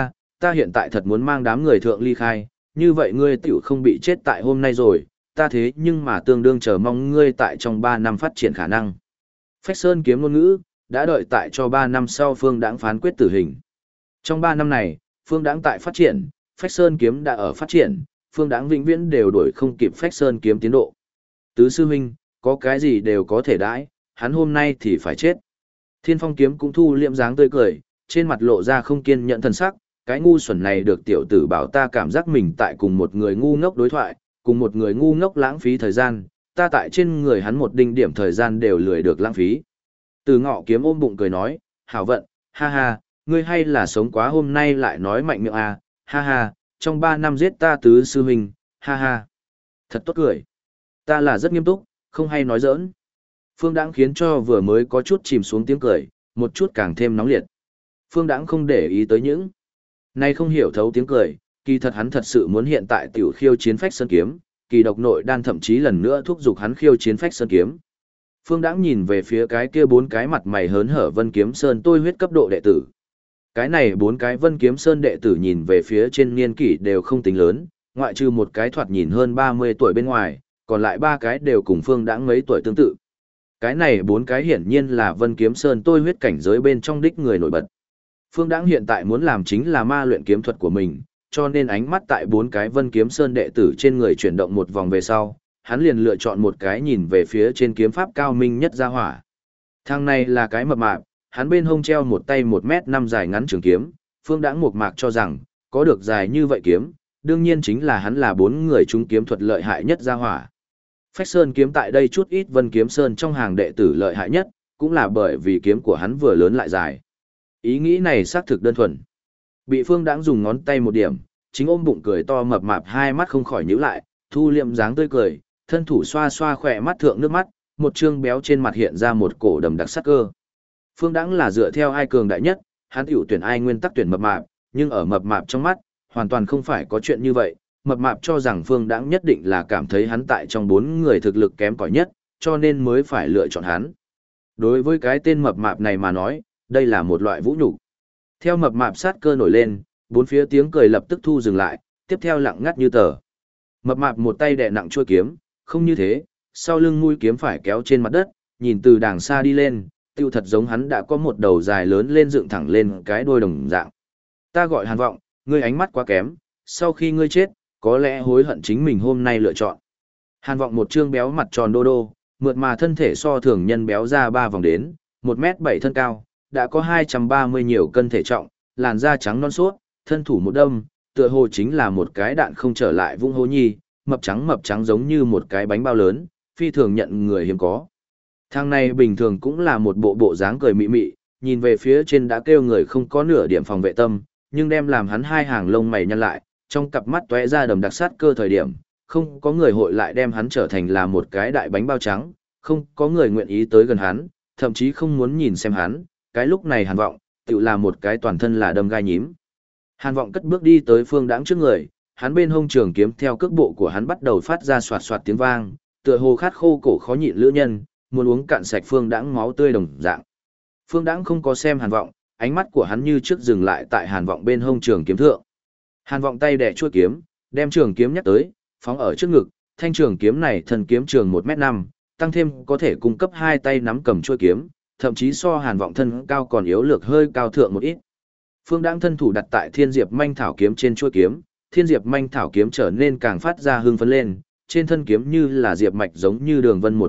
ta hiện tại thật muốn mang đám người thượng ly khai, như vậy ngươi tiểu không bị chết tại hôm nay rồi, ta thế nhưng mà tương đương chờ mong ngươi tại trong 3 năm phát triển khả năng. Phách Sơn kiếm ngôn ngữ, đã đợi tại cho 3 năm sau Phương Đãng phán quyết tử hình. Trong 3 năm này, Phương Đãng tại phát triển, Phách Sơn kiếm đã ở phát triển, Phương Đãng vĩnh viễn đều đuổi không kịp Phách Sơn kiếm tiến độ. Tứ sư huynh, có cái gì đều có thể đãi, hắn hôm nay thì phải chết. Thiên Phong kiếm cũng thu liệm dáng tươi cười, trên mặt lộ ra không kiên nhẫn thần sắc, cái ngu xuẩn này được tiểu tử bảo ta cảm giác mình tại cùng một người ngu ngốc đối thoại, cùng một người ngu ngốc lãng phí thời gian, ta tại trên người hắn một đinh điểm thời gian đều lười được lãng phí. Từ Ngọ kiếm ôm bụng cười nói, hảo vận, ha ha, ngươi hay là sống quá hôm nay lại nói mạnh miệng à, ha ha, trong 3 năm giết ta tứ sư huynh, ha ha. Thật tốt cười. Ta là rất nghiêm túc, không hay nói giỡn. Phương Đãng khiến cho vừa mới có chút chìm xuống tiếng cười, một chút càng thêm nóng liệt. Phương Đãng không để ý tới những nay không hiểu thấu tiếng cười, kỳ thật hắn thật sự muốn hiện tại tiểu khiêu chiến Phách Sơn kiếm, kỳ độc nội đan thậm chí lần nữa thúc giục hắn khiêu chiến Phách Sơn kiếm. Phương Đãng nhìn về phía cái kia 4 cái mặt mày hớn hở Vân Kiếm Sơn tôi huyết cấp độ đệ tử. Cái này 4 cái Vân Kiếm Sơn đệ tử nhìn về phía trên niên kỷ đều không tính lớn, ngoại trừ một cái thoạt nhìn hơn 30 tuổi bên ngoài, còn lại 3 cái đều cùng Phương Đãng mấy tuổi tương tự. Cái này 4 cái hiển nhiên là Vân Kiếm Sơn tôi huyết cảnh giới bên trong đích người nổi bật. Phương Đãng hiện tại muốn làm chính là ma luyện kiếm thuật của mình, cho nên ánh mắt tại 4 cái Vân Kiếm Sơn đệ tử trên người chuyển động một vòng về sau, hắn liền lựa chọn một cái nhìn về phía trên kiếm pháp cao minh nhất ra hỏa. Thằng này là cái mập mạp, hắn bên hông treo một tay 1m5 dài ngắn trường kiếm, Phương Đãng mộc mạc cho rằng, có được dài như vậy kiếm, đương nhiên chính là hắn là 4 người trung kiếm thuật lợi hại nhất ra hỏa. Phách Sơn kiếm tại đây chút ít Vân Kiếm Sơn trong hàng đệ tử lợi hại nhất, cũng là bởi vì kiếm của hắn vừa lớn lại dài. Ý nghĩ này xác thực đơn thuần. Bị Phương Đãng dùng ngón tay một điểm, chính ôm bụng cười to mập mạp hai mắt không khỏi nhíu lại, thu liệm dáng tươi cười, thân thủ xoa xoa khỏe mắt thượng nước mắt, một trương béo trên mặt hiện ra một cổ đầm đặc sắc cơ. Phương Đãng là dựa theo ai cường đại nhất, hắn tiểu tuyển ai nguyên tắc tuyển mập mạp, nhưng ở mập mạp trong mắt, hoàn toàn không phải có chuyện như vậy. Mập mạp cho rằng Phương Đãng nhất định là cảm thấy hắn tại trong 4 người thực lực kém cỏi nhất, cho nên mới phải lựa chọn hắn. Đối với cái tên mập mạp này mà nói, đây là một loại vũ nhục. Theo mập mạp sát cơ nổi lên, 4 phía tiếng cười lập tức thu dừng lại, tiếp theo lặng ngắt như tờ. Mập mạp một tay đè nặng chuôi kiếm, không như thế, sau lưng mũi kiếm phải kéo trên mặt đất, nhìn từ đàng xa đi lên, tiêu thật giống hắn đã có một đầu dài lớn lên dựng thẳng lên cái đuôi đồng dạng. Ta gọi Hàn Vọng, ngươi ánh mắt quá kém, sau khi ngươi chết, có lẽ hối hận chính mình hôm nay lựa chọn. Hàn Vọng một trương béo mặt tròn đô đô, mượt mà thân thể so thường nhân béo ra 3 vòng đến, 1m7 thân cao, đã có 230 nhiều cân thể trọng, làn da trắng non suốt, thân thủ một đâm, tựa hồ chính là một cái đạn không trở lại vung hô nhi, mập trắng giống như một cái bánh bao lớn, phi thường nhận người hiếm có. Thằng này bình thường cũng là một bộ dáng cười mị mị, nhìn về phía trên đã kêu người không có nửa điểm phòng vệ tâm, nhưng đem làm hắn hai hàng lông mày nhăn lại, trong cặp mắt tóe ra đầm đặc sát cơ thời điểm, không có người hội lại đem hắn trở thành là một cái đại bánh bao trắng, không có người nguyện ý tới gần hắn, thậm chí không muốn nhìn xem hắn, cái lúc này Hàn Vọng, tự là một cái toàn thân là đâm gai nhím. Hàn Vọng cất bước đi tới Phương Đãng trước người, hắn bên hông trường kiếm theo cước bộ của hắn bắt đầu phát ra xoạt xoạt tiếng vang, tựa hồ khát khô cổ khó nhịn lữ nhân, muốn uống cạn sạch Phương Đãng máu tươi đồng dạng. Phương Đãng không có xem Hàn Vọng, ánh mắt của hắn như trước dừng lại tại Hàn Vọng bên hông trường kiếm thượng. Hàn Vọng tay đè chuôi kiếm, đem trường kiếm nhắc tới, phóng ở trước ngực, thanh trường kiếm này thân kiếm trường 1m5, tăng thêm có thể cung cấp 2 tay nắm cầm chuôi kiếm, thậm chí so Hàn Vọng thân cao còn yếu lược hơi cao thượng một ít. Phương Đãng thân thủ đặt tại Thiên Diệp Manh Thảo kiếm trên chuôi kiếm, Thiên Diệp Manh Thảo kiếm trở nên càng phát ra hưng phấn lên, trên thân kiếm như là diệp mạch giống như đường vân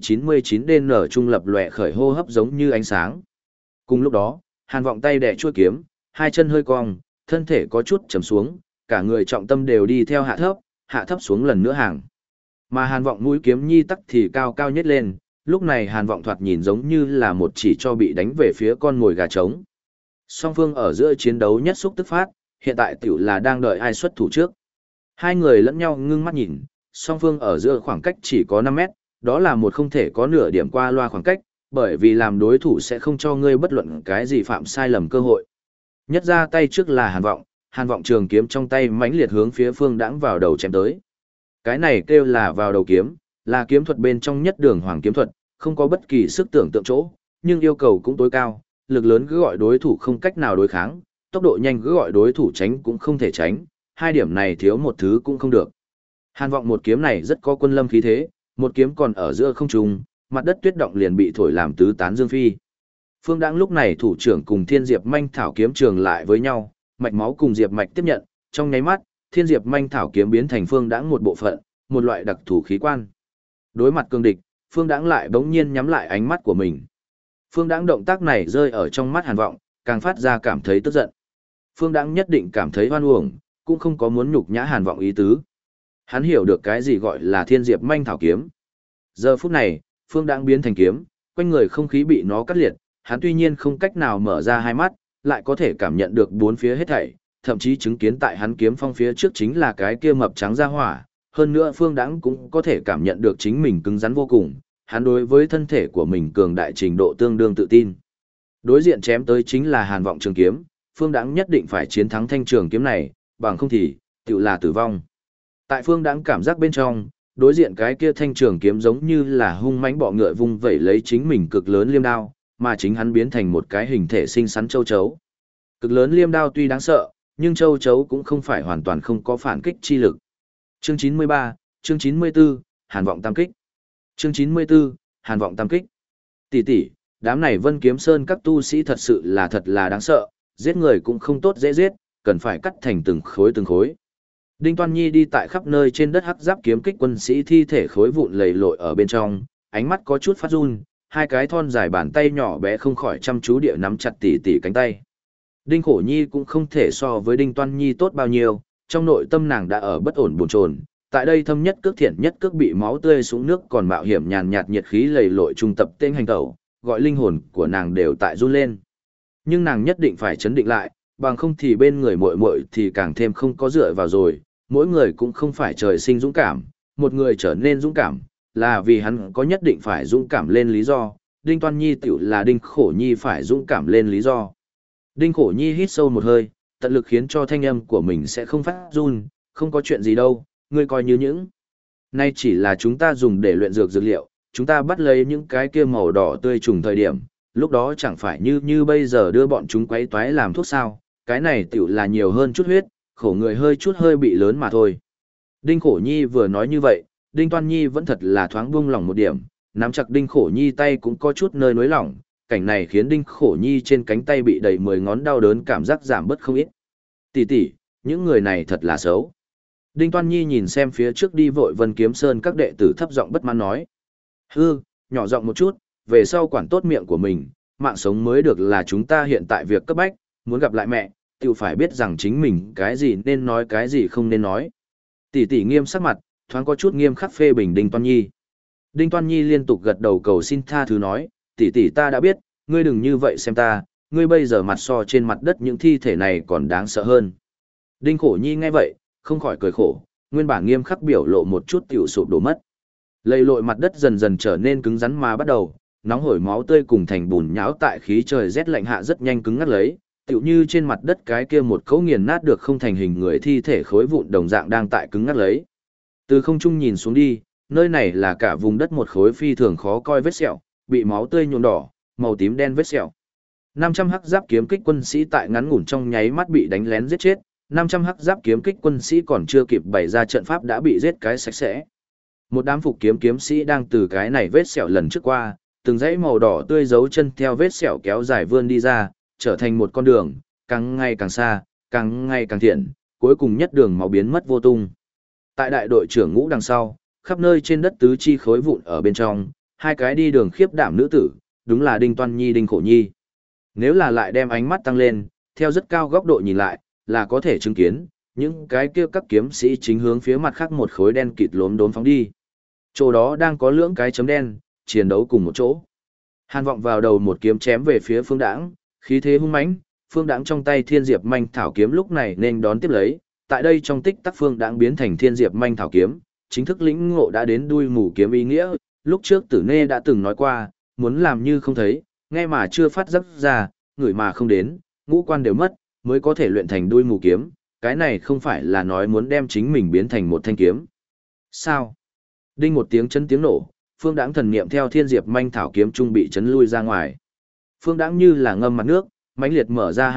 1SG99DN trung lập lòe khởi hô hấp giống như ánh sáng. Cùng lúc đó, Hàn Vọng tay đè chuôi kiếm, hai chân hơi cong, thân thể có chút trầm xuống, cả người trọng tâm đều đi theo hạ thấp xuống lần nữa hàng. Mà Hàn Vọng mũi kiếm nhi tắc thì cao cao nhất lên, lúc này Hàn Vọng thoạt nhìn giống như là một chỉ cho bị đánh về phía con ngồi gà trống. Song phương ở giữa chiến đấu nhất xúc tức phát, hiện tại tiểu là đang đợi ai xuất thủ trước. Hai người lẫn nhau ngưng mắt nhìn, song phương ở giữa khoảng cách chỉ có 5 mét, đó là một không thể có nửa điểm qua loa khoảng cách, bởi vì làm đối thủ sẽ không cho ngươi bất luận cái gì phạm sai lầm cơ hội. Nhất ra tay trước là Hàn Vọng trường kiếm trong tay mãnh liệt hướng phía Phương Đãng vào đầu chém tới. Cái này kêu là vào đầu kiếm, là kiếm thuật bên trong nhất đường hoàng kiếm thuật, không có bất kỳ sức tưởng tượng chỗ, nhưng yêu cầu cũng tối cao, lực lớn cứ gọi đối thủ không cách nào đối kháng, tốc độ nhanh cứ gọi đối thủ tránh cũng không thể tránh, hai điểm này thiếu một thứ cũng không được. Hàn Vọng một kiếm này rất có quân lâm khí thế, một kiếm còn ở giữa không trung, mặt đất tuyết động liền bị thổi làm tứ tán dương phi. Phương Đãng lúc này thủ trưởng cùng Thiên Diệp Manh Thảo kiếm trường lại với nhau, mạch máu cùng Diệp Mạch tiếp nhận, trong nháy mắt, Thiên Diệp Manh Thảo kiếm biến thành Phương Đãng một bộ phận, một loại đặc thù khí quan. Đối mặt cương địch, Phương Đãng lại bỗng nhiên nhắm lại ánh mắt của mình. Phương Đãng động tác này rơi ở trong mắt Hàn Vọng, càng phát ra cảm thấy tức giận. Phương Đãng nhất định cảm thấy oan uổng, cũng không có muốn nhục nhã Hàn Vọng ý tứ. Hắn hiểu được cái gì gọi là Thiên Diệp Manh Thảo kiếm. Giờ phút này, Phương Đãng biến thành kiếm, quanh người không khí bị nó cắt liệt, hắn tuy nhiên không cách nào mở ra hai mắt, lại có thể cảm nhận được bốn phía hết thảy, thậm chí chứng kiến tại hắn kiếm phong phía trước chính là cái kia mập trắng ra hỏa, hơn nữa Phương Đãng cũng có thể cảm nhận được chính mình cứng rắn vô cùng, hắn đối với thân thể của mình cường đại trình độ tương đương tự tin. Đối diện chém tới chính là Hàn Vọng trường kiếm, Phương Đãng nhất định phải chiến thắng thanh trường kiếm này, bằng không thì tựu là tử vong. Tại Phương Đãng cảm giác bên trong, đối diện cái kia thanh trường kiếm giống như là hung mãnh bọ ngựa vung vẩy lấy chính mình cực lớn liêm đao, mà chính hắn biến thành một cái hình thể xinh xắn châu chấu. Cực lớn liêm đao tuy đáng sợ, nhưng châu chấu cũng không phải hoàn toàn không có phản kích chi lực. Chương 93, chương 94, Hàn Vọng tam kích. Chương 94, Hàn Vọng tam kích. Tỷ tỷ, đám này Vân Kiếm Sơn các tu sĩ thật là đáng sợ, giết người cũng không tốt dễ giết, cần phải cắt thành từng khối từng khối. Đinh Toan Nhi đi tại khắp nơi trên đất hắc giáp kiếm kích quân sĩ thi thể khối vụn lầy lội ở bên trong, ánh mắt có chút phát run, hai cái thon dài bàn tay nhỏ bé không khỏi chăm chú địa nắm chặt tỉ tỉ cánh tay. Đinh Khổ Nhi cũng không thể so với Đinh Toan Nhi tốt bao nhiêu, trong nội tâm nàng đã ở bất ổn bồn chồn. Tại đây thâm nhất cước thiện nhất cước bị máu tươi xuống nước còn mạo hiểm nhàn nhạt nhiệt khí lầy lội trung tập tên hành tẩu, gọi linh hồn của nàng đều tại run lên. Nhưng nàng nhất định phải chấn định lại, bằng không thì bên người muội muội thì càng thêm không có dựa vào rồi, mỗi người cũng không phải trời sinh dũng cảm, một người trở nên dũng cảm, là vì hắn có nhất định phải dũng cảm lên lý do, Đinh Toan Nhi tiểu là Đinh Khổ Nhi phải dũng cảm lên lý do. Đinh Khổ Nhi hít sâu một hơi, tận lực khiến cho thanh âm của mình sẽ không phát run, không có chuyện gì đâu, ngươi coi như những. Nay chỉ là chúng ta dùng để luyện dược dược liệu, chúng ta bắt lấy những cái kia màu đỏ tươi trùng thời điểm, lúc đó chẳng phải như bây giờ đưa bọn chúng quấy toái làm thuốc sao, cái này tiểu là nhiều hơn chút huyết, khổ người hơi chút hơi bị lớn mà thôi. Đinh Khổ Nhi vừa nói như vậy, Đinh Toan Nhi vẫn thật là thoáng buông lòng một điểm, nắm chặt Đinh Khổ Nhi tay cũng có chút nơi nới lỏng, cảnh này khiến Đinh Khổ Nhi trên cánh tay bị đầy 10 ngón đau đớn cảm giác giảm bớt không ít. Tỷ tỷ, những người này thật là xấu. Đinh Toan Nhi nhìn xem phía trước đi vội Vân Kiếm Sơn các đệ tử thấp giọng bất mãn nói. Hư, nhỏ giọng một chút, về sau quản tốt miệng của mình, mạng sống mới được là chúng ta hiện tại việc cấp bách, muốn gặp lại mẹ, tự phải biết rằng chính mình cái gì nên nói cái gì không nên nói. Tỷ tỷ nghiêm sắc mặt, thoáng có chút nghiêm khắc phê bình Đinh Toan Nhi. Đinh Toan Nhi liên tục gật đầu cầu xin tha thứ nói, tỷ tỷ ta đã biết, ngươi đừng như vậy xem ta, ngươi bây giờ mặt so trên mặt đất những thi thể này còn đáng sợ hơn. Đinh Khổ Nhi nghe vậy, không khỏi cười khổ, nguyên bản nghiêm khắc biểu lộ một chút tiểu sụp đổ mất. Lầy lội mặt đất dần dần trở nên cứng rắn mà bắt đầu, nóng hổi máu tươi cùng thành bùn nhão tại khí trời rét lạnh hạ rất nhanh cứng ngắt lấy, tựu như trên mặt đất cái kia một cấu nghiền nát được không thành hình người thi thể khối vụn đồng dạng đang tại cứng ngắt lấy. Từ không trung nhìn xuống đi, nơi này là cả vùng đất một khối phi thường khó coi vết sẹo, bị máu tươi nhuộm đỏ, màu tím đen vết sẹo. 500 hắc giáp kiếm kích quân sĩ tại ngắn ngủn trong nháy mắt bị đánh lén giết chết, 500 hắc giáp kiếm kích quân sĩ còn chưa kịp bày ra trận pháp đã bị giết cái sạch sẽ. Một đám phục kiếm kiếm sĩ đang từ cái này vết sẹo lần trước qua, từng dãy màu đỏ tươi dấu chân theo vết sẹo kéo dài vươn đi ra, trở thành một con đường, càng ngày càng xa, càng ngày càng thiện, cuối cùng nhất đường máu biến mất vô tung. Tại đại đội trưởng ngũ đằng sau, khắp nơi trên đất tứ chi khối vụn ở bên trong, hai cái đi đường khiếp đảm nữ tử, đúng là Đinh Toan Nhi Đinh Khổ Nhi. Nếu là lại đem ánh mắt tăng lên, theo rất cao góc độ nhìn lại, là có thể chứng kiến, những cái kia các kiếm sĩ chính hướng phía mặt khác một khối đen kịt lốm đốm phóng đi. Chỗ đó đang có lưỡng cái chấm đen, chiến đấu cùng một chỗ. Hàn Vọng vào đầu một kiếm chém về phía Phương Đãng, khí thế hung mãnh, Phương Đãng trong tay Thiên Diệp Manh Thảo kiếm lúc này nên đón tiếp lấy, tại đây trong tích tắc Phương Đãng biến thành Thiên Diệp Manh Thảo kiếm, chính thức lĩnh ngộ đã đến đuôi mù kiếm ý nghĩa, lúc trước Tử Nê đã từng nói qua, muốn làm như không thấy, nghe mà chưa phát giác ra, người mà không đến, ngũ quan đều mất, mới có thể luyện thành đuôi mù kiếm, cái này không phải là nói muốn đem chính mình biến thành một thanh kiếm. Sao? Đinh một tiếng chấn tiếng nổ, Phương Đãng thần niệm theo Thiên Diệp Manh Thảo kiếm trung bị chấn lui ra ngoài. Phương Đãng như là ngâm mặt nước, mãnh liệt mở ra hai mắt,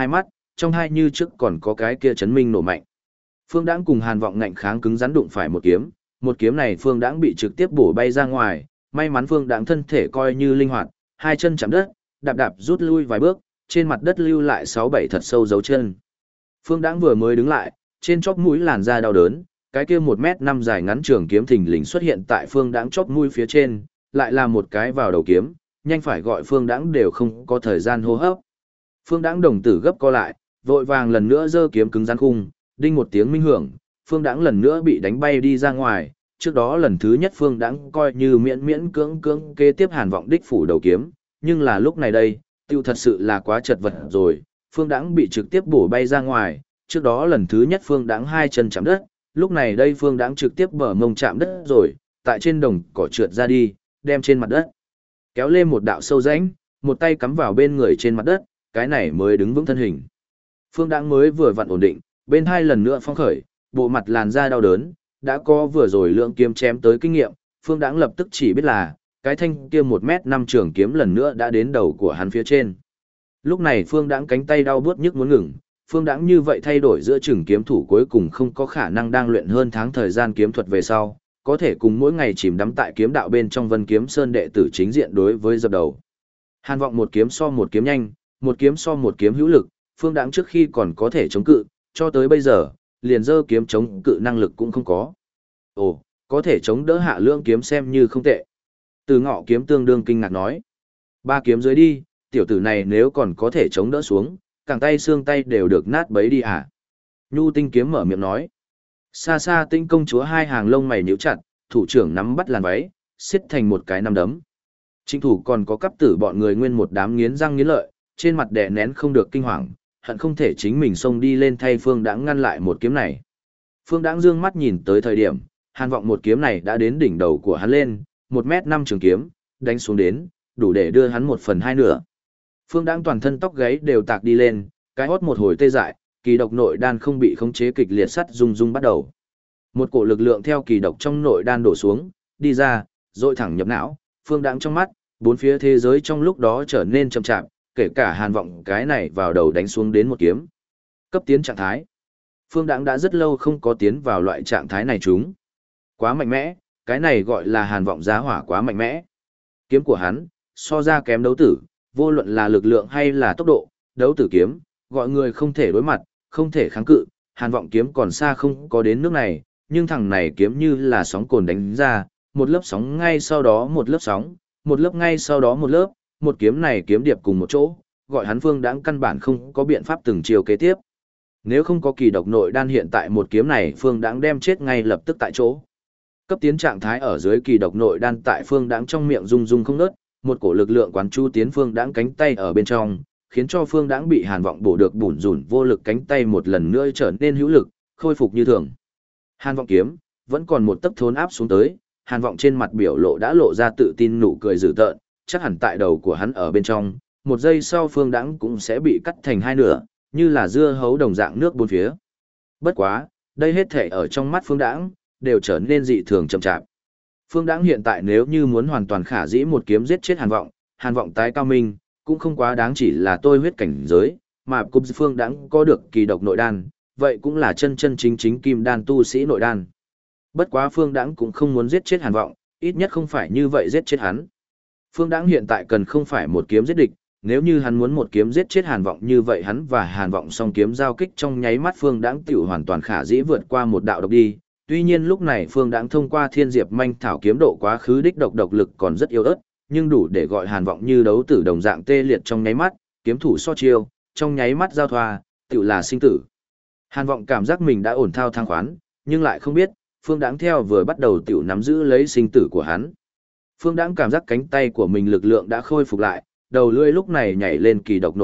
trong hai như trước còn có cái kia chấn minh nổ mạnh. Phương Đãng cùng Hàn Vọng ngạnh kháng cứng rắn đụng phải một kiếm này Phương Đãng bị trực tiếp bổ bay ra ngoài, may mắn Phương Đãng thân thể coi như linh hoạt, hai chân chạm đất, đạp đạp rút lui vài bước, trên mặt đất lưu lại 6-7 thật sâu dấu chân. Phương Đãng vừa mới đứng lại, trên chóp mũi làn da đau đớn, cái kia 1m5 dài ngắn trường kiếm thình lình xuất hiện tại Phương Đãng chóp mũi phía trên, lại là một cái vào đầu kiếm, nhanh phải gọi Phương Đãng đều không có thời gian hô hấp. Phương Đãng đồng tử gấp co lại, vội vàng lần nữa giơ kiếm cứng rắn khung, đinh một tiếng minh hưởng, Phương Đãng lần nữa bị đánh bay đi ra ngoài, trước đó lần thứ nhất Phương Đãng coi như miễn miễn cưỡng cưỡng kế tiếp Hàn Vọng đích phủ đầu kiếm, nhưng là lúc này đây, tiêu thật sự là quá chật vật rồi, Phương Đãng bị trực tiếp bổ bay ra ngoài, trước đó lần thứ nhất Phương Đãng hai chân chạm đất, lúc này đây Phương Đãng trực tiếp bờ mông chạm đất rồi, tại trên đồng cỏ trượt ra đi, đem trên mặt đất kéo lên một đạo sâu rãnh, một tay cắm vào bên người trên mặt đất, cái này mới đứng vững thân hình. Phương Đãng mới vừa vặn ổn định, bên hai lần nữa phong khởi, bộ mặt làn da đau đớn, đã có vừa rồi lượng kiếm chém tới kinh nghiệm, Phương Đãng lập tức chỉ biết là, cái thanh kia 1m5 trường kiếm lần nữa đã đến đầu của hắn phía trên. Lúc này Phương Đãng cánh tay đau buốt nhức muốn ngừng, Phương Đãng như vậy thay đổi giữa trường kiếm thủ cuối cùng không có khả năng đang luyện hơn tháng thời gian kiếm thuật về sau, có thể cùng mỗi ngày chìm đắm tại kiếm đạo bên trong Vân Kiếm Sơn đệ tử chính diện đối với dập đầu. Hàn Vọng một kiếm so một kiếm nhanh, một kiếm so một kiếm hữu lực, Phương Đãng trước khi còn có thể chống cự, cho tới bây giờ, liền giơ kiếm chống cự năng lực cũng không có. Ồ, có thể chống đỡ hạ lưỡng kiếm xem như không tệ. Từ Ngọ kiếm tương đương kinh ngạc nói. Ba kiếm dưới đi, tiểu tử này nếu còn có thể chống đỡ xuống, cẳng tay xương tay đều được nát bấy đi à. Nhu Tinh kiếm mở miệng nói. Xa xa Tinh công chúa hai hàng lông mày nhíu chặt, thủ trưởng nắm bắt làn váy, xiết thành một cái nắm đấm. Trịnh thủ còn có cấp tử bọn người nguyên một đám nghiến răng nghiến lợi, trên mặt đè nén không được kinh hoàng, hận không thể chính mình xông đi lên thay Phương Đãng ngăn lại một kiếm này. Phương Đãng dương mắt nhìn tới thời điểm, Hàn Vọng một kiếm này đã đến đỉnh đầu của hắn lên, 1m5 trường kiếm, đánh xuống đến, đủ để đưa hắn 1/2 nửa. Phương Đãng toàn thân tóc gáy đều tạc đi lên, cái hót một hồi tê dại, kỳ độc nội đan không bị khống chế kịch liệt sắt rung rung bắt đầu. Một cổ lực lượng theo kỳ độc trong nội đan đổ xuống, đi ra, dội thẳng nhập não, Phương Đãng trong mắt, bốn phía thế giới trong lúc đó trở nên chậm chạp, kể cả Hàn Vọng cái này vào đầu đánh xuống đến một kiếm. Cấp tiến trạng thái. Phương Đãng đã rất lâu không có tiến vào loại trạng thái này chúng. Quá mạnh mẽ, cái này gọi là Hàn Vọng giá hỏa quá mạnh mẽ. Kiếm của hắn, so ra kém đấu tử, vô luận là lực lượng hay là tốc độ, đấu tử kiếm, gọi người không thể đối mặt, không thể kháng cự, Hàn Vọng kiếm còn xa không có đến nước này, nhưng thằng này kiếm như là sóng cồn đánh ra, một lớp sóng ngay sau đó một lớp sóng, một lớp ngay sau đó một lớp, một kiếm này kiếm điệp cùng một chỗ, gọi hắn Phương Đãng căn bản không có biện pháp từng chiều kế tiếp. Nếu không có kỳ độc nội đan hiện tại một kiếm này Phương Đãng đem chết ngay lập tức tại chỗ. Cấp tiến trạng thái ở dưới kỳ độc nội đan tại Phương Đãng trong miệng rung rung không ngớt, một cổ lực lượng quán chu tiến Phương Đãng cánh tay ở bên trong, khiến cho Phương Đãng bị Hàn Vọng bổ được bủn rủn vô lực cánh tay một lần nữa trở nên hữu lực, khôi phục như thường. Hàn Vọng kiếm vẫn còn một tấc thốn áp xuống tới, Hàn Vọng trên mặt biểu lộ đã lộ ra tự tin nụ cười dữ tợn, chắc hẳn tại đầu của hắn ở bên trong, một giây sau Phương Đãng cũng sẽ bị cắt thành hai nửa, như là dưa hấu đồng dạng nước bốn phía. Bất quá, đây hết thể ở trong mắt Phương Đãng đều trở nên dị thường chậm chạp. Phương Đãng hiện tại nếu như muốn hoàn toàn khả dĩ một kiếm giết chết Hàn Vọng tái cao minh, cũng không quá đáng chỉ là tôi huyết cảnh giới, mà cục Phương Đãng có được kỳ độc nội đan, vậy cũng là chân chân chính chính kim đan tu sĩ nội đan. Bất quá Phương Đãng cũng không muốn giết chết Hàn Vọng, ít nhất không phải như vậy giết chết hắn. Phương Đãng hiện tại cần không phải một kiếm giết địch, nếu như hắn muốn một kiếm giết chết Hàn Vọng như vậy hắn và Hàn Vọng song kiếm giao kích trong nháy mắt Phương Đãng tiểu hoàn toàn khả dĩ vượt qua một đạo độc đi. Tuy nhiên lúc này Phương Đãng thông qua Thiên Diệp Manh Thảo kiếm độ quá khứ đích độc lực còn rất yếu ớt, nhưng đủ để gọi Hàn Vọng như đấu tử đồng dạng tê liệt trong nháy mắt, kiếm thủ so chiêu, trong nháy mắt giao thoa, tiểu là sinh tử. Hàn Vọng cảm giác mình đã ổn thao thang khoán, nhưng lại không biết, Phương Đãng theo vừa bắt đầu tiểu nắm giữ lấy sinh tử của hắn. Phương Đãng cảm giác cánh tay của mình lực lượng đã khôi phục lại, đầu lưỡi lúc này nhảy lên kỳ độc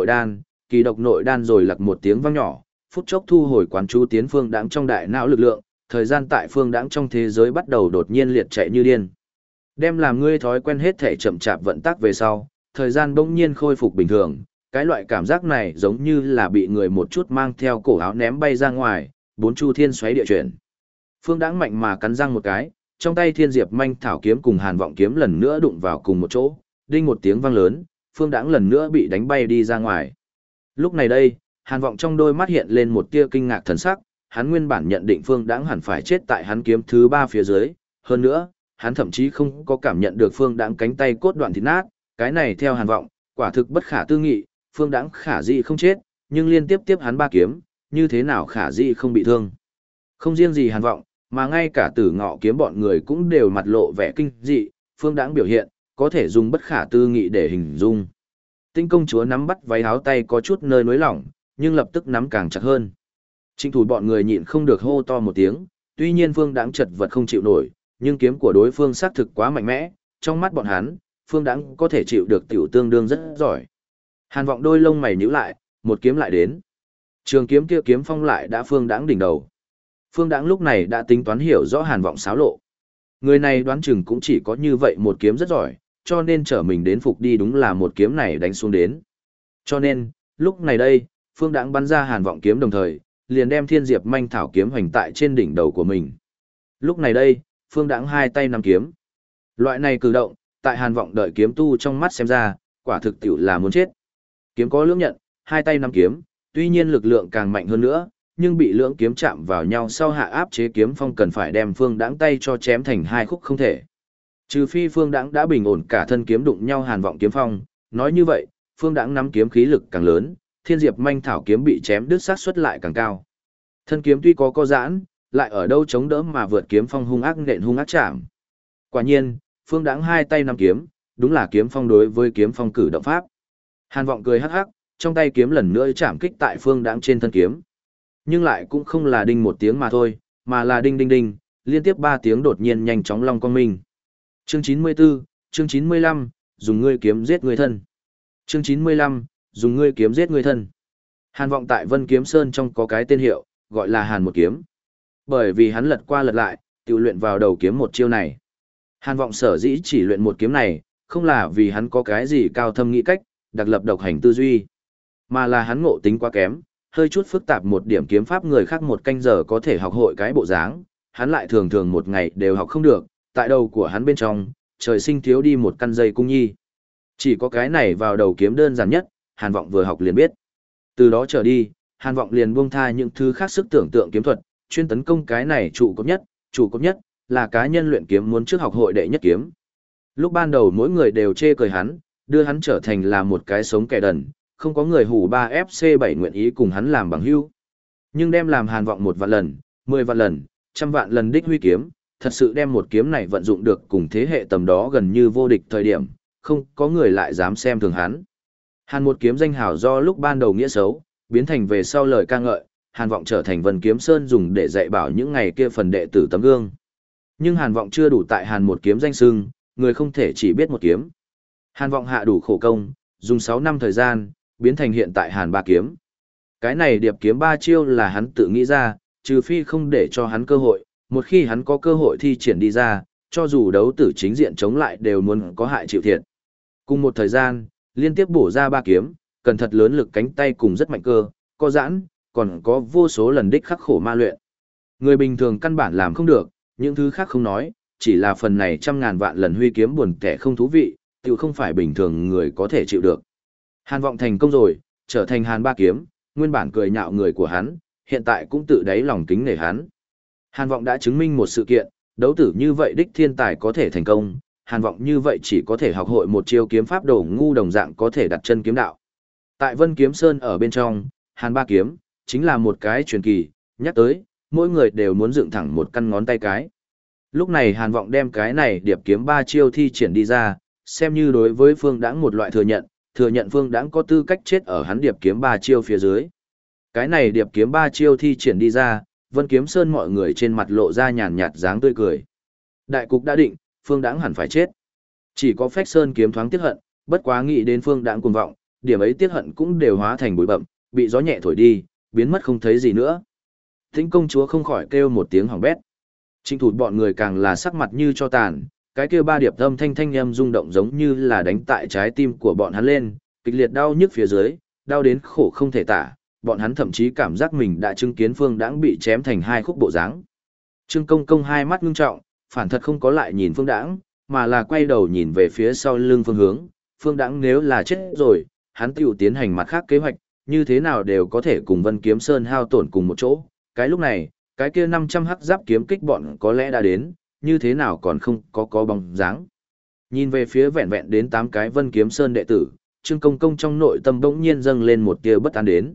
nội đan rồi lặc một tiếng vang nhỏ, phút chốc thu hồi quán chú tiến Phương Đãng trong đại não lực lượng, thời gian tại Phương Đãng trong thế giới bắt đầu đột nhiên liệt chạy như điên. Đem làm ngươi thói quen hết thể chậm chạp vận tắc về sau, thời gian bỗng nhiên khôi phục bình thường, cái loại cảm giác này giống như là bị người một chút mang theo cổ áo ném bay ra ngoài, bốn chu thiên xoáy địa chuyển. Phương Đãng mạnh mà cắn răng một cái, trong tay Thiên Diệp Manh Thảo kiếm cùng Hàn Vọng kiếm lần nữa đụng vào cùng một chỗ, đinh một tiếng vang lớn, Phương Đãng lần nữa bị đánh bay đi ra ngoài. Lúc này đây, Hàn Vọng trong đôi mắt hiện lên một tia kinh ngạc thần sắc, hắn nguyên bản nhận định Phương Đãng hẳn phải chết tại hắn kiếm thứ 3 phía dưới, hơn nữa, hắn thậm chí không có cảm nhận được Phương Đãng cánh tay cốt đoạn thịt nát, cái này theo Hàn Vọng, quả thực bất khả tư nghị, Phương Đãng khả dĩ không chết, nhưng liên tiếp tiếp hắn 3 kiếm, như thế nào khả dĩ không bị thương. Không riêng gì Hàn Vọng, mà ngay cả Tử Ngọ kiếm bọn người cũng đều mặt lộ vẻ kinh dị, Phương Đãng biểu hiện, có thể dùng bất khả tư nghị để hình dung. Tinh công chúa nắm bắt váy áo tay có chút nơi nới lỏng, nhưng lập tức nắm càng chặt hơn. Trịnh thủ bọn người nhịn không được hô to một tiếng, tuy nhiên Phương Đãng chật vật không chịu nổi, nhưng kiếm của đối phương xác thực quá mạnh mẽ, trong mắt bọn hắn, Phương Đãng có thể chịu được tiểu tương đương rất giỏi. Hàn Vọng đôi lông mày nhíu lại, một kiếm lại đến. Trường kiếm kia kiếm phong lại đã Phương Đãng đỉnh đầu. Phương Đãng lúc này đã tính toán hiểu rõ Hàn Vọng xáo lộ. Người này đoán chừng cũng chỉ có như vậy một kiếm rất giỏi, cho nên trở mình đến phục đi đúng là một kiếm này đánh xuống đến. Cho nên, lúc này đây, Phương Đãng bắn ra Hàn Vọng kiếm đồng thời, liền đem Thiên Diệp Manh Thảo kiếm hoành tại trên đỉnh đầu của mình. Lúc này đây, Phương Đãng hai tay nắm kiếm. Loại này cử động, tại Hàn Vọng đợi kiếm tu trong mắt xem ra, quả thực tiểu là muốn chết. Kiếm có lưỡng nhận, hai tay nắm kiếm, tuy nhiên lực lượng càng mạnh hơn nữa, nhưng bị lưỡng kiếm chạm vào nhau sau hạ áp chế kiếm phong cần phải đem Phương Đãng tay cho chém thành hai khúc không thể. Trừ phi Phương Đãng đã bình ổn cả thân kiếm đụng nhau Hàn Vọng kiếm phong, nói như vậy, Phương Đãng nắm kiếm khí lực càng lớn, Thiên Diệp Manh Thảo kiếm bị chém đứt xác suất lại càng cao. Thân kiếm tuy có giãn, lại ở đâu chống đỡ mà vượt kiếm phong hung ác nện hung ác chạm. Quả nhiên, Phương Đãng hai tay nắm kiếm, đúng là kiếm phong đối với kiếm phong cử động pháp. Hàn Vọng cười hắc hắc, trong tay kiếm lần nữa chạm kích tại Phương Đãng trên thân kiếm. Nhưng lại cũng không là đinh một tiếng mà thôi, mà là đinh đinh đinh, liên tiếp 3 tiếng đột nhiên nhanh chóng long quang minh. Chương 94, chương 95, dùng ngươi kiếm giết người thân. Chương 95, dùng ngươi kiếm giết người thân. Hàn Vọng tại Vân Kiếm Sơn trong có cái tên hiệu, gọi là Hàn một kiếm. Bởi vì hắn lật qua lật lại, tự luyện vào đầu kiếm một chiêu này. Hàn Vọng sở dĩ chỉ luyện một kiếm này, không là vì hắn có cái gì cao thâm nghĩ cách, đặc lập độc hành tư duy, mà là hắn ngộ tính quá kém, hơi chút phức tạp một điểm kiếm pháp người khác một canh giờ có thể học hội cái bộ dáng, hắn lại thường thường một ngày đều học không được, tại đầu của hắn bên trong, trời sinh thiếu đi một căn dây cung nhi. Chỉ có cái này vào đầu kiếm đơn giản nhất, Hàn Vọng vừa học liền biết. Từ đó trở đi, Hàn Vọng liền buông tha những thứ khác sức tưởng tượng kiếm thuật, chuyên tấn công cái này trụ cột nhất là cá nhân luyện kiếm muốn trước học hội đệ nhất kiếm. Lúc ban đầu mỗi người đều chê cười hắn, đưa hắn trở thành là một cái sống kẻ đần, không có người hủ 3FC7 nguyện ý cùng hắn làm bằng hữu. Nhưng đem làm Hàn Vọng 1 vạn lần, 10 vạn lần, 100 vạn lần đích huy kiếm, thật sự đem một kiếm này vận dụng được cùng thế hệ tầm đó gần như vô địch thời điểm, không có người lại dám xem thường hắn. Hàn một kiếm danh hào do lúc ban đầu nghĩa xấu, biến thành về sau lời ca ngợi, Hàn Vọng trở thành Vân Kiếm Sơn dùng để dạy bảo những ngày kia phần đệ tử tấm gương. Nhưng Hàn Vọng chưa đủ tại Hàn một kiếm danh xưng, người không thể chỉ biết một kiếm. Hàn Vọng hạ đủ khổ công, dùng 6 năm thời gian, biến thành hiện tại Hàn ba kiếm. Cái này điệp kiếm 3 chiêu là hắn tự nghĩ ra, trừ phi không để cho hắn cơ hội, một khi hắn có cơ hội thi triển đi ra, cho dù đấu tử chính diện chống lại đều muốn có hại chịu thiệt. Cùng một thời gian, liên tiếp bổ ra 3 kiếm, cần thật lớn lực cánh tay cùng rất mạnh cơ, có giãn, còn có vô số lần đích khắc khổ ma luyện. Người bình thường căn bản làm không được, những thứ khác không nói, chỉ là phần này 100.000 vạn lần huy kiếm buồn kẻ không thú vị, tự không phải bình thường người có thể chịu được. Hàn Vọng thành công rồi, trở thành Hàn ba kiếm, nguyên bản cười nhạo người của hắn, hiện tại cũng tự đáy lòng kính nể hắn. Hàn Vọng đã chứng minh một sự kiện, đấu tử như vậy đích thiên tài có thể thành công, Hàn Vọng như vậy chỉ có thể học hội một chiêu kiếm pháp đồ ngu đồng dạng có thể đặt chân kiếm đạo. Tại Vân Kiếm Sơn ở bên trong, Hàn ba kiếm, chính là một cái truyền kỳ, nhắc tới, mỗi người đều muốn dựng thẳng một căn ngón tay cái. Lúc này Hàn Vọng đem cái này điệp kiếm 3 chiêu thi triển đi ra, xem như đối với Phương Đãng một loại thừa nhận Phương Đãng có tư cách chết ở hắn điệp kiếm 3 chiêu phía dưới. Cái này điệp kiếm 3 chiêu thi triển đi ra, Vân Kiếm Sơn mọi người trên mặt lộ ra nhàn nhạt dáng tươi cười. Đại cục đã định, Phương Đãng hẳn phải chết. Chỉ có Phách Sơn kiếm thoáng tiếc hận, bất quá nghĩ đến Phương Đãng cuồng vọng, điểm ấy tiếc hận cũng đều hóa thành bụi bặm, bị gió nhẹ thổi đi, biến mất không thấy gì nữa. Tĩnh công chúa không khỏi kêu một tiếng hỏng bét. Trịnh Thủ bọn người càng là sắc mặt như cho tàn, cái kia 3 điệp âm thanh âm rung động giống như là đánh tại trái tim của bọn hắn lên, kịch liệt đau nhức phía dưới, đau đến khổ không thể tả, bọn hắn thậm chí cảm giác mình đã chứng kiến Phương Đãng bị chém thành 2 khúc bộ dáng. Trương Công Công hai mắt ngưng trọng, phản thật không có lại nhìn Phương Đãng, mà là quay đầu nhìn về phía sau lưng phương hướng, Phương Đãng nếu là chết rồi, hắn tiểu tiến hành mặt khác kế hoạch, như thế nào đều có thể cùng Vân Kiếm Sơn hao tổn cùng một chỗ. Cái lúc này, cái kia 500 hắc giáp kiếm kích bọn có lẽ đã đến, như thế nào còn không có bóng dáng. Nhìn về phía vẹn vẹn đến 8 cái Vân Kiếm Sơn đệ tử, Trương Công Công trong nội tâm bỗng nhiên dâng lên một tia bất an đến.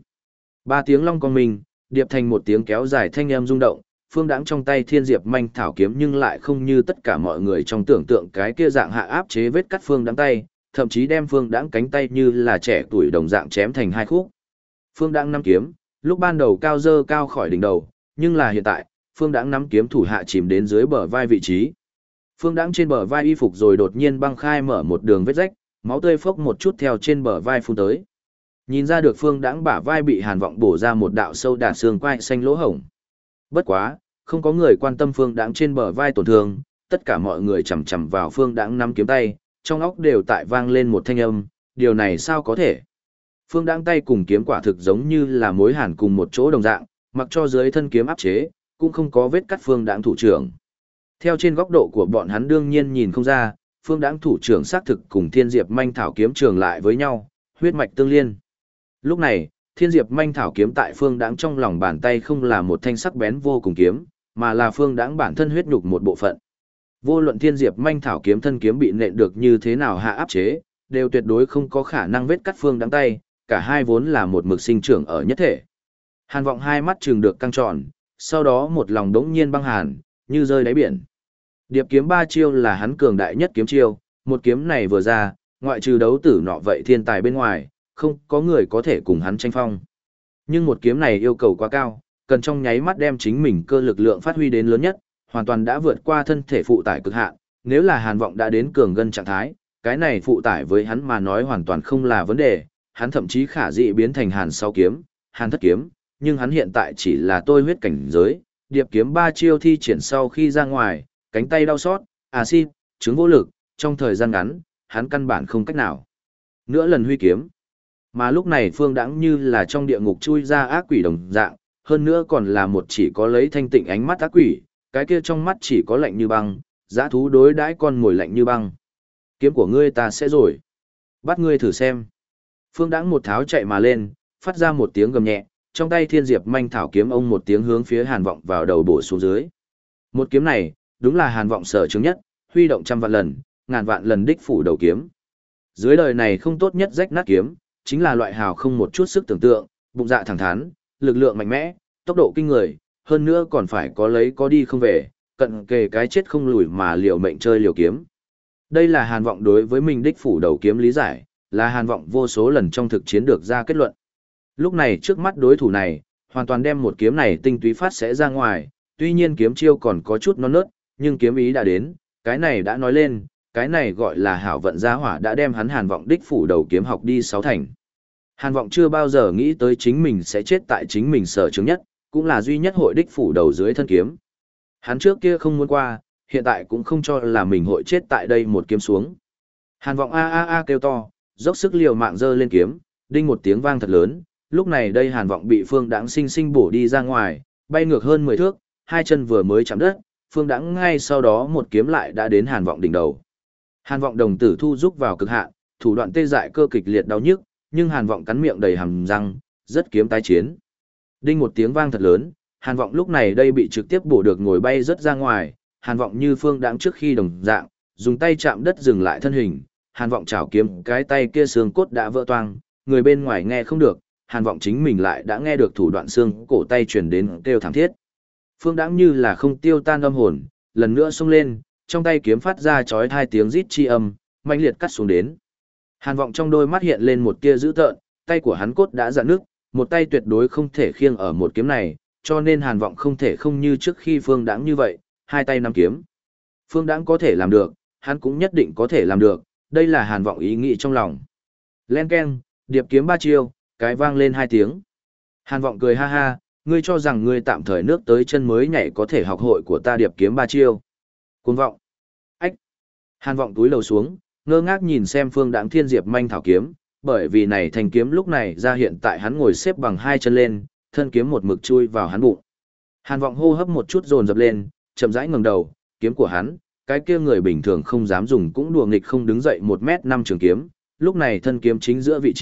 3 tiếng long con mình, điệp thành một tiếng kéo dài thanh âm rung động, Phương Đãng trong tay Thiên Diệp manh thảo kiếm nhưng lại không như tất cả mọi người trong tưởng tượng cái kia dạng hạ áp chế vết cắt Phương Đãng tay, thậm chí đem Phương Đãng cánh tay như là trẻ tuổi đồng dạng chém thành hai khúc. Phương Đãng nắm kiếm, lúc ban đầu cao dơ cao khỏi đỉnh đầu, nhưng là hiện tại, Phương Đãng nắm kiếm thủ hạ chìm đến dưới bờ vai vị trí. Phương Đãng trên bờ vai y phục rồi đột nhiên băng khai mở một đường vết rách, máu tươi phốc một chút theo trên bờ vai phun tới. Nhìn ra được Phương Đãng bả vai bị Hàn Vọng bổ ra một đạo sâu đạt xương quai xanh lỗ hổng. Bất quá, không có người quan tâm Phương Đãng trên bờ vai tổn thương, tất cả mọi người chằm chằm vào Phương Đãng nắm kiếm tay, trong óc đều tại vang lên một thanh âm, điều này sao có thể? Phương Đãng tay cùng kiếm quả thực giống như là mối hàn cùng một chỗ đồng dạng, mặc cho dưới thân kiếm áp chế, cũng không có vết cắt Phương Đãng thủ trưởng. Theo trên góc độ của bọn hắn đương nhiên nhìn không ra, Phương Đãng thủ trưởng xác thực cùng Thiên Diệp manh thảo kiếm trường lại với nhau, huyết mạch tương liên. Lúc này, Thiên Diệp manh thảo kiếm tại Phương Đãng trong lòng bàn tay không là một thanh sắc bén vô cùng kiếm, mà là Phương Đãng bản thân huyết nhục một bộ phận. Vô luận Thiên Diệp manh thảo kiếm thân kiếm bị nện được như thế nào hạ áp chế, đều tuyệt đối không có khả năng vết cắt Phương Đãng tay, cả hai vốn là một mực sinh trưởng ở nhất thể. Hàn Vọng hai mắt trừng được căng tròn, sau đó một lòng đống nhiên băng hàn, như rơi đáy biển. Điệp kiếm 3 chiêu là hắn cường đại nhất kiếm chiêu, một kiếm này vừa ra, ngoại trừ đấu tử nọ vậy thiên tài bên ngoài, không có người có thể cùng hắn tranh phong. Nhưng một kiếm này yêu cầu quá cao, cần trong nháy mắt đem chính mình cơ lực lượng phát huy đến lớn nhất, hoàn toàn đã vượt qua thân thể phụ tải cực hạn, nếu là Hàn Vọng đã đến cường ngân trạng thái, cái này phụ tải với hắn mà nói hoàn toàn không là vấn đề, hắn thậm chí khả dĩ biến thành Hàn Sáu kiếm, Hàn Thất kiếm, nhưng hắn hiện tại chỉ là tôi huyết cảnh giới, điệp kiếm 3 chiêu thi triển sau khi ra ngoài, cánh tay đau xót, axit, chứng vô lực, trong thời gian ngắn, hắn căn bản không cách nào nữa lần huy kiếm. Mà lúc này Phương Đãng như là trong địa ngục chui ra ác quỷ đồng dạng, hơn nữa còn là một chỉ có lấy thanh tịnh ánh mắt ác quỷ, cái kia trong mắt chỉ có lạnh như băng, dã thú đối đãi con mồi lạnh như băng. Kiếm của ngươi ta sẽ rồi. Bắt ngươi thử xem. Phương Đãng một tháo chạy mà lên, phát ra một tiếng gầm nhẹ, trong tay Thiên Diệp manh thảo kiếm ông một tiếng hướng phía Hàn Vọng vào đầu bổ xuống dưới. Một kiếm này, đúng là Hàn Vọng sở chứng nhất, huy động trăm vạn lần, ngàn vạn lần đích phủ đầu kiếm. Dưới đời này không tốt nhất rách nát kiếm, chính là loại hào không một chút sức tưởng tượng, bụng dạ thẳng thắn, lực lượng mạnh mẽ, tốc độ kinh người, hơn nữa còn phải có lấy có đi không về, cận kề cái chết không lùi mà liều mệnh chơi liều kiếm. Đây là Hàn Vọng đối với mình đích phủ đầu kiếm lý giải, là Hàn Vọng vô số lần trong thực chiến được ra kết luận. Lúc này trước mắt đối thủ này, hoàn toàn đem một kiếm này tinh túy phát sẽ ra ngoài, tuy nhiên kiếm chiêu còn có chút non nớt, nhưng kiếm ý đã đến, cái này đã nói lên, cái này gọi là hảo vận gia hỏa đã đem hắn Hàn Vọng đích phủ đầu kiếm học đi 6 thành. Hàn Vọng chưa bao giờ nghĩ tới chính mình sẽ chết tại chính mình sở chứng nhất, cũng là duy nhất hội đích phủ đầu dưới thân kiếm. Hắn trước kia không muốn qua, hiện tại cũng không cho là mình hội chết tại đây một kiếm xuống. Hàn Vọng a a a kêu to, dốc sức liều mạng giơ lên kiếm, đinh một tiếng vang thật lớn, lúc này đây Hàn Vọng bị Phương Đãng sinh sinh bổ đi ra ngoài, bay ngược hơn 10 thước, hai chân vừa mới chạm đất, Phương Đãng ngay sau đó một kiếm lại đã đến Hàn Vọng đỉnh đầu. Hàn Vọng đồng tử thu rút vào cực hạn, thủ đoạn tê dại cơ kịch liệt đau nhức, nhưng Hàn Vọng cắn miệng đầy hàm răng, rất kiếm tái chiến. Đinh một tiếng vang thật lớn, Hàn Vọng lúc này đây bị trực tiếp bổ được ngồi bay rất ra ngoài, Hàn Vọng như Phương Đãng trước khi đồng dạng, dùng tay chạm đất dừng lại thân hình, Hàn Vọng chảo kiếm, cái tay kia xương cốt đã vỡ toang, người bên ngoài nghe không được, Hàn Vọng chính mình lại đã nghe được thủ đoạn xương cổ tay truyền đến kêu thảm thiết. Phương Đãng như là không tiêu tan âm hồn, lần nữa xông lên, trong tay kiếm phát ra chói hai tiếng rít chi âm, mãnh liệt cắt xuống đến. Hàn Vọng trong đôi mắt hiện lên một tia dữ tợn, tay của hắn cốt đã rạn nước, một tay tuyệt đối không thể khiêng ở một kiếm này, cho nên Hàn Vọng không thể không như trước khi Phương Đãng như vậy, hai tay nắm kiếm. Phương Đãng có thể làm được, hắn cũng nhất định có thể làm được, đây là Hàn Vọng ý nghĩ trong lòng. Len keng, điệp kiếm 3 chiêu, cái vang lên 2 tiếng. Hàn Vọng cười ha ha, ngươi cho rằng ngươi tạm thời nước tới chân mới nhảy có thể học hội của ta điệp kiếm 3 chiêu. Cuồng vọng. Ách. Hàn Vọng túi lầu xuống, ngơ ngác nhìn xem Phương Đãng Thiên Diệp manh thảo kiếm, bởi vì này thanh kiếm lúc này ra hiện tại hắn ngồi xếp bằng hai chân lên, thân kiếm một mực chui vào hắn bụng. Hàn Vọng hô hấp một chút dồn dập lên, chậm rãi ngẩng đầu, kiếm của hắn, cái kia người bình thường không dám dùng cũng đùa nghịch không đứng dậy 1m5 trường kiếm, lúc này thân kiếm chính giữa vị trí,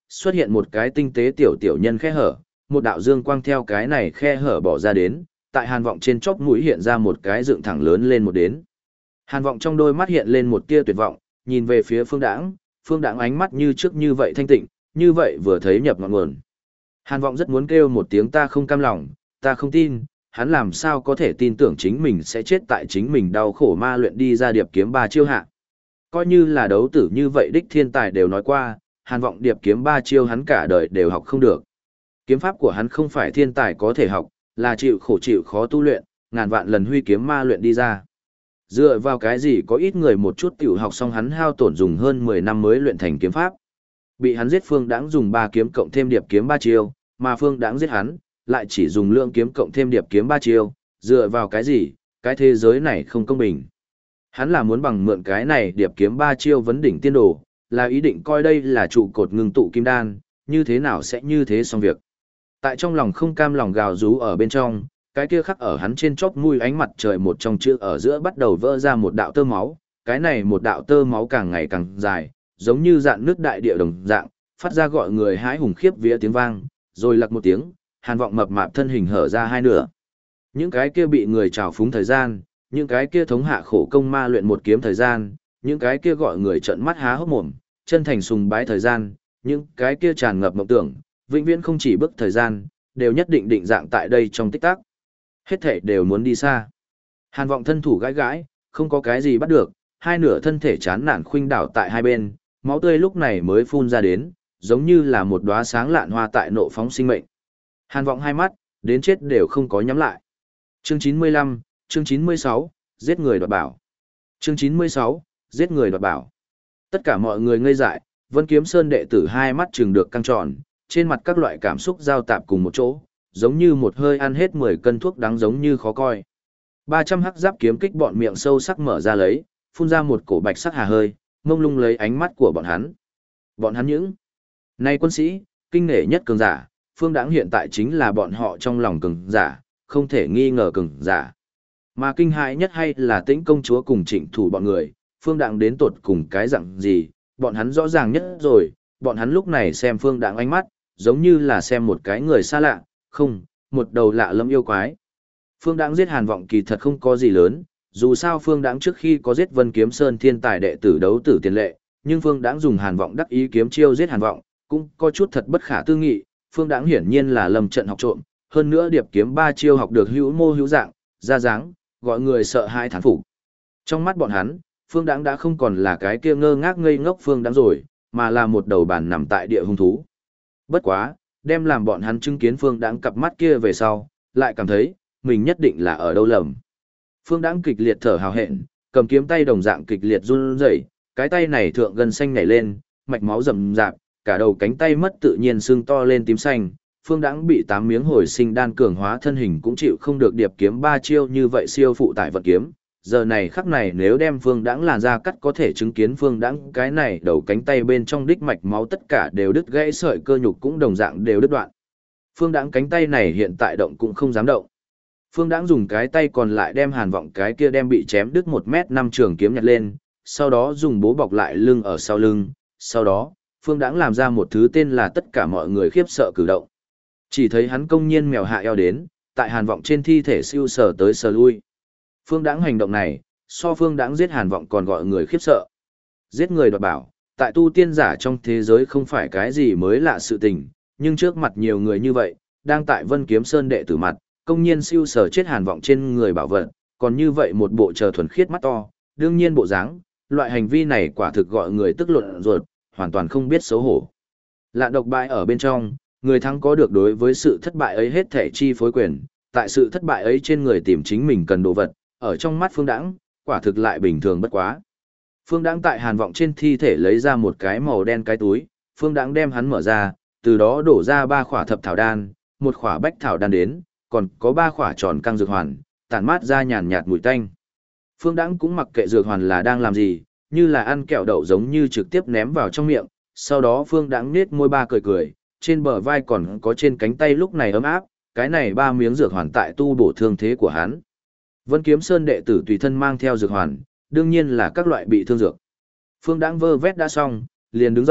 xuất hiện một cái tinh tế tiểu tiểu nhân khe hở, một đạo dương quang theo cái này khe hở bỏ ra đến, tại Hàn Vọng trên chóp mũi hiện ra một cái dựng thẳng lớn lên một đến. Hàn Vọng trong đôi mắt hiện lên một tia tuyệt vọng, nhìn về phía Phương Đãng ánh mắt như trước như vậy thanh tịnh, như vậy vừa thấy nhập ngọn nguồn. Hàn Vọng rất muốn kêu một tiếng ta không cam lòng, ta không tin, hắn làm sao có thể tin tưởng chính mình sẽ chết tại chính mình đau khổ ma luyện đi ra điệp kiếm ba chiêu hạ. Coi như là đấu tử như vậy đích thiên tài đều nói qua, Hàn Vọng điệp kiếm ba chiêu hắn cả đời đều học không được. Kiếm pháp của hắn không phải thiên tài có thể học, là chịu khổ chịu khó tu luyện, ngàn vạn lần huy kiếm ma luyện đi ra. Dựa vào cái gì có ít người một chút tiểu học xong hắn hao tổn dùng hơn 10 năm mới luyện thành kiếm pháp. Bị hắn giết Phương Đãng dùng 3 kiếm cộng thêm điệp kiếm 3 chiêu, mà Phương Đãng giết hắn, lại chỉ dùng lượng kiếm cộng thêm điệp kiếm 3 chiêu, dựa vào cái gì, cái thế giới này không công bình. Hắn là muốn bằng mượn cái này điệp kiếm 3 chiêu vấn đỉnh tiên đồ, là ý định coi đây là trụ cột ngưng tụ kim đan, như thế nào sẽ như thế xong việc. Tại trong lòng không cam lòng gào rú ở bên trong, cái kia khắc ở hắn trên chóp mũi ánh mặt trời một trong chữ ở giữa bắt đầu vỡ ra một đạo tơ máu, cái này một đạo tơ máu càng ngày càng dài, giống như dạn nước đại địa đồng dạng, phát ra gọi người hãi hùng khiếp vía tiếng vang, rồi lặc một tiếng, Hàn Vọng mập mạp thân hình hở ra hai nửa. Những cái kia bị người trào phúng thời gian, những cái kia thống hạ khổ công ma luyện một kiếm thời gian, những cái kia gọi người trợn mắt há hốc mồm, chân thành sùng bái thời gian, những cái kia tràn ngập mộng tưởng, vĩnh viễn không chỉ bước thời gian, đều nhất định định dạng tại đây trong tích tắc. Hết thể đều muốn đi xa. Hàn Vọng thân thủ gãi gãi, không có cái gì bắt được, hai nửa thân thể chán nản khuynh đảo tại hai bên, máu tươi lúc này mới phun ra đến, giống như là một đóa sáng lạn hoa tại nộ phóng sinh mệnh. Hàn Vọng hai mắt, đến chết đều không có nhắm lại. Chương 95, chương 96, giết người đoạt bảo. Chương 96, giết người đoạt bảo. Tất cả mọi người ngây dại, Vân Kiếm Sơn đệ tử hai mắt trừng được căng tròn, trên mặt các loại cảm xúc giao tạp cùng một chỗ, giống như một hơi ăn hết 10 cân thuốc đắng giống như khó coi. 300 hắc giáp kiếm kích bọn miệng sâu sắc mở ra lấy, phun ra một cổ bạch sắc hà hơi, mông lung lấy ánh mắt của bọn hắn. Bọn hắn những nay quân sĩ, kinh nể nhất cường giả, Phương Đãng hiện tại chính là bọn họ trong lòng cường giả, không thể nghi ngờ cường giả. Mà kinh hại nhất hay là Tĩnh công chúa cùng Trịnh Thủ bọn người, Phương Đãng đến tột cùng cái dạng gì, bọn hắn rõ ràng nhất rồi, bọn hắn lúc này xem Phương Đãng ánh mắt, giống như là xem một cái người xa lạ, không, một đầu lạ lẫm yêu quái. Phương Đãng giết Hàn Vọng kỳ thật không có gì lớn, dù sao Phương Đãng trước khi có giết Vân Kiếm Sơn thiên tài đệ tử đấu tử tiền lệ, nhưng Phương Đãng dùng Hàn Vọng đắc ý kiếm chiêu giết Hàn Vọng, cũng có chút thật bất khả tư nghị, Phương Đãng hiển nhiên là lầm trận học trộm, hơn nữa điệp kiếm 3 chiêu học được hữu mô hữu dạng, ra dáng, gọi người sợ hãi thán phục. Trong mắt bọn hắn, Phương Đãng đã không còn là cái kia ngơ ngác ngây ngốc Phương Đãng rồi, mà là một đầu bản nằm tại địa hung thú. Bất quá, đem làm bọn hắn chứng kiến Phương Đãng cặp mắt kia về sau, lại cảm thấy, mình nhất định là ở đâu lầm. Phương Đãng kịch liệt thở hào hẹn, cầm kiếm tay đồng dạng kịch liệt run rẩy, cái tay này thượng gân xanh nhảy lên, mạch máu rầm rạp, cả đầu cánh tay mất tự nhiên sưng to lên tím xanh. Phương Đãng bị 8 miếng hồi sinh đan cường hóa thân hình cũng chịu không được điệp kiếm 3 chiêu như vậy siêu phụ tải vật kiếm. Giờ này khắc này nếu đem Phương Đãng làn ra cắt có thể chứng kiến Phương Đãng cái này đầu cánh tay bên trong đích mạch máu tất cả đều đứt gãy, sợi cơ nhục cũng đồng dạng đều đứt đoạn. Phương Đãng cánh tay này hiện tại động cũng không dám động. Phương Đãng dùng cái tay còn lại đem Hàn Vọng cái kia đem bị chém đứt 1m5 trường kiếm nhặt lên, sau đó dùng bố bọc lại lưng ở sau lưng, sau đó, Phương Đãng làm ra một thứ tên là tất cả mọi người khiếp sợ cử động. Chỉ thấy hắn công nhiên mèo hạ eo đến, tại Hàn Vọng trên thi thể siêu sờ tới sờ lui. Phương Đãng hành động này, so Phương Đãng giết Hàn Vọng còn gọi người khiếp sợ. Giết người đoạt bảo, tại tu tiên giả trong thế giới không phải cái gì mới lạ sự tình, nhưng trước mặt nhiều người như vậy, đang tại Vân Kiếm Sơn đệ tử mặt, công nhiên siêu sờ chết Hàn Vọng trên người bảo vật, còn như vậy một bộ chờ thuần khiết mắt to, đương nhiên bộ dáng, loại hành vi này quả thực gọi người tức luận ruột, hoàn toàn không biết xấu hổ. Lạ độc bại ở bên trong, người thắng có được đối với sự thất bại ấy hết thể chi phối quyền, tại sự thất bại ấy trên người tìm chính mình cần đồ vật, ở trong mắt Phương Đãng, quả thực lại bình thường bất quá. Phương Đãng tại Hàn Vọng trên thi thể lấy ra một cái màu đen cái túi, Phương Đãng đem hắn mở ra, từ đó đổ ra 3 khỏa thập thảo đan, 1 khỏa bách thảo đan đến, còn có 3 khỏa tròn căng dược hoàn, tản mát ra nhàn nhạt mùi tanh. Phương Đãng cũng mặc kệ dược hoàn là đang làm gì, như là ăn kẹo đậu giống như trực tiếp ném vào trong miệng, sau đó Phương Đãng nhếch môi ba cười cười, trên bờ vai còn có trên cánh tay lúc này ấm áp, cái này 3 miếng dược hoàn tại tu bổ thương thế của hắn. Vân Kiếm Sơn đệ tử tùy thân mang theo dược hoàn, đương nhiên là các loại bị thương dược. Phương Đãng vơ vét đã xong, liền đứng dậy,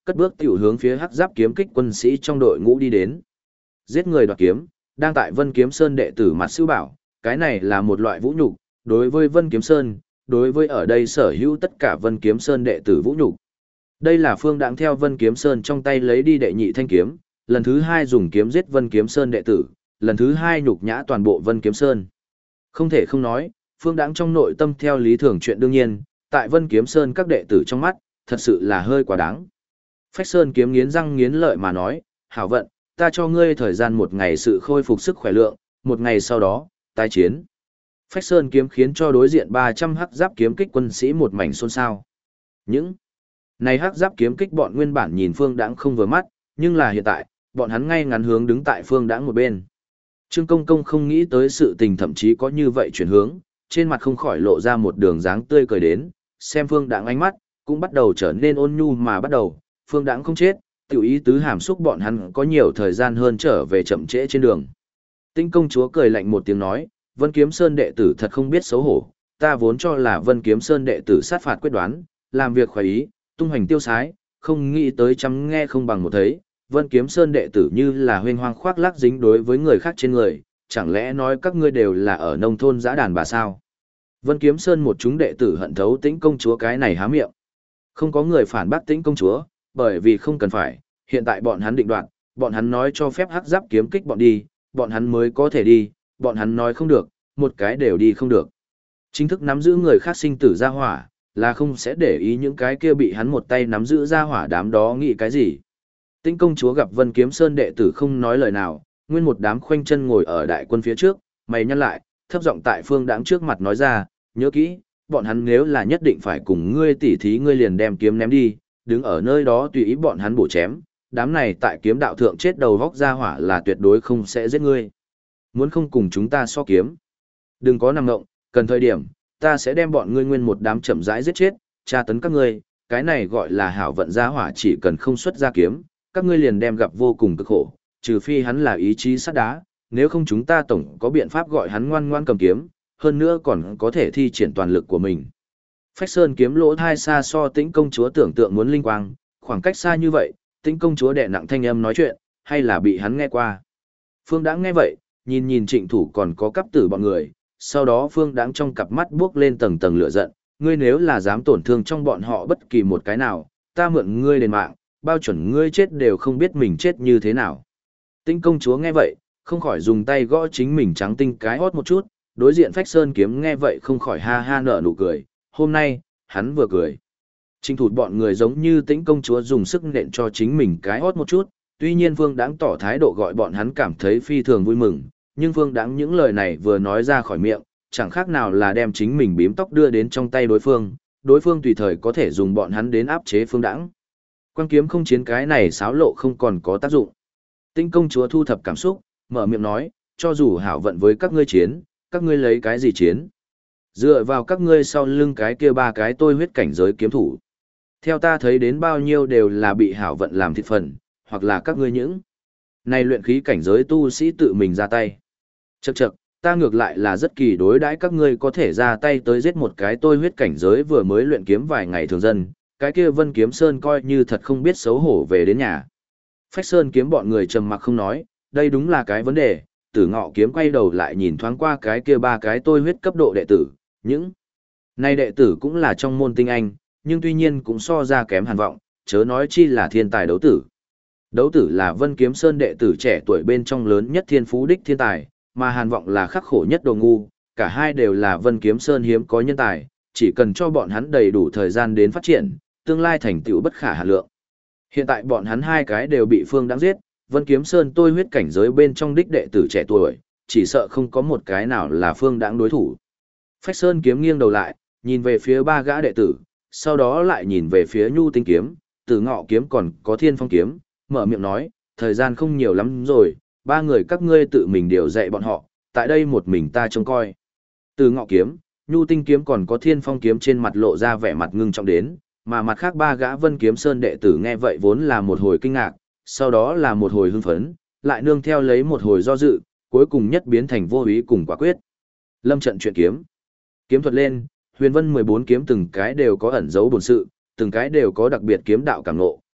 cất bước tiểu hướng phía hắc giáp kiếm kích quân sĩ trong đội ngũ đi đến. Giết người đoạt kiếm, đang tại Vân Kiếm Sơn đệ tử mặt siêu bảo, cái này là một loại vũ nhục, đối với Vân Kiếm Sơn, đối với ở đây sở hữu tất cả Vân Kiếm Sơn đệ tử vũ nhục. Đây là Phương Đãng theo Vân Kiếm Sơn trong tay lấy đi đệ nhị thanh kiếm, lần thứ hai dùng kiếm giết Vân Kiếm Sơn đệ tử, lần thứ hai nhục nhã toàn bộ Vân Kiếm Sơn. Không thể không nói, Phương Đãng trong nội tâm theo lý thường chuyện đương nhiên, tại Vân Kiếm Sơn các đệ tử trong mắt, thật sự là hơi quá đáng. Phách Sơn kiếm nghiến răng nghiến lợi mà nói, hảo vận, ta cho ngươi thời gian một ngày sự khôi phục sức khỏe lượng, một ngày sau đó, tái chiến. Phách Sơn kiếm khiến cho đối diện 300 hắc giáp kiếm kích quân sĩ một mảnh xôn xao. Những này hắc giáp kiếm kích bọn nguyên bản nhìn Phương Đãng không vừa mắt, nhưng là hiện tại, bọn hắn ngay ngắn hướng đứng tại Phương Đãng một bên. Trương Công Công không nghĩ tới sự tình thậm chí có như vậy chuyển hướng, trên mặt không khỏi lộ ra một đường dáng tươi cười đến, xem Phương Đãng ánh mắt, cũng bắt đầu trở nên ôn nhu mà bắt đầu, Phương Đãng không chết, tiểu ý tứ hàm xúc bọn hắn có nhiều thời gian hơn trở về chậm trễ trên đường. Tinh công chúa cười lạnh một tiếng nói, Vân Kiếm Sơn đệ tử thật không biết xấu hổ, ta vốn cho là Vân Kiếm Sơn đệ tử sát phạt quyết đoán, làm việc khoái ý, tung hoành tiêu sái, không nghĩ tới chăm nghe không bằng một thấy, Vân Kiếm Sơn đệ tử như là huyên hoang khoác lác dính đối với người khác trên người, chẳng lẽ nói các ngươi đều là ở nông thôn dã đàn bà sao? Vân Kiếm Sơn một chúng đệ tử hận thấu Tĩnh công chúa cái này há miệng. Không có người phản bác Tĩnh công chúa, bởi vì không cần phải, hiện tại bọn hắn định đoạt, bọn hắn nói cho phép hắc giáp kiếm kích bọn đi, bọn hắn mới có thể đi, bọn hắn nói không được, một cái đều đi không được. Chính thức nắm giữ người khác sinh tử ra hỏa, là không sẽ để ý những cái kia bị hắn một tay nắm giữ ra hỏa đám đó nghĩ cái gì. Tĩnh công chúa gặp Vân Kiếm Sơn đệ tử không nói lời nào, nguyên một đám khoanh chân ngồi ở đại quân phía trước, mày nhăn lại, thấp giọng tại Phương Đãng trước mặt nói ra, nhớ kỹ, bọn hắn nếu là nhất định phải cùng ngươi tỉ thí ngươi liền đem kiếm ném đi, đứng ở nơi đó tùy ý bọn hắn bổ chém, đám này tại kiếm đạo thượng chết đầu vóc ra hỏa là tuyệt đối không sẽ giết ngươi. Muốn không cùng chúng ta so kiếm, đừng có nằm ngộng, cần thời điểm, ta sẽ đem bọn ngươi nguyên một đám chậm rãi giết chết, tra tấn các ngươi, cái này gọi là hảo vận ra hỏa chỉ cần không xuất ra kiếm, các ngươi liền đem gặp vô cùng cực khổ, trừ phi hắn là ý chí sắt đá, nếu không chúng ta tổng có biện pháp gọi hắn ngoan ngoan cầm kiếm, hơn nữa còn có thể thi triển toàn lực của mình. Phách Sơn kiếm lỗ thai xa so Tĩnh công chúa tưởng tượng muốn linh quang, khoảng cách xa như vậy, Tĩnh công chúa đè nặng thanh âm nói chuyện, hay là bị hắn nghe qua. Phương Đãng nghe vậy, nhìn nhìn Trịnh Thủ còn có cấp tử bọn người, sau đó Phương Đãng trong cặp mắt buốc lên tầng tầng lửa giận, ngươi nếu là dám tổn thương trong bọn họ bất kỳ một cái nào, ta mượn ngươi đền mạng, bao chuẩn ngươi chết đều không biết mình chết như thế nào. Tĩnh công chúa nghe vậy, không khỏi dùng tay gõ chính mình trắng tinh cái hót một chút, đối diện Phách Sơn kiếm nghe vậy không khỏi ha ha nở nụ cười, hôm nay, hắn vừa cười. Trịnh Thủ bọn người giống như Tĩnh công chúa dùng sức nện cho chính mình cái hót một chút, tuy nhiên Phương Đãng tỏ thái độ gọi bọn hắn cảm thấy phi thường vui mừng, nhưng Phương Đãng những lời này vừa nói ra khỏi miệng, chẳng khác nào là đem chính mình bím tóc đưa đến trong tay đối phương tùy thời có thể dùng bọn hắn đến áp chế Phương Đãng. Quan kiếm không chiến cái này xáo lộ không còn có tác dụng. Tĩnh công chúa thu thập cảm xúc, mở miệng nói, cho dù hảo vận với các ngươi chiến, các ngươi lấy cái gì chiến? Dựa vào các ngươi sau lưng cái kia ba cái tôi huyết cảnh giới kiếm thủ. Theo ta thấy đến bao nhiêu đều là bị hảo vận làm thịt phần, hoặc là các ngươi những này luyện khí cảnh giới tu sĩ tự mình ra tay. Chậc chậc, ta ngược lại là rất kỳ đối đãi các ngươi có thể ra tay tới giết một cái tôi huyết cảnh giới vừa mới luyện kiếm vài ngày thường dân, cái kia Vân Kiếm Sơn coi như thật không biết xấu hổ về đến nhà. Phách Sơn kiếm bọn người trầm mặc không nói, đây đúng là cái vấn đề, Tử Ngọ kiếm quay đầu lại nhìn thoáng qua cái kia ba cái tôi huyết cấp độ đệ tử, những này đệ tử cũng là trong môn tinh anh, nhưng tuy nhiên cũng so ra kém Hàn Vọng, chớ nói chi là thiên tài đấu tử. Đấu tử là Vân Kiếm Sơn đệ tử trẻ tuổi bên trong lớn nhất thiên phú đích thiên tài, mà Hàn Vọng là khắc khổ nhất đồ ngu, cả hai đều là Vân Kiếm Sơn hiếm có nhân tài, chỉ cần cho bọn hắn đầy đủ thời gian đến phát triển, tương lai thành tựu bất khả hạn lượng. Hiện tại bọn hắn hai cái đều bị Phương Đãng giết, Vân Kiếm Sơn tôi huyết cảnh giới bên trong đích đệ tử trẻ tuổi, chỉ sợ không có một cái nào là Phương Đãng đối thủ. Phách Sơn kiếm nghiêng đầu lại, nhìn về phía ba gã đệ tử, sau đó lại nhìn về phía Nhu Tinh kiếm, Tử Ngọ kiếm còn có Thiên Phong kiếm, mở miệng nói, thời gian không nhiều lắm rồi, ba người các ngươi tự mình điều dạy bọn họ, tại đây một mình ta trông coi. Tử Ngọ kiếm, Nhu Tinh kiếm còn có Thiên Phong kiếm trên mặt lộ ra vẻ mặt ngưng trọng đến, mà mặt khác ba gã Vân Kiếm Sơn đệ tử nghe vậy vốn là một hồi kinh ngạc, sau đó là một hồi hưng phấn, lại nương theo lấy một hồi do dự, cuối cùng nhất biến thành vô ý cùng quả quyết. Lâm trận chuyện kiếm. Kiếm thuật lên, Huyền Vân 14 kiếm từng cái đều có ẩn dấu bổn sự, từng cái đều có đặc biệt kiếm đạo cảm ngộ,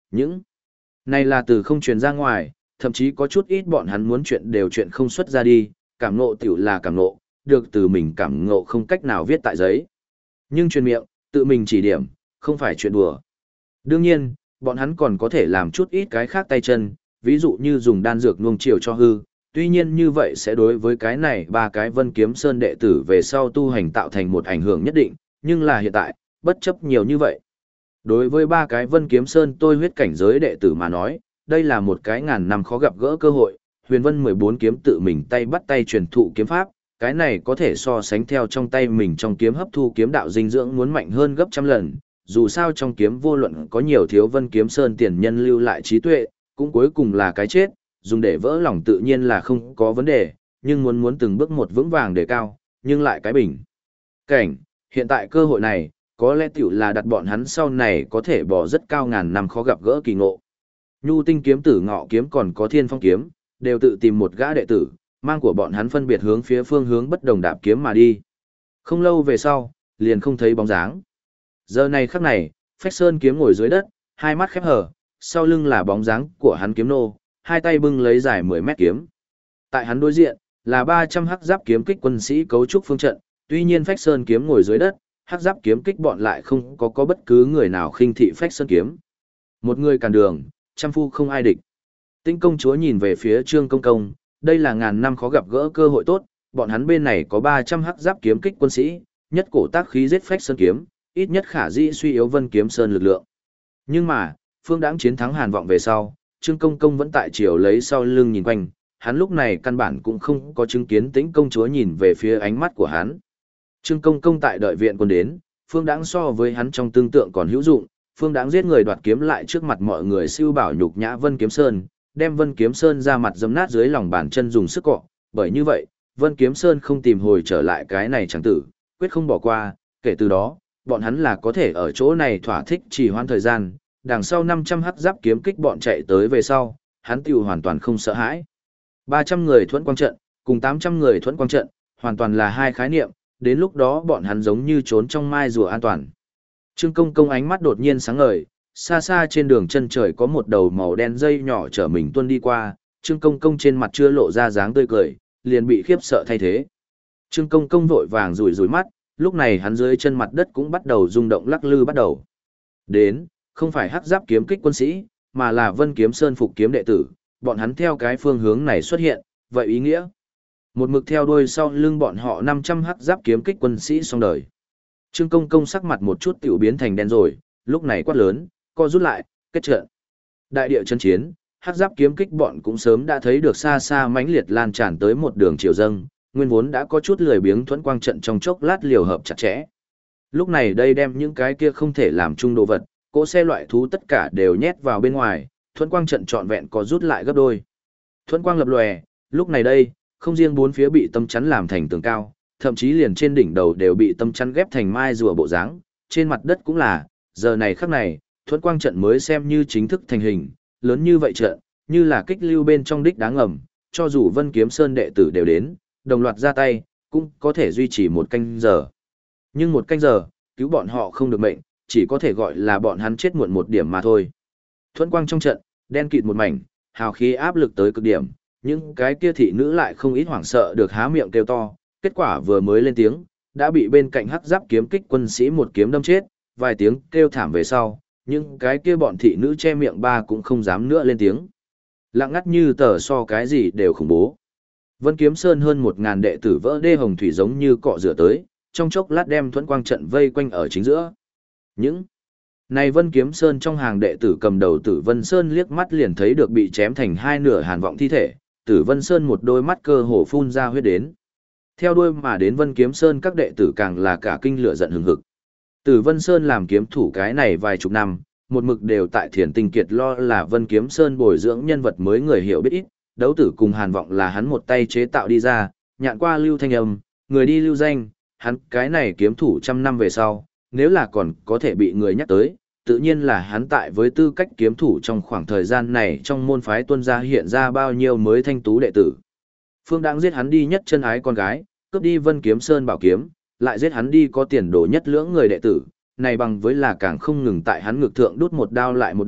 những này là từ không truyền ra ngoài, thậm chí có chút ít bọn hắn muốn chuyện đều chuyện không xuất ra đi, cảm ngộ tiểu là cảm ngộ, được từ mình cảm ngộ không cách nào viết tại giấy. Nhưng truyền miệng, tự mình chỉ điểm, không phải chuyện đùa. Đương nhiên, bọn hắn còn có thể làm chút ít cái khác tay chân, ví dụ như dùng đan dược nuông chiều cho hư, tuy nhiên như vậy sẽ đối với cái này ba cái Vân Kiếm Sơn đệ tử về sau tu hành tạo thành một ảnh hưởng nhất định, nhưng là hiện tại, bất chấp nhiều như vậy. Đối với ba cái Vân Kiếm Sơn tôi huyết cảnh giới đệ tử mà nói, đây là một cái ngàn năm khó gặp gỡ cơ hội, Huyền Vân 14 kiếm tự mình tay bắt tay truyền thụ kiếm pháp, cái này có thể so sánh theo trong tay mình trong kiếm hấp thu kiếm đạo dinh dưỡng muốn mạnh hơn gấp trăm lần, dù sao trong kiếm vô luận có nhiều thiếu Vân Kiếm Sơn tiền nhân lưu lại trí tuệ, cũng cuối cùng là cái chết, dùng để vỡ lòng tự nhiên là không có vấn đề, nhưng muốn từng bước một vững vàng để cao, nhưng lại cái bình cảnh, hiện tại cơ hội này, có lẽ tiểu là đặt bọn hắn sau này có thể bỏ rất cao ngàn năm khó gặp gỡ kỳ ngộ. Nhu Tinh kiếm Tử Ngọ kiếm còn có Thiên Phong kiếm, đều tự tìm một gã đệ tử, mang của bọn hắn phân biệt hướng phía phương hướng bất đồng đạp kiếm mà đi. Không lâu về sau, liền không thấy bóng dáng. Giờ này khắc này, Phách Sơn kiếm ngồi dưới đất, hai mắt khép hờ, sau lưng là bóng dáng của hắn kiếm nô, hai tay bưng lấy dài 10 mét kiếm. Tại hắn đối diện, là 300 hắc giáp kiếm kích quân sĩ cấu trúc phương trận, tuy nhiên Phách Sơn kiếm ngồi dưới đất, hắc giáp kiếm kích bọn lại không có bất cứ người nào khinh thị Phách Sơn kiếm. Một người cản đường, trăm phu không ai địch. Tĩnh công chúa nhìn về phía Trương Công Công, đây là ngàn năm khó gặp gỡ cơ hội tốt, bọn hắn bên này có 300 hắc giáp kiếm kích quân sĩ, nhất cổ tác khí giết Phách Sơn kiếm, ít nhất khả dĩ suy yếu Vân Kiếm Sơn lực lượng. Nhưng mà, Phương Đãng chiến thắng Hàn Vọng về sau, Trương Công Công vẫn tại chiều lấy sau lưng nhìn quanh, hắn lúc này căn bản cũng không có chứng kiến Tĩnh công chúa nhìn về phía ánh mắt của hắn. Trương Công Công tại đợi viện quân đến, Phương Đãng so với hắn trong tương tượng còn hữu dụng, Phương Đãng giết người đoạt kiếm lại trước mặt mọi người siêu bảo nhục nhã Vân Kiếm Sơn, đem Vân Kiếm Sơn ra mặt dẫm nát dưới lòng bàn chân dùng sức cọ, bởi như vậy, Vân Kiếm Sơn không tìm hồi trở lại cái này chẳng tử, quyết không bỏ qua, kể từ đó, bọn hắn là có thể ở chỗ này thỏa thích trì hoãn thời gian, đằng sau 500 hắc giáp kiếm kích bọn chạy tới về sau, hắn tiêu hoàn toàn không sợ hãi. 300 người thuẫn quang trận, cùng 800 người thuẫn quang trận, hoàn toàn là hai khái niệm, đến lúc đó bọn hắn giống như trốn trong mai rùa an toàn. Trương Công Công ánh mắt đột nhiên sáng ngời, xa xa trên đường chân trời có một đầu màu đen dây nhỏ chở mình tuôn đi qua, Trương Công Công trên mặt chưa lộ ra dáng tươi cười, liền bị khiếp sợ thay thế. Trương Công Công vội vàng rủi rủi mắt, lúc này hắn dưới chân mặt đất cũng bắt đầu rung động lắc lư bắt đầu. Đến, không phải hắc giáp kiếm kích quân sĩ, mà là Vân Kiếm Sơn phục kiếm đệ tử, bọn hắn theo cái phương hướng này xuất hiện, vậy ý nghĩa. Một mực theo đuôi sau lưng bọn họ 500 hắc giáp kiếm kích quân sĩ xong đời. Trương Công Công sắc mặt một chút tiểu biến thành đen rồi, lúc này quát lớn, co rút lại, kết trận. Đại địa chân chiến, hắc giáp kiếm kích bọn cũng sớm đã thấy được xa xa mãnh liệt lan tràn tới một đường chiều dâng, nguyên vốn đã có chút lười biếng thuẫn quang trận trong chốc lát liều hợp chặt chẽ. Lúc này đây đem những cái kia không thể làm chung đồ vật, cỗ xe loại thú tất cả đều nhét vào bên ngoài, thuẫn quang trận trọn vẹn có rút lại gấp đôi. Thuẫn quang lập lòe, lúc này đây, không riêng bốn phía bị tâm chắn làm thành tường cao, thậm chí liền trên đỉnh đầu đều bị tâm chắn ghép thành mai rùa bộ dáng, trên mặt đất cũng là, giờ này khắc này, thuẫn quang trận mới xem như chính thức thành hình, lớn như vậy trận, như là kích lưu bên trong đích đá ngầm, cho dù Vân Kiếm Sơn đệ tử đều đến, đồng loạt ra tay, cũng có thể duy trì một canh giờ. Nhưng một canh giờ, cứu bọn họ không được mệnh, chỉ có thể gọi là bọn hắn chết muộn một điểm mà thôi. Thuẫn quang trong trận, đen kịt một mảnh, hào khí áp lực tới cực điểm, những cái kia thị nữ lại không ít hoảng sợ được há miệng kêu to, kết quả vừa mới lên tiếng, đã bị bên cạnh hắc giáp kiếm kích quân sĩ một kiếm đâm chết, vài tiếng kêu thảm về sau, những cái kia bọn thị nữ che miệng ba cũng không dám nữa lên tiếng. Lặng ngắt như tờ so cái gì đều khủng bố. Vân Kiếm Sơn hơn 1000 đệ tử vỡ đê hồng thủy giống như cọ rửa tới, trong chốc lát đem thuẫn quang trận vây quanh ở chính giữa. Những này Vân Kiếm Sơn trong hàng đệ tử cầm đầu Tử Vân Sơn liếc mắt liền thấy được bị chém thành hai nửa Hàn Vọng thi thể, Tử Vân Sơn một đôi mắt cơ hồ phun ra huyết đến. Theo đuôi mà đến Vân Kiếm Sơn các đệ tử càng là cả kinh lửa giận hừng hực. Tử Vân Sơn làm kiếm thủ cái này vài chục năm, một mực đều tại Thiền Tinh Kiệt lo là Vân Kiếm Sơn bồi dưỡng nhân vật mới người hiểu biết ít, đấu tử cùng Hàn Vọng là hắn một tay chế tạo đi ra, nhạn qua lưu thanh âm, người đi lưu danh, hắn cái này kiếm thủ trăm năm về sau, nếu là còn có thể bị người nhắc tới, tự nhiên là hắn tại với tư cách kiếm thủ trong khoảng thời gian này trong môn phái tuân gia hiện ra bao nhiêu mới thanh tú đệ tử. Phương Đãng giết hắn đi nhất chân ái con gái, cướp đi Vân Kiếm Sơn bảo kiếm, lại giết hắn đi có tiền đồ nhất lưỡng người đệ tử, này bằng với là càng không ngừng tại hắn ngực thượng đút một đao lại một đao,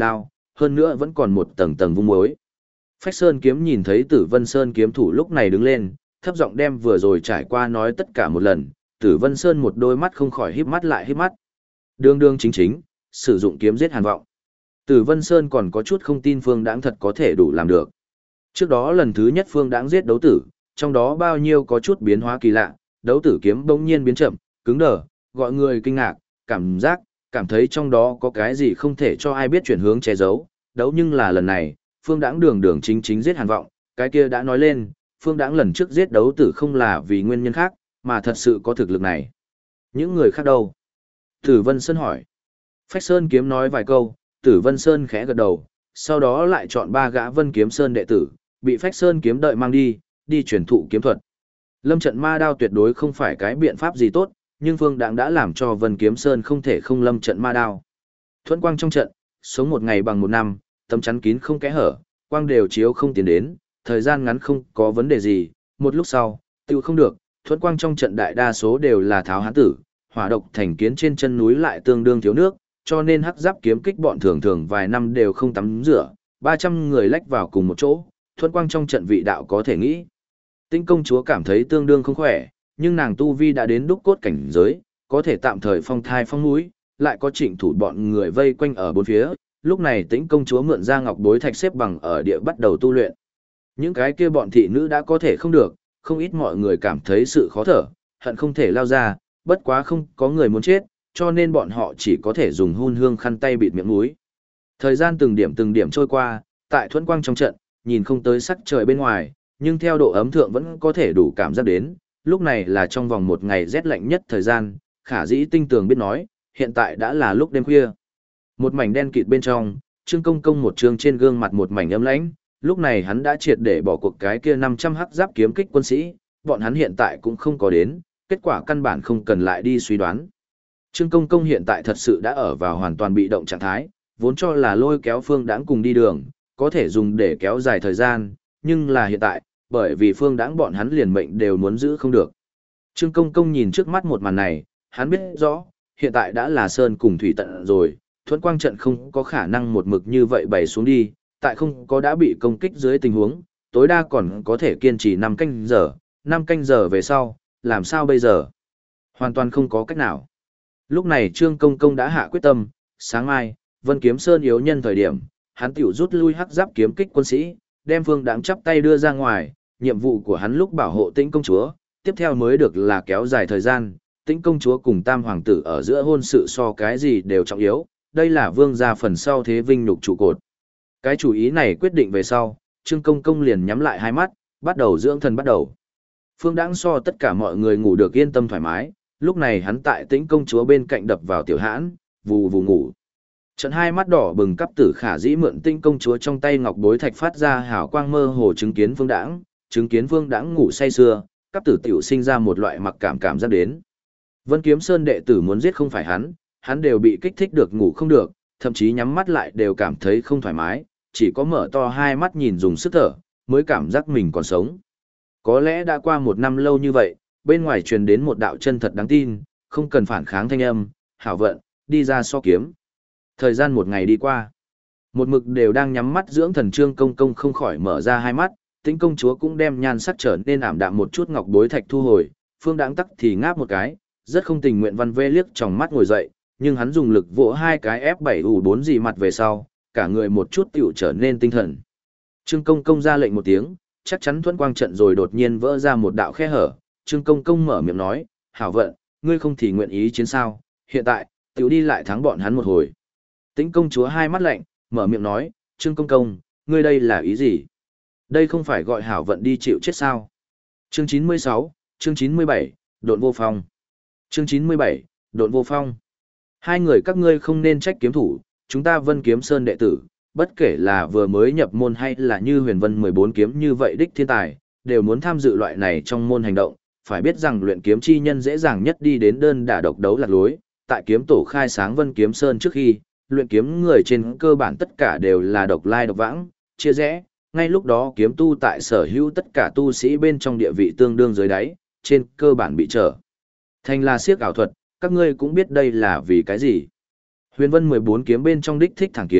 hơn nữa vẫn còn một tầng tầng vung muối. Phách Sơn kiếm nhìn thấy Tử Vân Sơn kiếm thủ lúc này đứng lên, thấp giọng đem vừa rồi trải qua nói tất cả một lần, Tử Vân Sơn một đôi mắt không khỏi híp mắt lại híp mắt. Đương đương chính chính, sử dụng kiếm giết Hàn Vọng. Tử Vân Sơn còn có chút không tin Phương Đãng thật có thể đủ làm được. Trước đó lần thứ nhất Phương Đãng giết đấu tử, trong đó bao nhiêu có chút biến hóa kỳ lạ, đấu tử kiếm bỗng nhiên biến chậm, cứng đờ, gọi người kinh ngạc, cảm thấy trong đó có cái gì không thể cho ai biết chuyển hướng che giấu, đấu nhưng là lần này, Phương Đãng đường đường chính chính giết Hàn Vọng, cái kia đã nói lên, Phương Đãng lần trước giết đấu tử không là vì nguyên nhân khác, mà thật sự có thực lực này. Những người khác đâu? Tử Vân Sơn hỏi. Phách Sơn kiếm nói vài câu, Tử Vân Sơn khẽ gật đầu, sau đó lại chọn 3 gã Vân Kiếm Sơn đệ tử, bị Phách Sơn kiếm đợi mang đi truyền thụ kiếm thuật. Lâm trận ma đao tuyệt đối không phải cái biện pháp gì tốt, nhưng Phương Đãng đã làm cho Vân Kiếm Sơn không thể không lâm trận ma đao. Thuẫn quang trong trận, sống một ngày bằng một năm, tấm chắn kín không kẽ hở, quang đều chiếu không tiến đến, thời gian ngắn không có vấn đề gì, một lúc sau, tiêu không được, thuẫn quang trong trận đại đa số đều là tháo hán tử, hỏa độc thành kiến trên chân núi lại tương đương thiếu nước, cho nên hắc giáp kiếm kích bọn thường thường vài năm đều không tắm rửa, 300 người lách vào cùng một chỗ, thuẫn quang trong trận vị đạo có thể nghĩ. Tinh công chúa cảm thấy tương đương không khỏe, nhưng nàng tu vi đã đến đúc cốt cảnh giới, có thể tạm thời phong thai phong mũi, lại có trịnh thủ bọn người vây quanh ở bốn phía, lúc này Tĩnh công chúa mượn ra ngọc bối thạch xếp bằng ở địa bắt đầu tu luyện. Những cái kia bọn thị nữ đã có thể không được, không ít mọi người cảm thấy sự khó thở, hận không thể lao ra, bất quá không có người muốn chết, cho nên bọn họ chỉ có thể dùng hun hương khăn tay bịt miệng mũi. Thời gian từng điểm trôi qua, tại thuẫn quang trong trận, nhìn không tới sắc trời bên ngoài, nhưng theo độ ấm thượng vẫn có thể đủ cảm giác đến, lúc này là trong vòng một ngày rét lạnh nhất thời gian, Khả Dĩ tinh tường biết nói, hiện tại đã là lúc đêm khuya. Một mảnh đen kịt bên trong, Trương Công Công một trương trên gương mặt một mảnh âm lãnh, lúc này hắn đã triệt để bỏ cuộc cái kia 500 hắc giáp kiếm kích quân sĩ, bọn hắn hiện tại cũng không có đến, kết quả căn bản không cần lại đi suy đoán. Trương Công Công hiện tại thật sự đã ở vào hoàn toàn bị động trạng thái, vốn cho là lôi kéo Phương Đãng cùng đi đường, có thể dùng để kéo dài thời gian, nhưng là hiện tại, bởi vì Phương Đãng bọn hắn liền mệnh đều muốn giữ không được. Trương Công Công nhìn trước mắt một màn này, hắn biết rõ, hiện tại đã là sơn cùng thủy tận rồi, thuẫn quang trận không có khả năng một mực như vậy bày xuống đi, tại không có đã bị công kích dưới tình huống, tối đa còn có thể kiên trì 5 canh giờ về sau, làm sao bây giờ? Hoàn toàn không có cách nào. Lúc này Trương Công Công đã hạ quyết tâm, sáng mai, Vân Kiếm Sơn yếu nhân thời điểm, hắn tiểu rút lui hắc giáp kiếm kích quân sĩ, đem Phương Đãng chắp tay đưa ra ngoài, nhiệm vụ của hắn lúc bảo hộ Tĩnh công chúa, tiếp theo mới được là kéo dài thời gian, Tĩnh công chúa cùng Tam hoàng tử ở giữa hôn sự so cái gì đều trọng yếu, đây là vương gia phần sau thế vinh nhục trụ cột. Cái chủ ý này quyết định về sau, Trương Công Công liền nhắm lại hai mắt, bắt đầu dưỡng thần bắt đầu. Phương Đãng so tất cả mọi người ngủ được yên tâm thoải mái, lúc này hắn tại Tĩnh công chúa bên cạnh đập vào tiểu hãn, vù vù ngủ. Trận hai mắt đỏ bừng cấp tử Khả Dĩ mượn Tĩnh công chúa trong tay ngọc bối thạch phát ra hào quang mơ hồ chứng kiến Phương Đãng ngủ say sưa, cấp tử tiểu sinh ra một loại mặc cảm giác đến. Vân Kiếm Sơn đệ tử muốn giết không phải hắn đều bị kích thích được ngủ không được, thậm chí nhắm mắt lại đều cảm thấy không thoải mái, chỉ có mở to hai mắt nhìn dùng sức thở, mới cảm giác mình còn sống. Có lẽ đã qua một năm lâu như vậy, bên ngoài truyền đến một đạo chân thật đáng tin, không cần phản kháng thanh âm, hảo vận, đi ra so kiếm. Thời gian một ngày đi qua. Một mực đều đang nhắm mắt dưỡng thần Trương Công Công không khỏi mở ra hai mắt, Tĩnh công chúa cũng đem nhan sắc trở nên ảm đạm một chút ngọc bối thạch thu hồi, Phương Đãng tắc thì ngáp một cái, rất không tình nguyện văn vê liếc trong mắt ngồi dậy, nhưng hắn dùng lực vỗ hai cái F7U4 gì mặt về sau, cả người một chút tiểu trở nên tinh thần. Trương Công Công ra lệnh một tiếng, chắc chắn thuẫn quang trận rồi đột nhiên vỡ ra một đạo khe hở, Trương Công Công mở miệng nói, hảo vận, ngươi không thì nguyện ý chiến sao, hiện tại, tiểu đi lại thắng bọn hắn một hồi. Tĩnh công chúa hai mắt lạnh, mở miệng nói, Trương Công Công, ngươi đây là ý gì? Đây không phải gọi hảo vận đi chịu chết sao? Chương 96, chương 97, độn vô phong. Chương 97, độn vô phong. Hai người các ngươi không nên trách kiếm thủ, chúng ta Vân Kiếm Sơn đệ tử, bất kể là vừa mới nhập môn hay là như Huyền Vân 14 kiếm như vậy đích thiên tài, đều muốn tham dự loại này trong môn hành động, phải biết rằng luyện kiếm chi nhân dễ dàng nhất đi đến đơn đả độc đấu lạc lối, tại kiếm tổ khai sáng Vân Kiếm Sơn trước khi, luyện kiếm người trên cơ bản tất cả đều là độc lai độc vãng, chia rẽ, ngay lúc đó kiếm tu tại sở hữu tất cả tu sĩ bên trong địa vị tương đương dưới đáy, trên cơ bản bị trở thành là siếc ảo thuật, các ngươi cũng biết đây là vì cái gì. Huyền Vân 14 kiếm bên trong đích thích thẳng kiếm,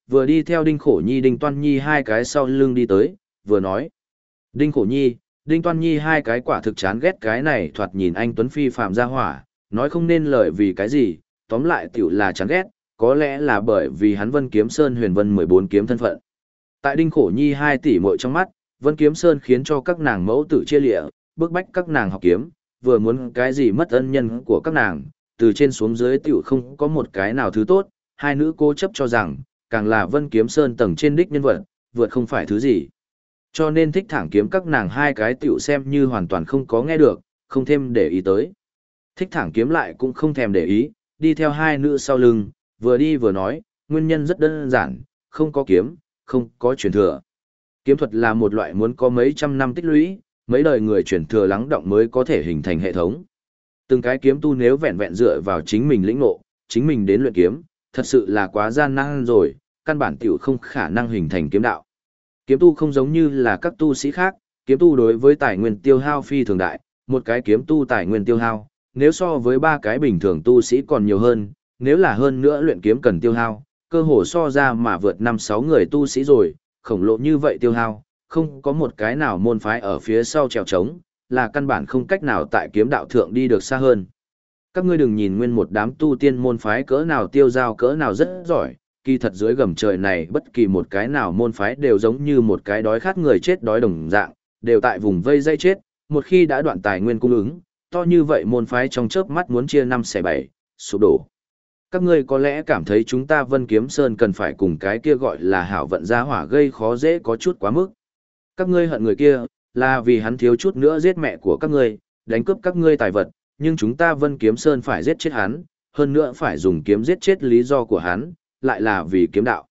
vừa đi theo Đinh Khổ Nhi Đinh Toan Nhi hai cái sau lưng đi tới, vừa nói. Đinh Khổ Nhi, Đinh Toan Nhi hai cái quả thực chán ghét cái này thoạt nhìn anh Tuấn Phi phạm ra hỏa, nói không nên lời vì cái gì, tóm lại tiểu là chán ghét, có lẽ là bởi vì hắn Vân Kiếm Sơn Huyền Vân 14 kiếm thân phận. Tại Đinh Khổ Nhi 2 tỷ muội trong mắt, Vân Kiếm Sơn khiến cho các nàng mẫu tử chia lịa, bức bách các nàng học kiếm, vừa muốn cái gì mất ân nhân của các nàng, từ trên xuống dưới tiểu không có một cái nào thứ tốt, hai nữ cố chấp cho rằng, càng là Vân Kiếm Sơn tầng trên đích nhân vật, vượt không phải thứ gì. Cho nên thích thẳng kiếm các nàng hai cái tiểu xem như hoàn toàn không có nghe được, không thêm để ý tới. Thích thẳng kiếm lại cũng không thèm để ý, đi theo hai nữ sau lưng, vừa đi vừa nói, nguyên nhân rất đơn giản, không có kiếm, không có truyền thừa. Kiếm thuật là một loại muốn có mấy trăm năm tích lũy, mấy đời người truyền thừa lắng động mới có thể hình thành hệ thống. Từng cái kiếm tu nếu vẹn vẹn dựa vào chính mình lĩnh ngộ, chính mình đến luyện kiếm, thật sự là quá gian nan rồi, căn bản tiểu không khả năng hình thành kiếm đạo. Kiếm tu không giống như là các tu sĩ khác, kiếm tu đối với tài nguyên tiêu hao phi thường đại, một cái kiếm tu tài nguyên tiêu hao, nếu so với ba cái bình thường tu sĩ còn nhiều hơn, nếu là hơn nữa luyện kiếm cần tiêu hao, cơ hồ so ra mà vượt 5-6 người tu sĩ rồi, khổng lồ như vậy tiêu hao, không có một cái nào môn phái ở phía sau trèo trống, là căn bản không cách nào tại kiếm đạo thượng đi được xa hơn. Các ngươi đừng nhìn nguyên một đám tu tiên môn phái cỡ nào tiêu giao cỡ nào rất giỏi, kỳ thật dưới gầm trời này bất kỳ một cái nào môn phái đều giống như một cái đói khát người chết đói đồng dạng, đều tại vùng vây dây chết, một khi đã đoạn tài nguyên cung ứng, to như vậy môn phái trong chớp mắt muốn chia 5/7, sụp đổ. Các ngươi có lẽ cảm thấy chúng ta Vân Kiếm Sơn cần phải cùng cái kia gọi là hảo vận gia hỏa gây khó dễ có chút quá mức. Các ngươi hận người kia, là vì hắn thiếu chút nữa giết mẹ của các ngươi, đánh cướp các ngươi tài vật, nhưng chúng ta Vân Kiếm Sơn phải giết chết hắn, hơn nữa phải dùng kiếm giết chết lý do của hắn, lại là vì kiếm đạo.